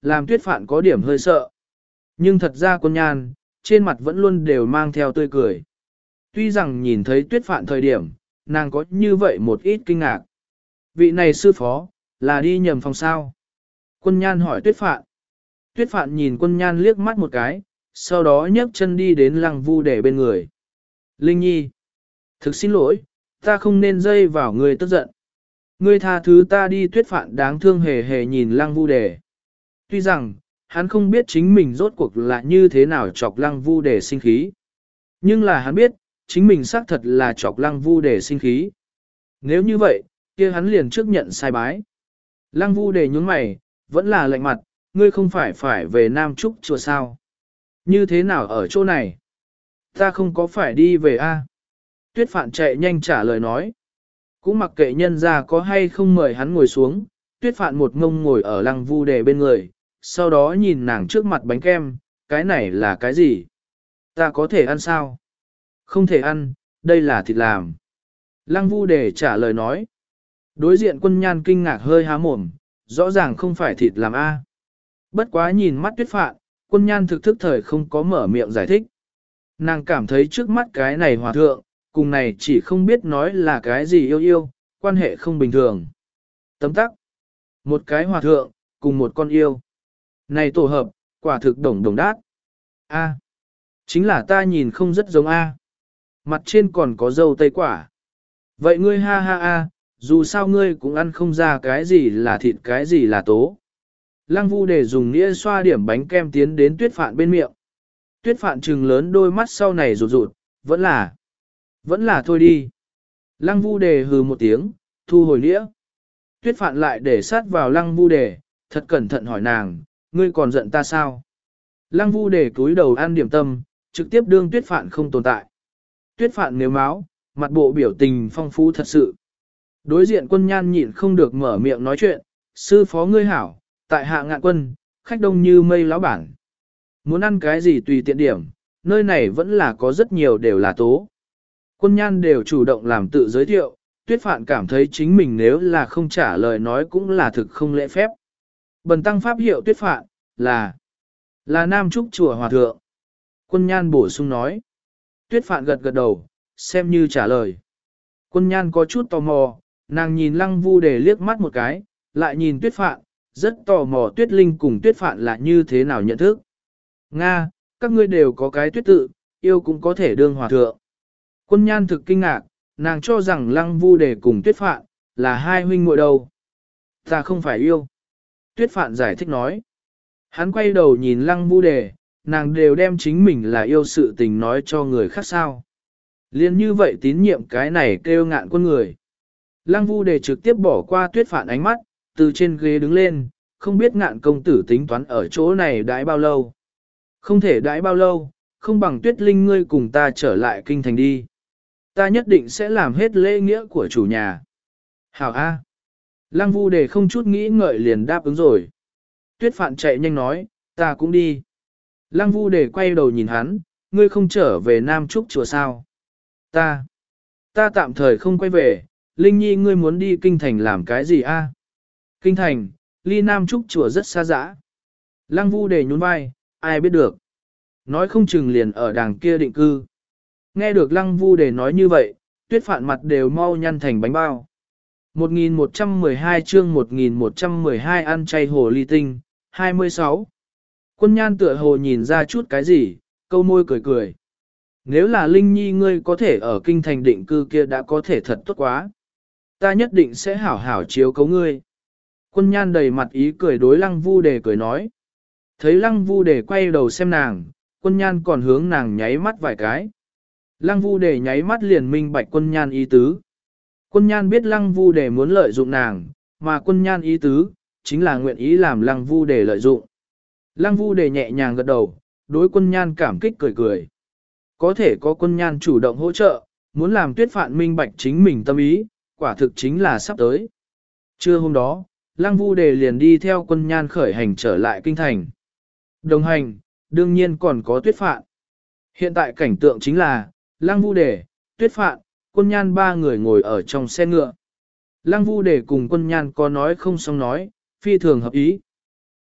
A: làm tuyết phạn có điểm hơi sợ. Nhưng thật ra quân nhan, trên mặt vẫn luôn đều mang theo tươi cười. Tuy rằng nhìn thấy tuyết phạn thời điểm, nàng có như vậy một ít kinh ngạc. Vị này sư phó, là đi nhầm phòng sao? Quân nhan hỏi tuyết phạn. Tuyết phạn nhìn quân nhan liếc mắt một cái, sau đó nhấc chân đi đến lăng vu để bên người. Linh Nhi, thực xin lỗi, ta không nên dây vào người tức giận. Ngươi tha thứ ta đi. Tuyết phạn đáng thương hề hề nhìn lăng vu đề. Tuy rằng, hắn không biết chính mình rốt cuộc là như thế nào chọc lăng vu đề sinh khí. Nhưng là hắn biết, chính mình xác thật là chọc lăng vu đề sinh khí. Nếu như vậy, kia hắn liền trước nhận sai bái. Lăng vu đề nhướng mày, vẫn là lạnh mặt, ngươi không phải phải về Nam Trúc chùa sao? Như thế nào ở chỗ này? Ta không có phải đi về a. Tuyết phạn chạy nhanh trả lời nói. Cũng mặc kệ nhân ra có hay không mời hắn ngồi xuống, tuyết phạn một ngông ngồi ở lăng vu đề bên người, sau đó nhìn nàng trước mặt bánh kem, cái này là cái gì? Ta có thể ăn sao? Không thể ăn, đây là thịt làm. Lăng vu đề trả lời nói. Đối diện quân nhan kinh ngạc hơi há mồm, rõ ràng không phải thịt làm a. Bất quá nhìn mắt tuyết phạn, quân nhan thực thức thời không có mở miệng giải thích. Nàng cảm thấy trước mắt cái này hòa thượng, cùng này chỉ không biết nói là cái gì yêu yêu, quan hệ không bình thường. Tấm tắc. Một cái hòa thượng, cùng một con yêu. Này tổ hợp, quả thực đồng đồng đát. A. Chính là ta nhìn không rất giống A. Mặt trên còn có dâu tây quả. Vậy ngươi ha ha a, dù sao ngươi cũng ăn không ra cái gì là thịt cái gì là tố. Lăng vu để dùng nĩa xoa điểm bánh kem tiến đến tuyết phạn bên miệng. Tuyết phạn trừng lớn đôi mắt sau này rụt rụt, vẫn là, vẫn là thôi đi. Lăng vu đề hừ một tiếng, thu hồi nĩa. Tuyết phạn lại để sát vào lăng vu đề, thật cẩn thận hỏi nàng, ngươi còn giận ta sao? Lăng vu đề cúi đầu ăn điểm tâm, trực tiếp đương tuyết phạn không tồn tại. Tuyết phạn nếu máu, mặt bộ biểu tình phong phú thật sự. Đối diện quân nhan nhịn không được mở miệng nói chuyện, sư phó ngươi hảo, tại hạ ngạn quân, khách đông như mây lão bản. Muốn ăn cái gì tùy tiện điểm, nơi này vẫn là có rất nhiều đều là tố. Quân nhan đều chủ động làm tự giới thiệu, tuyết phạn cảm thấy chính mình nếu là không trả lời nói cũng là thực không lễ phép. Bần tăng pháp hiệu tuyết phạn, là, là Nam Trúc chùa hòa thượng. Quân nhan bổ sung nói. Tuyết phạn gật gật đầu, xem như trả lời. Quân nhan có chút tò mò, nàng nhìn lăng vu để liếc mắt một cái, lại nhìn tuyết phạn, rất tò mò tuyết linh cùng tuyết phạn là như thế nào nhận thức. Nga, các ngươi đều có cái tuyết tự, yêu cũng có thể đương hòa thượng. Quân nhan thực kinh ngạc, nàng cho rằng lăng vu để cùng tuyết phạn, là hai huynh muội đâu. Ta không phải yêu. Tuyết phạn giải thích nói. Hắn quay đầu nhìn lăng vu đề, nàng đều đem chính mình là yêu sự tình nói cho người khác sao. Liên như vậy tín nhiệm cái này kêu ngạn quân người. Lăng vu đề trực tiếp bỏ qua tuyết phạn ánh mắt, từ trên ghế đứng lên, không biết ngạn công tử tính toán ở chỗ này đãi bao lâu. Không thể đãi bao lâu, không bằng tuyết linh ngươi cùng ta trở lại kinh thành đi. Ta nhất định sẽ làm hết lễ nghĩa của chủ nhà. Hảo A. Lăng vu đề không chút nghĩ ngợi liền đáp ứng rồi. Tuyết phạn chạy nhanh nói, ta cũng đi. Lăng vu đề quay đầu nhìn hắn, ngươi không trở về Nam Trúc chùa sao? Ta, ta tạm thời không quay về, Linh Nhi ngươi muốn đi kinh thành làm cái gì a? Kinh thành, ly Nam Trúc chùa rất xa dã. Lăng vu đề nhún vai, ai biết được. Nói không chừng liền ở đàng kia định cư. Nghe được lăng vu đề nói như vậy, tuyết phạn mặt đều mau nhăn thành bánh bao. một nghìn một trăm mười hai chương một nghìn một trăm mười hai ăn chay hồ ly tinh, hai mươi sáu. Quân nhan tựa hồ nhìn ra chút cái gì, câu môi cười cười. Nếu là Linh Nhi ngươi có thể ở kinh thành định cư kia đã có thể thật tốt quá. Ta nhất định sẽ hảo hảo chiếu cấu ngươi. Quân nhan đầy mặt ý cười đối lăng vu đề cười nói. Thấy lăng vu đề quay đầu xem nàng, quân nhan còn hướng nàng nháy mắt vài cái. Lăng vu đề nháy mắt liền minh bạch quân nhan ý tứ. Quân nhan biết lăng vu đề muốn lợi dụng nàng, mà quân nhan ý tứ, chính là nguyện ý làm lăng vu đề lợi dụng. Lăng vu đề nhẹ nhàng gật đầu, đối quân nhan cảm kích cười cười. Có thể có quân nhan chủ động hỗ trợ, muốn làm tuyết phạn minh bạch chính mình tâm ý, quả thực chính là sắp tới. Trưa hôm đó, lăng vu đề liền đi theo quân nhan khởi hành trở lại kinh thành. Đồng hành, đương nhiên còn có tuyết phạn. Hiện tại cảnh tượng chính là, lăng vu đề, tuyết phạn, quân nhan ba người ngồi ở trong xe ngựa. Lăng vu đề cùng quân nhan có nói không xong nói, phi thường hợp ý.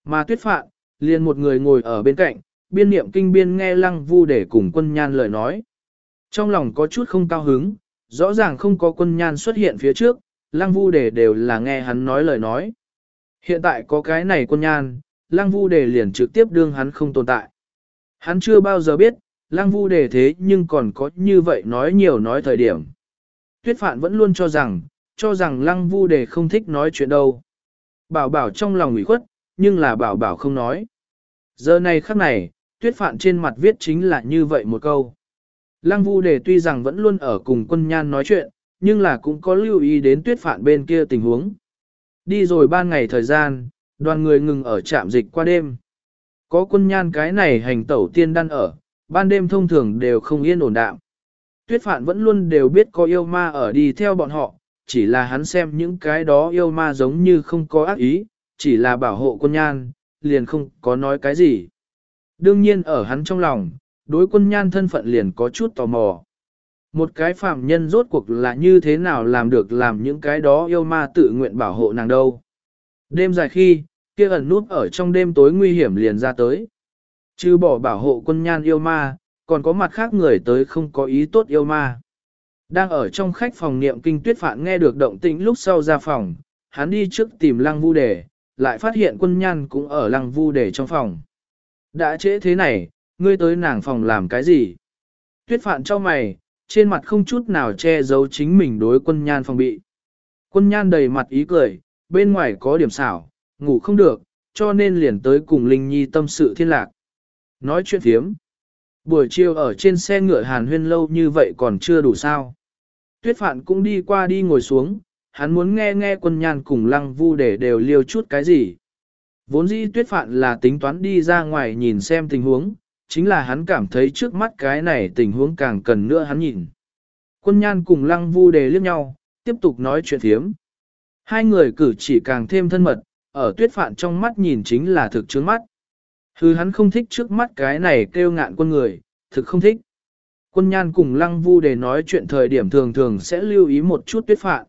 A: Mà tuyết phạn, liền một người ngồi ở bên cạnh, biên niệm kinh biên nghe lăng vu để cùng quân nhan lời nói. Trong lòng có chút không cao hứng, rõ ràng không có quân nhan xuất hiện phía trước, lăng vu để đều là nghe hắn nói lời nói. Hiện tại có cái này quân nhan, lăng vu để liền trực tiếp đương hắn không tồn tại. Hắn chưa bao giờ biết, lăng vu để thế nhưng còn có như vậy nói nhiều nói thời điểm. Tuyết phạn vẫn luôn cho rằng, cho rằng lăng vu để không thích nói chuyện đâu. Bảo bảo trong lòng ủy khuất, nhưng là bảo bảo không nói. Giờ này khắc này, tuyết phạn trên mặt viết chính là như vậy một câu. Lăng vu đề tuy rằng vẫn luôn ở cùng quân nhan nói chuyện, nhưng là cũng có lưu ý đến tuyết phạn bên kia tình huống. Đi rồi ban ngày thời gian, đoàn người ngừng ở trạm dịch qua đêm. Có quân nhan cái này hành tẩu tiên đan ở, ban đêm thông thường đều không yên ổn đạm. Tuyết phạn vẫn luôn đều biết có yêu ma ở đi theo bọn họ, chỉ là hắn xem những cái đó yêu ma giống như không có ác ý, chỉ là bảo hộ quân nhan, liền không có nói cái gì. Đương nhiên ở hắn trong lòng, đối quân nhan thân phận liền có chút tò mò. Một cái phạm nhân rốt cuộc là như thế nào làm được làm những cái đó yêu ma tự nguyện bảo hộ nàng đâu. Đêm dài khi, kia ẩn núp ở trong đêm tối nguy hiểm liền ra tới. Chứ bỏ bảo hộ quân nhan yêu ma, còn có mặt khác người tới không có ý tốt yêu ma. Đang ở trong khách phòng niệm kinh tuyết phạn nghe được động tĩnh lúc sau ra phòng, hắn đi trước tìm lăng vu đề, lại phát hiện quân nhan cũng ở lăng vu đề trong phòng. Đã trễ thế này, ngươi tới nàng phòng làm cái gì? Tuyết phạn cho mày, trên mặt không chút nào che giấu chính mình đối quân nhan phòng bị. Quân nhan đầy mặt ý cười, bên ngoài có điểm xảo, ngủ không được, cho nên liền tới cùng Linh Nhi tâm sự thiên lạc. Nói chuyện phiếm. Buổi chiều ở trên xe ngựa hàn huyên lâu như vậy còn chưa đủ sao. Tuyết phạn cũng đi qua đi ngồi xuống, hắn muốn nghe nghe quân nhan cùng lăng vu để đều liêu chút cái gì. Vốn dĩ tuyết phạn là tính toán đi ra ngoài nhìn xem tình huống, chính là hắn cảm thấy trước mắt cái này tình huống càng cần nữa hắn nhìn. Quân nhan cùng lăng vu đề liếc nhau, tiếp tục nói chuyện phiếm. Hai người cử chỉ càng thêm thân mật, ở tuyết phạn trong mắt nhìn chính là thực trước mắt. Hừ, hắn không thích trước mắt cái này kêu ngạn quân người, thực không thích. Quân nhan cùng lăng vu đề nói chuyện thời điểm thường thường sẽ lưu ý một chút tuyết phạn.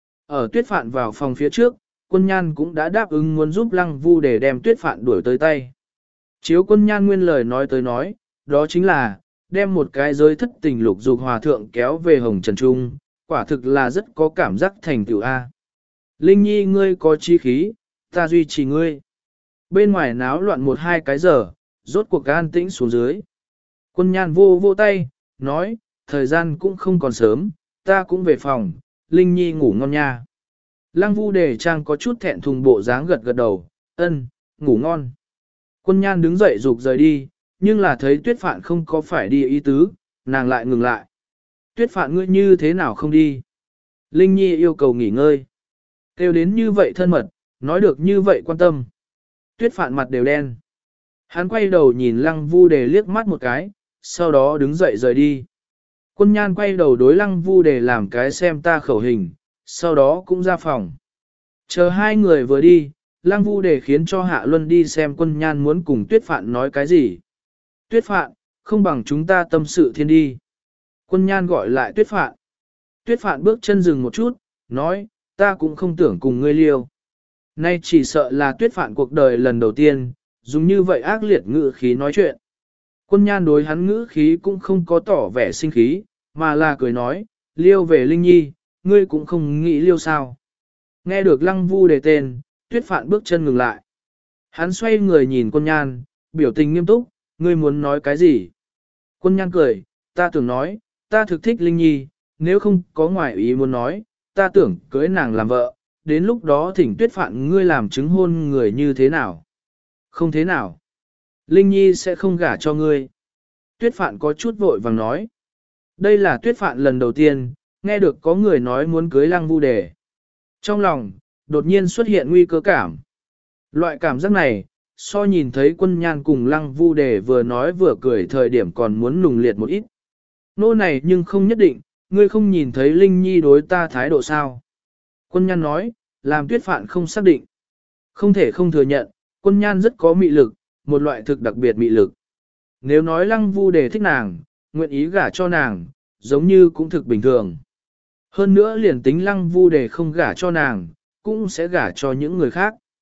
A: Ở tuyết phạn vào phòng phía trước, quân nhan cũng đã đáp ứng muốn giúp lăng vu để đem tuyết phạn đuổi tới tay. Chiếu quân nhan nguyên lời nói tới nói, đó chính là, đem một cái giới thất tình lục dục hòa thượng kéo về hồng trần trung, quả thực là rất có cảm giác thành tựu A. Linh Nhi ngươi có chi khí, ta duy trì ngươi. Bên ngoài náo loạn một hai cái giờ, rốt cuộc an tĩnh xuống dưới. Quân nhan vô vô tay, nói, thời gian cũng không còn sớm, ta cũng về phòng, Linh Nhi ngủ ngon nha. Lăng vu đề trang có chút thẹn thùng bộ dáng gật gật đầu, ân, ngủ ngon. Quân nhan đứng dậy rục rời đi, nhưng là thấy tuyết phạn không có phải đi ý tứ, nàng lại ngừng lại. Tuyết phạn ngươi như thế nào không đi? Linh Nhi yêu cầu nghỉ ngơi. Kêu đến như vậy thân mật, nói được như vậy quan tâm. Tuyết phạn mặt đều đen. Hắn quay đầu nhìn lăng vu đề liếc mắt một cái, sau đó đứng dậy rời đi. Quân nhan quay đầu đối lăng vu đề làm cái xem ta khẩu hình, sau đó cũng ra phòng. Chờ hai người vừa đi, lăng vu đề khiến cho Hạ Luân đi xem quân nhan muốn cùng tuyết phạn nói cái gì. Tuyết phạn, không bằng chúng ta tâm sự thiên đi. Quân nhan gọi lại tuyết phạn. Tuyết phạn bước chân dừng một chút, nói, ta cũng không tưởng cùng ngươi liêu. Nay chỉ sợ là tuyết phạn cuộc đời lần đầu tiên, dùng như vậy ác liệt ngữ khí nói chuyện. Quân nhan đối hắn ngữ khí cũng không có tỏ vẻ sinh khí, mà là cười nói, liêu về Linh Nhi, ngươi cũng không nghĩ liêu sao. Nghe được lăng vu đề tên, tuyết phạn bước chân ngừng lại. Hắn xoay người nhìn quân nhan, biểu tình nghiêm túc, ngươi muốn nói cái gì? Quân nhan cười, ta tưởng nói, ta thực thích Linh Nhi, nếu không có ngoại ý muốn nói, ta tưởng cưới nàng làm vợ, đến lúc đó thỉnh tuyết phạn ngươi làm chứng hôn người như thế nào? Không thế nào. Linh Nhi sẽ không gả cho ngươi. Tuyết phạn có chút vội vàng nói. Đây là tuyết phạn lần đầu tiên, nghe được có người nói muốn cưới lăng vu đề. Trong lòng, đột nhiên xuất hiện nguy cơ cảm. Loại cảm giác này, so nhìn thấy quân nhan cùng lăng vu đề vừa nói vừa cười thời điểm còn muốn nùng liệt một ít. Nô này nhưng không nhất định, ngươi không nhìn thấy Linh Nhi đối ta thái độ sao. Quân nhan nói, làm tuyết phạn không xác định. Không thể không thừa nhận, quân nhan rất có mị lực, một loại thực đặc biệt mị lực. Nếu nói lăng vu đề thích nàng, nguyện ý gả cho nàng, giống như cũng thực bình thường. Hơn nữa liền tính lăng vu đề không gả cho nàng, cũng sẽ gả cho những người khác.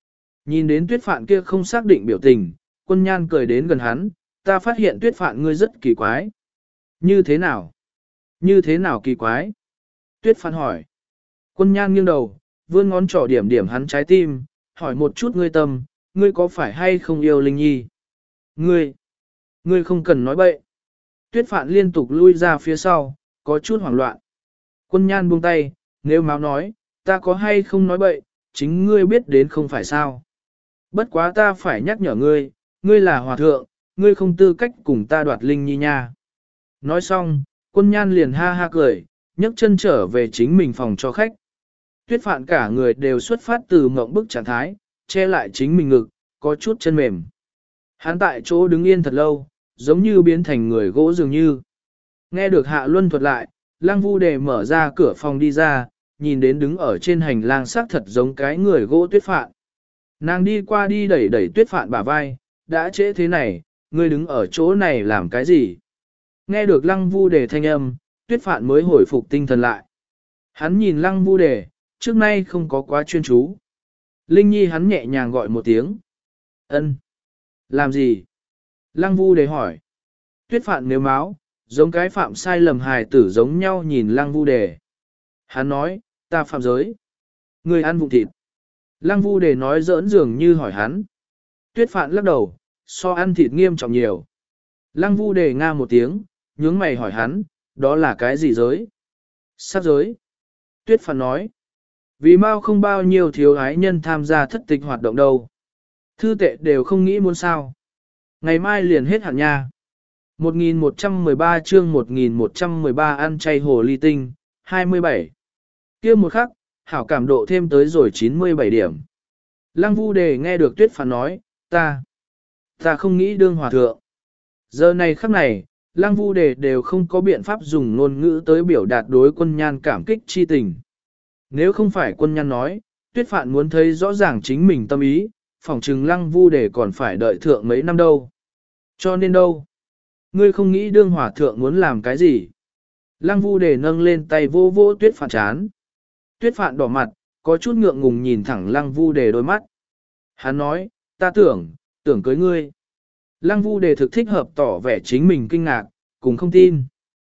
A: Nhìn đến tuyết phạn kia không xác định biểu tình, quân nhan cười đến gần hắn, ta phát hiện tuyết phạn ngươi rất kỳ quái. Như thế nào? Như thế nào kỳ quái? Tuyết phạn hỏi. Quân nhan nghiêng đầu, vươn ngón trỏ điểm điểm hắn trái tim, hỏi một chút ngươi tâm, ngươi có phải hay không yêu Linh Nhi? Ngươi, ngươi không cần nói bậy. Tuyết phạn liên tục lui ra phía sau, có chút hoảng loạn. Quân nhan buông tay, nếu máu nói, ta có hay không nói bậy, chính ngươi biết đến không phải sao. Bất quá ta phải nhắc nhở ngươi, ngươi là hòa thượng, ngươi không tư cách cùng ta đoạt Linh Nhi nha. Nói xong, quân nhan liền ha ha cười, nhấc chân trở về chính mình phòng cho khách. Tuyết phạn cả người đều xuất phát từ mộng bức trạng thái, che lại chính mình ngực, có chút chân mềm. Hắn tại chỗ đứng yên thật lâu, giống như biến thành người gỗ dường như. Nghe được Hạ Luân thuật lại, Lăng Vu Đề mở ra cửa phòng đi ra, nhìn đến đứng ở trên hành lang xác thật giống cái người gỗ Tuyết phạn. Nàng đi qua đi đẩy đẩy Tuyết phạn bả vai, đã trễ thế này, ngươi đứng ở chỗ này làm cái gì? Nghe được Lăng Vu Đề thanh âm, Tuyết phạn mới hồi phục tinh thần lại. Hắn nhìn Lăng Vu Đề, trước nay không có quá chuyên chú. Linh Nhi hắn nhẹ nhàng gọi một tiếng. Ân. Làm gì? Lăng Vu Đề hỏi. Tuyết phạn nếu máu, giống cái phạm sai lầm hài tử giống nhau nhìn Lăng Vu Đề. Hắn nói, ta phạm giới. Người ăn vụng thịt. Lăng Vu Đề nói giỡn dường như hỏi hắn. Tuyết phạn lắc đầu, so ăn thịt nghiêm trọng nhiều. Lăng Vu Đề nga một tiếng, nhướng mày hỏi hắn, đó là cái gì giới? Sát giới. Tuyết phạn nói. Vì mau không bao nhiêu thiếu ái nhân tham gia thất tịch hoạt động đâu. Thư tệ đều không nghĩ muốn sao. Ngày mai liền hết hạn nha. một nghìn một trăm mười ba chương một nghìn một trăm mười ba ăn chay hồ ly tinh, hai mươi bảy. Kia một khắc, hảo cảm độ thêm tới rồi chín mươi bảy điểm. Lăng Vu Đề nghe được Tuyết phạn nói, ta, ta không nghĩ đương hòa thượng. Giờ này khắc này, Lăng Vu Đề đều không có biện pháp dùng ngôn ngữ tới biểu đạt đối quân nhan cảm kích chi tình. Nếu không phải quân nhan nói, Tuyết phạn muốn thấy rõ ràng chính mình tâm ý, phỏng chừng Lăng Vu Đề còn phải đợi thượng mấy năm đâu. Cho nên đâu? Ngươi không nghĩ đương hòa thượng muốn làm cái gì? Lăng Vu Đề nâng lên tay vô vô Tuyết phạn chán. Tuyết phạn đỏ mặt, có chút ngượng ngùng nhìn thẳng Lăng Vu Đề đôi mắt. Hắn nói, ta tưởng, tưởng cưới ngươi. Lăng Vu Đề thực thích hợp tỏ vẻ chính mình kinh ngạc, cùng không tin.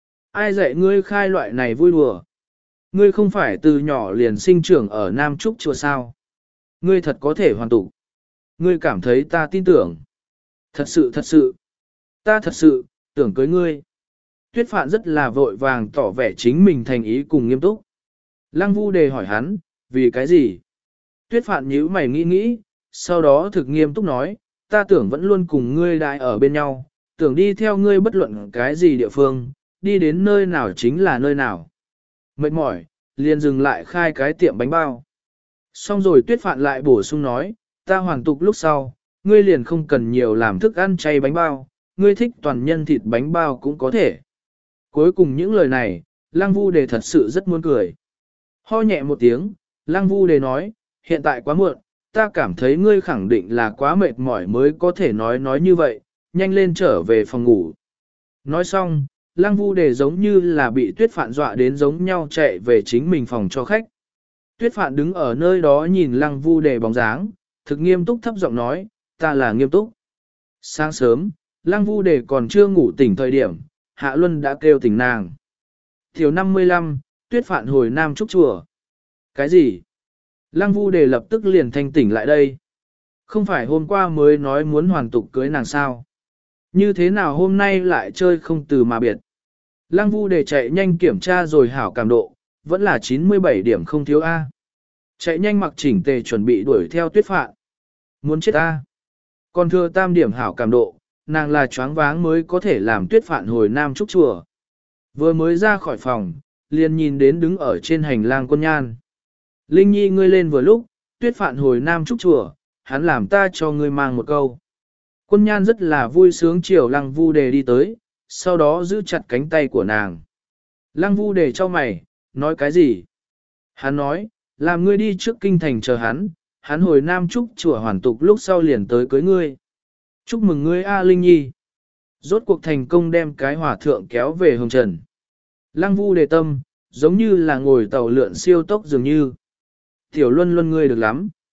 A: Ai dạy ngươi khai loại này vui đùa? Ngươi không phải từ nhỏ liền sinh trưởng ở Nam Trúc chùa sao? Ngươi thật có thể hoàn tụ. Ngươi cảm thấy ta tin tưởng. Thật sự thật sự. Ta thật sự, tưởng cưới ngươi. Tuyết phạn rất là vội vàng tỏ vẻ chính mình thành ý cùng nghiêm túc. Lăng Vu Đề hỏi hắn, vì cái gì? Tuyết phạn nhíu mày nghĩ nghĩ, sau đó thực nghiêm túc nói, ta tưởng vẫn luôn cùng ngươi đại ở bên nhau, tưởng đi theo ngươi bất luận cái gì địa phương, đi đến nơi nào chính là nơi nào. Mệt mỏi, liền dừng lại khai cái tiệm bánh bao. Xong rồi Tuyết phạn lại bổ sung nói, ta hoàn tục lúc sau, ngươi liền không cần nhiều làm thức ăn chay bánh bao, ngươi thích toàn nhân thịt bánh bao cũng có thể. Cuối cùng những lời này, Lăng Vu Đề thật sự rất muốn cười. Ho nhẹ một tiếng, Lăng Vu Đề nói, hiện tại quá muộn, ta cảm thấy ngươi khẳng định là quá mệt mỏi mới có thể nói nói như vậy, nhanh lên trở về phòng ngủ. Nói xong, Lăng Vu Đề giống như là bị Tuyết phạn dọa đến giống nhau chạy về chính mình phòng cho khách. Tuyết phạn đứng ở nơi đó nhìn Lăng Vu Đề bóng dáng, thực nghiêm túc thấp giọng nói, ta là nghiêm túc. Sáng sớm, Lăng Vu Đề còn chưa ngủ tỉnh thời điểm, Hạ Luân đã kêu tỉnh nàng. Thiếu năm mươi lăm, Tuyết phạn hồi Nam Trúc chùa. Cái gì? Lăng Vu Đề lập tức liền thanh tỉnh lại đây. Không phải hôm qua mới nói muốn hoàn tục cưới nàng sao? Như thế nào hôm nay lại chơi không từ mà biệt? Lăng Vu Đề chạy nhanh kiểm tra rồi hảo cảm độ, vẫn là chín mươi bảy điểm không thiếu A. Chạy nhanh mặc chỉnh tề chuẩn bị đuổi theo Tuyết phạn. Muốn chết A. Còn thừa tam điểm hảo cảm độ, nàng là choáng váng mới có thể làm Tuyết phạn hồi Nam Trúc chùa. Vừa mới ra khỏi phòng, liền nhìn đến đứng ở trên hành lang quân nhan. Linh Nhi ngươi lên vừa lúc, Tuyết phạn hồi Nam Trúc chùa, hắn làm ta cho ngươi mang một câu. Quân nhan rất là vui sướng chiều Lăng Vu Đề đi tới, sau đó giữ chặt cánh tay của nàng. Lăng Vu Đề cho mày, nói cái gì? Hắn nói, làm ngươi đi trước kinh thành chờ hắn, hắn hồi Nam Trúc chùa hoàn tục lúc sau liền tới cưới ngươi. Chúc mừng ngươi A Linh Nhi. Rốt cuộc thành công đem cái hỏa thượng kéo về hồng trần. Lăng Vu Đề tâm, giống như là ngồi tàu lượn siêu tốc dường như. Tiểu Luân Luân ngươi được lắm.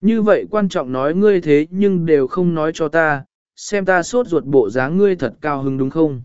A: Như vậy quan trọng nói ngươi thế nhưng đều không nói cho ta, xem ta sốt ruột bộ dáng ngươi thật cao hứng đúng không?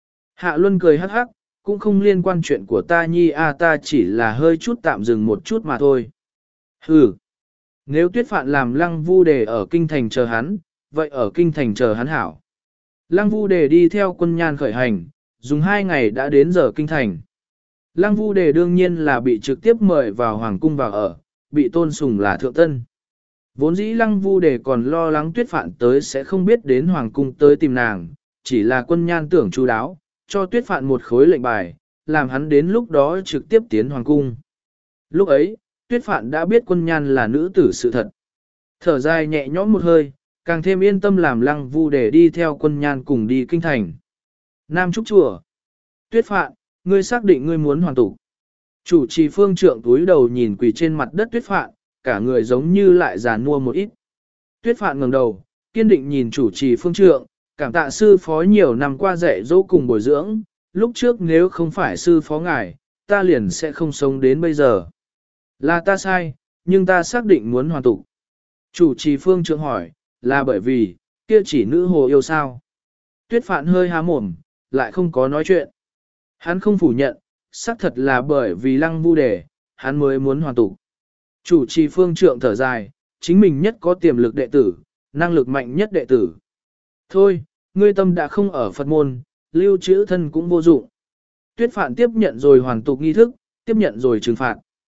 A: Hạ Luân cười hắc hắc, cũng không liên quan chuyện của ta nhi a ta chỉ là hơi chút tạm dừng một chút mà thôi. Hừ, nếu tuyết phạn làm lăng vu đề ở kinh thành chờ hắn, vậy ở kinh thành chờ hắn hảo. Lăng vu đề đi theo quân nhan khởi hành, dùng hai ngày đã đến giờ kinh thành. Lăng vu đề đương nhiên là bị trực tiếp mời vào hoàng cung vào ở, bị tôn sùng là thượng tân. Vốn dĩ lăng vu đề còn lo lắng tuyết phạn tới sẽ không biết đến hoàng cung tới tìm nàng, chỉ là quân nhan tưởng chu đáo, cho tuyết phạn một khối lệnh bài, làm hắn đến lúc đó trực tiếp tiến hoàng cung. Lúc ấy, tuyết phạn đã biết quân nhan là nữ tử sự thật. Thở dài nhẹ nhõm một hơi, càng thêm yên tâm làm lăng vu để đi theo quân nhan cùng đi kinh thành. Nam Trúc Chùa. Tuyết phạn, ngươi xác định ngươi muốn hoàn tục. Chủ trì phương trượng túi đầu nhìn quỳ trên mặt đất tuyết phạn, cả người giống như lại già nua một ít. Tuyết phạn ngẩng đầu, kiên định nhìn chủ trì phương trượng, cảm tạ sư phó nhiều năm qua dạy dỗ cùng bồi dưỡng, lúc trước nếu không phải sư phó ngài, ta liền sẽ không sống đến bây giờ. Là ta sai, nhưng ta xác định muốn hoàn tục. Chủ trì phương trượng hỏi, là bởi vì, kia chỉ nữ hồ yêu sao? Tuyết phạn hơi há mồm, lại không có nói chuyện. Hắn không phủ nhận, xác thật là bởi vì lăng vu đề, hắn mới muốn hoàn tục. Chủ trì phương trượng thở dài, chính mình nhất có tiềm lực đệ tử, năng lực mạnh nhất đệ tử. Thôi, ngươi tâm đã không ở Phật môn, lưu trữ thân cũng vô dụng. Tuyết phạn tiếp nhận rồi hoàn tục nghi thức, tiếp nhận rồi trừng phạt.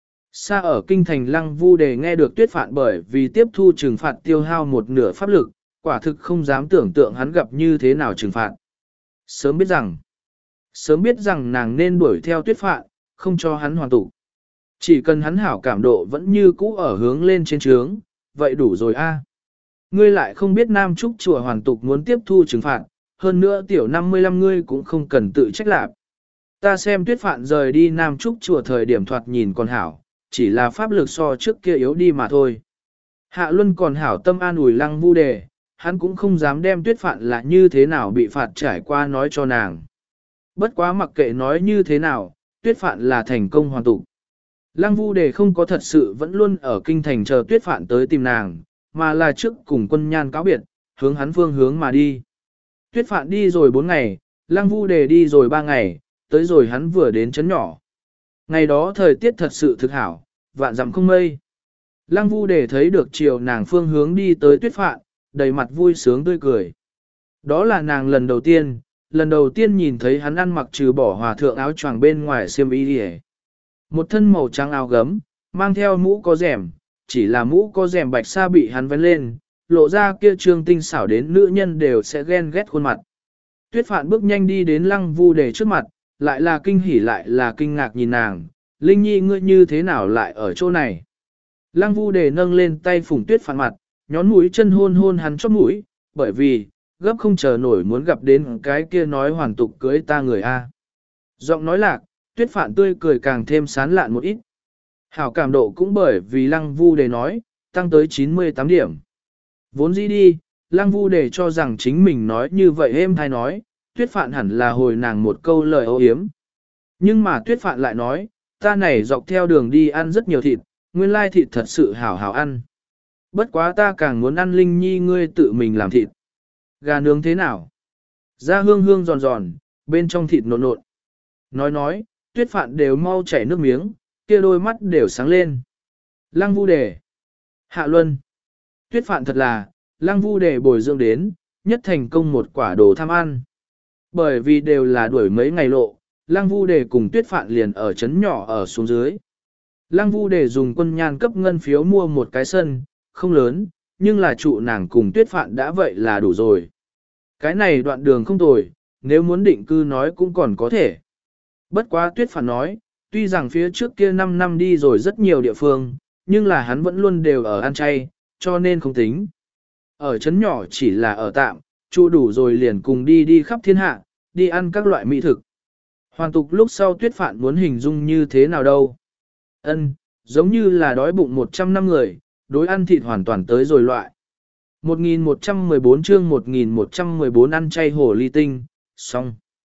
A: Xa ở kinh thành lăng vu đề nghe được tuyết phạn bởi vì tiếp thu trừng phạt tiêu hao một nửa pháp lực, quả thực không dám tưởng tượng hắn gặp như thế nào trừng phạt. Sớm biết rằng, sớm biết rằng nàng nên đuổi theo tuyết phạn, không cho hắn hoàn tục. Chỉ cần hắn hảo cảm độ vẫn như cũ ở hướng lên trên trướng, vậy đủ rồi a. Ngươi lại không biết Nam Trúc Chùa hoàn tục muốn tiếp thu trừng phạt, hơn nữa tiểu năm mươi lăm ngươi cũng không cần tự trách lạp. Ta xem tuyết phạn rời đi Nam Trúc Chùa thời điểm thoạt nhìn còn hảo, chỉ là pháp lực so trước kia yếu đi mà thôi. Hạ Luân còn hảo tâm an ủi lăng vu đề, hắn cũng không dám đem tuyết phạn là như thế nào bị phạt trải qua nói cho nàng. Bất quá mặc kệ nói như thế nào, tuyết phạn là thành công hoàn tục. Lăng vu đề không có thật sự vẫn luôn ở kinh thành chờ tuyết phạn tới tìm nàng, mà là trước cùng quân nhan cáo biệt, hướng hắn phương hướng mà đi. Tuyết phạn đi rồi bốn ngày, lăng vu đề đi rồi ba ngày, tới rồi hắn vừa đến chấn nhỏ. Ngày đó thời tiết thật sự thực hảo, vạn dặm không mây. Lăng vu đề thấy được chiều nàng phương hướng đi tới tuyết phạn, đầy mặt vui sướng tươi cười. Đó là nàng lần đầu tiên, lần đầu tiên nhìn thấy hắn ăn mặc trừ bỏ hòa thượng áo choàng bên ngoài xiêm y đi. Một thân màu trắng áo gấm, mang theo mũ có rèm, chỉ là mũ có rèm bạch sa bị hắn vén lên, lộ ra kia trương tinh xảo đến nữ nhân đều sẽ ghen ghét khuôn mặt. Tuyết phạn bước nhanh đi đến lăng vu đề trước mặt, lại là kinh hỉ lại là kinh ngạc nhìn nàng, Linh Nhi ngươi như thế nào lại ở chỗ này? Lăng vu đề nâng lên tay phủng tuyết phạn mặt, nhón mũi chân hôn hôn hắn chóp mũi, bởi vì, gấp không chờ nổi muốn gặp đến cái kia nói hoàn tục cưới ta người A. Giọng nói lạc, tuyết phạn tươi cười càng thêm sán lạn một ít. Hảo cảm độ cũng bởi vì lăng vu đề nói, tăng tới chín mươi tám điểm. Vốn dĩ đi, lăng vu đề cho rằng chính mình nói như vậy êm hay nói, tuyết phạn hẳn là hồi nàng một câu lời ô hiếm. Nhưng mà tuyết phạn lại nói, ta này dọc theo đường đi ăn rất nhiều thịt, nguyên lai thịt thật sự hảo hảo ăn. Bất quá ta càng muốn ăn Linh Nhi ngươi tự mình làm thịt. Gà nướng thế nào? Da hương hương giòn giòn, bên trong thịt nộn nộn. Nói nói, tuyết phạn đều mau chảy nước miếng, kia đôi mắt đều sáng lên. Lăng vu đề. Hạ Luân. Tuyết phạn thật là, lăng vu đề bồi dưỡng đến, nhất thành công một quả đồ tham ăn. Bởi vì đều là đuổi mấy ngày lộ, lăng vu đề cùng tuyết phạn liền ở trấn nhỏ ở xuống dưới. Lăng vu đề dùng quân nhan cấp ngân phiếu mua một cái sân, không lớn, nhưng là trụ nàng cùng tuyết phạn đã vậy là đủ rồi. Cái này đoạn đường không tồi, nếu muốn định cư nói cũng còn có thể. Bất quá tuyết phạn nói, tuy rằng phía trước kia năm năm đi rồi rất nhiều địa phương, nhưng là hắn vẫn luôn đều ở ăn chay, cho nên không tính. Ở trấn nhỏ chỉ là ở tạm, trụ đủ rồi liền cùng đi đi khắp thiên hạ, đi ăn các loại mỹ thực. Hoàn tục lúc sau tuyết phạn muốn hình dung như thế nào đâu. Ân, giống như là đói bụng một trăm năm người, đối ăn thịt hoàn toàn tới rồi loại. một nghìn một trăm mười bốn chương một nghìn một trăm mười bốn ăn chay hồ ly tinh, xong.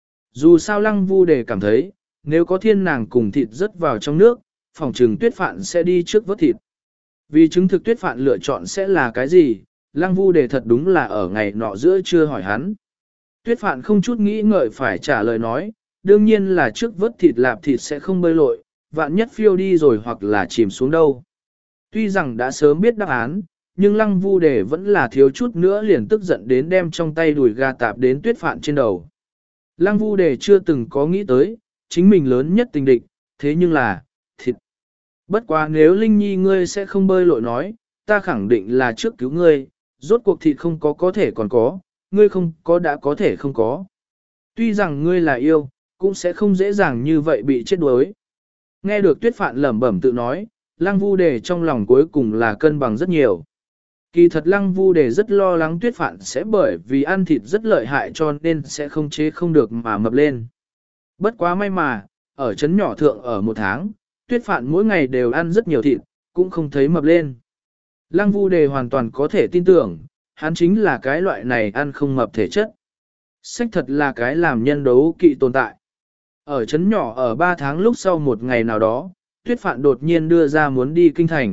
A: Dù sao lăng vu đề cảm thấy, nếu có thiên nàng cùng thịt rớt vào trong nước, phòng trừng tuyết phạn sẽ đi trước vớt thịt. Vì chứng thực tuyết phạn lựa chọn sẽ là cái gì, Lăng Vu Đề thật đúng là ở ngày nọ giữa chưa hỏi hắn. Tuyết phạn không chút nghĩ ngợi phải trả lời nói, đương nhiên là trước vớt thịt lạp thịt sẽ không bơi lội, vạn nhất phiêu đi rồi hoặc là chìm xuống đâu. Tuy rằng đã sớm biết đáp án, nhưng Lăng Vu Đề vẫn là thiếu chút nữa liền tức giận đến đem trong tay đùi gà tạp đến tuyết phạn trên đầu. Lăng Vu Đề chưa từng có nghĩ tới, chính mình lớn nhất tình địch, thế nhưng là, thịt. Bất quá nếu Linh Nhi ngươi sẽ không bơi lội nói, ta khẳng định là trước cứu ngươi, rốt cuộc thịt không có có thể còn có, ngươi không có đã có thể không có. Tuy rằng ngươi là yêu, cũng sẽ không dễ dàng như vậy bị chết đuối. Nghe được tuyết phạn lẩm bẩm tự nói, Lăng Vu Đề trong lòng cuối cùng là cân bằng rất nhiều. Kỳ thật Lăng Vu Đề rất lo lắng tuyết phạn sẽ bởi vì ăn thịt rất lợi hại cho nên sẽ không chế không được mà mập lên. Bất quá may mà, ở trấn nhỏ thượng ở một tháng, tuyết phạn mỗi ngày đều ăn rất nhiều thịt, cũng không thấy mập lên. Lăng Vu Đề hoàn toàn có thể tin tưởng, hắn chính là cái loại này ăn không mập thể chất. Sách thật là cái làm nhân đấu kỵ tồn tại. Ở trấn nhỏ ở ba tháng lúc sau một ngày nào đó, tuyết phạn đột nhiên đưa ra muốn đi kinh thành.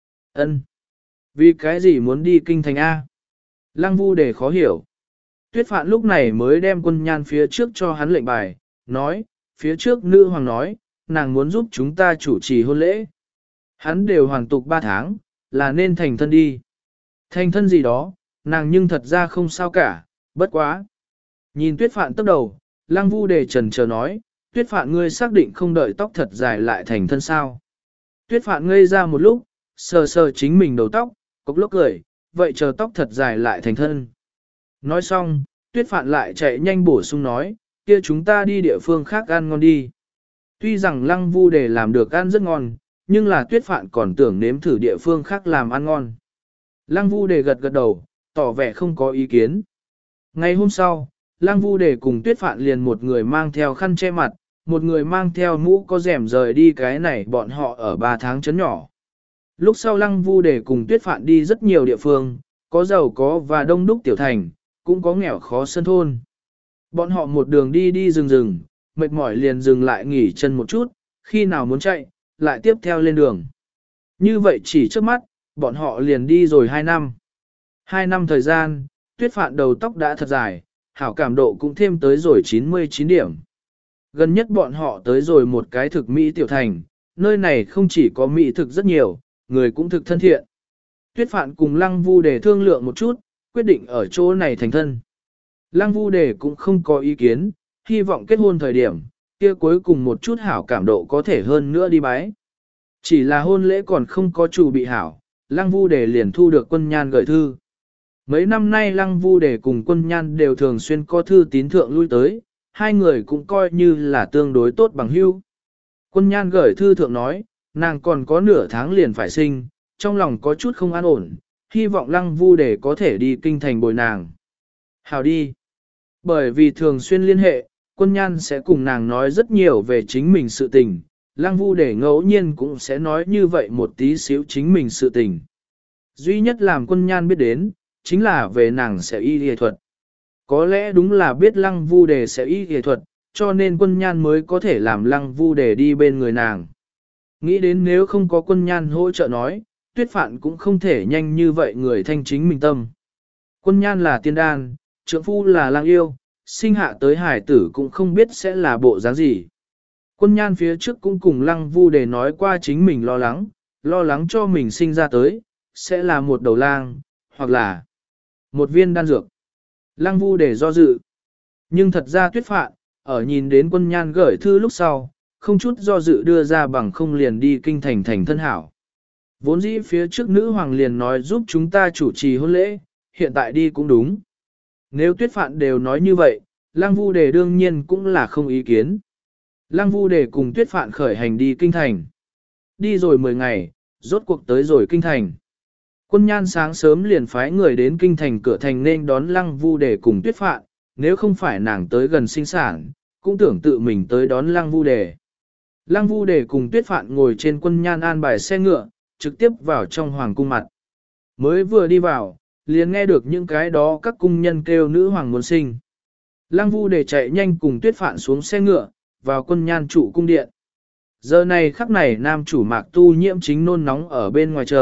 A: Ân, vì cái gì muốn đi kinh thành A? Lăng Vu Đề khó hiểu. Tuyết phạn lúc này mới đem Quân Nhan phía trước cho hắn lệnh bài, nói, phía trước nữ hoàng nói, nàng muốn giúp chúng ta chủ trì hôn lễ. Hắn đều hoàn tục ba tháng, là nên thành thân đi. Thành thân gì đó, nàng nhưng thật ra không sao cả, bất quá. Nhìn tuyết phạn tốc đầu, Lăng Vu Đề trần chờ nói, tuyết phạn ngươi xác định không đợi tóc thật dài lại thành thân sao. Tuyết phạn ngây ra một lúc, sờ sờ chính mình đầu tóc, cốc lốc cười, vậy chờ tóc thật dài lại thành thân. Nói xong, tuyết phạn lại chạy nhanh bổ sung nói, kia chúng ta đi địa phương khác ăn ngon đi. Tuy rằng Lăng Vu Đề làm được ăn rất ngon, nhưng là tuyết phạn còn tưởng nếm thử địa phương khác làm ăn ngon. Lăng Vu Đề gật gật đầu, tỏ vẻ không có ý kiến. Ngày hôm sau, Lăng Vu Đề cùng tuyết phạn liền một người mang theo khăn che mặt, một người mang theo mũ có rèm rời đi cái này bọn họ ở ba tháng chấn nhỏ. Lúc sau Lăng Vu Đề cùng tuyết phạn đi rất nhiều địa phương, có giàu có và đông đúc tiểu thành, cũng có nghèo khó sân thôn. Bọn họ một đường đi đi rừng rừng, mệt mỏi liền dừng lại nghỉ chân một chút, khi nào muốn chạy, lại tiếp theo lên đường. Như vậy chỉ trước mắt, bọn họ liền đi rồi hai năm. Hai năm thời gian, tuyết phạn đầu tóc đã thật dài, hảo cảm độ cũng thêm tới rồi chín mươi chín điểm. Gần nhất bọn họ tới rồi một cái thực mỹ tiểu thành, nơi này không chỉ có mỹ thực rất nhiều, người cũng thực thân thiện. Tuyết phạn cùng Lăng Vu Đề thương lượng một chút, quyết định ở chỗ này thành thân. Lăng Vu Đề cũng không có ý kiến, hy vọng kết hôn thời điểm, kia cuối cùng một chút hảo cảm độ có thể hơn nữa đi bái. Chỉ là hôn lễ còn không có chủ bị hảo, Lăng Vu Đề liền thu được Quân Nhan gửi thư. Mấy năm nay Lăng Vu Đề cùng Quân Nhan đều thường xuyên có thư tín thượng lui tới, hai người cũng coi như là tương đối tốt bằng hữu. Quân Nhan gửi thư thượng nói, nàng còn có nửa tháng liền phải sinh, trong lòng có chút không an ổn, hy vọng Lăng Vu Đề có thể đi kinh thành bồi nàng. Hào đi. Bởi vì thường xuyên liên hệ, Quân Nhan sẽ cùng nàng nói rất nhiều về chính mình sự tình, Lăng Vu Đề ngẫu nhiên cũng sẽ nói như vậy một tí xíu chính mình sự tình. Duy nhất làm Quân Nhan biết đến, chính là về nàng sẽ y y thuật. Có lẽ đúng là biết Lăng Vu Đề sẽ y y thuật, cho nên Quân Nhan mới có thể làm Lăng Vu Đề đi bên người nàng. Nghĩ đến nếu không có Quân Nhan hỗ trợ nói, tuyết phạn cũng không thể nhanh như vậy người thanh chính mình tâm. Quân Nhan là tiên đan, trượng phu là Lăng Yêu, sinh hạ tới hải tử cũng không biết sẽ là bộ dáng gì. Quân Nhan phía trước cũng cùng Lăng Vu Đề nói qua chính mình lo lắng, lo lắng cho mình sinh ra tới, sẽ là một đầu lang, hoặc là một viên đan dược. Lăng Vu Đề do dự. Nhưng thật ra tuyết phạn, ở nhìn đến Quân Nhan gửi thư lúc sau, không chút do dự đưa ra bằng không liền đi kinh thành thành thân hảo. Vốn dĩ phía trước nữ hoàng liền nói giúp chúng ta chủ trì hôn lễ, hiện tại đi cũng đúng. Nếu tuyết phạn đều nói như vậy, Lăng Vu Đề đương nhiên cũng là không ý kiến. Lăng Vu Đề cùng tuyết phạn khởi hành đi kinh thành. Đi rồi mười ngày, rốt cuộc tới rồi kinh thành. Quân Nhan sáng sớm liền phái người đến kinh thành cửa thành nên đón Lăng Vu Đề cùng tuyết phạn, nếu không phải nàng tới gần sinh sản, cũng tưởng tự mình tới đón Lăng Vu Đề. Lăng Vu Đề cùng tuyết phạn ngồi trên Quân Nhan an bài xe ngựa, trực tiếp vào trong hoàng cung mặt. Mới vừa đi vào, liền nghe được những cái đó các cung nhân kêu nữ hoàng muốn sinh. Lăng Vu Đề chạy nhanh cùng tuyết phạn xuống xe ngựa, vào Quân Nhan trụ cung điện. Giờ này khắc này nam chủ Mạc Tu Nhiễm chính nôn nóng ở bên ngoài chờ,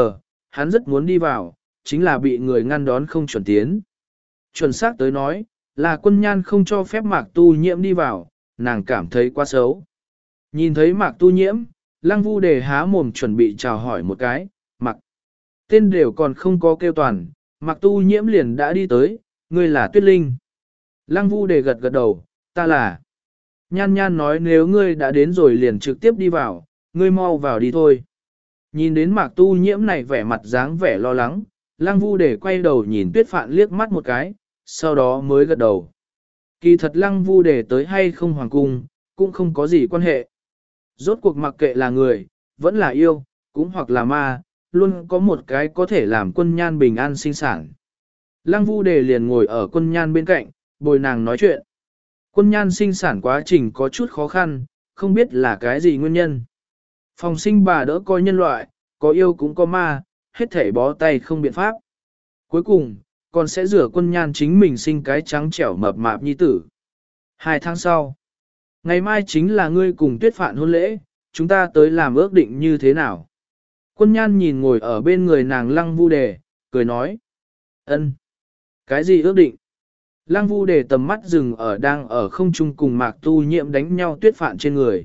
A: hắn rất muốn đi vào, chính là bị người ngăn đón không chuẩn tiến. Chuẩn xác tới nói, là Quân Nhan không cho phép Mạc Tu Nhiễm đi vào, nàng cảm thấy quá xấu. Nhìn thấy Mạc Tu Nhiễm, Lăng Vu Đề há mồm chuẩn bị chào hỏi một cái, Mạc. Tên đều còn không có kêu toàn, Mạc Tu Nhiễm liền đã đi tới, ngươi là Tuyết Linh. Lăng Vu Đề gật gật đầu, ta là. Nhan Nhan nói nếu ngươi đã đến rồi liền trực tiếp đi vào, ngươi mau vào đi thôi. Nhìn đến Mạc Tu Nhiễm này vẻ mặt dáng vẻ lo lắng, Lăng Vu Đề quay đầu nhìn Tuyết Phạn liếc mắt một cái, sau đó mới gật đầu. Kỳ thật Lăng Vu Đề tới hay không hoàng cung, cũng không có gì quan hệ. Rốt cuộc mặc kệ là người, vẫn là yêu, cũng hoặc là ma, luôn có một cái có thể làm Quân Nhan bình an sinh sản. Lăng Vu Đề liền ngồi ở Quân Nhan bên cạnh, bồi nàng nói chuyện. Quân Nhan sinh sản quá trình có chút khó khăn, không biết là cái gì nguyên nhân. Phòng sinh bà đỡ coi nhân loại, có yêu cũng có ma, hết thể bó tay không biện pháp. Cuối cùng, còn sẽ rửa Quân Nhan chính mình sinh cái trắng trẻo mập mạp nhi tử. Hai tháng sau, ngày mai chính là ngươi cùng Tuyết Phạn hôn lễ, chúng ta tới làm ước định như thế nào? Quân Nhan nhìn ngồi ở bên người nàng Lăng Vu Đề, cười nói. Ân, cái gì ước định? Lăng Vu Đề tầm mắt dừng ở đang ở không trung cùng Mạc Tu Nhiễm đánh nhau Tuyết Phạn trên người.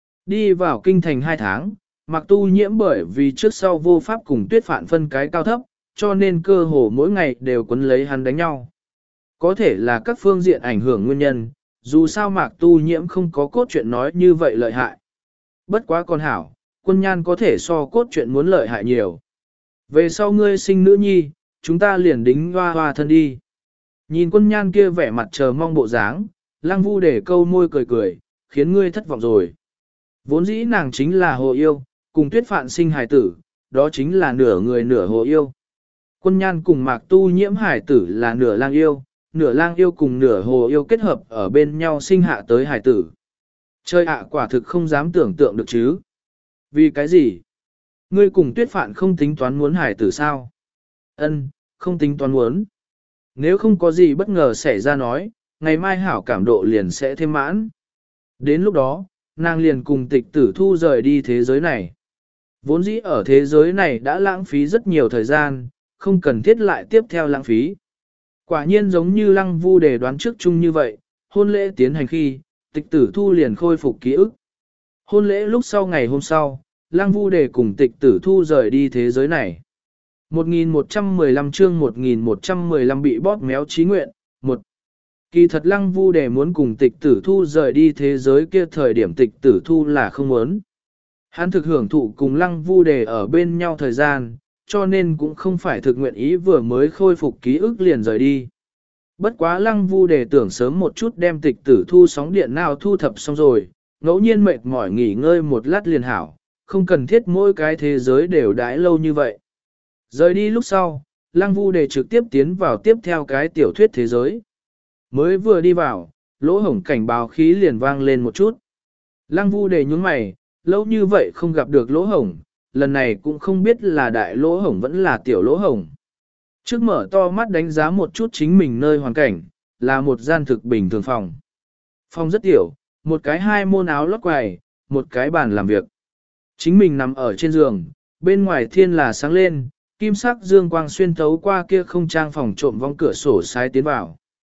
A: Đi vào kinh thành hai tháng, Mạc Tu Nhiễm bởi vì trước sau vô pháp cùng Tuyết Phạn phân cái cao thấp, cho nên cơ hồ mỗi ngày đều quấn lấy hắn đánh nhau. Có thể là các phương diện ảnh hưởng nguyên nhân, dù sao Mạc Tu Nhiễm không có cốt truyện nói như vậy lợi hại. Bất quá con hảo, Quân Nhan có thể so cốt truyện muốn lợi hại nhiều. Về sau ngươi sinh nữ nhi, chúng ta liền đính hoa hoa thân đi. Nhìn Quân Nhan kia vẻ mặt chờ mong bộ dáng, Lăng Vu Đề câu môi cười cười, khiến ngươi thất vọng rồi. Vốn dĩ nàng chính là hồ yêu, cùng Tuyết Phạn sinh hài tử, đó chính là nửa người nửa hồ yêu. Quân Nhan cùng Mạc Tu Nhiễm hài tử là nửa lang yêu, nửa lang yêu cùng nửa hồ yêu kết hợp ở bên nhau sinh hạ tới hài tử. Chơi ạ quả thực không dám tưởng tượng được chứ. Vì cái gì? Ngươi cùng Tuyết Phạn không tính toán muốn hài tử sao? Ân, không tính toán muốn. Nếu không có gì bất ngờ xảy ra nói, ngày mai hảo cảm độ liền sẽ thêm mãn. Đến lúc đó, nàng liền cùng Tịch Tử Thu rời đi thế giới này. Vốn dĩ ở thế giới này đã lãng phí rất nhiều thời gian, không cần thiết lại tiếp theo lãng phí. Quả nhiên giống như Lăng Vu Đề đoán trước chung như vậy, hôn lễ tiến hành khi, Tịch Tử Thu liền khôi phục ký ức. Hôn lễ lúc sau ngày hôm sau, Lăng Vu Đề cùng Tịch Tử Thu rời đi thế giới này. một nghìn một trăm mười lăm chương một nghìn một trăm mười lăm bị bóp méo chí nguyện, một. Kỳ thật Lăng Vu Đề muốn cùng Tịch Tử Thu rời đi thế giới kia thời điểm Tịch Tử Thu là không muốn. Hắn thực hưởng thụ cùng Lăng Vu Đề ở bên nhau thời gian, cho nên cũng không phải thực nguyện ý vừa mới khôi phục ký ức liền rời đi. Bất quá Lăng Vu Đề tưởng sớm một chút đem Tịch Tử Thu sóng điện nào thu thập xong rồi, ngẫu nhiên mệt mỏi nghỉ ngơi một lát liền hảo, không cần thiết mỗi cái thế giới đều đãi lâu như vậy. Rời đi lúc sau, Lăng Vu Đề trực tiếp tiến vào tiếp theo cái tiểu thuyết thế giới. Mới vừa đi vào, lỗ hổng cảnh báo khí liền vang lên một chút. Lăng Vu Đề nhướng mày, lâu như vậy không gặp được lỗ hổng, lần này cũng không biết là đại lỗ hổng vẫn là tiểu lỗ hổng. Trước mở to mắt đánh giá một chút chính mình nơi hoàn cảnh, là một gian thực bình thường phòng. Phòng rất tiểu, một cái hai môn áo lót quầy, một cái bàn làm việc. Chính mình nằm ở trên giường, bên ngoài thiên là sáng lên, kim sắc dương quang xuyên thấu qua kia không trang phòng trộm vong cửa sổ sái tiến vào.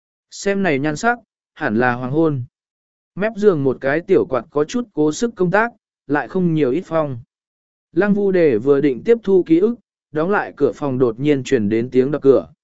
A: Xem này nhan sắc, hẳn là hoàng hôn. Mép giường một cái tiểu quạt có chút cố sức công tác, lại không nhiều ít phong. Lăng Vu Đề vừa định tiếp thu ký ức, đóng lại cửa phòng đột nhiên truyền đến tiếng đập cửa.